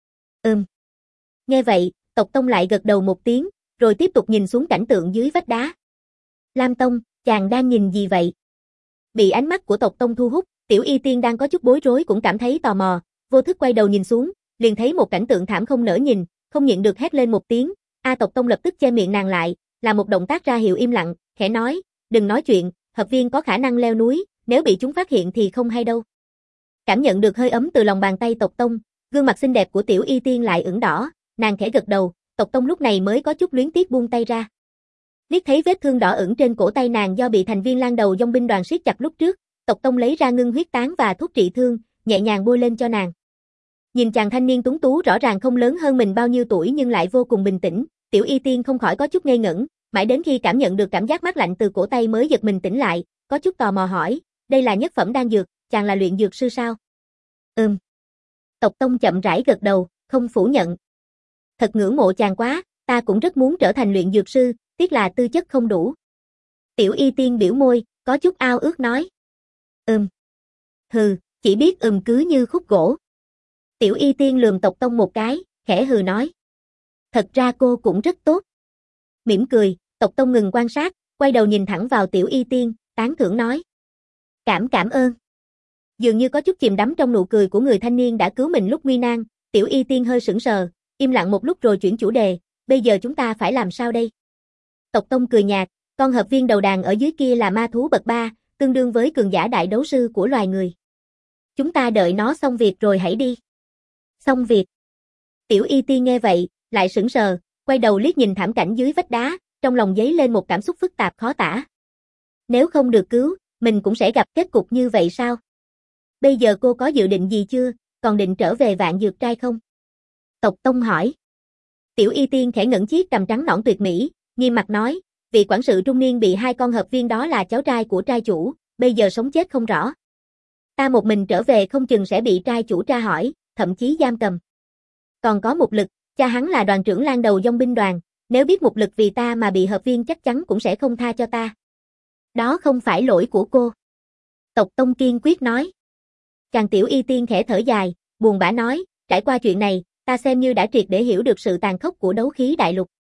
S1: Nghe vậy, Tộc Tông lại gật đầu một tiếng, rồi tiếp tục nhìn xuống cảnh tượng dưới vách đá. Lam Tông, chàng đang nhìn gì vậy? Bị ánh mắt của Tộc Tông thu hút, Tiểu Y Tiên đang có chút bối rối cũng cảm thấy tò mò, vô thức quay đầu nhìn xuống, liền thấy một cảnh tượng thảm không nỡ nhìn, không nhịn được hét lên một tiếng. Tộc Tông lập tức che miệng nàng lại, làm một động tác ra hiệu im lặng, khẽ nói, đừng nói chuyện, Hợp Viên có khả năng leo núi, nếu bị chúng phát hiện thì không hay đâu. Cảm nhận được hơi ấm từ lòng bàn tay Tộc Tông, gương mặt xinh đẹp của Tiểu Y Tiên lại ửng đỏ, nàng khẽ gật đầu, Tộc Tông lúc này mới có chút luyến tiếc buông tay ra. Liếc thấy vết thương đỏ ửng trên cổ tay nàng do bị thành viên Lang Đầu Dòng binh đoàn siết chặt lúc trước, Tộc Tông lấy ra ngưng huyết tán và thuốc trị thương, nhẹ nhàng bôi lên cho nàng. Nhìn chàng thanh niên tuấn tú rõ ràng không lớn hơn mình bao nhiêu tuổi nhưng lại vô cùng bình tĩnh, Tiểu Y Tiên không khỏi có chút ngây ngẩn, mãi đến khi cảm nhận được cảm giác mát lạnh từ cổ tay mới giật mình tỉnh lại, có chút tò mò hỏi, đây là nhất phẩm đan dược, chàng là luyện dược sư sao? Tộc Tông chậm rãi gật đầu, không phủ nhận. Thật ngưỡng mộ chàng quá, ta cũng rất muốn trở thành luyện dược sư, tiếc là tư chất không đủ. Tiểu Y Tiên biểu môi, có chút ao ước nói. Hừ, chỉ biết cứ như khúc gỗ. Tiểu Y Tiên lườm Tộc Tông một cái, khẽ hừ nói. Thật ra cô cũng rất tốt. Mỉm cười, Tộc Tông ngừng quan sát, quay đầu nhìn thẳng vào Tiểu Y Tiên, tán thưởng nói. Cảm ơn. Dường như có chút chìm đắm trong nụ cười của người thanh niên đã cứu mình lúc nguy nan, Tiểu Y Tiên hơi sững sờ, im lặng một lúc rồi chuyển chủ đề, bây giờ chúng ta phải làm sao đây? Tộc Tông cười nhạt, con Hợp Viên đầu đàn ở dưới kia là ma thú bậc 3, tương đương với cường giả đại đấu sư của loài người. Chúng ta đợi nó xong việc rồi hãy đi. Xong việc. Tiểu Y Tiên nghe vậy, lại sững sờ, quay đầu liếc nhìn thảm cảnh dưới vách đá, trong lòng dấy lên một cảm xúc phức tạp khó tả. Nếu không được cứu, mình cũng sẽ gặp kết cục như vậy sao? Bây giờ cô có dự định gì chưa, còn định trở về Vạn Dược Trai không? Tộc Tông hỏi. Tiểu Y Tiên khẽ ngẩng chiếc cằm trắng nõn tuyệt mỹ, nghiêm mặt nói, vị quản sự trung niên bị 2 con Hợp Viên đó là cháu trai của trai chủ, bây giờ sống chết không rõ. Ta một mình trở về không chừng sẽ bị trai chủ tra hỏi, thậm chí giam cầm. Còn có Mục Lực, cha hắn là đoàn trưởng Lang Đầu Dòng binh đoàn, nếu biết Mục Lực vì ta mà bị Hợp Viên chắc chắn cũng sẽ không tha cho ta. Đó không phải lỗi của cô. Tộc Tông kiên quyết nói. Chàng Tiểu Y Tiên khẽ thở dài, buồn bã nói, trải qua chuyện này, ta xem như đã triệt để hiểu được sự tàn khốc của đấu khí đại lục.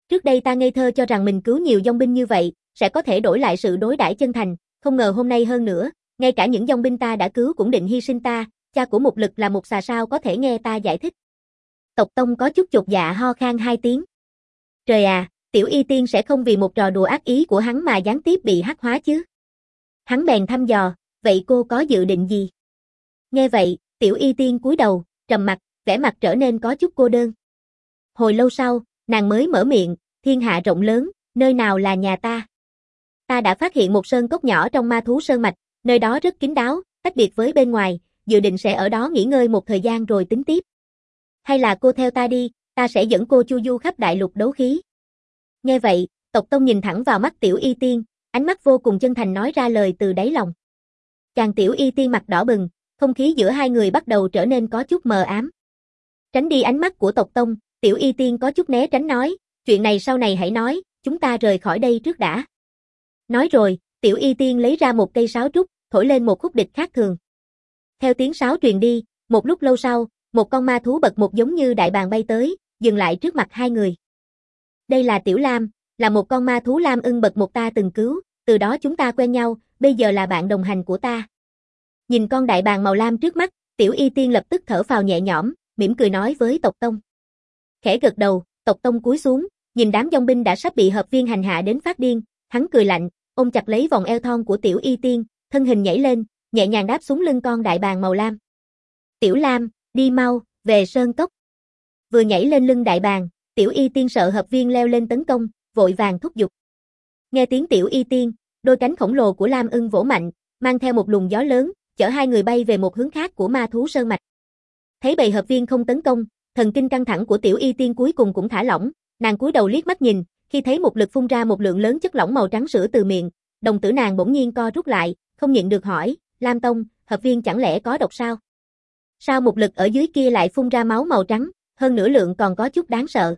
S1: Trước đây ta ngây thơ cho rằng mình cứu nhiều dòng binh như vậy, sẽ có thể đổi lại sự đối đãi chân thành, không ngờ hôm nay hơn nữa, ngay cả những dòng binh ta đã cứu cũng định hy sinh ta, cha của Mục Lực là một xà sao có thể nghe ta giải thích. Tộc Tông có chút chột dạ ho khan 2 tiếng. Trời à, Tiểu Y Tiên sẽ không vì một trò đùa ác ý của hắn mà gián tiếp bị hắc hóa chứ. Hắn bèn thăm dò, vậy cô có dự định gì? Nghe vậy, Tiểu Y Tiên cúi đầu, trầm mặt, vẻ mặt trở nên có chút cô đơn. Hồi lâu sau, nàng mới mở miệng, thiên hạ rộng lớn, nơi nào là nhà ta? Ta đã phát hiện một sơn cốc nhỏ trong ma thú sơn mạch, nơi đó rất kín đáo, tách biệt với bên ngoài, dự định sẽ ở đó nghỉ ngơi một thời gian rồi tính tiếp. Hay là cô theo ta đi, ta sẽ dẫn cô chu du khắp đại lục đấu khí. Nghe vậy, Tộc Tông nhìn thẳng vào mắt Tiểu Y Tiên, ánh mắt vô cùng chân thành nói ra lời từ đáy lòng. Chàng Tiểu Y Tiên mặt đỏ bừng, không khí giữa hai người bắt đầu trở nên có chút mờ ám. Tránh đi ánh mắt của Tộc Tông, Tiểu Y Tiên có chút né tránh nói, chuyện này sau này hãy nói, chúng ta rời khỏi đây trước đã. Nói rồi, Tiểu Y Tiên lấy ra một cây sáo trúc, thổi lên một khúc địch khác thường. Theo tiếng sáo truyền đi, một lúc lâu sau, một con ma thú bật một giống như đại bàng bay tới, dừng lại trước mặt hai người. Đây là Tiểu Lam, là một con ma thú lam ưng bật một ta từng cứu, từ đó chúng ta quen nhau, bây giờ là bạn đồng hành của ta. Nhìn con đại bàng màu lam trước mắt, Tiểu Y Tiên lập tức thở phào nhẹ nhõm, mỉm cười nói với Tộc Tông. Khẽ gật đầu, Tộc Tông cúi xuống, nhìn đám dòng binh đã sắp bị hợp viên hành hạ đến phát điên, hắn cười lạnh, ôm chặt lấy vòng eo thon của Tiểu Y Tiên, thân hình nhảy lên, nhẹ nhàng đáp xuống lưng con đại bàng màu lam. Tiểu Lam, đi mau, về sơn cốc. Vừa nhảy lên lưng đại bàng, Tiểu Y Tiên sợ hợp viên leo lên tấn công, vội vàng thúc giục. Nghe tiếng Tiểu Y Tiên, đôi cánh khổng lồ của lam ưng vỗ mạnh, mang theo một luồng gió lớn, chở hai người bay về một hướng khác của ma thú sơn mạch. Thấy bầy hợp viên không tấn công, thần kinh căng thẳng của Tiểu Y Tiên cuối cùng cũng thả lỏng, nàng cúi đầu liếc mắt nhìn, khi thấy Mục Lực phun ra một lượng lớn chất lỏng màu trắng sữa từ miệng, đồng tử nàng bỗng nhiên co rút lại, không nhịn được hỏi, Lam Tông, hợp viên chẳng lẽ có độc sao? Sao Mục Lực ở dưới kia lại phun ra máu màu trắng, hơn nữa lượng còn có chút đáng sợ.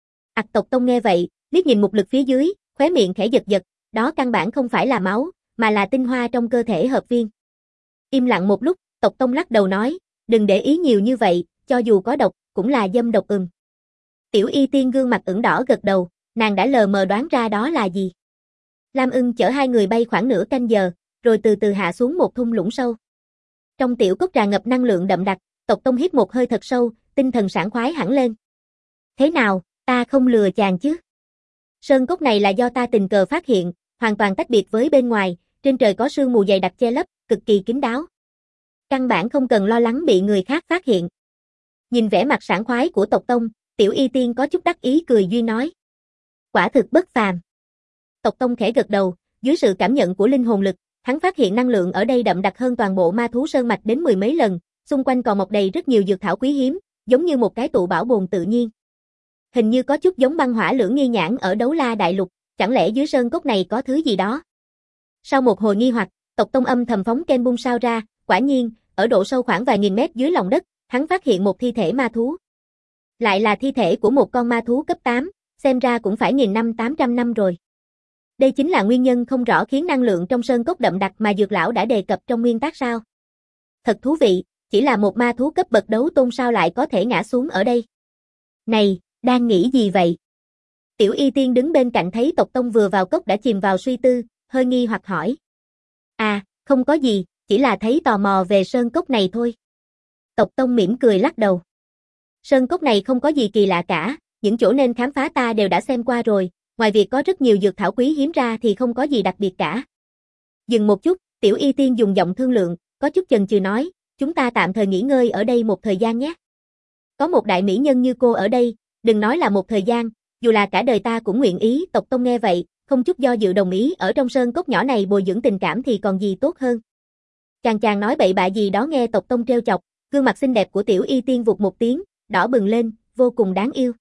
S1: Tộc Tông nghe vậy, liếc nhìn Mục Lực phía dưới, khóe miệng khẽ giật giật, đó căn bản không phải là máu, mà là tinh hoa trong cơ thể hợp viên. Im lặng một lúc, Tộc Tông lắc đầu nói, đừng để ý nhiều như vậy, cho dù có độc, cũng là dâm độc Tiểu Y Tiên gương mặt ửng đỏ gật đầu, nàng đã lờ mờ đoán ra đó là gì. Lam ưng chở hai người bay khoảng nửa canh giờ, rồi từ từ hạ xuống một thung lũng sâu. Trong tiểu cốc trà ngập năng lượng đậm đặc, Tộc Tông hít một hơi thật sâu, tinh thần sảng khoái hẳn lên. Thế nào, ta không lừa chàng chứ? Sơn cốc này là do ta tình cờ phát hiện, hoàn toàn tách biệt với bên ngoài, trên trời có sương mù dày đặc che lấp, cực kỳ kín đáo. Căn bản không cần lo lắng bị người khác phát hiện. Nhìn vẻ mặt sảng khoái của Tộc Tông, Tiểu Y Tiên có chút đắc ý cười duyên nói. Quả thực bất phàm. Tộc Tông khẽ gật đầu, dưới sự cảm nhận của linh hồn lực, hắn phát hiện năng lượng ở đây đậm đặc hơn toàn bộ ma thú sơn mạch đến mười mấy lần, xung quanh còn mọc đầy rất nhiều dược thảo quý hiếm, giống như một cái tụ bảo bồn tự nhiên. Hình như có chút giống băng hỏa lưỡng nghi nhãn ở Đấu La Đại Lục, chẳng lẽ dưới sơn cốc này có thứ gì đó? Sau một hồi nghi hoặc, Tộc Tông âm thầm phóng ken bung sao ra, quả nhiên, ở độ sâu khoảng vài nghìn mét dưới lòng đất, hắn phát hiện một thi thể ma thú. Lại là thi thể của một con ma thú cấp 8, xem ra cũng phải 1.800 năm rồi. Đây chính là nguyên nhân không rõ khiến năng lượng trong sơn cốc đậm đặc mà Dược Lão đã đề cập trong nguyên tác sao. Thật thú vị, chỉ là một ma thú cấp bậc đấu tôn sao lại có thể ngã xuống ở đây. Này, đang nghĩ gì vậy? Tiểu Y Tiên đứng bên cạnh thấy Tộc Tông vừa vào cốc đã chìm vào suy tư, hơi nghi hoặc hỏi. Không có gì, chỉ là thấy tò mò về sơn cốc này thôi. Tộc Tông mỉm cười lắc đầu. Sơn cốc này không có gì kỳ lạ cả, những chỗ nên khám phá ta đều đã xem qua rồi, ngoài việc có rất nhiều dược thảo quý hiếm ra thì không có gì đặc biệt cả. Dừng một chút, Tiểu Y Tiên dùng giọng thương lượng, có chút chần chừ nói, chúng ta tạm thời nghỉ ngơi ở đây một thời gian nhé. Có một đại mỹ nhân như cô ở đây, đừng nói là một thời gian, dù là cả đời ta cũng nguyện ý. Tộc Tông nghe vậy, không chút do dự đồng ý ở trong sơn cốc nhỏ này bồi dưỡng tình cảm thì còn gì tốt hơn. Chàng nói bậy bạ gì đó nghe Tộc Tông trêu chọc, gương mặt xinh đẹp của Tiểu Y Tiên vụt một tiếng, đỏ bừng lên, vô cùng đáng yêu.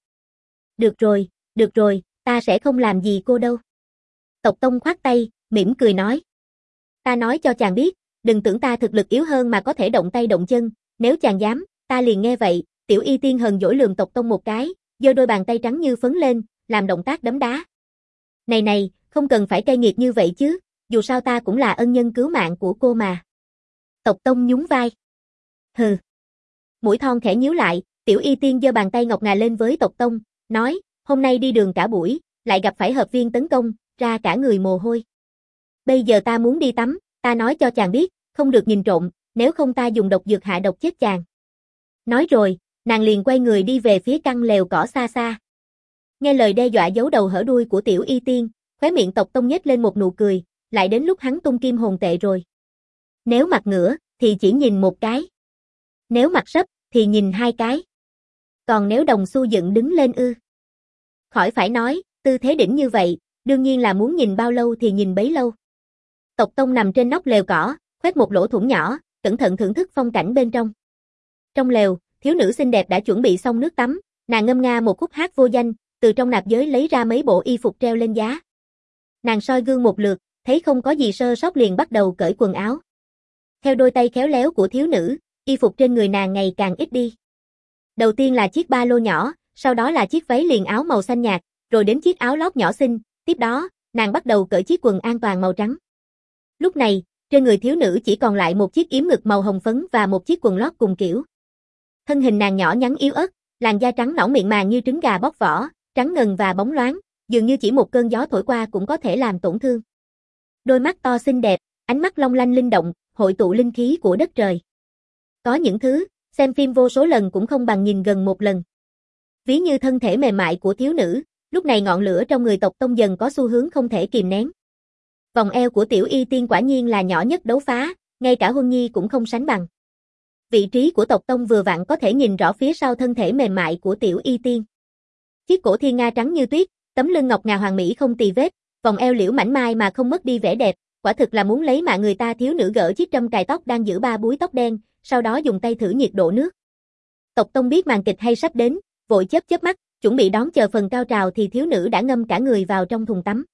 S1: Được rồi, ta sẽ không làm gì cô đâu. Tộc Tông khoát tay, mỉm cười nói. Ta nói cho chàng biết, đừng tưởng ta thực lực yếu hơn mà có thể động tay động chân, nếu chàng dám, ta liền nghe vậy. Tiểu Y Tiên hờn dỗi lườm Tộc Tông một cái, giơ đôi bàn tay trắng như phấn lên, làm động tác đấm đá. Này, không cần phải cay nghiệt như vậy chứ, dù sao ta cũng là ân nhân cứu mạng của cô mà. Tộc Tông nhún vai. Hừ. Mũi thon khẽ nhíu lại, Tiểu Y Tiên giơ bàn tay ngọc ngà lên với Tộc Tông, nói, Hôm nay đi đường cả buổi, lại gặp phải hợp viên tấn công, ra cả người mồ hôi. Bây giờ ta muốn đi tắm, ta nói cho chàng biết, không được nhìn trộm, nếu không ta dùng độc dược hạ độc chết chàng. Nói rồi, nàng liền quay người đi về phía căn lều cỏ xa xa. Nghe lời đe dọa giấu đầu hở đuôi của Tiểu Y Tiên, khóe miệng Tộc Tông nhếch lên một nụ cười, lại đến lúc hắn tung kim hồn tệ rồi. Nếu mặt ngửa, thì chỉ nhìn một cái. Nếu mặt sấp, thì nhìn hai cái. Còn nếu đồng xu dựng đứng lên ư? Khỏi phải nói, tư thế đỉnh như vậy, đương nhiên là muốn nhìn bao lâu thì nhìn bấy lâu. Tộc Tông nằm trên nóc lều cỏ, khoét một lỗ thủng nhỏ, cẩn thận thưởng thức phong cảnh bên trong. Trong lều, thiếu nữ xinh đẹp đã chuẩn bị xong nước tắm, nàng ngâm nga một khúc hát vô danh, từ trong nạp giới lấy ra mấy bộ y phục treo lên giá. Nàng soi gương một lượt, thấy không có gì sơ sót liền bắt đầu cởi quần áo. Theo đôi tay khéo léo của thiếu nữ, y phục trên người nàng ngày càng ít đi. Đầu tiên là chiếc ba lô nhỏ, sau đó là chiếc váy liền áo màu xanh nhạt, rồi đến chiếc áo lót nhỏ xinh, tiếp đó, nàng bắt đầu cởi chiếc quần an toàn màu trắng. Lúc này, trên người thiếu nữ chỉ còn lại một chiếc yếm ngực màu hồng phấn và một chiếc quần lót cùng kiểu. Thân hình nàng nhỏ nhắn yếu ớt, làn da trắng nõn mịn màng như trứng gà bóc vỏ, trắng ngần và bóng loáng, dường như chỉ một cơn gió thổi qua cũng có thể làm tổn thương. Đôi mắt to xinh đẹp, ánh mắt long lanh linh động, hội tụ linh khí của đất trời. Có những thứ, xem phim vô số lần cũng không bằng nhìn gần một lần. Ví như thân thể mềm mại của thiếu nữ, lúc này ngọn lửa trong người Tộc Tông dần có xu hướng không thể kìm nén. Vòng eo của Tiểu Y Tiên quả nhiên là nhỏ nhất đấu phá, ngay cả Huân Nhi cũng không sánh bằng. Vị trí của Tộc Tông vừa vặn có thể nhìn rõ phía sau thân thể mềm mại của Tiểu Y Tiên. Chiếc cổ thiên nga trắng như tuyết, tấm lưng ngọc ngà hoàn mỹ không tì vết, vòng eo liễu mảnh mai mà không mất đi vẻ đẹp, quả thực là muốn lấy mạng người ta. Thiếu nữ gỡ chiếc trâm cài tóc đang giữ ba búi tóc đen, sau đó dùng tay thử nhiệt độ nước. Tộc Tông biết màn kịch hay sắp đến, vội chớp chớp mắt, chuẩn bị đón chờ phần cao trào thì thiếu nữ đã ngâm cả người vào trong thùng tắm.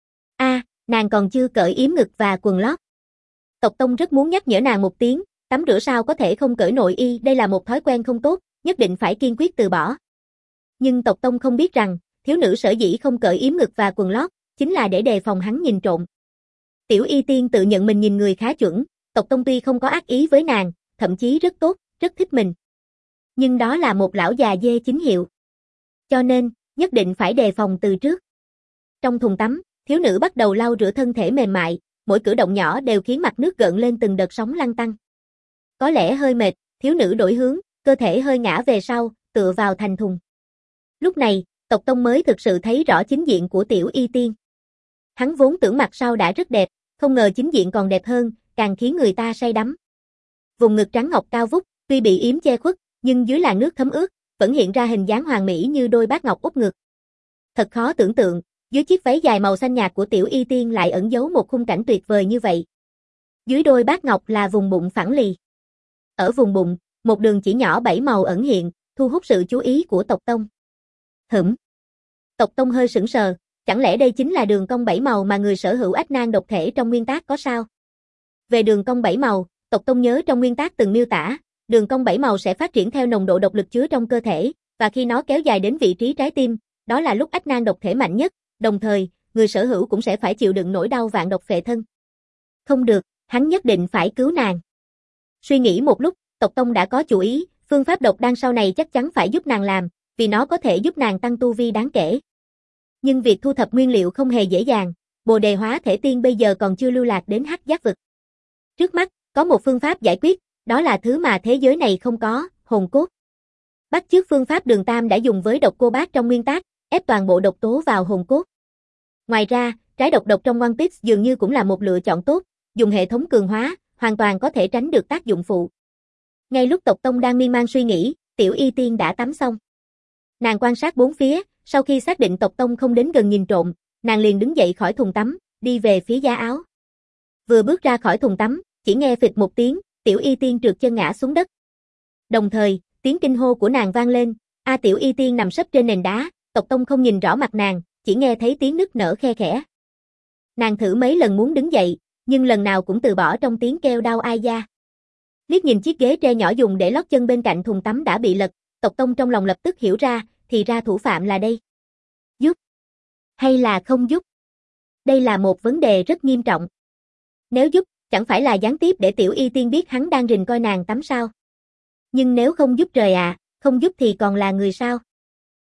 S1: Nàng còn chưa cởi yếm ngực và quần lót. Tộc Tông rất muốn nhắc nhở nàng một tiếng, tắm rửa sao có thể không cởi nội y, đây là một thói quen không tốt, nhất định phải kiên quyết từ bỏ. Nhưng Tộc Tông không biết rằng, thiếu nữ sở dĩ không cởi yếm ngực và quần lót, chính là để đề phòng hắn nhìn trộm. Tiểu Y Tiên tự nhận mình nhìn người khá chuẩn, Tộc Tông tuy không có ác ý với nàng, thậm chí rất tốt, rất thích mình. Nhưng đó là một lão già dê chính hiệu. Cho nên, nhất định phải đề phòng từ trước. Trong thùng tắm, thiếu nữ bắt đầu lau rửa thân thể mềm mại, mỗi cử động nhỏ đều khiến mặt nước gợn lên từng đợt sóng lăn tăn. Có lẽ hơi mệt, thiếu nữ đổi hướng, cơ thể hơi ngã về sau, tựa vào thành thùng. Lúc này, Tộc Tông mới thực sự thấy rõ chính diện của Tiểu Y Tiên. Hắn vốn tưởng mặt sau đã rất đẹp, không ngờ chính diện còn đẹp hơn, càng khiến người ta say đắm. Vùng ngực trắng ngọc cao vút, tuy bị yếm che khuất, nhưng dưới làn nước thấm ướt, vẫn hiện ra hình dáng hoàn mỹ như đôi bát ngọc úp ngực. Thật khó tưởng tượng, dưới chiếc váy dài màu xanh nhạt của Tiểu Y Tiên lại ẩn giấu một khung cảnh tuyệt vời như vậy. Dưới đôi bát ngọc là vùng bụng phẳng lì. Ở vùng bụng, một đường chỉ nhỏ 7 màu ẩn hiện, thu hút sự chú ý của Tộc Tông. Tộc Tông hơi sững sờ, chẳng lẽ đây chính là đường cong 7 màu mà người sở hữu ách nan độc thể trong nguyên tác có sao? Về đường cong 7 màu, Tộc Tông nhớ trong nguyên tác từng miêu tả, đường cong 7 màu sẽ phát triển theo nồng độ độc lực chứa trong cơ thể, và khi nó kéo dài đến vị trí trái tim, đó là lúc ách nan độc thể mạnh nhất, đồng thời, người sở hữu cũng sẽ phải chịu đựng nỗi đau vạn độc phệ thân. Không được, hắn nhất định phải cứu nàng. Suy nghĩ một lúc, Tộc Tông đã có chủ ý, phương pháp độc đan sau này chắc chắn phải giúp nàng làm, vì nó có thể giúp nàng tăng tu vi đáng kể. Nhưng việc thu thập nguyên liệu không hề dễ dàng, Bồ Đề Hóa Thể Tiên bây giờ còn chưa lưu lạc đến Hắc Giác vực. Trước mắt, có một phương pháp giải quyết, đó là thứ mà thế giới này không có, hồn cốt. Bắt chước phương pháp Đường Tam đã dùng với độc cô bác trong nguyên tác, ép toàn bộ độc tố vào hồn cốt. Ngoài ra, trái độc độc trong One Piece dường như cũng là một lựa chọn tốt, dùng hệ thống cường hóa, hoàn toàn có thể tránh được tác dụng phụ. Ngay lúc Tộc Tông đang miên man suy nghĩ, Tiểu Y Tiên đã tắm xong. Nàng quan sát bốn phía, sau khi xác định Tộc Tông không đến gần nhìn trộm, nàng liền đứng dậy khỏi thùng tắm, đi về phía giá áo. Vừa bước ra khỏi thùng tắm, chỉ nghe phịch một tiếng, Tiểu Y Tiên trượt chân ngã xuống đất. Đồng thời, tiếng kinh hô của nàng vang lên, Tiểu Y Tiên nằm sấp trên nền đá, Tộc Tông không nhìn rõ mặt nàng, chỉ nghe thấy tiếng nức nở khe khẽ. Nàng thử mấy lần muốn đứng dậy, nhưng lần nào cũng từ bỏ trong tiếng kêu đau ai da. Liếc nhìn chiếc ghế tre nhỏ dùng để lót chân bên cạnh thùng tắm đã bị lật, Tộc Tông trong lòng lập tức hiểu ra, thì ra thủ phạm là đây. Giúp hay là không giúp? Đây là một vấn đề rất nghiêm trọng. Nếu giúp, chẳng phải là gián tiếp để Tiểu Y Tiên biết hắn đang rình coi nàng tắm sao? Nhưng nếu không giúp trời ạ, không giúp thì còn là người sao?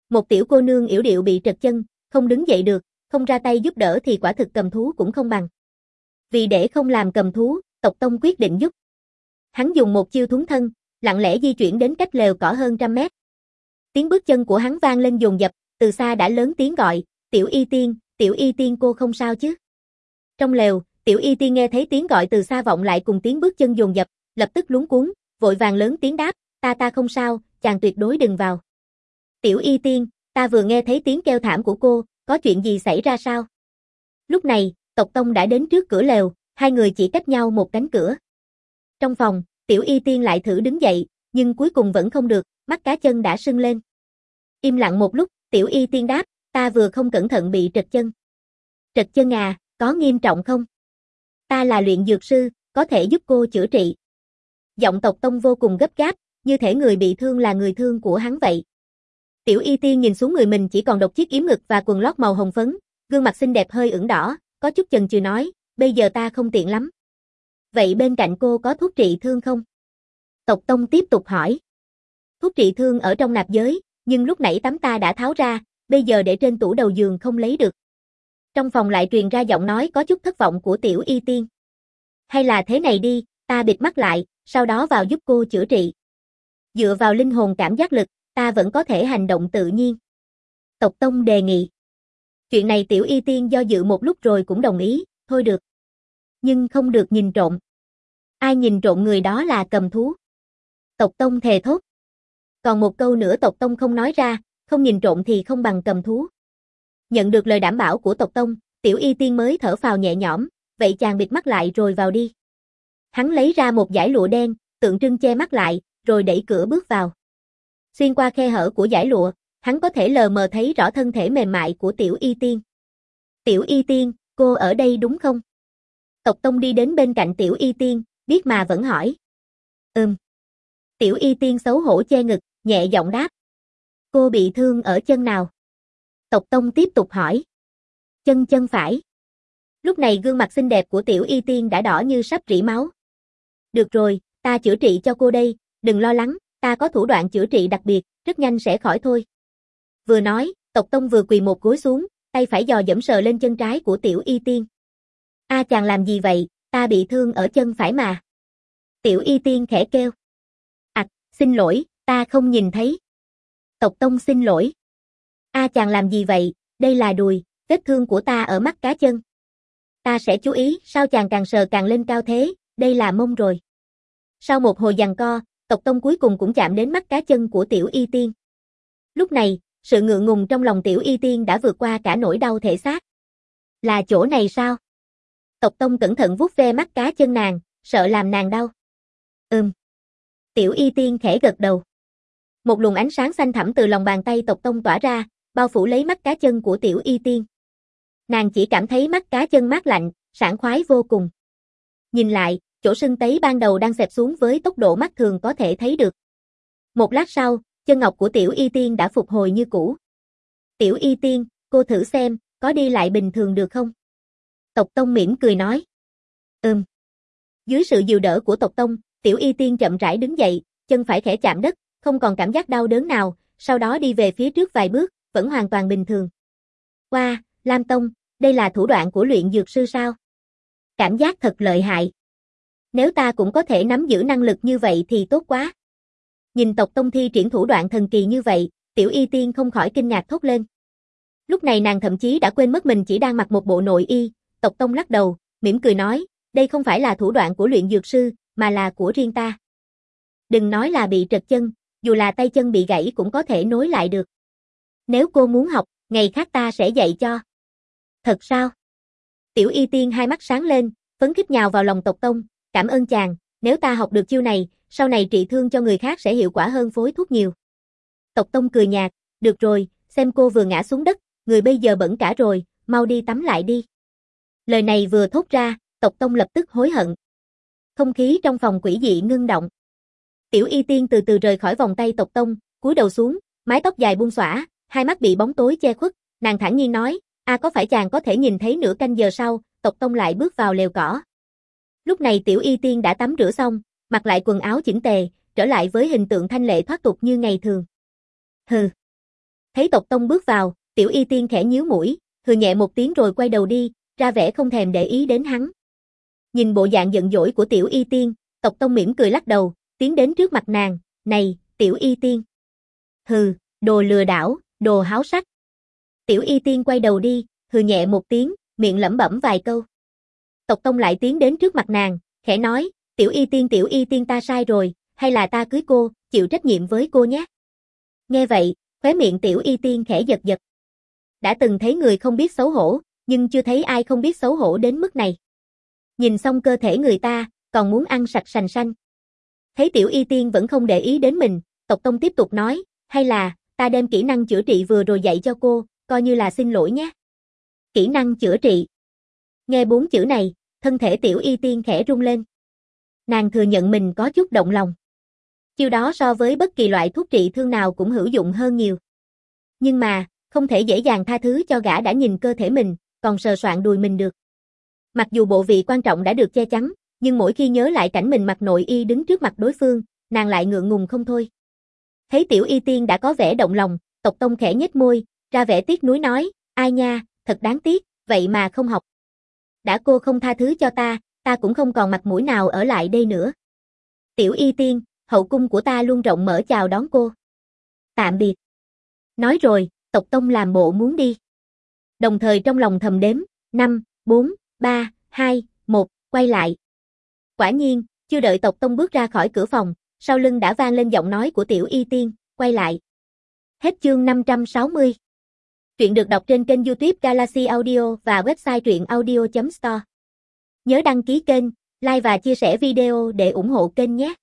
S1: Một tiểu cô nương yểu điệu bị trật chân, không đứng dậy được, không ra tay giúp đỡ thì quả thực cầm thú cũng không bằng. Vì để không làm cầm thú, tộc tông quyết định giúp. Hắn dùng một chiêu thúng thân, lặng lẽ di chuyển đến cách lều cỏ hơn 100 mét. Tiếng bước chân của hắn vang lên dồn dập, từ xa đã lớn tiếng gọi, Tiểu Y Tiên cô không sao chứ? Trong lều, Tiểu Y Tiên nghe thấy tiếng gọi từ xa vọng lại cùng tiếng bước chân dồn dập, lập tức luống cuống, vội vàng lớn tiếng đáp, ta không sao, chàng tuyệt đối đừng vào. Tiểu Y Tiên, ta vừa nghe thấy tiếng kêu thảm của cô, có chuyện gì xảy ra sao? Lúc này, tộc tông đã đến trước cửa lều, hai người chỉ cách nhau một cánh cửa. Trong phòng, Tiểu Y Tiên lại thử đứng dậy, nhưng cuối cùng vẫn không được, mắt cá chân đã sưng lên. Im lặng một lúc, Tiểu Y Tiên đáp, ta vừa không cẩn thận bị trật chân. Trật chân à, có nghiêm trọng không? Ta là luyện dược sư, có thể giúp cô chữa trị. Giọng tộc tông vô cùng gấp gáp, như thể người bị thương là người thương của hắn vậy. Tiểu Y Tiên nhìn xuống người mình chỉ còn độc chiếc yếm ngực và quần lót màu hồng phấn, gương mặt xinh đẹp hơi ửng đỏ, có chút chần chừ nói, bây giờ ta không tiện lắm. Vậy bên cạnh cô có thuốc trị thương không? Tộc tông tiếp tục hỏi. Thuốc trị thương ở trong nạp giới, nhưng lúc nãy tắm ta đã tháo ra, bây giờ để trên tủ đầu giường không lấy được. Trong phòng lại truyền ra giọng nói có chút thất vọng của Tiểu Y Tiên. Hay là thế này đi, ta bịt mắt lại, sau đó vào giúp cô chữa trị. Dựa vào linh hồn cảm giác lực, ta vẫn có thể hành động tự nhiên. Tộc tông đề nghị. Chuyện này Tiểu Y Tiên do dự một lúc rồi cũng đồng ý, thôi được. Nhưng không được nhìn trộm. Ai nhìn trộm người đó là cầm thú. Tộc tông thề thốt. Còn một câu nữa tộc tông không nói ra, không nhìn trộm thì không bằng cầm thú. Nhận được lời đảm bảo của tộc tông, Tiểu Y Tiên mới thở phào nhẹ nhõm, vậy chàng bịt mắt lại rồi vào đi. Hắn lấy ra một dải lụa đen, tượng trưng che mắt lại, rồi đẩy cửa bước vào. Xuyên qua khe hở của dải lụa, hắn có thể lờ mờ thấy rõ thân thể mềm mại của Tiểu Y Tiên. Tiểu Y Tiên, cô ở đây đúng không? Tộc tông đi đến bên cạnh Tiểu Y Tiên, biết mà vẫn hỏi. Tiểu Y Tiên xấu hổ che ngực, nhẹ giọng đáp. Cô bị thương ở chân nào? Tộc tông tiếp tục hỏi. Chân phải. Lúc này gương mặt xinh đẹp của Tiểu Y Tiên đã đỏ như sắp rỉ máu. Được rồi, ta chữa trị cho cô đây, đừng lo lắng, ta có thủ đoạn chữa trị đặc biệt, rất nhanh sẽ khỏi thôi. Vừa nói, tộc tông vừa quỳ một gối xuống, tay phải dò dẫm sờ lên chân trái của Tiểu Y Tiên. Chàng làm gì vậy, ta bị thương ở chân phải mà. Tiểu Y Tiên khẽ kêu. Xin lỗi, ta không nhìn thấy. Tộc tông xin lỗi. Chàng làm gì vậy, đây là đùi, vết thương của ta ở mắt cá chân. Ta sẽ chú ý, sao chàng càng sờ càng lên cao thế, đây là mông rồi. Sau một hồi giằng co, tộc tông cuối cùng cũng chạm đến mắt cá chân của Tiểu Y Tiên. Lúc này, sự ngượng ngùng trong lòng Tiểu Y Tiên đã vượt qua cả nỗi đau thể xác. Là chỗ này sao? Tộc tông cẩn thận vuốt ve mắt cá chân nàng, sợ làm nàng đau. Tiểu Y Tiên khẽ gật đầu. Một luồng ánh sáng xanh thẳm từ lòng bàn tay tộc tông tỏa ra, bao phủ lấy mắt cá chân của Tiểu Y Tiên. Nàng chỉ cảm thấy mắt cá chân mát lạnh, sảng khoái vô cùng. Nhìn lại, chỗ sưng tấy ban đầu đang xẹp xuống với tốc độ mắt thường có thể thấy được. Một lát sau, chân ngọc của Tiểu Y Tiên đã phục hồi như cũ. Tiểu Y Tiên, cô thử xem, có đi lại bình thường được không? Tộc tông mỉm cười nói. Dưới sự dìu đỡ của tộc tông, Tiểu Y Tiên chậm rãi đứng dậy, chân phải khẽ chạm đất, không còn cảm giác đau đớn nào, sau đó đi về phía trước vài bước, vẫn hoàn toàn bình thường. Wow, Lam Tông, đây là thủ đoạn của luyện dược sư sao? Cảm giác thật lợi hại. Nếu ta cũng có thể nắm giữ năng lực như vậy thì tốt quá. Nhìn tộc tông thi triển thủ đoạn thần kỳ như vậy, Tiểu Y Tiên không khỏi kinh ngạc thốt lên. Lúc này nàng thậm chí đã quên mất mình chỉ đang mặc một bộ nội y, tộc tông lắc đầu, mỉm cười nói, đây không phải là thủ đoạn của luyện dược sư, mà là của riêng ta. Đừng nói là bị trật chân, dù là tay chân bị gãy cũng có thể nối lại được. Nếu cô muốn học, ngày khác ta sẽ dạy cho. Thật sao? Tiểu Y Tiên hai mắt sáng lên, phấn khích nhào vào lòng tộc tông, cảm ơn chàng, nếu ta học được chiêu này, sau này trị thương cho người khác sẽ hiệu quả hơn phối thuốc nhiều. Tộc tông cười nhạt, được rồi, xem cô vừa ngã xuống đất, người bây giờ bẩn cả rồi, mau đi tắm lại đi. Lời này vừa thốt ra, tộc tông lập tức hối hận. Không khí trong phòng quỷ dị ngưng động. Tiểu Y Tiên từ từ rời khỏi vòng tay tộc tông, cúi đầu xuống, mái tóc dài buông xõa, hai mắt bị bóng tối che khuất, nàng thản nhiên nói, có phải chàng có thể nhìn thấy nửa canh giờ sau, tộc tông lại bước vào lều cỏ. Lúc này Tiểu Y Tiên đã tắm rửa xong, mặc lại quần áo chỉnh tề, trở lại với hình tượng thanh lệ thoát tục như ngày thường. Hừ. Thấy tộc tông bước vào, Tiểu Y Tiên khẽ nhíu mũi, hừ nhẹ một tiếng rồi quay đầu đi, ra vẻ không thèm để ý đến hắn. Nhìn bộ dạng giận dỗi của Tiểu Y Tiên, tộc tông mỉm cười lắc đầu, tiến đến trước mặt nàng, này, Tiểu Y Tiên. Hừ, đồ lừa đảo, đồ háo sắc. Tiểu Y Tiên quay đầu đi, hừ nhẹ một tiếng, miệng lẩm bẩm vài câu. Tộc tông lại tiến đến trước mặt nàng, khẽ nói, Tiểu Y Tiên ta sai rồi, hay là ta cưới cô, chịu trách nhiệm với cô nhé. Nghe vậy, khóe miệng Tiểu Y Tiên khẽ giật giật. Đã từng thấy người không biết xấu hổ, nhưng chưa thấy ai không biết xấu hổ đến mức này. Nhìn xong cơ thể người ta, còn muốn ăn sạch sành xanh. Thấy Tiểu Y Tiên vẫn không để ý đến mình, tộc tông tiếp tục nói, hay là, ta đem kỹ năng chữa trị vừa rồi dạy cho cô, coi như là xin lỗi nhé. Kỹ năng chữa trị. Nghe 4 chữ này, thân thể Tiểu Y Tiên khẽ rung lên. Nàng thừa nhận mình có chút động lòng. Chiêu đó so với bất kỳ loại thuốc trị thương nào cũng hữu dụng hơn nhiều. Nhưng mà, không thể dễ dàng tha thứ cho gã đã nhìn cơ thể mình, còn sờ soạng đùi mình được. Mặc dù bộ vị quan trọng đã được che chắn, nhưng mỗi khi nhớ lại cảnh mình mặc nội y đứng trước mặt đối phương, nàng lại ngượng ngùng không thôi. Thấy Tiểu Y Tiên đã có vẻ động lòng, tộc tông khẽ nhếch môi, ra vẻ tiếc nuối nói, ai nha, thật đáng tiếc, vậy mà không học. Đã cô không tha thứ cho ta cũng không còn mặt mũi nào ở lại đây nữa. Tiểu Y Tiên, hậu cung của ta luôn rộng mở chào đón cô. Tạm biệt. Nói rồi, tộc tông làm bộ muốn đi. Đồng thời trong lòng thầm đếm, 5, 4, 3, 2, 1, quay lại. Quả nhiên, chưa đợi tộc tông bước ra khỏi cửa phòng, sau lưng đã vang lên giọng nói của Tiểu Y Tiên, quay lại. Hết chương 560. Truyện được đọc trên kênh YouTube Galaxy Audio và website truyệnaudio.store. Nhớ đăng ký kênh, like và chia sẻ video để ủng hộ kênh nhé.